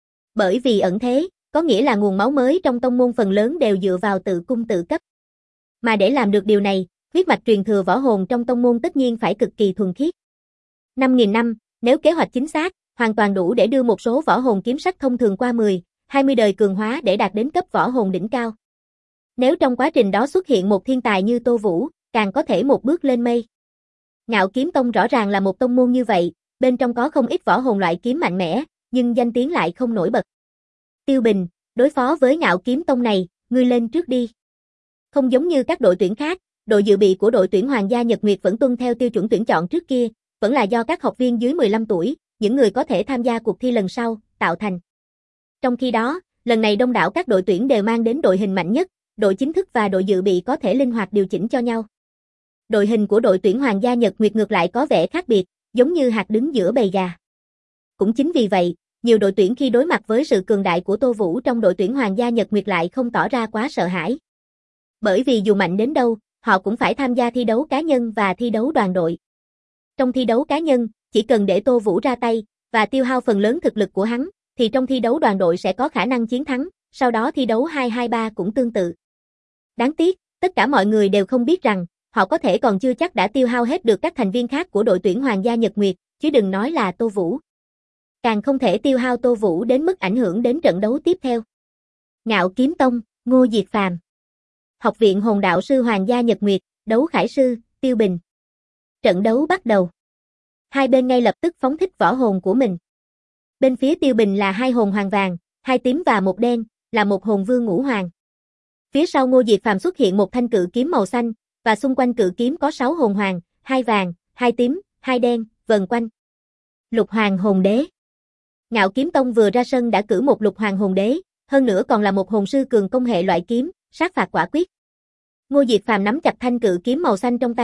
Bởi vì ẩn thế, có nghĩa là nguồn máu mới trong tông môn phần lớn đều dựa vào tự cung tự cấp. Mà để làm được điều này, huyết mạch truyền thừa võ hồn trong tông môn tất nhiên phải cực kỳ thuần khiết. 5.000 năm, nếu kế hoạch chính xác, hoàn toàn đủ để đưa một số võ hồn kiếm sắc thông thường qua 10, 20 đời cường hóa để đạt đến cấp võ hồn đỉnh cao. Nếu trong quá trình đó xuất hiện một thiên tài như Tô Vũ, càng có thể một bước lên mây. Ngạo Kiếm Tông rõ ràng là một tông môn như vậy, bên trong có không ít võ hồn loại kiếm mạnh mẽ, nhưng danh tiếng lại không nổi bật. Tiêu Bình, đối phó với Ngạo Kiếm Tông này, ngươi lên trước đi. Không giống như các đội tuyển khác, đội dự bị của đội tuyển Hoàng gia Nhật Nguyệt vẫn tuân theo tiêu chuẩn tuyển chọn trước kia, vẫn là do các học viên dưới 15 tuổi, những người có thể tham gia cuộc thi lần sau, tạo thành. Trong khi đó, lần này đông đảo các đội tuyển đều mang đến đội hình mạnh nhất, đội chính thức và đội dự bị có thể linh hoạt điều chỉnh cho nhau. Đội hình của đội tuyển Hoàng gia Nhật Nguyệt ngược lại có vẻ khác biệt, giống như hạt đứng giữa bầy gà. Cũng chính vì vậy, nhiều đội tuyển khi đối mặt với sự cường đại của Tô Vũ trong đội tuyển Hoàng gia Nhật Nguyệt lại không tỏ ra quá sợ hãi. Bởi vì dù mạnh đến đâu, họ cũng phải tham gia thi đấu cá nhân và thi đấu đoàn đội. Trong thi đấu cá nhân, chỉ cần để Tô Vũ ra tay, và tiêu hao phần lớn thực lực của hắn, thì trong thi đấu đoàn đội sẽ có khả năng chiến thắng, sau đó thi đấu 2-2-3 cũng tương tự. Đáng tiếc, tất cả mọi người đều không biết rằng, họ có thể còn chưa chắc đã tiêu hao hết được các thành viên khác của đội tuyển Hoàng gia Nhật Nguyệt, chứ đừng nói là Tô Vũ. Càng không thể tiêu hao Tô Vũ đến mức ảnh hưởng đến trận đấu tiếp theo. Ngạo Kiếm Tông, Ngô Diệt Phàm. Học viện Hồn đạo sư Hoàng gia Nhật Nguyệt, đấu khải sư, Tiêu Bình. Trận đấu bắt đầu. Hai bên ngay lập tức phóng thích võ hồn của mình. Bên phía Tiêu Bình là 2 hồn hoàng vàng, 2 tím và 1 đen, là một hồn vương ngũ hoàng. Phía sau Ngô Diệt Phàm xuất hiện một thanh cự kiếm màu xanh, và xung quanh cự kiếm có 6 hồn hoàng, 2 vàng, 2 tím, 2 đen, vần quanh. Lục hoàng hồn đế. Ngạo Kiếm Tông vừa ra sân đã cử một lục hoàng hồn đế, hơn nữa còn là một hồn sư cường công hệ loại kiếm, sát phạt quả quyết. Ngô Diệt Phàm nắm chặt thanh cự kiếm màu xanh trong tay,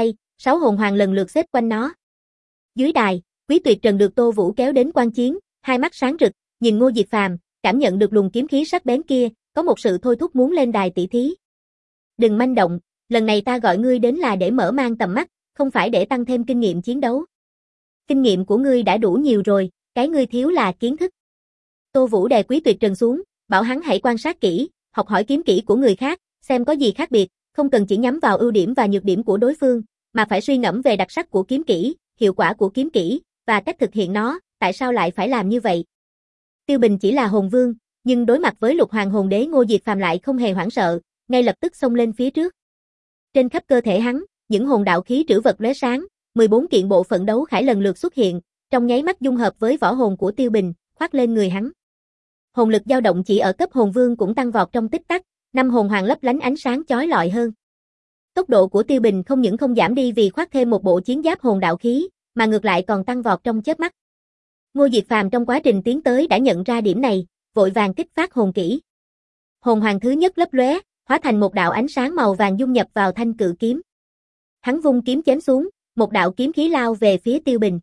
6 hồn hoàng lần lượt xếp quanh nó. Dưới đài, Quý Tuyệt Trần được Tô Vũ kéo đến quan chiến, hai mắt sáng rực, nhìn Ngô Diệp Phàm, cảm nhận được luồng kiếm khí sắc bén kia, có một sự thôi thúc muốn lên đài tỷ thí. Đừng manh động, lần này ta gọi ngươi đến là để mở mang tầm mắt, không phải để tăng thêm kinh nghiệm chiến đấu. Kinh nghiệm của ngươi đã đủ nhiều rồi, cái ngươi thiếu là kiến thức. Tô Vũ đè Quý Tuyệt Trần xuống, bảo hắn hãy quan sát kỹ, học hỏi kiếm kỹ của người khác, xem có gì khác biệt, không cần chỉ nhắm vào ưu điểm và nhược điểm của đối phương, mà phải suy ngẫm về đặc sắc của kiếm kỹ, hiệu quả của kiếm kỹ, và cách thực hiện nó, tại sao lại phải làm như vậy. Tiêu Bình chỉ là hồn vương, nhưng đối mặt với Lục Hoàng hồn đế Ngô Diệp Phàm lại không hề hoảng sợ, ngay lập tức xông lên phía trước. Trên khắp cơ thể hắn, những hồn đạo khí trữ vật lóe sáng, 14 kiện bộ phận đấu khải lần lượt xuất hiện, trong nháy mắt dung hợp với võ hồn của Tiêu Bình, khoác lên người hắn. Hồn lực dao động chỉ ở cấp hồn vương cũng tăng vọt trong tích tắc, 5 hồn hoàng lấp lánh ánh sáng chói lọi hơn. Tốc độ của Tiêu Bình không những không giảm đi vì khoác thêm một bộ chiến giáp hồn đạo khí, mà ngược lại còn tăng vọt trong chớp mắt. Ngô Diệp Phàm trong quá trình tiến tới đã nhận ra điểm này, vội vàng kích phát hồn kỹ. Hồn hoàng thứ nhất lấp lóe, hóa thành một đạo ánh sáng màu vàng dung nhập vào thanh cự kiếm. Hắn vung kiếm chém xuống, một đạo kiếm khí lao về phía Tiêu Bình.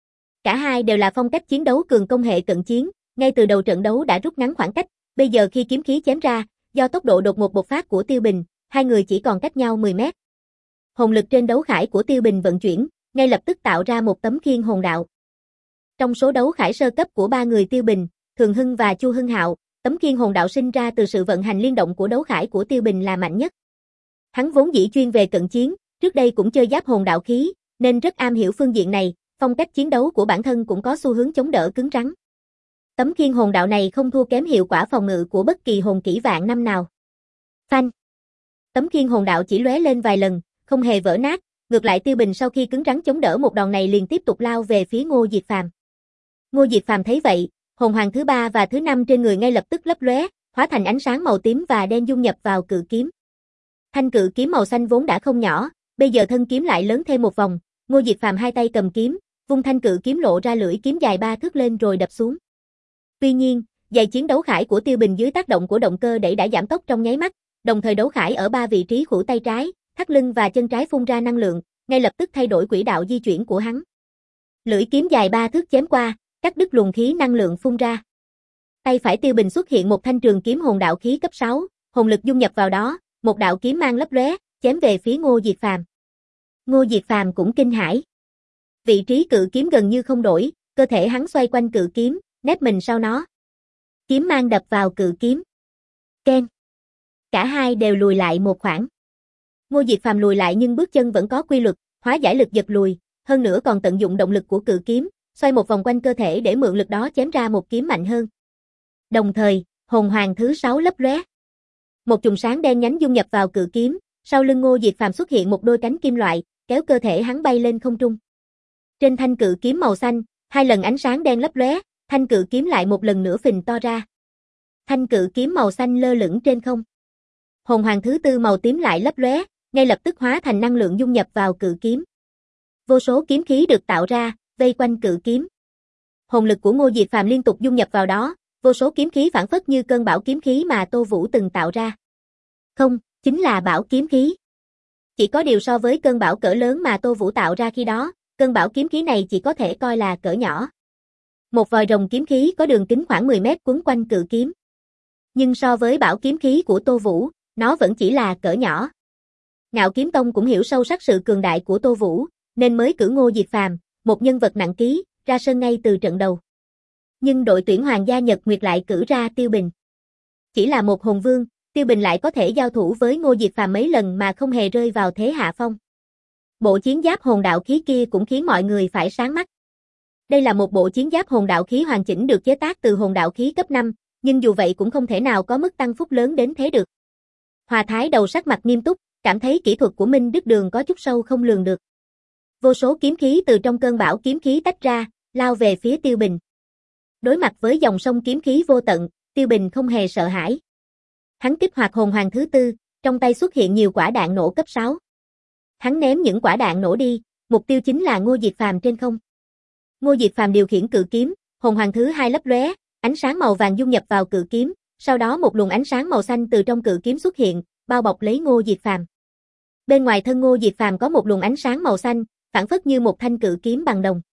Cả hai đều là phong cách chiến đấu cường công hệ cận chiến, ngay từ đầu trận đấu đã rút ngắn khoảng cách, bây giờ khi kiếm khí chém ra, do tốc độ đột ngột bộc phát của Tiêu Bình, hai người chỉ còn cách nhau 10 mét. Hồn lực trên đấu khải của Tiêu Bình vận chuyển, ngay lập tức tạo ra một tấm khiên hồn đạo. Trong số đấu khải sơ cấp của ba người Tiêu Bình, Thường Hưng và Chu Hưng Hạo, tấm khiên hồn đạo sinh ra từ sự vận hành liên động của đấu khải của Tiêu Bình là mạnh nhất. Hắn vốn dĩ chuyên về cận chiến, trước đây cũng chơi giáp hồn đạo khí, nên rất am hiểu phương diện này, phong cách chiến đấu của bản thân cũng có xu hướng chống đỡ cứng rắn. Tấm khiên hồn đạo này không thua kém hiệu quả phòng ngự của bất kỳ hồn kỹ vạn năm nào. Phanh! Tấm khiên hồn đạo chỉ lóe lên vài lần, không hề vỡ nát, ngược lại Tiêu Bình sau khi cứng rắn chống đỡ một đòn này liền tiếp tục lao về phía Ngô Diệp Phàm. Ngô Diệp Phàm thấy vậy, hồn hoàng thứ 3 và thứ 5 trên người ngay lập tức lấp lóe, hóa thành ánh sáng màu tím và đen dung nhập vào cự kiếm. Thanh cự kiếm màu xanh vốn đã không nhỏ, bây giờ thân kiếm lại lớn thêm một vòng, Ngô Diệp Phàm hai tay cầm kiếm, vung thanh cự kiếm lộ ra lưỡi kiếm dài 3 thước lên rồi đập xuống. Tuy nhiên, giày chiến đấu khải của Tiêu Bình dưới tác động của động cơ đẩy đã giảm tốc trong nháy mắt, đồng thời đấu khải ở 3 vị trí khuỷu tay trái, thắt lưng và chân trái phun ra năng lượng, ngay lập tức thay đổi quỹ đạo di chuyển của hắn. Lưỡi kiếm dài 3 thước chém qua, cắt đứt luồng khí năng lượng phun ra. Tay phải Tiêu Bình xuất hiện một thanh trường kiếm hồn đạo khí cấp 6, hồn lực dung nhập vào đó, một đạo kiếm mang lấp lóe, chém về phía Ngô Diệp Phàm. Ngô Diệp Phàm cũng kinh hãi. Vị trí cự kiếm gần như không đổi, cơ thể hắn xoay quanh cự kiếm, nép mình sau nó. Kiếm mang đập vào cự kiếm. Keng. Cả hai đều lùi lại một khoảng. Ngô Diệp Phàm lùi lại nhưng bước chân vẫn có quy luật, hóa giải lực giật lùi, hơn nữa còn tận dụng động lực của cự kiếm, xoay một vòng quanh cơ thể để mượn lực đó chém ra một kiếm mạnh hơn. Đồng thời, hồn hoàng thứ 6 lấp lóe. Một chùm sáng đen nhánh dung nhập vào cự kiếm, sau lưng Ngô Diệp Phàm xuất hiện một đôi cánh kim loại, kéo cơ thể hắn bay lên không trung. Trên thanh cự kiếm màu xanh, 2 lần ánh sáng đen lấp lóe, thanh cự kiếm lại một lần nữa phình to ra. Thanh cự kiếm màu xanh lơ lửng trên không. Hồn hoàng thứ 4 màu tím lại lấp lóe, ngay lập tức hóa thành năng lượng dung nhập vào cự kiếm. Vô số kiếm khí được tạo ra, vây quanh cự kiếm. Hồn lực của Ngô Diệp Phàm liên tục dung nhập vào đó, vô số kiếm khí phảng phất như cơn bão kiếm khí mà Tô Vũ từng tạo ra. Không, chính là bão kiếm khí. Chỉ có điều so với cơn bão cỡ lớn mà Tô Vũ tạo ra khi đó, cơn bão kiếm khí này chỉ có thể coi là cỡ nhỏ. Một vòi rồng kiếm khí có đường kính khoảng 10 mét quấn quanh cự kiếm. Nhưng so với bão kiếm khí của Tô Vũ, nó vẫn chỉ là cỡ nhỏ. Ngạo Kiếm Tông cũng hiểu sâu sắc sự cường đại của Tô Vũ, nên mới cử Ngô Diệp Phàm, một nhân vật nặng ký, ra sân ngay từ trận đầu. Nhưng đội tuyển Hoàng gia Nhật Nguyệt lại cử ra Tiêu Bình. Chỉ là một hồn vương, Tiêu Bình lại có thể giao thủ với Ngô Diệp Phàm mấy lần mà không hề rơi vào thế hạ phong. Bộ chiến giáp hồn đạo khí kia cũng khiến mọi người phải sáng mắt. Đây là một bộ chiến giáp hồn đạo khí hoàn chỉnh được chế tác từ hồn đạo khí cấp 5, nhưng dù vậy cũng không thể nào có mức tăng phúc lớn đến thế được. Hòa Thái đầu sắc mặt nghiêm túc, cảm thấy kỹ thuật của Minh Đức Đường có chút sâu không lường được. Vô số kiếm khí từ trong cơn bão kiếm khí tách ra, lao về phía Tiêu Bình. Đối mặt với dòng sông kiếm khí vô tận, Tiêu Bình không hề sợ hãi. Hắn kích hoạt hồn hoàng thứ 4, trong tay xuất hiện nhiều quả đạn nổ cấp 6. Hắn ném những quả đạn nổ đi, mục tiêu chính là Ngô Diệp Phàm trên không. Ngô Diệp Phàm điều khiển cự kiếm, hồn hoàng thứ 2 lấp lóe, ánh sáng màu vàng dung nhập vào cự kiếm, sau đó một luồng ánh sáng màu xanh từ trong cự kiếm xuất hiện, bao bọc lấy Ngô Diệp Phàm. Bên ngoài thân Ngô Diệp Phàm có một luồng ánh sáng màu xanh, phảng phất như một thanh cự kiếm bằng đồng.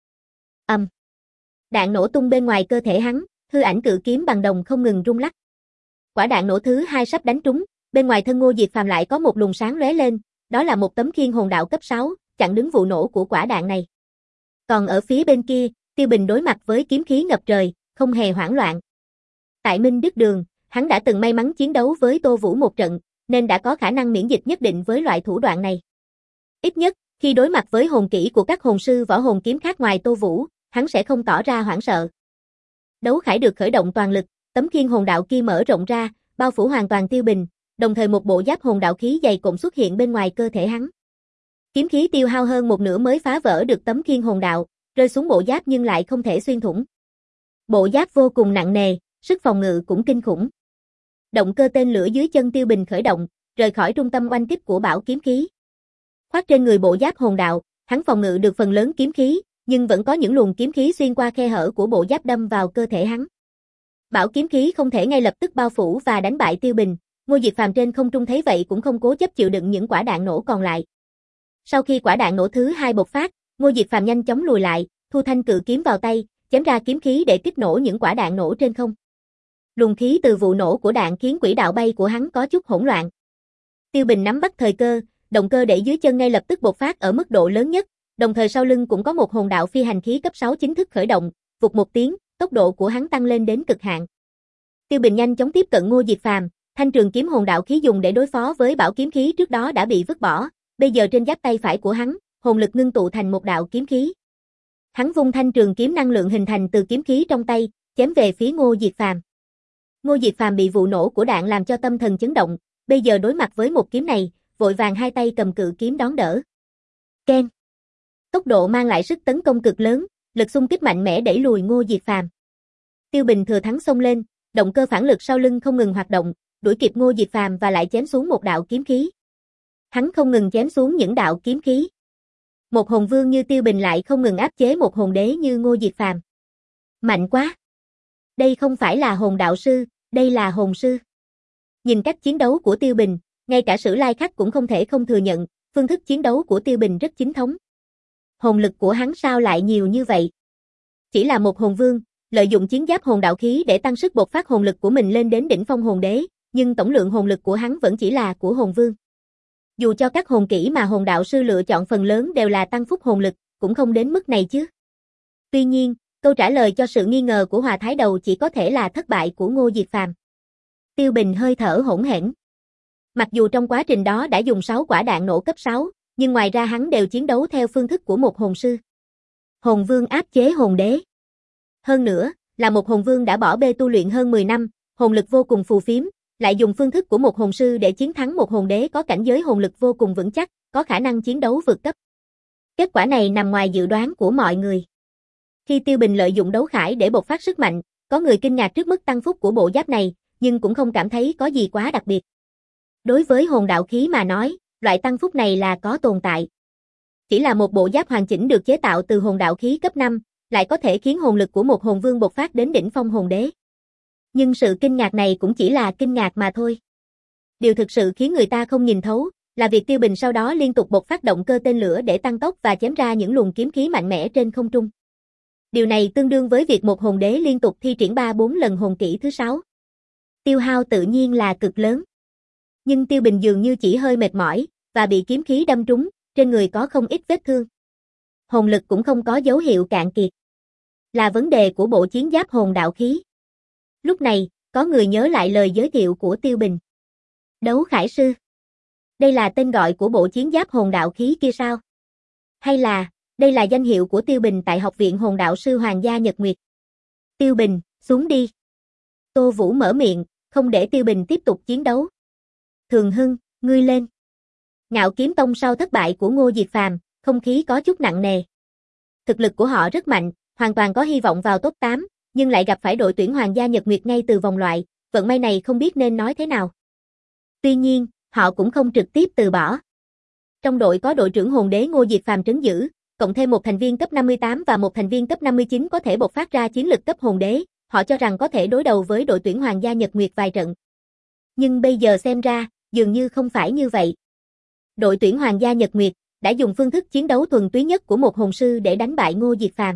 Đạn nổ tung bên ngoài cơ thể hắn, hư ảnh cự kiếm bằng đồng không ngừng rung lắc. Quả đạn nổ thứ hai sắp đánh trúng, bên ngoài thân Ngô Diệp Phàm lại có một luồng sáng lóe lên, đó là một tấm khiên hồn đạo cấp 6, chặn đứng vụ nổ của quả đạn này. Còn ở phía bên kia, Tiêu Bình đối mặt với kiếm khí ngập trời, không hề hoảng loạn. Tại Minh Đức Đường, hắn đã từng may mắn chiến đấu với Tô Vũ một trận, nên đã có khả năng miễn dịch nhất định với loại thủ đoạn này. Ít nhất, khi đối mặt với hồn kỹ của các hồn sư võ hồn kiếm khác ngoài Tô Vũ, hắn sẽ không tỏ ra hoảng sợ. Đấu khải được khởi động toàn lực, tấm khiên hồn đạo kia mở rộng ra, bao phủ hoàn toàn Tiêu Bình, đồng thời một bộ giáp hồn đạo khí dày cộm xuất hiện bên ngoài cơ thể hắn. Kiếm khí tiêu hao hơn một nửa mới phá vỡ được tấm khiên hồn đạo, rơi xuống bộ giáp nhưng lại không thể xuyên thủng. Bộ giáp vô cùng nặng nề, sức phòng ngự cũng kinh khủng. Động cơ tên lửa dưới chân Tiêu Bình khởi động, rời khỏi trung tâm oanh kích của bão kiếm khí. Khoác trên người bộ giáp hồn đạo, hắn phòng ngự được phần lớn kiếm khí, nhưng vẫn có những luồng kiếm khí xuyên qua khe hở của bộ giáp đâm vào cơ thể hắn. Bão kiếm khí không thể ngay lập tức bao phủ và đánh bại Tiêu Bình, Ngô Diệp Phàm trên không trung thấy vậy cũng không cố chấp chịu đựng những quả đạn nổ còn lại. Sau khi quả đạn nổ thứ hai bộc phát, Ngô Diệp Phàm nhanh chóng lùi lại, thu thanh cự kiếm vào tay, chém ra kiếm khí để kích nổ những quả đạn nổ trên không. Luồng khí từ vụ nổ của đạn khiến quỹ đạo bay của hắn có chút hỗn loạn. Tiêu Bình nắm bắt thời cơ, động cơ đẩy dưới chân ngay lập tức bộc phát ở mức độ lớn nhất, đồng thời sau lưng cũng có một hồn đạo phi hành khí cấp 6 chính thức khởi động, vụt một tiếng, tốc độ của hắn tăng lên đến cực hạn. Tiêu Bình nhanh chóng tiếp cận Ngô Diệp Phàm, thanh trường kiếm hồn đạo khí dùng để đối phó với bão kiếm khí trước đó đã bị vứt bỏ, bây giờ trên giáp tay phải của hắn, hồn lực ngưng tụ thành một đạo kiếm khí. Hắn vung thanh trường kiếm năng lượng hình thành từ kiếm khí trong tay, chém về phía Ngô Diệp Phàm. Ngô Diệp Phàm bị vụ nổ của đạn làm cho tâm thần chấn động, bây giờ đối mặt với một kiếm này, vội vàng hai tay cầm cự kiếm đón đỡ. Keng. Tốc độ mang lại sức tấn công cực lớn, lực xung kích mạnh mẽ đẩy lùi Ngô Diệp Phàm. Tiêu Bình thừa thắng xông lên, động cơ phản lực sau lưng không ngừng hoạt động, đuổi kịp Ngô Diệp Phàm và lại chém xuống một đạo kiếm khí. Hắn không ngừng chém xuống những đạo kiếm khí. Một hồn vương như Tiêu Bình lại không ngừng áp chế một hồn đế như Ngô Diệp Phàm. Mạnh quá! Đây không phải là hồn đạo sư, đây là hồn sư. Nhìn cách chiến đấu của Tiêu Bình, ngay cả Sử Lai Khắc cũng không thể không thừa nhận, phương thức chiến đấu của Tiêu Bình rất chính thống. Hồn lực của hắn sao lại nhiều như vậy? Chỉ là một hồn vương, lợi dụng chiến giáp hồn đạo khí để tăng sức bộc phát hồn lực của mình lên đến đỉnh phong hồn đế, nhưng tổng lượng hồn lực của hắn vẫn chỉ là của hồn vương. Dù cho các hồn kỹ mà hồn đạo sư lựa chọn phần lớn đều là tăng phúc hồn lực, cũng không đến mức này chứ. Tuy nhiên, câu trả lời cho sự nghi ngờ của Hòa Thái Đầu chỉ có thể là thất bại của Ngô Diệp Phàm. Tiêu Bình hơi thở hỗn hển. Mặc dù trong quá trình đó đã dùng 6 quả đạn nổ cấp 6, nhưng ngoài ra hắn đều chiến đấu theo phương thức của một hồn sư. Hồn vương áp chế hồn đế. Hơn nữa, là một hồn vương đã bỏ bê tu luyện hơn 10 năm, hồn lực vô cùng phù phiếm, lại dùng phương thức của một hồn sư để chiến thắng một hồn đế có cảnh giới hồn lực vô cùng vững chắc, có khả năng chiến đấu vượt cấp. Kết quả này nằm ngoài dự đoán của mọi người. Khi Tiêu Bình lợi dụng đấu khải để bộc phát sức mạnh, có người kinh ngạc trước mức tăng phúc của bộ giáp này, nhưng cũng không cảm thấy có gì quá đặc biệt. Đối với hồn đạo khí mà nói, loại tăng phúc này là có tồn tại. Chỉ là một bộ giáp hoàn chỉnh được chế tạo từ hồn đạo khí cấp 5, lại có thể khiến hồn lực của một hồn vương bộc phát đến đỉnh phong hồn đế. Nhưng sự kinh ngạc này cũng chỉ là kinh ngạc mà thôi. Điều thực sự khiến người ta không nhìn thấu, là việc Tiêu Bình sau đó liên tục bộc phát động cơ tên lửa để tăng tốc và chém ra những luồng kiếm khí mạnh mẽ trên không trung. Điều này tương đương với việc một hồn đế liên tục thi triển 3-4 lần hồn kỹ thứ 6. Tiêu hao tự nhiên là cực lớn. Nhưng Tiêu Bình dường như chỉ hơi mệt mỏi, và bị kiếm khí đâm trúng, trên người có không ít vết thương. Hồn lực cũng không có dấu hiệu cạn kiệt. Là vấn đề của bộ chiến giáp hồn đạo khí. Lúc này, có người nhớ lại lời giới thiệu của Tiêu Bình. Đấu khải sư. Đây là tên gọi của bộ chiến giáp hồn đạo khí kia sao? Hay là, đây là danh hiệu của Tiêu Bình tại Học viện Hồn đạo sư Hoàng gia Nhật Nguyệt? Tiêu Bình, xuống đi. Tô Vũ mở miệng, không để Tiêu Bình tiếp tục chiến đấu. Thường Hưng, ngươi lên. Ngạo Kiếm Tông sau thất bại của Ngô Diệp Phàm, không khí có chút nặng nề. Thực lực của họ rất mạnh, hoàn toàn có hy vọng vào top 8, nhưng lại gặp phải đội tuyển Hoàng gia Nhật Nguyệt ngay từ vòng loại, vận may này không biết nên nói thế nào. Tuy nhiên, họ cũng không trực tiếp từ bỏ. Trong đội có đội trưởng hồn đế Ngô Diệp Phàm trấn giữ, cộng thêm một thành viên cấp 58 và một thành viên cấp 59 có thể bộc phát ra chiến lực cấp hồn đế, họ cho rằng có thể đối đầu với đội tuyển Hoàng gia Nhật Nguyệt vài trận. Nhưng bây giờ xem ra, dường như không phải như vậy. đội tuyển Hoàng gia Nhật Nguyệt đã dùng phương thức chiến đấu thuần túy nhất của một hồn sư để đánh bại Ngô Diệt Phàm.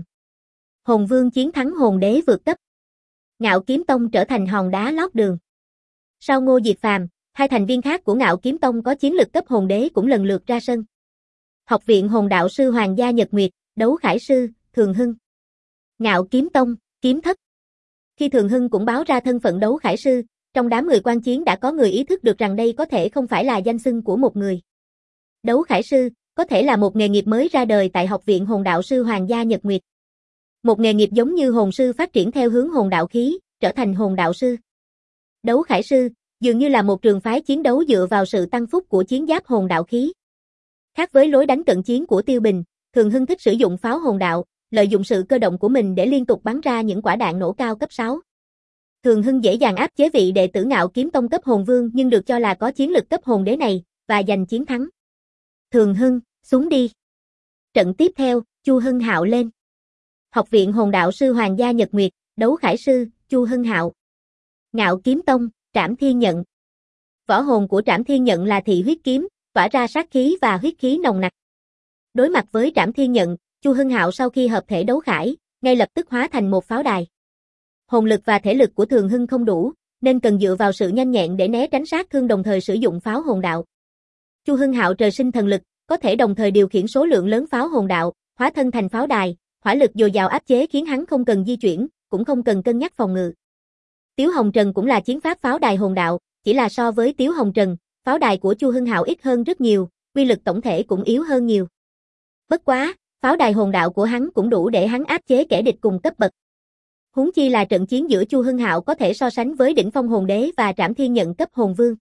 Hồn Vương chiến thắng Hồn Đế vượt cấp. Ngạo Kiếm Tông trở thành hòn đá lót đường. Sau Ngô Diệt Phàm, hai thành viên khác của Ngạo Kiếm Tông có chiến lực cấp Hồn Đế cũng lần lượt ra sân. Học viện Hồn Đạo sư Hoàng gia Nhật Nguyệt, Đấu Khải sư, Thường Hưng. Ngạo Kiếm Tông, Kiếm Thất. Khi Thường Hưng cũng báo ra thân phận Đấu Khải sư, trong đám người quan chiến đã có người ý thức được rằng đây có thể không phải là danh xưng của một người. Đấu Khải sư có thể là một nghề nghiệp mới ra đời tại Học viện Hồn Đạo sư Hoàng gia Nhật Nguyệt. Một nghề nghiệp giống như hồn sư phát triển theo hướng hồn đạo khí, trở thành hồn đạo sư. Đấu Khải sư dường như là một trường phái chiến đấu dựa vào sự tăng phúc của chiến giáp hồn đạo khí. Khác với lối đánh cận chiến của Tiêu Bình, Thường Hưng thích sử dụng pháo hồn đạo, lợi dụng sự cơ động của mình để liên tục bắn ra những quả đạn nổ cao cấp 6. Thường Hưng dễ dàng áp chế vị đệ tử Ngạo Kiếm Tông cấp hồn vương nhưng được cho là có chiến lực cấp hồn đế này, và giành chiến thắng. Thường Hưng, xuống đi. Trận tiếp theo, Chu Hưng Hạo lên. Học viện Hồn Đạo sư Hoàng gia Nhật Nguyệt, Đấu Khải sư, Chu Hưng Hạo. Ngạo Kiếm Tông, Trảm Thiên Nhận. Võ hồn của Trảm Thiên Nhận là thị huyết kiếm, tỏa ra sát khí và huyết khí nồng nặc. Đối mặt với Trảm Thiên Nhận, Chu Hưng Hạo sau khi hợp thể Đấu Khải, ngay lập tức hóa thành một pháo đài. Hồn lực và thể lực của Thường Hưng không đủ, nên cần dựa vào sự nhanh nhẹn để né tránh sát thương đồng thời sử dụng pháo hồn đạo. Chu Hưng Hạo trời sinh thần lực, có thể đồng thời điều khiển số lượng lớn pháo hồn đạo, hóa thân thành pháo đài, hỏa lực dồi dào áp chế khiến hắn không cần di chuyển, cũng không cần cân nhắc phòng ngự. Tiếu Hồng Trần cũng là chiến pháp pháo đài hồn đạo, chỉ là so với Tiếu Hồng Trần, pháo đài của Chu Hưng Hạo ít hơn rất nhiều, uy lực tổng thể cũng yếu hơn nhiều. Bất quá, pháo đài hồn đạo của hắn cũng đủ để hắn áp chế kẻ địch cùng cấp bậc. Huống chi là trận chiến giữa Chu Hưng Hạo có thể so sánh với đỉnh phong hồn đế và Trảm Thiên Nhận cấp hồn vương.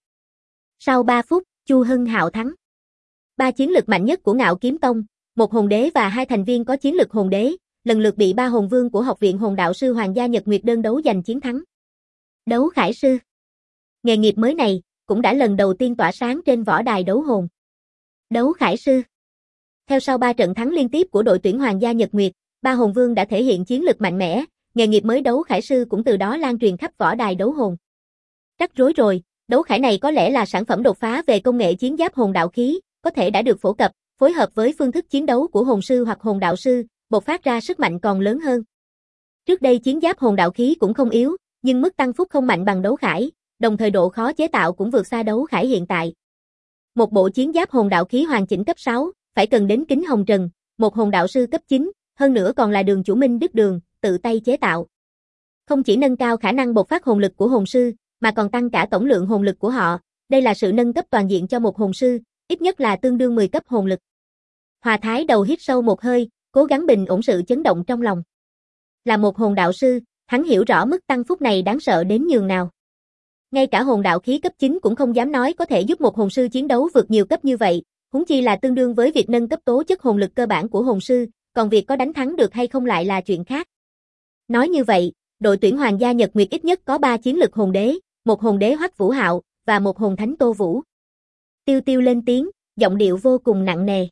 Sau 3 phút, Chu Hưng Hạo thắng. 3 chiến lực mạnh nhất của Ngạo Kiếm Tông, một hồn đế và 2 thành viên có chiến lực hồn đế, lần lượt bị 3 hồn vương của Học viện Hồn Đạo sư Hoàng gia Nhật Nguyệt đơn đấu giành chiến thắng. Đấu Khải sư. Nghề nghiệp mới này cũng đã lần đầu tiên tỏa sáng trên võ đài đấu hồn. Đấu Khải sư. Theo sau 3 trận thắng liên tiếp của đội tuyển Hoàng gia Nhật Nguyệt, 3 hồn vương đã thể hiện chiến lực mạnh mẽ, nghề nghiệp mới Đấu Khải sư cũng từ đó lan truyền khắp võ đài đấu hồn. Rắc rối rồi, Đấu Khải này có lẽ là sản phẩm đột phá về công nghệ chiến giáp hồn đạo khí, có thể đã được phổ cập, phối hợp với phương thức chiến đấu của hồn sư hoặc hồn đạo sư, bộc phát ra sức mạnh còn lớn hơn. Trước đây chiến giáp hồn đạo khí cũng không yếu, nhưng mức tăng phúc không mạnh bằng Đấu Khải, đồng thời độ khó chế tạo cũng vượt xa Đấu Khải hiện tại. Một bộ chiến giáp hồn đạo khí hoàn chỉnh cấp 6, phải cần đến Kính Hồng Trần, một hồn đạo sư cấp 9, hơn nữa còn là Đường chủ Minh Đức Đường, tự tay chế tạo. Không chỉ nâng cao khả năng bộc phát hồn lực của hồn sư, mà còn tăng cả tổng lượng hồn lực của họ, đây là sự nâng cấp toàn diện cho một hồn sư, ít nhất là tương đương 10 cấp hồn lực. Hòa Thái đầu hít sâu một hơi, cố gắng bình ổn sự chấn động trong lòng. Là một hồn đạo sư, hắn hiểu rõ mức tăng phúc này đáng sợ đến nhường nào. Ngay cả hồn đạo khí cấp 9 cũng không dám nói có thể giúp một hồn sư chiến đấu vượt nhiều cấp như vậy, huống chi là tương đương với việc nâng cấp tố chất hồn lực cơ bản của hồn sư, còn việc có đánh thắng được hay không lại là chuyện khác. Nói như vậy, đội tuyển Hoàng gia Nhật Nguyệt ít nhất có 3 chiến lực hồn đế, một hồn đế Hoắc Vũ Hạo và một hồn thánh Tô Vũ. Tiêu Tiêu lên tiếng, giọng điệu vô cùng nặng nề.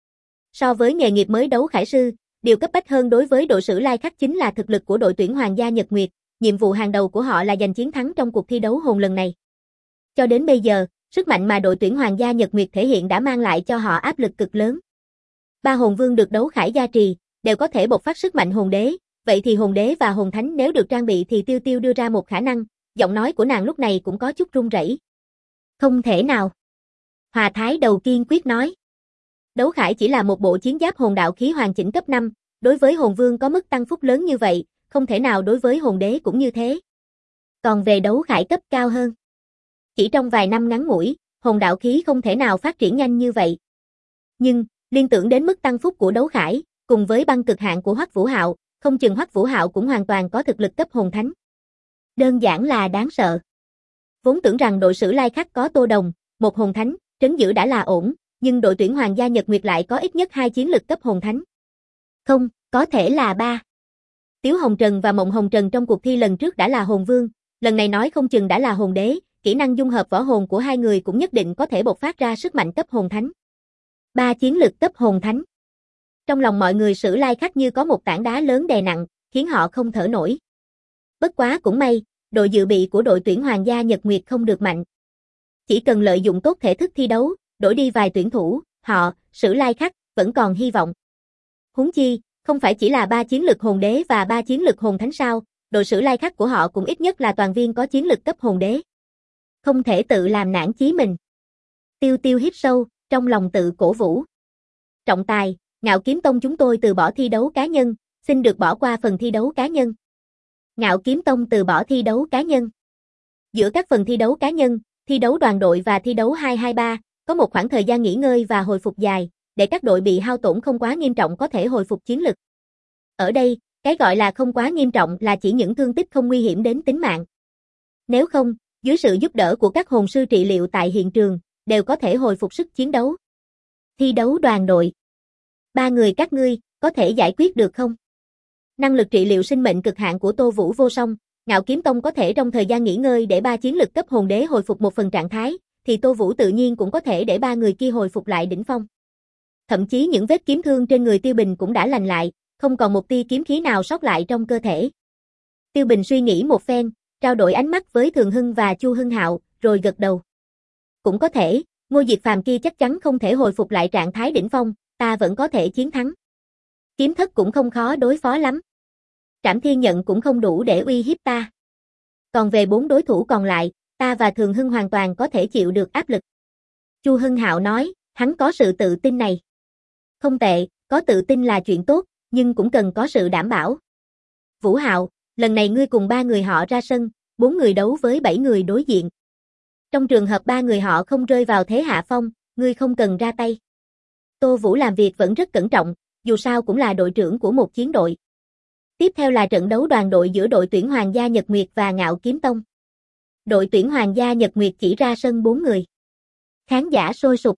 So với nghề nghiệp mới Đấu Khải sư, điều cấp bách hơn đối với đội Sử Lai Khắc chính là thực lực của đội tuyển Hoàng gia Nhật Nguyệt, nhiệm vụ hàng đầu của họ là giành chiến thắng trong cuộc thi đấu hồn lần này. Cho đến bây giờ, sức mạnh mà đội tuyển Hoàng gia Nhật Nguyệt thể hiện đã mang lại cho họ áp lực cực lớn. 3 hồn vương được Đấu Khải gia trì, đều có thể bộc phát sức mạnh hồn đế, vậy thì hồn đế và hồn thánh nếu được trang bị thì Tiêu Tiêu đưa ra một khả năng, giọng nói của nàng lúc này cũng có chút run rẩy. Không thể nào. Hòa Thái đầu kiên quyết nói. Đấu Khải chỉ là một bộ chiến giáp hồn đạo khí hoàn chỉnh cấp 5, đối với hồn vương có mức tăng phúc lớn như vậy, không thể nào đối với hồn đế cũng như thế. Còn về Đấu Khải cấp cao hơn. Chỉ trong vài năm ngắn ngủi, hồn đạo khí không thể nào phát triển nhanh như vậy. Nhưng, liên tưởng đến mức tăng phúc của Đấu Khải, cùng với băng cực hạn của Hoắc Vũ Hạo, không chừng Hoắc Vũ Hạo cũng hoàn toàn có thực lực cấp hồn thánh. Đơn giản là đáng sợ. Vốn tưởng rằng đội Sử Lai Khắc có Tô Đồng, một hồn thánh, trấn giữ đã là ổn, nhưng đội tuyển Hoàng gia Nhật Nguyệt lại có ít nhất 2 chiến lực cấp hồn thánh. Không, có thể là 3. Tiếu Hồng Trần và Mộng Hồng Trần trong cuộc thi lần trước đã là hồn vương, lần này nói không chừng đã là hồn đế, kỹ năng dung hợp võ hồn của hai người cũng nhất định có thể bộc phát ra sức mạnh cấp hồn thánh. 3 chiến lực cấp hồn thánh. Trong lòng mọi người Sử Lai Khắc như có một tảng đá lớn đè nặng, khiến họ không thở nổi. Bất quá cũng may, đội dự bị của đội tuyển Hoàng gia Nhật Nguyệt không được mạnh. Chỉ cần lợi dụng tốt thể thức thi đấu, đổi đi vài tuyển thủ, họ, Sử Lai Khắc, vẫn còn hy vọng. Huống chi, không phải chỉ là 3 chiến lực hồn đế và 3 chiến lực hồn thánh sao, đội Sử Lai Khắc của họ cũng ít nhất là toàn viên có chiến lực cấp hồn đế. Không thể tự làm nản chí mình. Tiêu Tiêu hít sâu, trong lòng tự cổ vũ. Trọng tài, Ngạo Kiếm Tông chúng tôi từ bỏ thi đấu cá nhân, xin được bỏ qua phần thi đấu cá nhân. Ngạo Kiếm Tông từ bỏ thi đấu cá nhân. Giữa các phần thi đấu cá nhân, thi đấu đoàn đội và thi đấu 2-2-3, có một khoảng thời gian nghỉ ngơi và hồi phục dài, để các đội bị hao tổn không quá nghiêm trọng có thể hồi phục chiến lực. Ở đây, cái gọi là không quá nghiêm trọng là chỉ những thương tích không nguy hiểm đến tính mạng. Nếu không, dưới sự giúp đỡ của các hồn sư trị liệu tại hiện trường, đều có thể hồi phục sức chiến đấu. Thi đấu đoàn đội. 3 người các ngươi, có thể giải quyết được không? Năng lực trị liệu sinh mệnh cực hạn của Tô Vũ vô song, Ngạo Kiếm Tông có thể trong thời gian nghỉ ngơi để 3 chiến lực cấp hồn đế hồi phục một phần trạng thái, thì Tô Vũ tự nhiên cũng có thể để 3 người kia hồi phục lại đỉnh phong. Thậm chí những vết kiếm thương trên người Tiêu Bình cũng đã lành lại, không còn một tia kiếm khí nào sót lại trong cơ thể. Tiêu Bình suy nghĩ một phen, trao đổi ánh mắt với Thường Hưng và Chu Hưng Hạo, rồi gật đầu. Cũng có thể, Ngô Diệt Phàm kia chắc chắn không thể hồi phục lại trạng thái đỉnh phong, ta vẫn có thể chiến thắng. Kiếm thất cũng không khó đối phó lắm. Trảm Thiên Nhận cũng không đủ để uy hiếp ta. Còn về 4 đối thủ còn lại, ta và Thường Hưng hoàn toàn có thể chịu được áp lực. Chu Hưng Hạo nói, hắn có sự tự tin này. Không tệ, có tự tin là chuyện tốt, nhưng cũng cần có sự đảm bảo. Vũ Hạo, lần này ngươi cùng 3 người họ ra sân, 4 người đấu với 7 người đối diện. Trong trường hợp 3 người họ không rơi vào thế hạ phong, ngươi không cần ra tay. Tô Vũ làm việc vẫn rất cẩn trọng, dù sao cũng là đội trưởng của một chiến đội. Tiếp theo là trận đấu đoàn đội giữa đội tuyển Hoàng gia Nhật Nguyệt và Ngạo Kiếm Tông. Đội tuyển Hoàng gia Nhật Nguyệt chỉ ra sân 4 người. Khán giả sôi sục.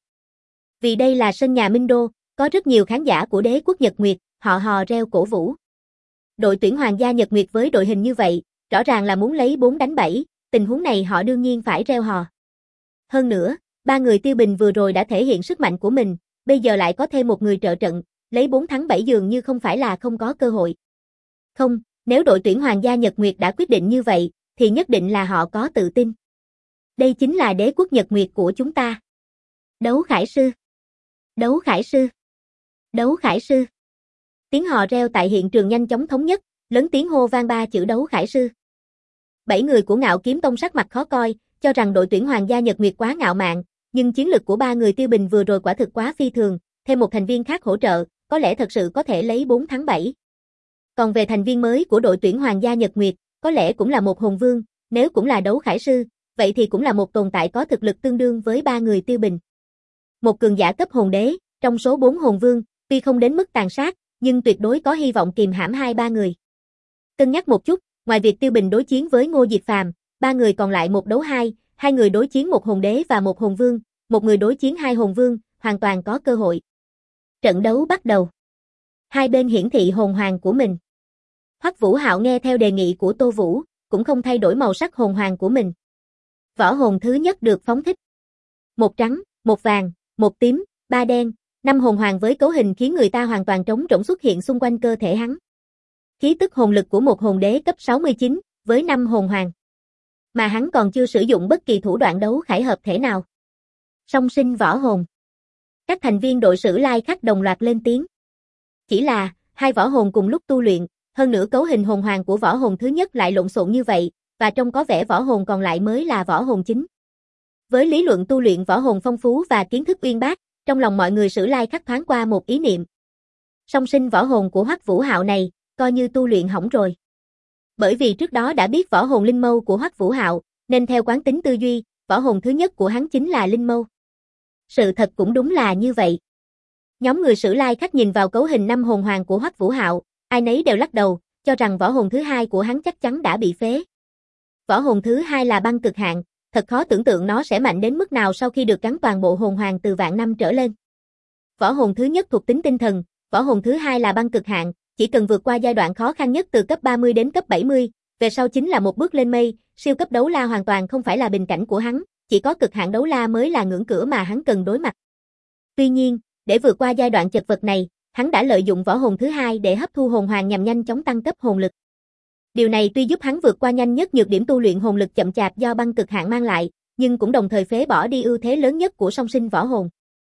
Vì đây là sân nhà Minh Đô, có rất nhiều khán giả của đế quốc Nhật Nguyệt, họ hò reo cổ vũ. Đội tuyển Hoàng gia Nhật Nguyệt với đội hình như vậy, rõ ràng là muốn lấy 4 đánh 7, tình huống này họ đương nhiên phải reo hò. Hơn nữa, 3 người Tiêu Bình vừa rồi đã thể hiện sức mạnh của mình, bây giờ lại có thêm một người trợ trận, lấy 4 thắng 7 dường như không phải là không có cơ hội. Không, nếu đội tuyển Hoàng gia Nhật Nguyệt đã quyết định như vậy, thì nhất định là họ có tự tin. Đây chính là đế quốc Nhật Nguyệt của chúng ta. Đấu Khải Sư. Đấu Khải Sư. Đấu Khải Sư. Tiếng hò reo tại hiện trường nhanh chóng thống nhất, lớn tiếng hô vang 3 chữ Đấu Khải Sư. 7 người của Ngạo Kiếm Tông sắc mặt khó coi, cho rằng đội tuyển Hoàng gia Nhật Nguyệt quá ngạo mạn, nhưng chiến lực của 3 người Tiêu Bình vừa rồi quả thực quá phi thường, thêm một thành viên khác hỗ trợ, có lẽ thật sự có thể lấy 4 thắng 7. Còn về thành viên mới của đội tuyển Hoàng gia Nhật Nguyệt, có lẽ cũng là một hồn vương, nếu cũng là Đấu Khải Sư, vậy thì cũng là một tồn tại có thực lực tương đương với 3 người Tiêu Bình. Một cường giả cấp hồn đế, trong số 4 hồn vương, tuy không đến mức tàn sát, nhưng tuyệt đối có hy vọng kìm hãm 2-3 người. Cân nhắc một chút, ngoài việc Tiêu Bình đối chiến với Ngô Diệt Phàm, 3 người còn lại 1 đấu 2, 2 người đối chiến 1 hồn đế và 1 hồn vương, 1 người đối chiến 2 hồn vương, hoàn toàn có cơ hội. Trận đấu bắt đầu. Hai bên hiển thị hồn hoàng của mình. Hoắc Vũ Hạo nghe theo đề nghị của Tô Vũ, cũng không thay đổi màu sắc hồn hoàng của mình. Võ hồn thứ nhất được phóng thích. 1 trắng, 1 vàng, 1 tím, 3 đen, 5 hồn hoàng với cấu hình khiến người ta hoàn toàn trống rỗng xuất hiện xung quanh cơ thể hắn. Khí tức hồn lực của một hồn đế cấp 69, với 5 hồn hoàng. Mà hắn còn chưa sử dụng bất kỳ thủ đoạn đấu khải hợp thể nào. Song sinh võ hồn. Các thành viên đội Sử Lai Khắc đồng loạt lên tiếng. Chỉ là, 2 võ hồn cùng lúc tu luyện, hơn nữa cấu hình hồn hoàng của võ hồn thứ nhất lại lộn xộn như vậy, và trông có vẻ võ hồn còn lại mới là võ hồn chính. Với lý luận tu luyện võ hồn phong phú và kiến thức uyên bác, trong lòng mọi người Sử Lai Khắc thoáng qua một ý niệm. Song sinh võ hồn của Hoắc Vũ Hạo này, coi như tu luyện hỏng rồi. Bởi vì trước đó đã biết võ hồn linh mâu của Hoắc Vũ Hạo, nên theo quán tính tư duy, võ hồn thứ nhất của hắn chính là linh mâu. Sự thật cũng đúng là như vậy. Nhóm người Sử Lai Khắc nhìn vào cấu hình 5 hồn hoàng của Hoắc Vũ Hạo, ai nấy đều lắc đầu, cho rằng võ hồn thứ hai của hắn chắc chắn đã bị phế. Võ hồn thứ hai là băng cực hạn, thật khó tưởng tượng nó sẽ mạnh đến mức nào sau khi được gắn toàn bộ hồn hoàng từ vạn năm trở lên. Võ hồn thứ nhất thuộc tính tinh thần, võ hồn thứ hai là băng cực hạn, chỉ cần vượt qua giai đoạn khó khăn nhất từ cấp 30 đến cấp 70, về sau chính là một bước lên mây, siêu cấp đấu la hoàn toàn không phải là bình cảnh của hắn, chỉ có cực hạn đấu la mới là ngưỡng cửa mà hắn cần đối mặt. Tuy nhiên, để vượt qua giai đoạn chật vật này, hắn đã lợi dụng võ hồn thứ hai để hấp thu hồn hoàng nhằm nhanh chóng tăng cấp hồn lực. Điều này tuy giúp hắn vượt qua nhanh nhất nhược điểm tu luyện hồn lực chậm chạp do băng cực hạn mang lại, nhưng cũng đồng thời phế bỏ đi ưu thế lớn nhất của song sinh võ hồn.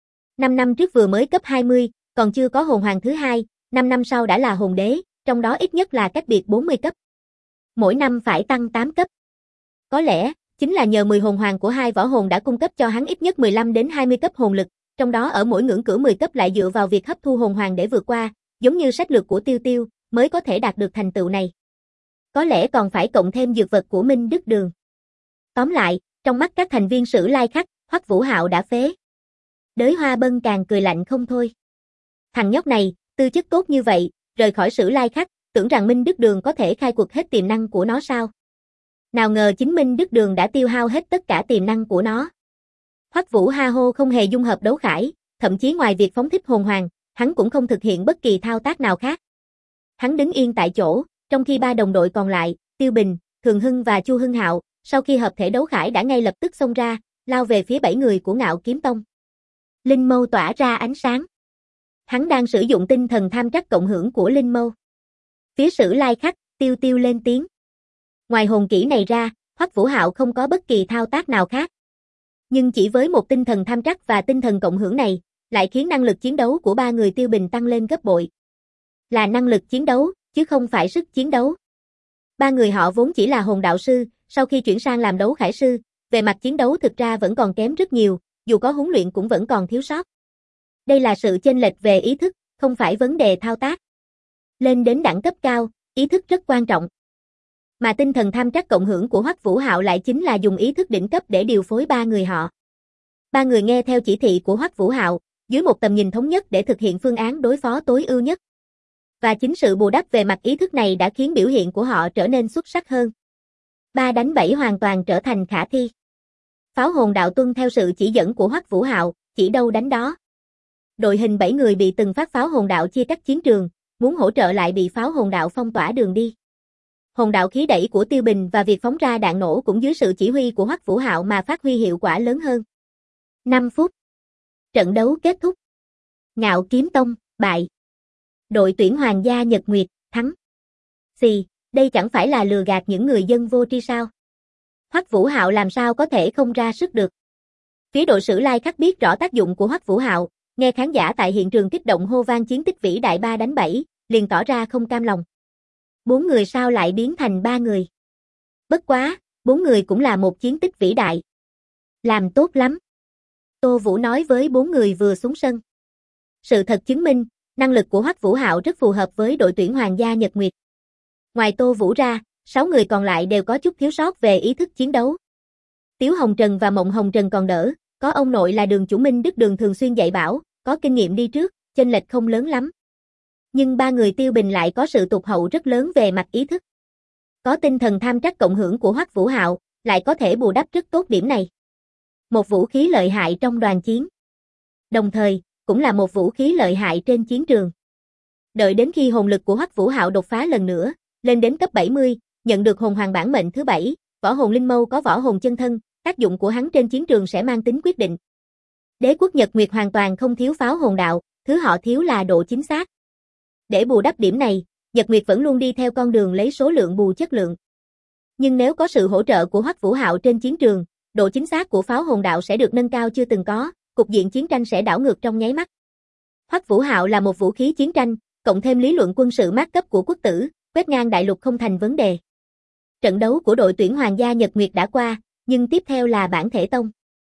5 năm trước vừa mới cấp 20, còn chưa có hồn hoàng thứ hai, 5 năm sau đã là hồn đế, trong đó ít nhất là cách biệt 40 cấp. Mỗi năm phải tăng 8 cấp. Có lẽ, chính là nhờ 10 hồn hoàng của hai võ hồn đã cung cấp cho hắn ít nhất 15 đến 20 cấp hồn lực, trong đó ở mỗi ngưỡng cửa 10 cấp lại dựa vào việc hấp thu hồn hoàng để vượt qua, giống như sách lược của Tiêu Tiêu, mới có thể đạt được thành tựu này. Có lẽ còn phải cộng thêm dược vật của Minh Đức Đường. Tóm lại, trong mắt các thành viên Sử Lai Khắc, Hoắc Vũ Hạo đã phế. Đới Hoa Bân càng cười lạnh không thôi. Thằng nhóc này, tư chất tốt như vậy, rời khỏi Sử Lai Khắc, tưởng rằng Minh Đức Đường có thể khai quật hết tiềm năng của nó sao? Nào ngờ chính Minh Đức Đường đã tiêu hao hết tất cả tiềm năng của nó. Hoắc Vũ Ha Hô không hề dung hợp đấu khải, thậm chí ngoài việc phóng thích hồn hoàng, hắn cũng không thực hiện bất kỳ thao tác nào khác. Hắn đứng yên tại chỗ, trong khi ba đồng đội còn lại, Tiêu Bình, Thường Hưng và Chu Hưng Hạo, sau khi hợp thể đấu khải đã ngay lập tức xông ra, lao về phía 7 người của Ngạo Kiếm Tông. Linh mâu tỏa ra ánh sáng. Hắn đang sử dụng tinh thần tham trắc cộng hưởng của linh mâu. Phía Sử Lai Khắc, Tiêu Tiêu lên tiếng. Ngoài hồn kỹ này ra, Hoắc Vũ Hạo không có bất kỳ thao tác nào khác. Nhưng chỉ với một tinh thần tham trắc và tinh thần cộng hưởng này, lại khiến năng lực chiến đấu của ba người Tiêu Bình tăng lên gấp bội. Là năng lực chiến đấu, chứ không phải sức chiến đấu. Ba người họ vốn chỉ là hồn đạo sư, sau khi chuyển sang làm đấu khải sư, về mặt chiến đấu thực ra vẫn còn kém rất nhiều, dù có huấn luyện cũng vẫn còn thiếu sót. Đây là sự chênh lệch về ý thức, không phải vấn đề thao tác. Lên đến đẳng cấp cao, ý thức rất quan trọng. Mà tinh thần tham trắc cộng hưởng của Hoắc Vũ Hạo lại chính là dùng ý thức đỉnh cấp để điều phối ba người họ. Ba người nghe theo chỉ thị của Hoắc Vũ Hạo, dưới một tầm nhìn thống nhất để thực hiện phương án đối phó tối ưu nhất. Và chính sự bù đắp về mặt ý thức này đã khiến biểu hiện của họ trở nên xuất sắc hơn. 3 đánh 7 hoàn toàn trở thành khả thi. Pháo hồn đạo tuân theo sự chỉ dẫn của Hoắc Vũ Hạo, chỉ đâu đánh đó. Đội hình 7 người bị từng phát pháo hồn đạo chia cắt chiến trường, muốn hỗ trợ lại bị pháo hồn đạo phong tỏa đường đi. Hồn đạo khí đẩy của Tiêu Bình và việc phóng ra đạn nổ cũng dưới sự chỉ huy của Hoắc Vũ Hạo mà phát huy hiệu quả lớn hơn. 5 phút. Trận đấu kết thúc. Ngạo Kiếm Tông, bại. Đội tuyển Hoàng gia Nhật Nguyệt, thắng. Xì, đây chẳng phải là lừa gạt những người dân vô tri sao? Hoắc Vũ Hạo làm sao có thể không ra sức được? Phía đội Sử Lai Khắc biết rõ tác dụng của Hoắc Vũ Hạo, nghe khán giả tại hiện trường kích động hô vang chiến tích vĩ đại 3 đánh 7, liền tỏ ra không cam lòng. 4 người sao lại biến thành 3 người? Bất quá, 4 người cũng là một chiến tích vĩ đại. Làm tốt lắm. Tô Vũ nói với 4 người vừa xuống sân. Sự thật chứng minh, năng lực của Hoắc Vũ Hạo rất phù hợp với đội tuyển Hoàng gia Nhật Nguyệt. Ngoài Tô Vũ ra, 6 người còn lại đều có chút thiếu sót về ý thức chiến đấu. Tiếu Hồng Trần và Mộng Hồng Trần còn đỡ, có ông nội là Đường chủ Minh Đức Đường thường xuyên dạy bảo, có kinh nghiệm đi trước, chênh lệch không lớn lắm. Nhưng ba người Tiêu Bình lại có sự tụt hậu rất lớn về mặt ý thức. Có tinh thần tham trắc cộng hưởng của Hoắc Vũ Hạo, lại có thể bù đắp rất tốt điểm này. Một vũ khí lợi hại trong đoàn chiến. Đồng thời, cũng là một vũ khí lợi hại trên chiến trường. Đợi đến khi hồn lực của Hoắc Vũ Hạo đột phá lần nữa, lên đến cấp 70, nhận được hồn hoàng bản mệnh thứ 7, võ hồn linh mâu có võ hồn chân thân, tác dụng của hắn trên chiến trường sẽ mang tính quyết định. Đế quốc Nhật Nguyệt hoàn toàn không thiếu pháo hồn đạo, thứ họ thiếu là độ chính xác. Để bù đắp điểm này, Nhật Nguyệt vẫn luôn đi theo con đường lấy số lượng bù chất lượng. Nhưng nếu có sự hỗ trợ của Hoắc Vũ Hạo trên chiến trường, độ chính xác của pháo hồn đạo sẽ được nâng cao chưa từng có, cục diện chiến tranh sẽ đảo ngược trong nháy mắt. Hoắc Vũ Hạo là một vũ khí chiến tranh, cộng thêm lý luận quân sự mát cấp của quốc tử, quét ngang đại lục không thành vấn đề. Trận đấu của đội tuyển Hoàng gia Nhật Nguyệt đã qua, nhưng tiếp theo là Bản Thể Tông.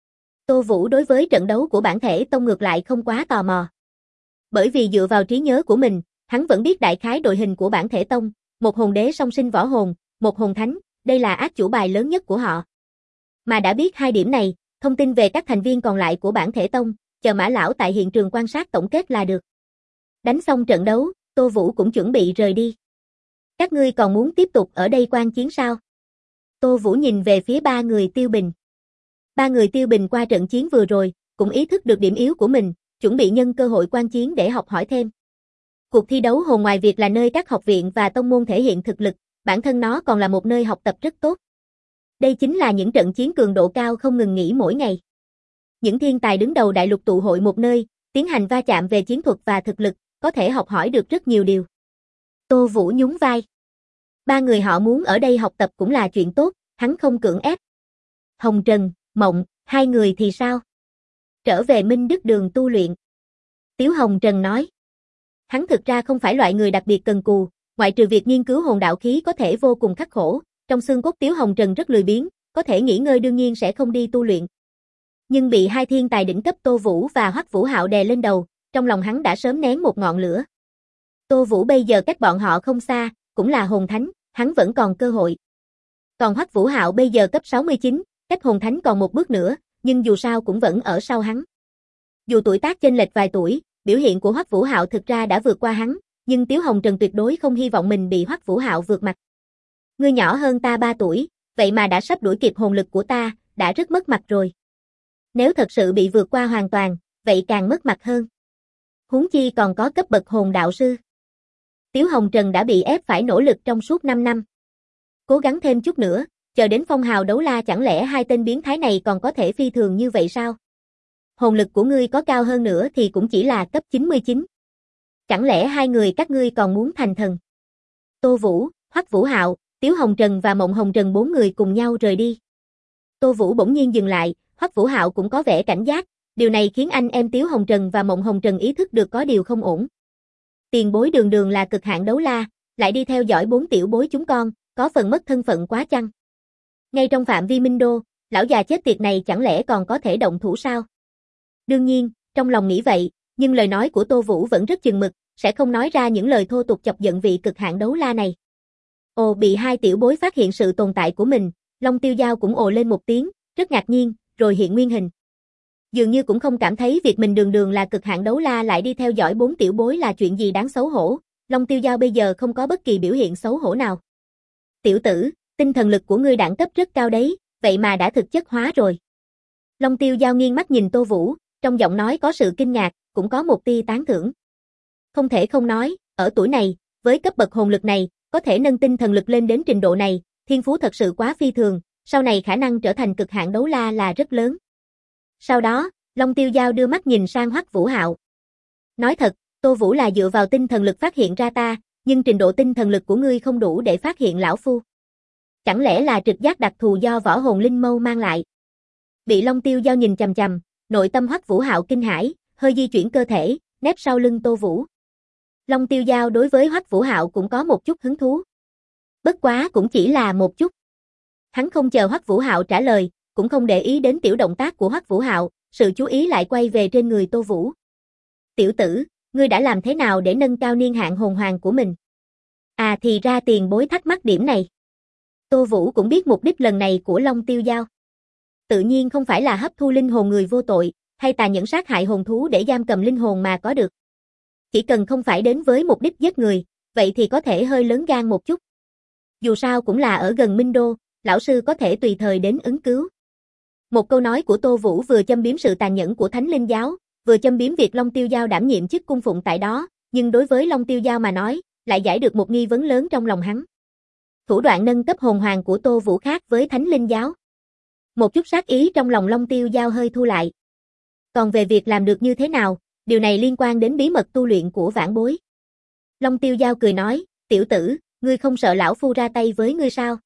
Tô Vũ đối với trận đấu của Bản Thể Tông ngược lại không quá tò mò. Bởi vì dựa vào trí nhớ của mình, hắn vẫn biết đại khái đội hình của Bản Thể Tông, một hồn đế song sinh võ hồn, một hồn thánh, đây là át chủ bài lớn nhất của họ. Mà đã biết hai điểm này, thông tin về các thành viên còn lại của Bản Thể Tông, chờ Mã Lão tại hiện trường quan sát tổng kết là được. Đánh xong trận đấu, Tô Vũ cũng chuẩn bị rời đi. Các ngươi còn muốn tiếp tục ở đây quan chiến sao? Tô Vũ nhìn về phía ba người Tiêu Bình. Ba người Tiêu Bình qua trận chiến vừa rồi, cũng ý thức được điểm yếu của mình, chuẩn bị nhân cơ hội quan chiến để học hỏi thêm. Cuộc thi đấu hồn ngoài việc là nơi các học viện và tông môn thể hiện thực lực, bản thân nó còn là một nơi học tập rất tốt. Đây chính là những trận chiến cường độ cao không ngừng nghỉ mỗi ngày. Những thiên tài đứng đầu đại lục tụ hội một nơi, tiến hành va chạm về chiến thuật và thực lực, có thể học hỏi được rất nhiều điều. Tô Vũ nhún vai. Ba người họ muốn ở đây học tập cũng là chuyện tốt, hắn không cưỡng ép. Hồng Trần, Mộng, hai người thì sao? Trở về Minh Đức Đường tu luyện. Tiếu Hồng Trần nói. Hắn thực ra không phải loại người đặc biệt cần cù, ngoại trừ việc nghiên cứu hồn đạo khí có thể vô cùng khắc khổ, trong xương cốt Tiếu Hồng Trần rất lười biếng, có thể nghỉ ngơi đương nhiên sẽ không đi tu luyện. Nhưng bị hai thiên tài đỉnh cấp Tô Vũ và Hoắc Vũ Hạo đè lên đầu, trong lòng hắn đã sớm nén một ngọn lửa. Tô Vũ bây giờ cách bọn họ không xa, cũng là hồn thánh, hắn vẫn còn cơ hội. Còn Hoắc Vũ Hạo bây giờ cấp 69, cách hồn thánh còn một bước nữa, nhưng dù sao cũng vẫn ở sau hắn. Dù tuổi tác chênh lệch vài tuổi, biểu hiện của Hoắc Vũ Hạo thực ra đã vượt qua hắn, nhưng Tiếu Hồng Trần tuyệt đối không hy vọng mình bị Hoắc Vũ Hạo vượt mặt. Ngươi nhỏ hơn ta 3 tuổi, vậy mà đã sắp đuổi kịp hồn lực của ta, đã rất mất mặt rồi. Nếu thật sự bị vượt qua hoàn toàn, vậy càng mất mặt hơn. Huống chi còn có cấp bậc hồn đạo sư. Tiếu Hồng Trần đã bị ép phải nỗ lực trong suốt 5 năm. Cố gắng thêm chút nữa, chờ đến phong hào đấu la chẳng lẽ hai tên biến thái này còn có thể phi thường như vậy sao? Hồn lực của ngươi có cao hơn nữa thì cũng chỉ là cấp 99. Chẳng lẽ hai người các ngươi còn muốn thành thần? Tô Vũ, Hoắc Vũ Hạo, Tiếu Hồng Trần và Mộng Hồng Trần 4 người cùng nhau rời đi. Tô Vũ bỗng nhiên dừng lại, Hoắc Vũ Hạo cũng có vẻ cảnh giác, điều này khiến anh em Tiếu Hồng Trần và Mộng Hồng Trần ý thức được có điều không ổn. Tiền bối đường đường là cực hạn đấu la, lại đi theo dõi 4 tiểu bối chúng con, có phần mất thân phận quá chăng? Ngay trong phạm vi Minh Đô, lão già chết tiệt này chẳng lẽ còn có thể động thủ sao? Đương nhiên, trong lòng nghĩ vậy, nhưng lời nói của Tô Vũ vẫn rất chừng mực, sẽ không nói ra những lời thô tục chọc giận vị cực hạn đấu la này. Ồ, bị hai tiểu bối phát hiện sự tồn tại của mình, Long Tiêu Dao cũng ồ lên một tiếng, rất ngạc nhiên, rồi hiện nguyên hình. Dường như cũng không cảm thấy việc mình đường đường là cực hạn đấu la lại đi theo dõi 4 tiểu bối là chuyện gì đáng xấu hổ, Long Tiêu Dao bây giờ không có bất kỳ biểu hiện xấu hổ nào. Tiểu tử, tinh thần lực của ngươi đẳng cấp rất cao đấy, vậy mà đã thực chất hóa rồi. Long Tiêu Dao nghiêng mắt nhìn Tô Vũ, trong giọng nói có sự kinh ngạc, cũng có một tia tán thưởng. Không thể không nói, ở tuổi này, với cấp bậc hồn lực này, có thể nâng tinh thần lực lên đến trình độ này, thiên phú thật sự quá phi thường, sau này khả năng trở thành cực hạn đấu la là rất lớn. Sau đó, Long Tiêu Dao đưa mắt nhìn sang Hoắc Vũ Hạo. Nói thật, Tô Vũ là dựa vào tinh thần lực phát hiện ra ta, nhưng trình độ tinh thần lực của ngươi không đủ để phát hiện lão phu. Chẳng lẽ là trực giác đặc thù do võ hồn linh mâu mang lại? Bị Long Tiêu Dao nhìn chằm chằm, nội tâm Hoắc Vũ Hạo kinh hãi, hơi di chuyển cơ thể, nép sau lưng Tô Vũ. Long Tiêu Dao đối với Hoắc Vũ Hạo cũng có một chút hứng thú. Bất quá cũng chỉ là một chút. Hắn không chờ Hoắc Vũ Hạo trả lời, cũng không để ý đến tiểu động tác của Hoắc Vũ Hạo, sự chú ý lại quay về trên người Tô Vũ. Tiểu tử, ngươi đã làm thế nào để nâng cao niên hạn hồn hoàng của mình? À thì ra tiền bối thắc mắc điểm này. Tô Vũ cũng biết mục đích lần này của Long Tiêu Dao. Tự nhiên không phải là hấp thu linh hồn người vô tội, hay tàn nhẫn sát hại hồn thú để giam cầm linh hồn mà có được. Chỉ cần không phải đến với mục đích giết người, vậy thì có thể hơi lớn gan một chút. Dù sao cũng là ở gần Minh Đô, lão sư có thể tùy thời đến ứng cứu. Một câu nói của Tô Vũ vừa châm biếm sự tàn nhẫn của Thánh Linh Giáo, vừa châm biếm việc Long Tiêu Dao đảm nhiệm chức cung phụng tại đó, nhưng đối với Long Tiêu Dao mà nói, lại giải được một nghi vấn lớn trong lòng hắn. Thủ đoạn nâng cấp hồn hoàng của Tô Vũ khác với Thánh Linh Giáo. Một chút sát ý trong lòng Long Tiêu Dao hơi thu lại. Còn về việc làm được như thế nào, điều này liên quan đến bí mật tu luyện của vãn bối. Long Tiêu Dao cười nói, tiểu tử, ngươi không sợ lão phu ra tay với ngươi sao?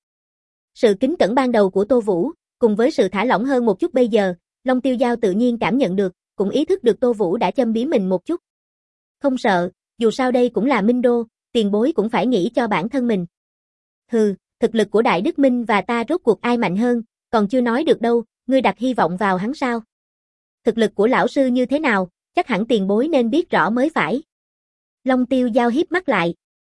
Sự kính cẩn ban đầu của Tô Vũ, cùng với sự thả lỏng hơn một chút bây giờ, Long Tiêu Dao tự nhiên cảm nhận được, cũng ý thức được Tô Vũ đã châm biếm mình một chút. Không sợ, dù sao đây cũng là Minh Đô, tiền bối cũng phải nghĩ cho bản thân mình. Hừ, thực lực của Đại Đức Minh và ta rốt cuộc ai mạnh hơn, còn chưa nói được đâu, ngươi đặt hy vọng vào hắn sao? Thực lực của lão sư như thế nào, chắc hẳn tiền bối nên biết rõ mới phải. Long Tiêu Dao híp mắt lại.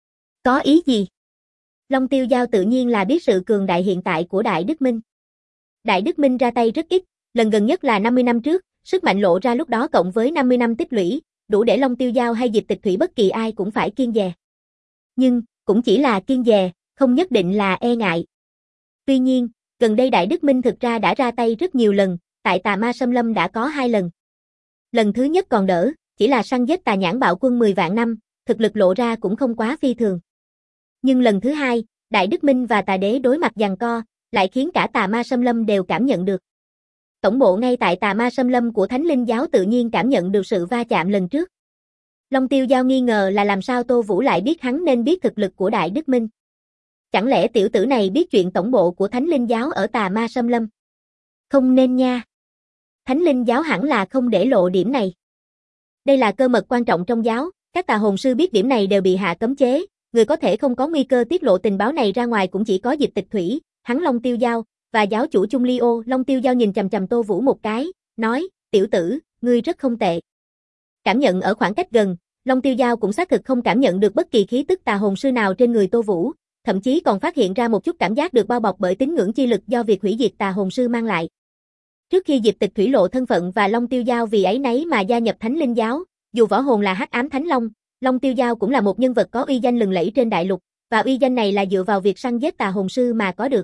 Có ý gì? Long Tiêu Dao tự nhiên là biết sự cường đại hiện tại của Đại Đức Minh. Đại Đức Minh ra tay rất ít, lần gần nhất là 50 năm trước, sức mạnh lộ ra lúc đó cộng với 50 năm tích lũy, đủ để Long Tiêu Dao hay Dịch Tịch Thủy bất kỳ ai cũng phải kiêng dè. Nhưng, cũng chỉ là kiêng dè, không nhất định là e ngại. Tuy nhiên, gần đây Đại Đức Minh thực ra đã ra tay rất nhiều lần, tại Tà Ma Xâm Lâm đã có 2 lần. Lần thứ nhất còn đỡ, chỉ là săn giết tà nhãn bạo quân 10 vạn năm, thực lực lộ ra cũng không quá phi thường. Nhưng lần thứ hai, Đại Đức Minh và Tà Đế đối mặt giằng co, lại khiến cả Tà Ma Xâm Lâm đều cảm nhận được. Tổng bộ ngay tại Tà Ma Xâm Lâm của Thánh Linh Giáo tự nhiên cảm nhận được sự va chạm lần trước. Long Tiêu Dao nghi ngờ là làm sao Tô Vũ lại biết hắn nên biết thực lực của Đại Đức Minh. Chẳng lẽ tiểu tử này biết chuyện tổng bộ của Thánh Linh Giáo ở Tà Ma Xâm Lâm? Không nên nha. Thánh linh giáo hẳn là không để lộ điểm này. Đây là cơ mật quan trọng trong giáo, các tà hồn sư biết điểm này đều bị hạ cấm chế, người có thể không có nguy cơ tiết lộ tình báo này ra ngoài cũng chỉ có Dịch Tịch Thủy, hắn Long Tiêu Giao, và giáo chủ Chung Lio. Long Tiêu Giao nhìn chằm chằm Tô Vũ một cái, nói, tiểu tử, ngươi rất không tệ. Cảm nhận ở khoảng cách gần, Long Tiêu Giao cũng xác thực không cảm nhận được bất kỳ khí tức tà hồn sư nào trên người Tô Vũ, thậm chí còn phát hiện ra một chút cảm giác được bao bọc bởi tín ngưỡng chi lực do việc hủy diệt tà hồn sư mang lại. Trước khi Dịch Tịch Thủy lộ thân phận và Long Tiêu Giao vì ấy nấy mà gia nhập Thánh Linh giáo, dù võ hồn là Hắc Ám Thánh Long, Long Tiêu Giao cũng là một nhân vật có uy danh lừng lẫy trên đại lục, và uy danh này là dựa vào việc săn giết tà hồn sư mà có được.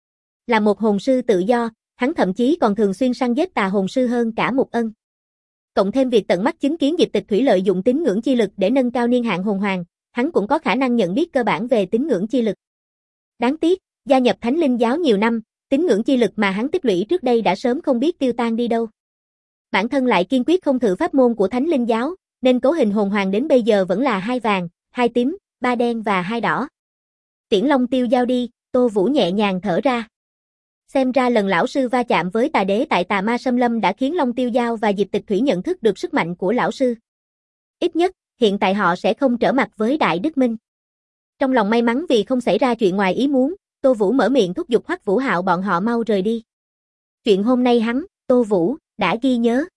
Là một hồn sư tự do, hắn thậm chí còn thường xuyên săn giết tà hồn sư hơn cả Mục Ân. Cộng thêm việc tận mắt chứng kiến Dịch Tịch Thủy lợi dụng tín ngưỡng chi lực để nâng cao niên hạn hồn hoàng, hắn cũng có khả năng nhận biết cơ bản về tín ngưỡng chi lực. Đáng tiếc, gia nhập Thánh Linh giáo nhiều năm, tín ngưỡng chi lực mà hắn tích lũy trước đây đã sớm không biết tiêu tan đi đâu. Bản thân lại kiên quyết không thử pháp môn của Thánh Linh giáo, nên cấu hình hồn hoàng đến bây giờ vẫn là 2 vàng, 2 tím, 3 đen và 2 đỏ. Tiễn Long Tiêu Giao đi, Tô Vũ nhẹ nhàng thở ra. Xem ra lần lão sư va chạm với tà đế tại Tà Ma Xâm Lâm đã khiến Long Tiêu Giao và Dịch Tịch Thủy nhận thức được sức mạnh của lão sư. Ít nhất, hiện tại họ sẽ không trở mặt với Đại Đức Minh. Trong lòng may mắn vì không xảy ra chuyện ngoài ý muốn, Tô Vũ mở miệng thúc giục Hoắc Vũ Hạo bọn họ mau rời đi. Chuyện hôm nay hắn, Tô Vũ, đã ghi nhớ.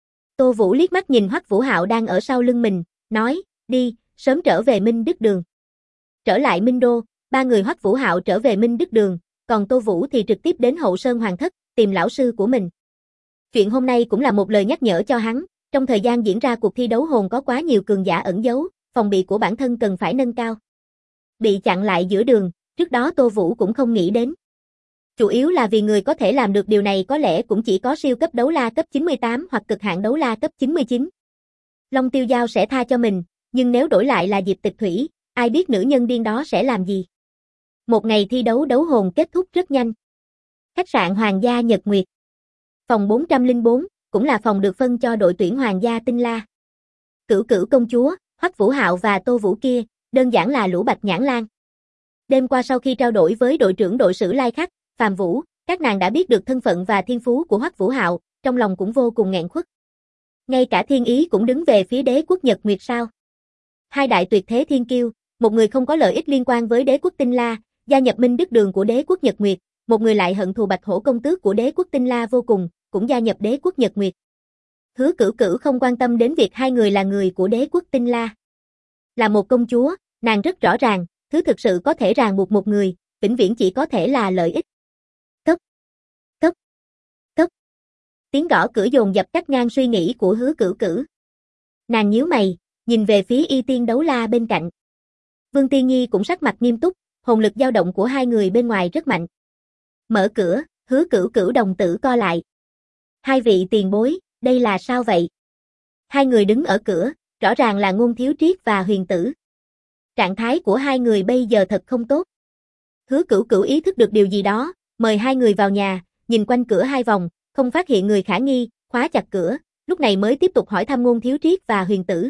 Tô Vũ liếc mắt nhìn Hoắc Vũ Hạo đang ở sau lưng mình, nói, đi, sớm trở về Minh Đức Đường. Trở lại Minh Đô, 3 người Hoắc Vũ Hạo trở về Minh Đức Đường, còn Tô Vũ thì trực tiếp đến Hậu Sơn Hoàng Thất, tìm lão sư của mình. Chuyện hôm nay cũng là một lời nhắc nhở cho hắn, trong thời gian diễn ra cuộc thi đấu hồn có quá nhiều cường giả ẩn giấu, phòng bị của bản thân cần phải nâng cao. Bị chặn lại giữa đường, trước đó Tô Vũ cũng không nghĩ đến. Chủ yếu là vì người có thể làm được điều này có lẽ cũng chỉ có siêu cấp đấu la cấp 98 hoặc cực hạn đấu la cấp 99. Long Tiêu Giao sẽ tha cho mình, nhưng nếu đổi lại là Dịch Tịch Thủy, ai biết nữ nhân điên đó sẽ làm gì. Một ngày thi đấu đấu hồn kết thúc rất nhanh. Khách sạn Hoàng gia Nhật Nguyệt. Phòng 404, cũng là phòng được phân cho đội tuyển Hoàng gia Tinh La. Cửu Cửu công chúa, Hoắc Vũ Hạo và Tô Vũ kia, đơn giản là lũ Bạch Nhãn Lang. Đêm qua sau khi trao đổi với đội trưởng đội Sử Lai Khắc, Phàm Vũ, các nàng đã biết được thân phận và thiên phú của Hoắc Vũ Hạo, trong lòng cũng vô cùng nghẹn khuất. Ngay cả Thiên Ý cũng đứng về phía đế quốc Nhật Nguyệt sao? Hai đại tuyệt thế thiên kiêu, một người không có lợi ích liên quan với đế quốc Tinh La, gia nhập Minh Đức Đường của đế quốc Nhật Nguyệt, một người lại hận thù Bạch Hổ công tước của đế quốc Tinh La vô cùng, cũng gia nhập đế quốc Nhật Nguyệt. Hứa Cửu Cửu không quan tâm đến việc hai người là người của đế quốc Tinh La. Là một công chúa, nàng rất rõ ràng, thứ thực sự có thể ràng buộc một người, vĩnh viễn chỉ có thể là lợi ích. Cốc, cốc, cốc. Tiếng gõ cửa dồn dập cắt ngang suy nghĩ của Hứa Cửu Cửu. Nàng nhíu mày, nhìn về phía Y Tiên Đấu La bên cạnh. Vương Tiên Nhi cũng sắc mặt nghiêm túc, hồn lực dao động của hai người bên ngoài rất mạnh. Mở cửa, Hứa Cửu Cửu đồng tử co lại. Hai vị tiền bối, đây là sao vậy? Hai người đứng ở cửa, rõ ràng là Ngôn Thiếu Triết và Huyền Tử. Trạng thái của hai người bây giờ thật không tốt. Hứa Cửu Cửu ý thức được điều gì đó, mời hai người vào nhà, nhìn quanh cửa hai vòng, không phát hiện người khả nghi, khóa chặt cửa, lúc này mới tiếp tục hỏi thăm Ngôn Thiếu Triết và Huyền Tử.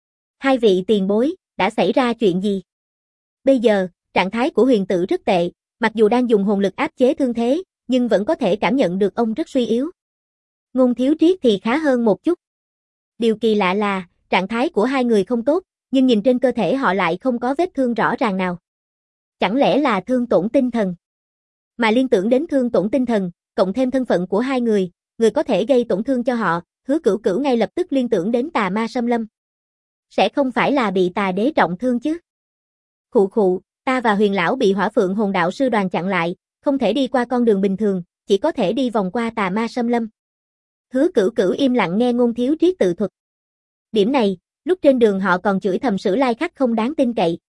Hai vị tiền bối, đã xảy ra chuyện gì? Bây giờ, trạng thái của Huyền Tử rất tệ, mặc dù đang dùng hồn lực áp chế thương thế, nhưng vẫn có thể cảm nhận được ông rất suy yếu. Ngôn Thiếu Triết thì khá hơn một chút. Điều kỳ lạ là, trạng thái của hai người không tốt, nhưng nhìn trên cơ thể họ lại không có vết thương rõ ràng nào. Chẳng lẽ là thương tổn tinh thần? Mà liên tưởng đến thương tổn tinh thần, cộng thêm thân phận của hai người có thể gây tổn thương cho họ, Hứa Cửu Cửu ngay lập tức liên tưởng đến Tà Ma Xâm Lâm. Sẽ không phải là bị tà đế trọng thương chứ? Khụ khụ, ta và Huyền lão bị Hỏa Phượng Hồn Đạo sư đoàn chặn lại, không thể đi qua con đường bình thường, chỉ có thể đi vòng qua Tà Ma Xâm Lâm. Hứa Cửu Cửu im lặng nghe Ngôn Thiếu Triết tự thuật. Điểm này, lúc trên đường họ còn chửi thầm Sử Lai Khắc không đáng tin cậy.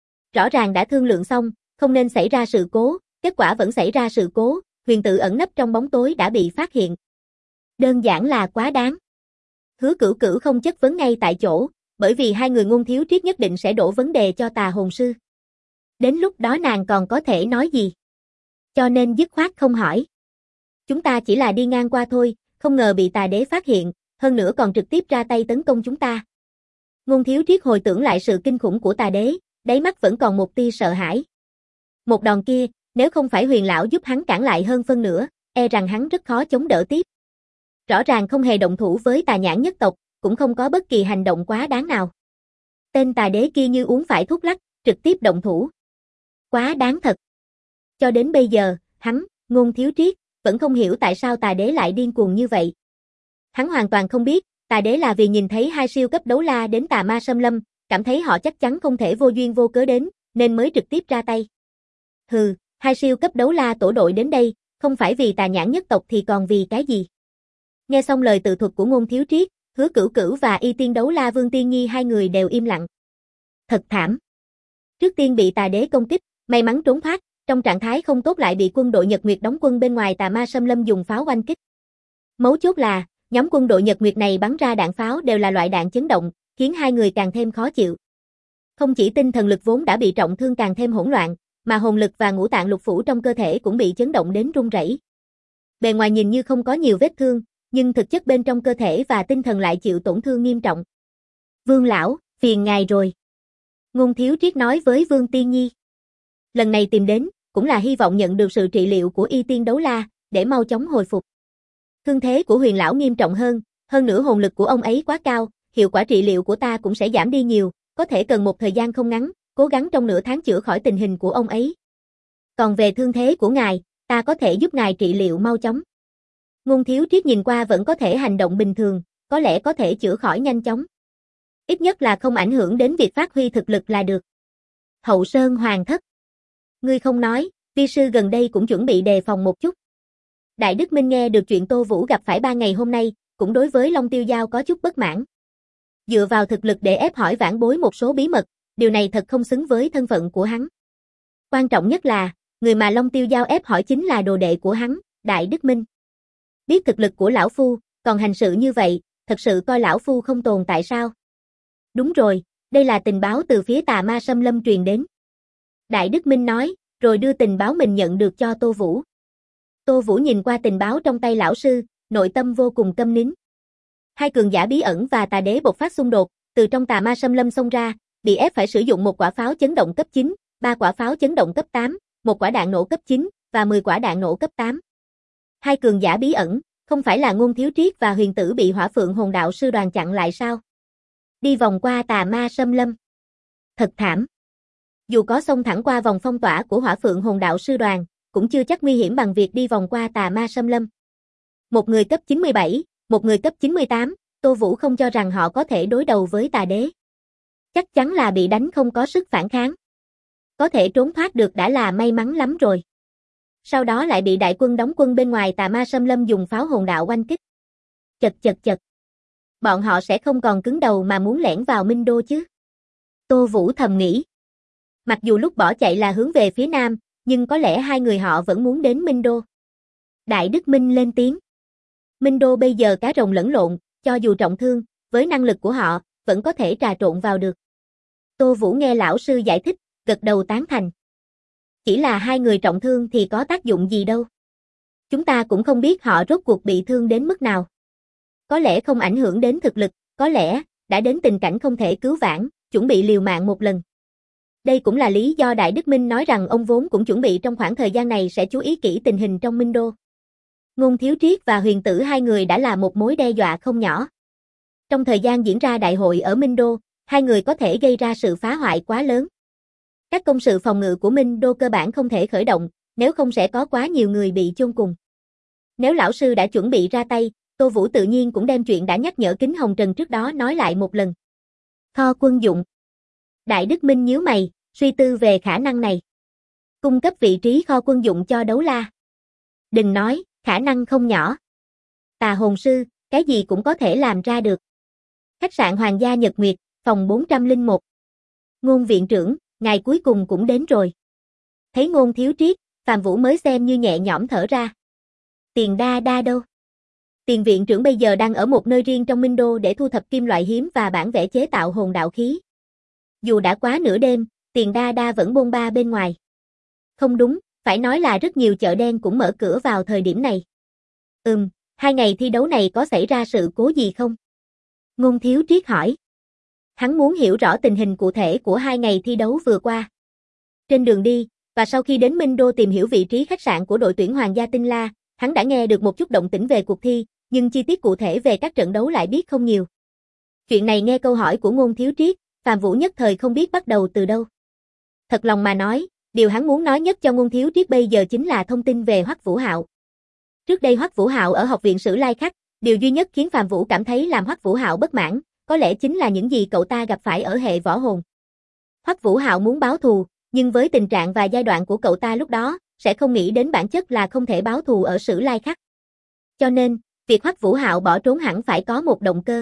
Rõ ràng đã thương lượng xong, không nên xảy ra sự cố, kết quả vẫn xảy ra sự cố, Huyền Tử ẩn nấp trong bóng tối đã bị phát hiện. Đơn giản là quá đáng. Hứa Cửu Cửu không chất vấn ngay tại chỗ, bởi vì hai người Ngôn Thiếu Triết nhất định sẽ đổ vấn đề cho Tà Hồn Sư. Đến lúc đó nàng còn có thể nói gì? Cho nên dứt khoát không hỏi. Chúng ta chỉ là đi ngang qua thôi, không ngờ bị tà đế phát hiện, hơn nữa còn trực tiếp ra tay tấn công chúng ta. Ngôn Thiếu Triết hồi tưởng lại sự kinh khủng của tà đế, đáy mắt vẫn còn một tia sợ hãi. Một đòn kia, nếu không phải Huyền lão giúp hắn cản lại hơn phân nửa, e rằng hắn rất khó chống đỡ tiếp. Rõ ràng không hề động thủ với tà nhãn nhất tộc, cũng không có bất kỳ hành động quá đáng nào. Tên tà đế kia như uống phải thuốc lắc, trực tiếp động thủ. Quá đáng thật. Cho đến bây giờ, hắn, Ngôn Thiếu Triết, vẫn không hiểu tại sao tà đế lại điên cuồng như vậy. Hắn hoàn toàn không biết, tà đế là vì nhìn thấy hai siêu cấp đấu la đến Tà Ma Xâm Lâm, cảm thấy họ chắc chắn không thể vô duyên vô cớ đến, nên mới trực tiếp ra tay. Hừ, hai siêu cấp đấu la tổ đội đến đây, không phải vì tà nhãn nhất tộc thì còn vì cái gì? Nghe xong lời tự thuật của Ngôn Thiếu Triết, Hứa Cửu Cửu và Y Tiên Đấu La Vương Tiên Nhi hai người đều im lặng. Thật thảm. Trước tiên bị tà đế công kích, may mắn trốn thoát, trong trạng thái không tốt lại bị quân đội Nhật Nguyệt đóng quân bên ngoài Tà Ma Xâm Lâm dùng pháo oanh kích. Mấu chốt là, nhóm quân đội Nhật Nguyệt này bắn ra đạn pháo đều là loại đạn chấn động, khiến hai người càng thêm khó chịu. Không chỉ tinh thần lực vốn đã bị trọng thương càng thêm hỗn loạn, mà hồn lực và ngũ tạng lục phủ trong cơ thể cũng bị chấn động đến run rẩy. Bề ngoài nhìn như không có nhiều vết thương, nhưng thực chất bên trong cơ thể và tinh thần lại chịu tổn thương nghiêm trọng. Vương lão, phiền ngài rồi. Ngôn Thiếu Triết nói với Vương Tiên Nhi. Lần này tìm đến, cũng là hy vọng nhận được sự trị liệu của Y Tiên Đấu La, để mau chóng hồi phục. Thương thế của Huyền lão nghiêm trọng hơn nữa hồn lực của ông ấy quá cao, hiệu quả trị liệu của ta cũng sẽ giảm đi nhiều, có thể cần một thời gian không ngắn, cố gắng trong nửa tháng chữa khỏi tình hình của ông ấy. Còn về thương thế của ngài, ta có thể giúp ngài trị liệu mau chóng. Ngôn Thiếu Triết nhìn qua vẫn có thể hành động bình thường, có lẽ có thể chữa khỏi nhanh chóng. Ít nhất là không ảnh hưởng đến việc phát huy thực lực là được. Hậu Sơn Hoàng thất. Ngươi không nói, vi sư gần đây cũng chuẩn bị đề phòng một chút. Đại Đức Minh nghe được chuyện Tô Vũ gặp phải 3 ngày hôm nay, cũng đối với Long Tiêu Giao có chút bất mãn. Dựa vào thực lực để ép hỏi vãn bối một số bí mật, điều này thật không xứng với thân phận của hắn. Quan trọng nhất là, người mà Long Tiêu Giao ép hỏi chính là đồ đệ của hắn, Đại Đức Minh. Biết thực lực của lão phu, còn hành sự như vậy, thật sự coi lão phu không tồn tại sao? Đúng rồi, đây là tình báo từ phía Tà Ma Xâm Lâm truyền đến. Đại Đức Minh nói, rồi đưa tình báo mình nhận được cho Tô Vũ. Tô Vũ nhìn qua tình báo trong tay lão sư, nội tâm vô cùng câm nín. Hai cường giả bí ẩn và tà đế bộc phát xung đột, từ trong Tà Ma Xâm Lâm xông ra, bị ép phải sử dụng một quả pháo chấn động cấp 9, 3 quả pháo chấn động cấp 8, một quả đạn nổ cấp 9 và 10 quả đạn nổ cấp 8. Hai cường giả bí ẩn, không phải là Ngôn Thiếu Triết và Huyền Tử bị Hỏa Phượng Hồn Đạo sư đoàn chặn lại sao? Đi vòng qua Tà Ma Xâm Lâm. Thật thảm. Dù có xông thẳng qua vòng phong tỏa của Hỏa Phượng Hồn Đạo sư đoàn, cũng chưa chắc nguy hiểm bằng việc đi vòng qua Tà Ma Xâm Lâm. Một người cấp 97, một người cấp 98, Tô Vũ không cho rằng họ có thể đối đầu với tà đế. Chắc chắn là bị đánh không có sức phản kháng. Có thể trốn thoát được đã là may mắn lắm rồi. Sau đó lại bị đại quân đóng quân bên ngoài Tà Ma Xâm Lâm dùng pháo hồn đạo oanh kích. Chật. Bọn họ sẽ không còn cứng đầu mà muốn lẻn vào Minh Đô chứ. Tô Vũ thầm nghĩ. Mặc dù lúc bỏ chạy là hướng về phía nam, nhưng có lẽ hai người họ vẫn muốn đến Minh Đô. Đại Đức Minh lên tiếng. Minh Đô bây giờ cá rồng lẫn lộn, cho dù trọng thương, với năng lực của họ, vẫn có thể trà trộn vào được. Tô Vũ nghe lão sư giải thích, gật đầu tán thành. Chỉ là hai người trọng thương thì có tác dụng gì đâu. Chúng ta cũng không biết họ rốt cuộc bị thương đến mức nào. Có lẽ không ảnh hưởng đến thực lực, có lẽ đã đến tình cảnh không thể cứu vãn, chuẩn bị liều mạng một lần. Đây cũng là lý do Đại Đức Minh nói rằng ông vốn cũng chuẩn bị trong khoảng thời gian này sẽ chú ý kỹ tình hình trong Minh Đô. Ngôn Thiếu Triết và Huyền Tử hai người đã là một mối đe dọa không nhỏ. Trong thời gian diễn ra đại hội ở Minh Đô, hai người có thể gây ra sự phá hoại quá lớn. Các công sự phòng ngự của Minh Đô cơ bản không thể khởi động, nếu không sẽ có quá nhiều người bị chôn cùng. Nếu lão sư đã chuẩn bị ra tay, Tô Vũ tự nhiên cũng đem chuyện đã nhắc nhở Kính Hồng Trần trước đó nói lại một lần. Kho quân dụng. Đại Đức Minh nhíu mày, suy tư về khả năng này. Cung cấp vị trí kho quân dụng cho Đấu La. Đừng nói, khả năng không nhỏ. Tà hồn sư, cái gì cũng có thể làm ra được. Khách sạn Hoàng gia Nhật Nguyệt, phòng 401. Ngôn viện trưởng, ngày cuối cùng cũng đến rồi. Thấy Ngôn Thiếu Triết, Phạm Vũ mới xem như nhẹ nhõm thở ra. Tiền đa đa đâu? Tiền viện trưởng bây giờ đang ở một nơi riêng trong Minh Đô để thu thập kim loại hiếm và bản vẽ chế tạo hồn đạo khí. Dù đã quá nửa đêm, Tiền đa đa vẫn bôn ba bên ngoài. Không đúng, phải nói là rất nhiều chợ đen cũng mở cửa vào thời điểm này. 2 ngày thi đấu này có xảy ra sự cố gì không? Ngôn Thiếu Triết hỏi. Hắn muốn hiểu rõ tình hình cụ thể của 2 ngày thi đấu vừa qua. Trên đường đi, và sau khi đến Minh Đô tìm hiểu vị trí khách sạn của đội tuyển Hoàng gia Tinh La, hắn đã nghe được một chút động tĩnh về cuộc thi, nhưng chi tiết cụ thể về các trận đấu lại biết không nhiều. Chuyện này nghe câu hỏi của Ngôn Thiếu Triết, Phạm Vũ nhất thời không biết bắt đầu từ đâu. Thật lòng mà nói, điều hắn muốn nói nhất cho Ngôn Thiếu Triết bây giờ chính là thông tin về Hoắc Vũ Hạo. Trước đây Hoắc Vũ Hạo ở học viện Sử Lai Khắc, điều duy nhất khiến Phạm Vũ cảm thấy làm Hoắc Vũ Hạo bất mãn, có lẽ chính là những gì cậu ta gặp phải ở hệ võ hồn. Hoắc Vũ Hạo muốn báo thù, nhưng với tình trạng và giai đoạn của cậu ta lúc đó, sẽ không nghĩ đến bản chất là không thể báo thù ở Sử Lai Khắc. Cho nên, việc Hoắc Vũ Hạo bỏ trốn hẳn phải có một động cơ.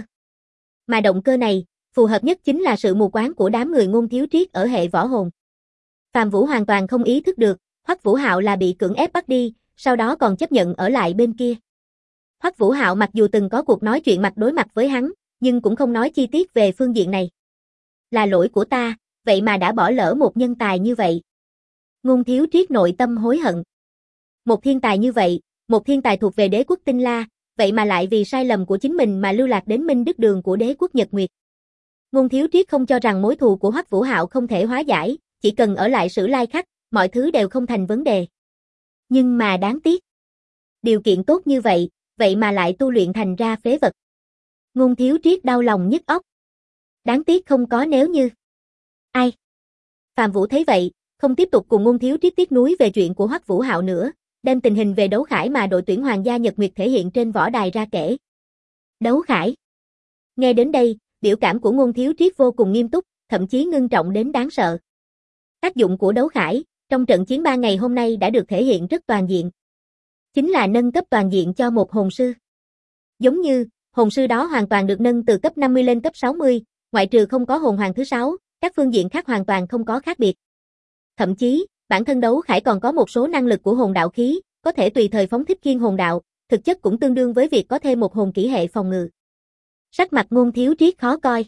Mà động cơ này, phù hợp nhất chính là sự mù quáng của đám người Ngôn Thiếu Triết ở hệ võ hồn. Phạm Vũ hoàn toàn không ý thức được, Hoắc Vũ Hạo là bị cưỡng ép bắt đi, sau đó còn chấp nhận ở lại bên kia. Hoắc Vũ Hạo mặc dù từng có cuộc nói chuyện mặt đối mặt với hắn, nhưng cũng không nói chi tiết về phương diện này. Là lỗi của ta, vậy mà đã bỏ lỡ một nhân tài như vậy. Ngôn Thiếu Triết nội tâm hối hận. Một thiên tài như vậy, một thiên tài thuộc về đế quốc Tinh La, vậy mà lại vì sai lầm của chính mình mà lưu lạc đến Minh Đức Đường của đế quốc Nhật Nguyệt. Ngôn Thiếu Triết không cho rằng mối thù của Hoắc Vũ Hạo không thể hóa giải, chỉ cần ở lại Sử Lai Khắc, mọi thứ đều không thành vấn đề. Nhưng mà đáng tiếc. Điều kiện tốt như vậy, vậy mà lại tu luyện thành ra phế vật. Ngôn Thiếu Triết đau lòng nhức óc. Đáng tiếc không có nếu như. Ai? Phạm Vũ thấy vậy, không tiếp tục cùng Ngôn Thiếu Triết tiếc nuối về chuyện của Hoắc Vũ Hạo nữa, đem tình hình về đấu khải mà đội tuyển Hoàng gia Nhật Nguyệt thể hiện trên võ đài ra kể. Đấu khải. Nghe đến đây, biểu cảm của Ngôn Thiếu Triết vô cùng nghiêm túc, thậm chí ngưng trọng đến đáng sợ. Tác dụng của đấu khải, trong trận chiến 3 ngày hôm nay đã được thể hiện rất toàn diện. Chính là nâng cấp toàn diện cho một hồn sư. Giống như, hồn sư đó hoàn toàn được nâng từ cấp 50 lên cấp 60, ngoại trừ không có hồn hoàng thứ 6, các phương diện khác hoàn toàn không có khác biệt. Thậm chí, bản thân đấu khải còn có một số năng lực của hồn đạo khí, có thể tùy thời phóng thích thiên hồn đạo, thực chất cũng tương đương với việc có thêm một hồn kỹ hệ phòng ngự. Sắc mặt Ngôn Thiếu Triết khó coi.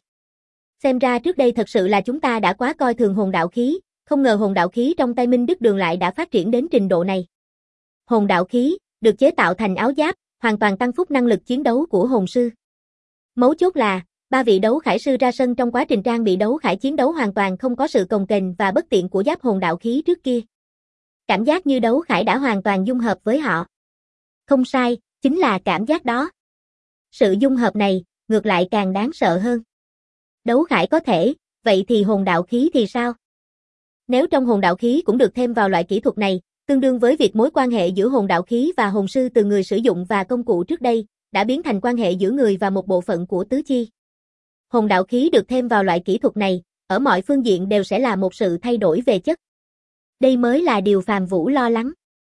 Xem ra trước đây thật sự là chúng ta đã quá coi thường hồn đạo khí, không ngờ hồn đạo khí trong tay Minh Đức Đường lại đã phát triển đến trình độ này. Hồn đạo khí, được chế tạo thành áo giáp, hoàn toàn tăng phúc năng lực chiến đấu của hồn sư. Mấu chốt là, 3 vị đấu khải sư ra sân trong quá trình trang bị đấu khải chiến đấu hoàn toàn không có sự cồng kềnh và bất tiện của giáp hồn đạo khí trước kia. Cảm giác như đấu khải đã hoàn toàn dung hợp với họ. Không sai, chính là cảm giác đó. Sự dung hợp này, ngược lại càng đáng sợ hơn. Đấu khải có thể, vậy thì hồn đạo khí thì sao? Nếu trong hồn đạo khí cũng được thêm vào loại kỹ thuật này, tương đương với việc mối quan hệ giữa hồn đạo khí và hồn sư từ người sử dụng và công cụ trước đây, đã biến thành quan hệ giữa người và một bộ phận của tứ chi. Hồn đạo khí được thêm vào loại kỹ thuật này, ở mọi phương diện đều sẽ là một sự thay đổi về chất. Đây mới là điều Phạm Vũ lo lắng.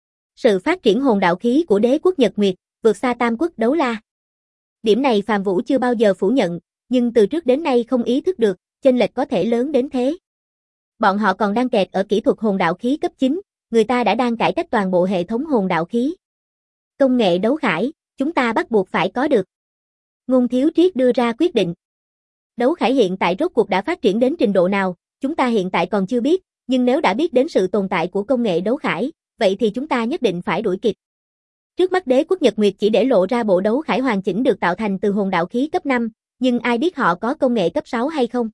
Sự phát triển hồn đạo khí của đế quốc Nhật Nguyệt, vượt xa Tam Quốc Đấu La. Điểm này Phạm Vũ chưa bao giờ phủ nhận, nhưng từ trước đến nay không ý thức được, chênh lệch có thể lớn đến thế. Bọn họ còn đang kẹt ở kỹ thuật hồn đạo khí cấp 9, người ta đã đang cải cách toàn bộ hệ thống hồn đạo khí. Công nghệ đấu khải, chúng ta bắt buộc phải có được. Ngôn Thiếu Triết đưa ra quyết định. Đấu khải hiện tại rốt cuộc đã phát triển đến trình độ nào, chúng ta hiện tại còn chưa biết, nhưng nếu đã biết đến sự tồn tại của công nghệ đấu khải, vậy thì chúng ta nhất định phải đuổi kịp. Trước mắt đế quốc Nhật Nguyệt chỉ để lộ ra bộ đấu khải hoàn chỉnh được tạo thành từ hồn đạo khí cấp 5, nhưng ai biết họ có công nghệ cấp 6 hay không?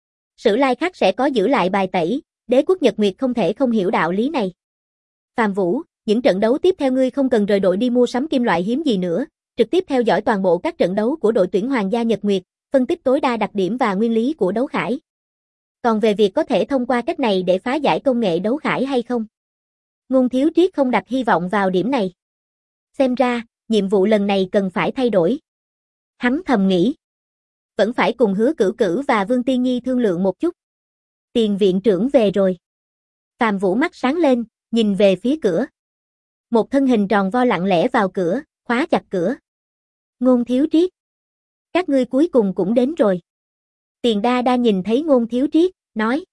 Sử Lai Khắc sẽ có giữ lại bài tẩy, đế quốc Nhật Nguyệt không thể không hiểu đạo lý này. Phạm Vũ, những trận đấu tiếp theo ngươi không cần rời đội đi mua sắm kim loại hiếm gì nữa, trực tiếp theo dõi toàn bộ các trận đấu của đội tuyển Hoàng gia Nhật Nguyệt, phân tích tối đa đặc điểm và nguyên lý của đấu khải. Còn về việc có thể thông qua cách này để phá giải công nghệ đấu khải hay không? Ngôn Thiếu Triết không đặt hy vọng vào điểm này. Xem ra, nhiệm vụ lần này cần phải thay đổi. Hắn thầm nghĩ. Vẫn phải cùng Hứa Cửu Cửu và Vương Tiên Nhi thương lượng một chút. Tiền viện trưởng về rồi. Phạm Vũ mắt sáng lên, nhìn về phía cửa. Một thân hình tròn vo lặng lẽ vào cửa, khóa chặt cửa. Ngôn Thiếu Triết. Các ngươi cuối cùng cũng đến rồi. Tiền Đa Đa nhìn thấy Ngôn Thiếu Triết, nói.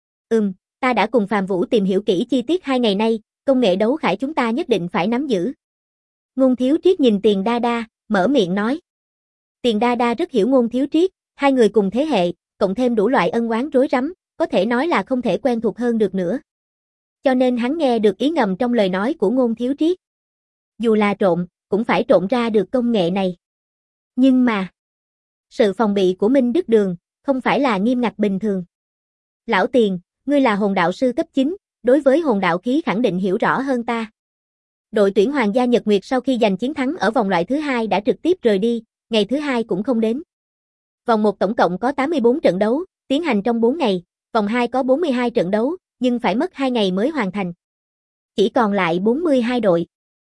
Ta đã cùng Phạm Vũ tìm hiểu kỹ chi tiết 2 ngày nay, công nghệ đấu khải chúng ta nhất định phải nắm giữ. Ngôn Thiếu Triết nhìn Tiền Đa Đa, mở miệng nói. Tiền Đa Đa rất hiểu Ngôn Thiếu Triết, hai người cùng thế hệ, cộng thêm đủ loại ân oán rối rắm, có thể nói là không thể quen thuộc hơn được nữa. Cho nên hắn nghe được ý ngầm trong lời nói của Ngôn Thiếu Triết. Dù là trộn, cũng phải trộn ra được công nghệ này. Nhưng mà, sự phòng bị của Minh Đức Đường, không phải là nghiêm ngặt bình thường. Lão Tiền, ngươi là hồn đạo sư cấp 9, đối với hồn đạo khí khẳng định hiểu rõ hơn ta. Đội tuyển Hoàng gia Nhật Nguyệt sau khi giành chiến thắng ở vòng loại thứ 2 đã trực tiếp rời đi, ngày thứ 2 cũng không đến. Vòng 1 tổng cộng có 84 trận đấu, tiến hành trong 4 ngày, vòng 2 có 42 trận đấu, nhưng phải mất 2 ngày mới hoàn thành. Chỉ còn lại 42 đội.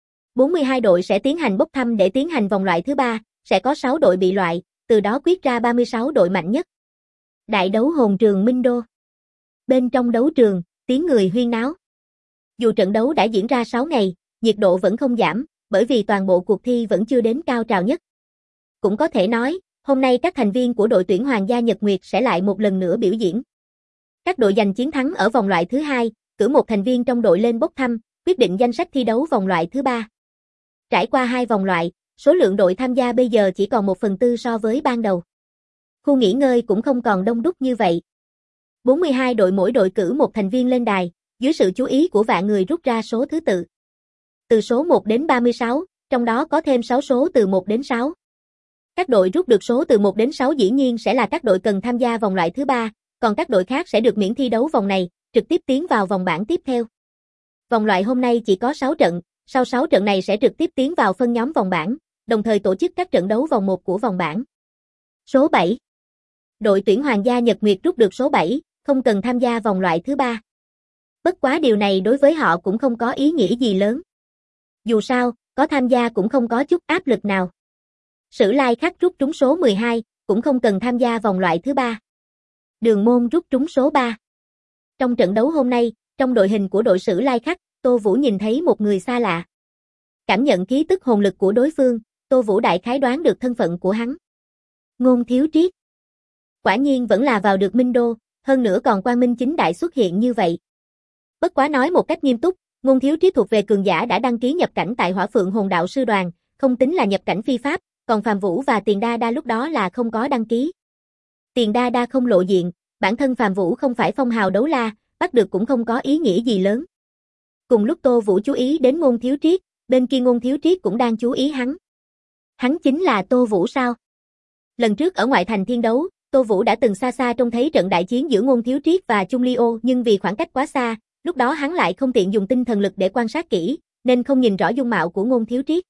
42 đội sẽ tiến hành bốc thăm để tiến hành vòng loại thứ 3, sẽ có 6 đội bị loại, từ đó quyết ra 36 đội mạnh nhất. Đại đấu hồn trường Minh Đô. Bên trong đấu trường, tiếng người huyên náo. Dù trận đấu đã diễn ra 6 ngày, nhiệt độ vẫn không giảm, bởi vì toàn bộ cuộc thi vẫn chưa đến cao trào nhất. Cũng có thể nói, hôm nay các thành viên của đội tuyển Hoàng gia Nhật Nguyệt sẽ lại một lần nữa biểu diễn. Các đội giành chiến thắng ở vòng loại thứ 2, cử một thành viên trong đội lên bốc thăm, quyết định danh sách thi đấu vòng loại thứ 3. Trải qua 2 vòng loại, số lượng đội tham gia bây giờ chỉ còn 1/4 so với ban đầu. Khu nghỉ ngơi cũng không còn đông đúc như vậy. 42 đội mỗi đội cử một thành viên lên đài, dưới sự chú ý của vạn người rút ra số thứ tự. Từ số 1 đến 36, trong đó có thêm 6 số từ 1 đến 6. Các đội rút được số từ 1 đến 6 dĩ nhiên sẽ là các đội cần tham gia vòng loại thứ 3, còn các đội khác sẽ được miễn thi đấu vòng này, trực tiếp tiến vào vòng bảng tiếp theo. Vòng loại hôm nay chỉ có 6 trận, sau 6 trận này sẽ trực tiếp tiến vào phân nhóm vòng bảng, đồng thời tổ chức các trận đấu vòng 1 của vòng bảng. Số 7. Đội tuyển Hoàng gia Nhật Nguyệt rút được số 7, không cần tham gia vòng loại thứ 3. Bất quá điều này đối với họ cũng không có ý nghĩa gì lớn. Dù sao, có tham gia cũng không có chút áp lực nào. Sử Lai Khắc rút trúng số 12, cũng không cần tham gia vòng loại thứ 3. Đường Môn rút trúng số 3. Trong trận đấu hôm nay, trong đội hình của đội Sử Lai Khắc, Tô Vũ nhìn thấy một người xa lạ. Cảm nhận khí tức hồn lực của đối phương, Tô Vũ đại khái đoán được thân phận của hắn. Ngôn Thiếu Triết. Quả nhiên vẫn là vào được Minh Đô, hơn nữa còn quang minh chính đại xuất hiện như vậy. Bất quá nói một cách nghiêm túc, Ngôn Thiếu Triết thuộc về cường giả đã đăng ký nhập cảnh tại Hỏa Phượng Hồn Đạo Sư Đoàn, không tính là nhập cảnh phi pháp, còn Phàm Vũ và Tiền Đa Đa lúc đó là không có đăng ký. Tiền Đa Đa không lộ diện, bản thân Phàm Vũ không phải phong hào đấu la, bắt được cũng không có ý nghĩa gì lớn. Cùng lúc Tô Vũ chú ý đến Ngôn Thiếu Triết, bên kia Ngôn Thiếu Triết cũng đang chú ý hắn. Hắn chính là Tô Vũ sao? Lần trước ở ngoại thành thiên đấu, Tô Vũ đã từng xa xa trông thấy trận đại chiến giữa Ngôn Thiếu Triết và Chung Lio, nhưng vì khoảng cách quá xa, lúc đó hắn lại không tiện dùng tinh thần lực để quan sát kỹ, nên không nhìn rõ dung mạo của Ngôn Thiếu Triết.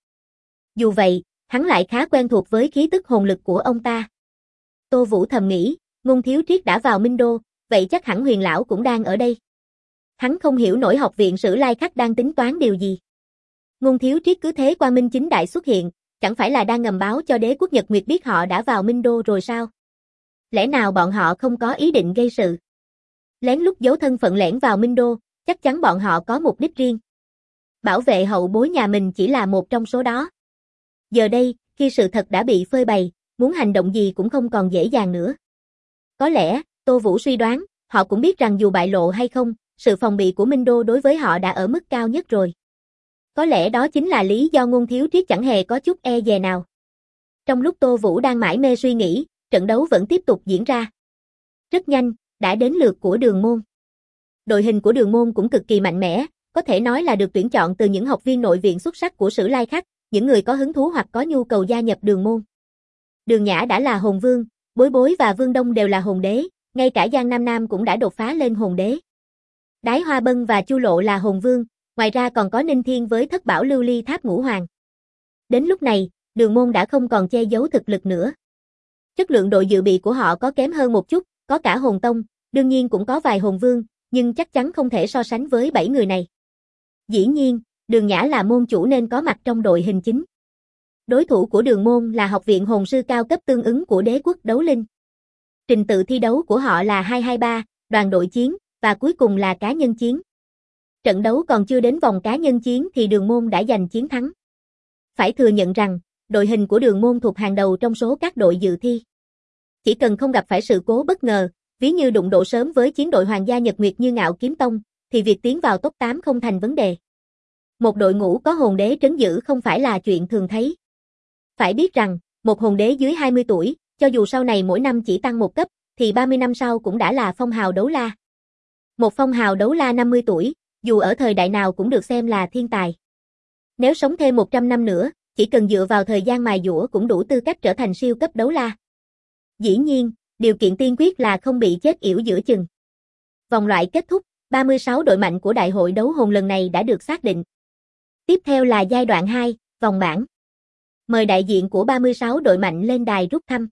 Dù vậy, hắn lại khá quen thuộc với khí tức hồn lực của ông ta. Tô Vũ thầm nghĩ, Ngôn Thiếu Triết đã vào Minh Đô, vậy chắc hẳn Huyền lão cũng đang ở đây. Hắn không hiểu nổi học viện Sử Lai Khắc đang tính toán điều gì. Ngôn Thiếu Triết cứ thế quang minh chính đại xuất hiện, chẳng phải là đang ngầm báo cho đế quốc Nhật Nguyệt biết họ đã vào Minh Đô rồi sao? Lẽ nào bọn họ không có ý định gây sự? Lén lút giấu thân phận lẻn vào Minh Đô, chắc chắn bọn họ có mục đích riêng. Bảo vệ hậu bối nhà mình chỉ là một trong số đó. Giờ đây, khi sự thật đã bị phơi bày, muốn hành động gì cũng không còn dễ dàng nữa. Có lẽ, Tô Vũ suy đoán, họ cũng biết rằng dù bại lộ hay không, sự phòng bị của Minh Đô đối với họ đã ở mức cao nhất rồi. Có lẽ đó chính là lý do Ngôn Thiếu Triết chẳng hề có chút e dè nào. Trong lúc Tô Vũ đang mải mê suy nghĩ, trận đấu vẫn tiếp tục diễn ra. Rất nhanh, đã đến lượt của Đường Môn. Đội hình của Đường Môn cũng cực kỳ mạnh mẽ, có thể nói là được tuyển chọn từ những học viên nội viện xuất sắc của Sử Lai Khắc, những người có hứng thú hoặc có nhu cầu gia nhập Đường Môn. Đường Nhã đã là hồn vương, Bối Bối và Vương Đông đều là hồn đế, ngay cả Giang Nam Nam cũng đã đột phá lên hồn đế. Đái Hoa Bân và Chu Lộ là hồn vương, ngoài ra còn có Ninh Thiên với Thất Bảo Lưu Ly Tháp Ngũ Hoàng. Đến lúc này, Đường Môn đã không còn che giấu thực lực nữa. Chất lượng đội dự bị của họ có kém hơn một chút, có cả hồn tông, đương nhiên cũng có vài hồn vương, nhưng chắc chắn không thể so sánh với 7 người này. Dĩ nhiên, Đường Nhã là môn chủ nên có mặt trong đội hình chính. Đối thủ của Đường Môn là học viện hồn sư cao cấp tương ứng của đế quốc đấu linh. Trình tự thi đấu của họ là 2-2-3, đoàn đội chiến, và cuối cùng là cá nhân chiến. Trận đấu còn chưa đến vòng cá nhân chiến thì Đường Môn đã giành chiến thắng. Phải thừa nhận rằng, đội hình của Đường Môn thuộc hàng đầu trong số các đội dự thi. Chỉ cần không gặp phải sự cố bất ngờ, ví như đụng độ sớm với chiến đội Hoàng gia Nhật Nguyệt như Ngạo Kiếm Tông, thì việc tiến vào top 8 không thành vấn đề. Một đội ngũ có hồn đế trấn giữ không phải là chuyện thường thấy. Phải biết rằng, một hồn đế dưới 20 tuổi, cho dù sau này mỗi năm chỉ tăng một cấp, thì 30 năm sau cũng đã là phong hào đấu la. Một phong hào đấu la 50 tuổi, dù ở thời đại nào cũng được xem là thiên tài. Nếu sống thêm 100 năm nữa, chỉ cần dựa vào thời gian mài dũa cũng đủ tư cách trở thành siêu cấp đấu la. Dĩ nhiên, điều kiện tiên quyết là không bị chết yểu giữa chừng. Vòng loại kết thúc, 36 đội mạnh của đại hội đấu hồn lần này đã được xác định. Tiếp theo là giai đoạn 2, vòng bảng. Mời đại diện của 36 đội mạnh lên đài rút thăm.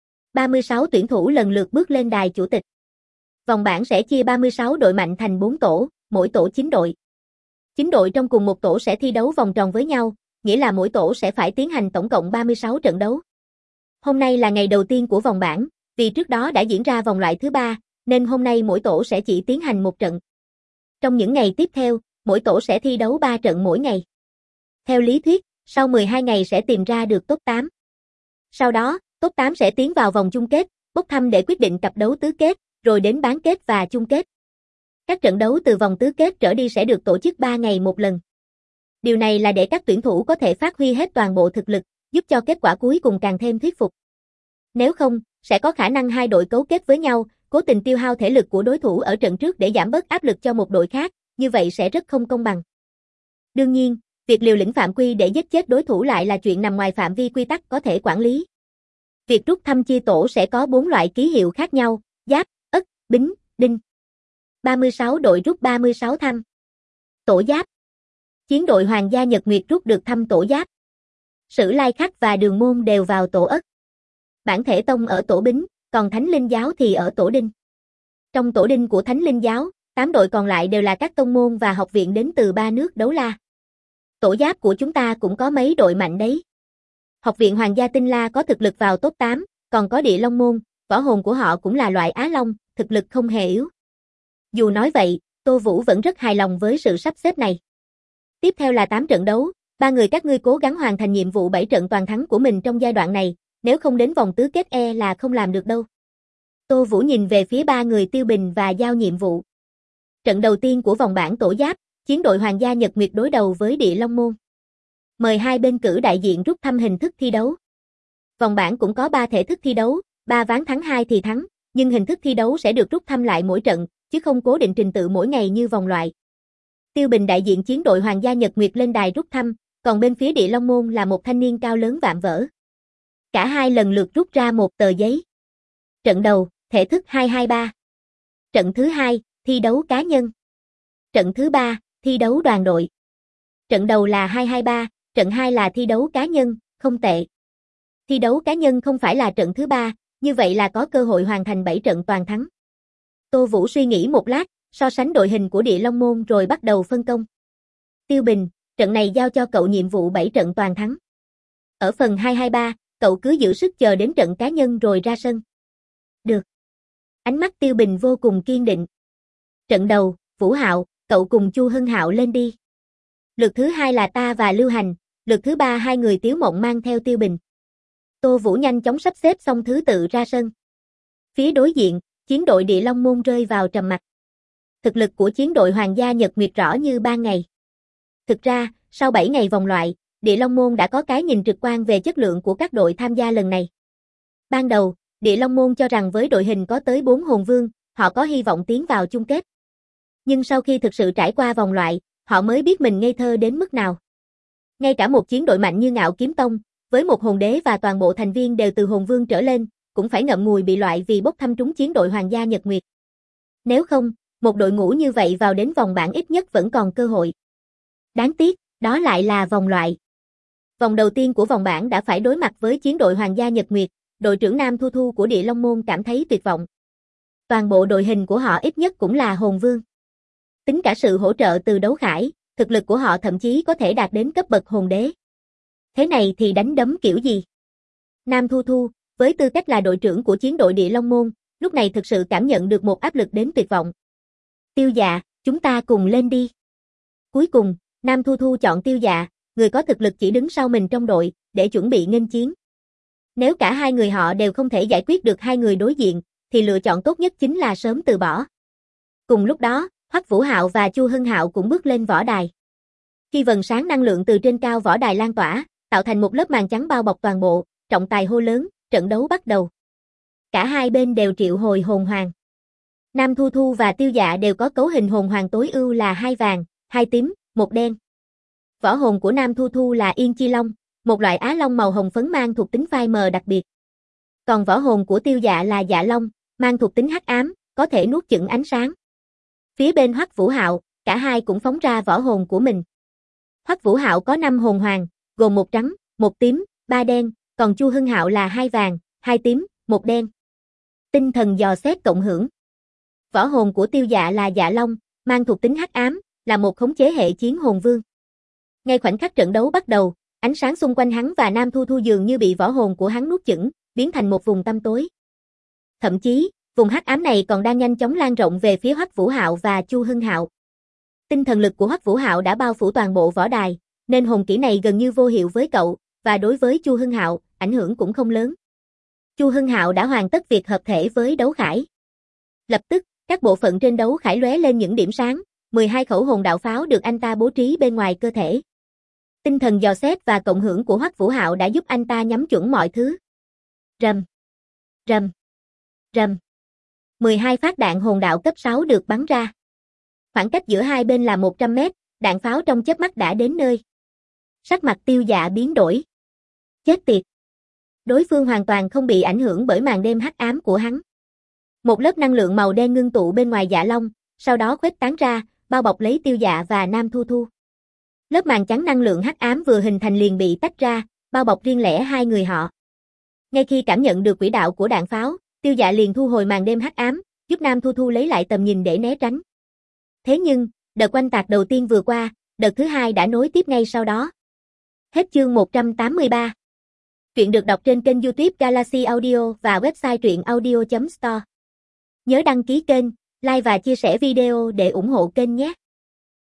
36 tuyển thủ lần lượt bước lên đài chủ tịch. Vòng bảng sẽ chia 36 đội mạnh thành 4 tổ, mỗi tổ 9 đội. 9 đội trong cùng một tổ sẽ thi đấu vòng tròn với nhau, nghĩa là mỗi tổ sẽ phải tiến hành tổng cộng 36 trận đấu. Hôm nay là ngày đầu tiên của vòng bảng, vì trước đó đã diễn ra vòng loại thứ 3, nên hôm nay mỗi tổ sẽ chỉ tiến hành một trận. Trong những ngày tiếp theo, mỗi tổ sẽ thi đấu 3 trận mỗi ngày. Theo lý thuyết, sau 12 ngày sẽ tìm ra được top 8. Sau đó, top 8 sẽ tiến vào vòng chung kết, bốc thăm để quyết định cặp đấu tứ kết, rồi đến bán kết và chung kết. Các trận đấu từ vòng tứ kết trở đi sẽ được tổ chức 3 ngày một lần. Điều này là để các tuyển thủ có thể phát huy hết toàn bộ thực lực, giúp cho kết quả cuối cùng càng thêm thuyết phục. Nếu không, sẽ có khả năng hai đội cấu kết với nhau, cố tình tiêu hao thể lực của đối thủ ở trận trước để giảm bớt áp lực cho một đội khác, như vậy sẽ rất không công bằng. Đương nhiên, việc liều lĩnh phạm quy để giết chết đối thủ lại là chuyện nằm ngoài phạm vi quy tắc có thể quản lý. Việc rút thăm chia tổ sẽ có 4 loại ký hiệu khác nhau: giáp, ất, bính, đinh. 36 đội rút 36 thăm. Tổ giáp. Chiến đội Hoàng gia Nhật Nguyệt rút được thăm tổ giáp. Sử Lai Khắc và Đường Môn đều vào tổ ất. Bản Thể Tông ở tổ bính, còn Thánh Linh Giáo thì ở tổ đinh. Trong tổ đinh của Thánh Linh Giáo, 8 đội còn lại đều là các tông môn và học viện đến từ 3 nước đấu la. Tổ giáp của chúng ta cũng có mấy đội mạnh đấy. Học viện Hoàng gia Tinh La có thực lực vào top 8, còn có Địa Long Môn, võ hồn của họ cũng là loại Á Long, thực lực không hề yếu. Dù nói vậy, Tô Vũ vẫn rất hài lòng với sự sắp xếp này. Tiếp theo là 8 trận đấu, 3 người các ngươi cố gắng hoàn thành nhiệm vụ 7 trận toàn thắng của mình trong giai đoạn này, nếu không đến vòng tứ kết là không làm được đâu. Tô Vũ nhìn về phía 3 người Tiêu Bình và giao nhiệm vụ. Trận đầu tiên của vòng bảng tổ giáp, chiến đội Hoàng gia Nhật Nguyệt đối đầu với Địa Long Môn. Mời hai bên cử đại diện rút thăm hình thức thi đấu. Vòng bảng cũng có 3 thể thức thi đấu, 3 ván thắng 2 thì thắng, nhưng hình thức thi đấu sẽ được rút thăm lại mỗi trận, chứ không cố định trình tự mỗi ngày như vòng loại. Tiêu Bình đại diện chiến đội Hoàng gia Nhật Nguyệt lên đài rút thăm, còn bên phía Địa Long Môn là một thanh niên cao lớn vạm vỡ. Cả hai lần lượt rút ra một tờ giấy. Trận đầu, thể thức 2-2-3. Trận thứ 2, thi đấu cá nhân. Trận thứ 3, thi đấu đoàn đội. Trận đầu là 2-2-3, trận 2 là thi đấu cá nhân, không tệ. Thi đấu cá nhân không phải là trận thứ 3, như vậy là có cơ hội hoàn thành 7 trận toàn thắng. Tô Vũ suy nghĩ một lát, so sánh đội hình của Địa Long Môn rồi bắt đầu phân công. Tiêu Bình, trận này giao cho cậu nhiệm vụ 7 trận toàn thắng. Ở phần 2-2-3, cậu cứ giữ sức chờ đến trận cá nhân rồi ra sân. Được. Ánh mắt Tiêu Bình vô cùng kiên định. Trận đầu, Vũ Hạo, cậu cùng Chu Hưng Hạo lên đi. Lượt thứ 2 là ta và Lưu Hành, lượt thứ 3 hai người Tiếu Mộng mang theo Tiêu Bình. Tô Vũ nhanh chóng sắp xếp xong thứ tự ra sân. Phía đối diện, chiến đội Địa Long Môn rơi vào trầm mặc. Thực lực của chiến đội Hoàng gia Nhật Nguyệt rõ như ban ngày. Thực ra, sau 7 ngày vòng loại, Địa Long Môn đã có cái nhìn trực quan về chất lượng của các đội tham gia lần này. Ban đầu, Địa Long Môn cho rằng với đội hình có tới 4 hồn vương, họ có hy vọng tiến vào chung kết. Nhưng sau khi thực sự trải qua vòng loại, họ mới biết mình ngây thơ đến mức nào. Ngay cả một chiến đội mạnh như Ngạo Kiếm Tông, với một hồn đế và toàn bộ thành viên đều từ hồn vương trở lên, cũng phải ngậm ngùi bị loại vì bốc thăm trúng chiến đội Hoàng gia Nhật Nguyệt. Nếu không, một đội ngũ như vậy vào đến vòng bảng ít nhất vẫn còn cơ hội. Đáng tiếc, đó lại là vòng loại. Vòng đầu tiên của vòng bảng đã phải đối mặt với chiến đội Hoàng gia Nhật Nguyệt, đội trưởng Nam Thu Thu của Địa Long Môn cảm thấy tuyệt vọng. Toàn bộ đội hình của họ ít nhất cũng là hồn vương. Tính cả sự hỗ trợ từ đấu khải, thực lực của họ thậm chí có thể đạt đến cấp bậc hồn đế. Thế này thì đánh đấm kiểu gì? Nam Thu Thu, với tư cách là đội trưởng của chiến đội Địa Long Môn, lúc này thực sự cảm nhận được một áp lực đến tuyệt vọng. Tiêu Dạ, chúng ta cùng lên đi. Cuối cùng, Nam Thu Thu chọn Tiêu Dạ, người có thực lực chỉ đứng sau mình trong đội, để chuẩn bị nghênh chiến. Nếu cả hai người họ đều không thể giải quyết được hai người đối diện, thì lựa chọn tốt nhất chính là sớm từ bỏ. Cùng lúc đó, Hoắc Vũ Hạo và Chu Hưng Hạo cũng bước lên võ đài. Khi vầng sáng năng lượng từ trên cao võ đài lan tỏa, tạo thành một lớp màn trắng bao bọc toàn bộ, trọng tài hô lớn, trận đấu bắt đầu. Cả hai bên đều triệu hồi hồn hoàng. Nam Thu Thu và Tiêu Dạ đều có cấu hình hồn hoàng tối ưu là 2 vàng, 2 tím, 1 đen. Võ hồn của Nam Thu Thu là Yên Chi Long, một loại á long màu hồng phấn mang thuộc tính phai mờ đặc biệt. Còn võ hồn của Tiêu Dạ là Dạ Long, mang thuộc tính hắc ám, có thể nuốt chửng ánh sáng. Phía bên Hoắc Vũ Hạo, cả hai cũng phóng ra võ hồn của mình. Hoắc Vũ Hạo có 5 hồn hoàng, gồm 1 trắng, 1 tím, 3 đen, còn Chu Hưng Hạo là 2 vàng, 2 tím, 1 đen. Tinh thần dò xét cộng hưởng. Võ hồn của Tiêu Dạ là Dạ Long, mang thuộc tính hắc ám, là một khống chế hệ chiến hồn vương. Ngay khoảnh khắc trận đấu bắt đầu, ánh sáng xung quanh hắn và Nam Thu Thu dường như bị võ hồn của hắn nuốt chửng, biến thành một vùng tăm tối. Thậm chí, vùng hắc ám này còn đang nhanh chóng lan rộng về phía Hoắc Vũ Hạo và Chu Hưng Hạo. Tinh thần lực của Hoắc Vũ Hạo đã bao phủ toàn bộ võ đài, nên hồn kỹ này gần như vô hiệu với cậu, và đối với Chu Hưng Hạo, ảnh hưởng cũng không lớn. Chu Hưng Hạo đã hoàn tất việc hợp thể với đấu khải. Lập tức, các bộ phận trên đấu khải lóe lên những điểm sáng, 12 khẩu hồn đạo pháo được anh ta bố trí bên ngoài cơ thể. Tinh thần dò xét và cộng hưởng của Hoắc Vũ Hạo đã giúp anh ta nhắm chuẩn mọi thứ. Rầm, rầm, rầm. 12 phát đạn hồn đạo cấp 6 được bắn ra. Khoảng cách giữa hai bên là 100 mét, đạn pháo trong chớp mắt đã đến nơi. Sắc mặt Tiêu Dạ biến đổi. Chết tiệt. Đối phương hoàn toàn không bị ảnh hưởng bởi màn đêm hắc ám của hắn. Một lớp năng lượng màu đen ngưng tụ bên ngoài Dạ Long, sau đó khuếch tán ra, bao bọc lấy Tiêu Dạ và Nam Thu Thu. Lớp màn chắn năng lượng hắc ám vừa hình thành liền bị tách ra, bao bọc riêng lẻ hai người họ. Ngay khi cảm nhận được quỹ đạo của đạn pháo, Tiêu Dạ liền thu hồi màn đêm hắc ám, giúp Nam Thu Thu lấy lại tầm nhìn để né tránh. Thế nhưng, đợt oanh tạc đầu tiên vừa qua, đợt thứ hai đã nối tiếp ngay sau đó. Hết chương 183. Truyện được đọc trên kênh YouTube Galaxy Audio và website truyệnaudio.store. Nhớ đăng ký kênh, like và chia sẻ video để ủng hộ kênh nhé.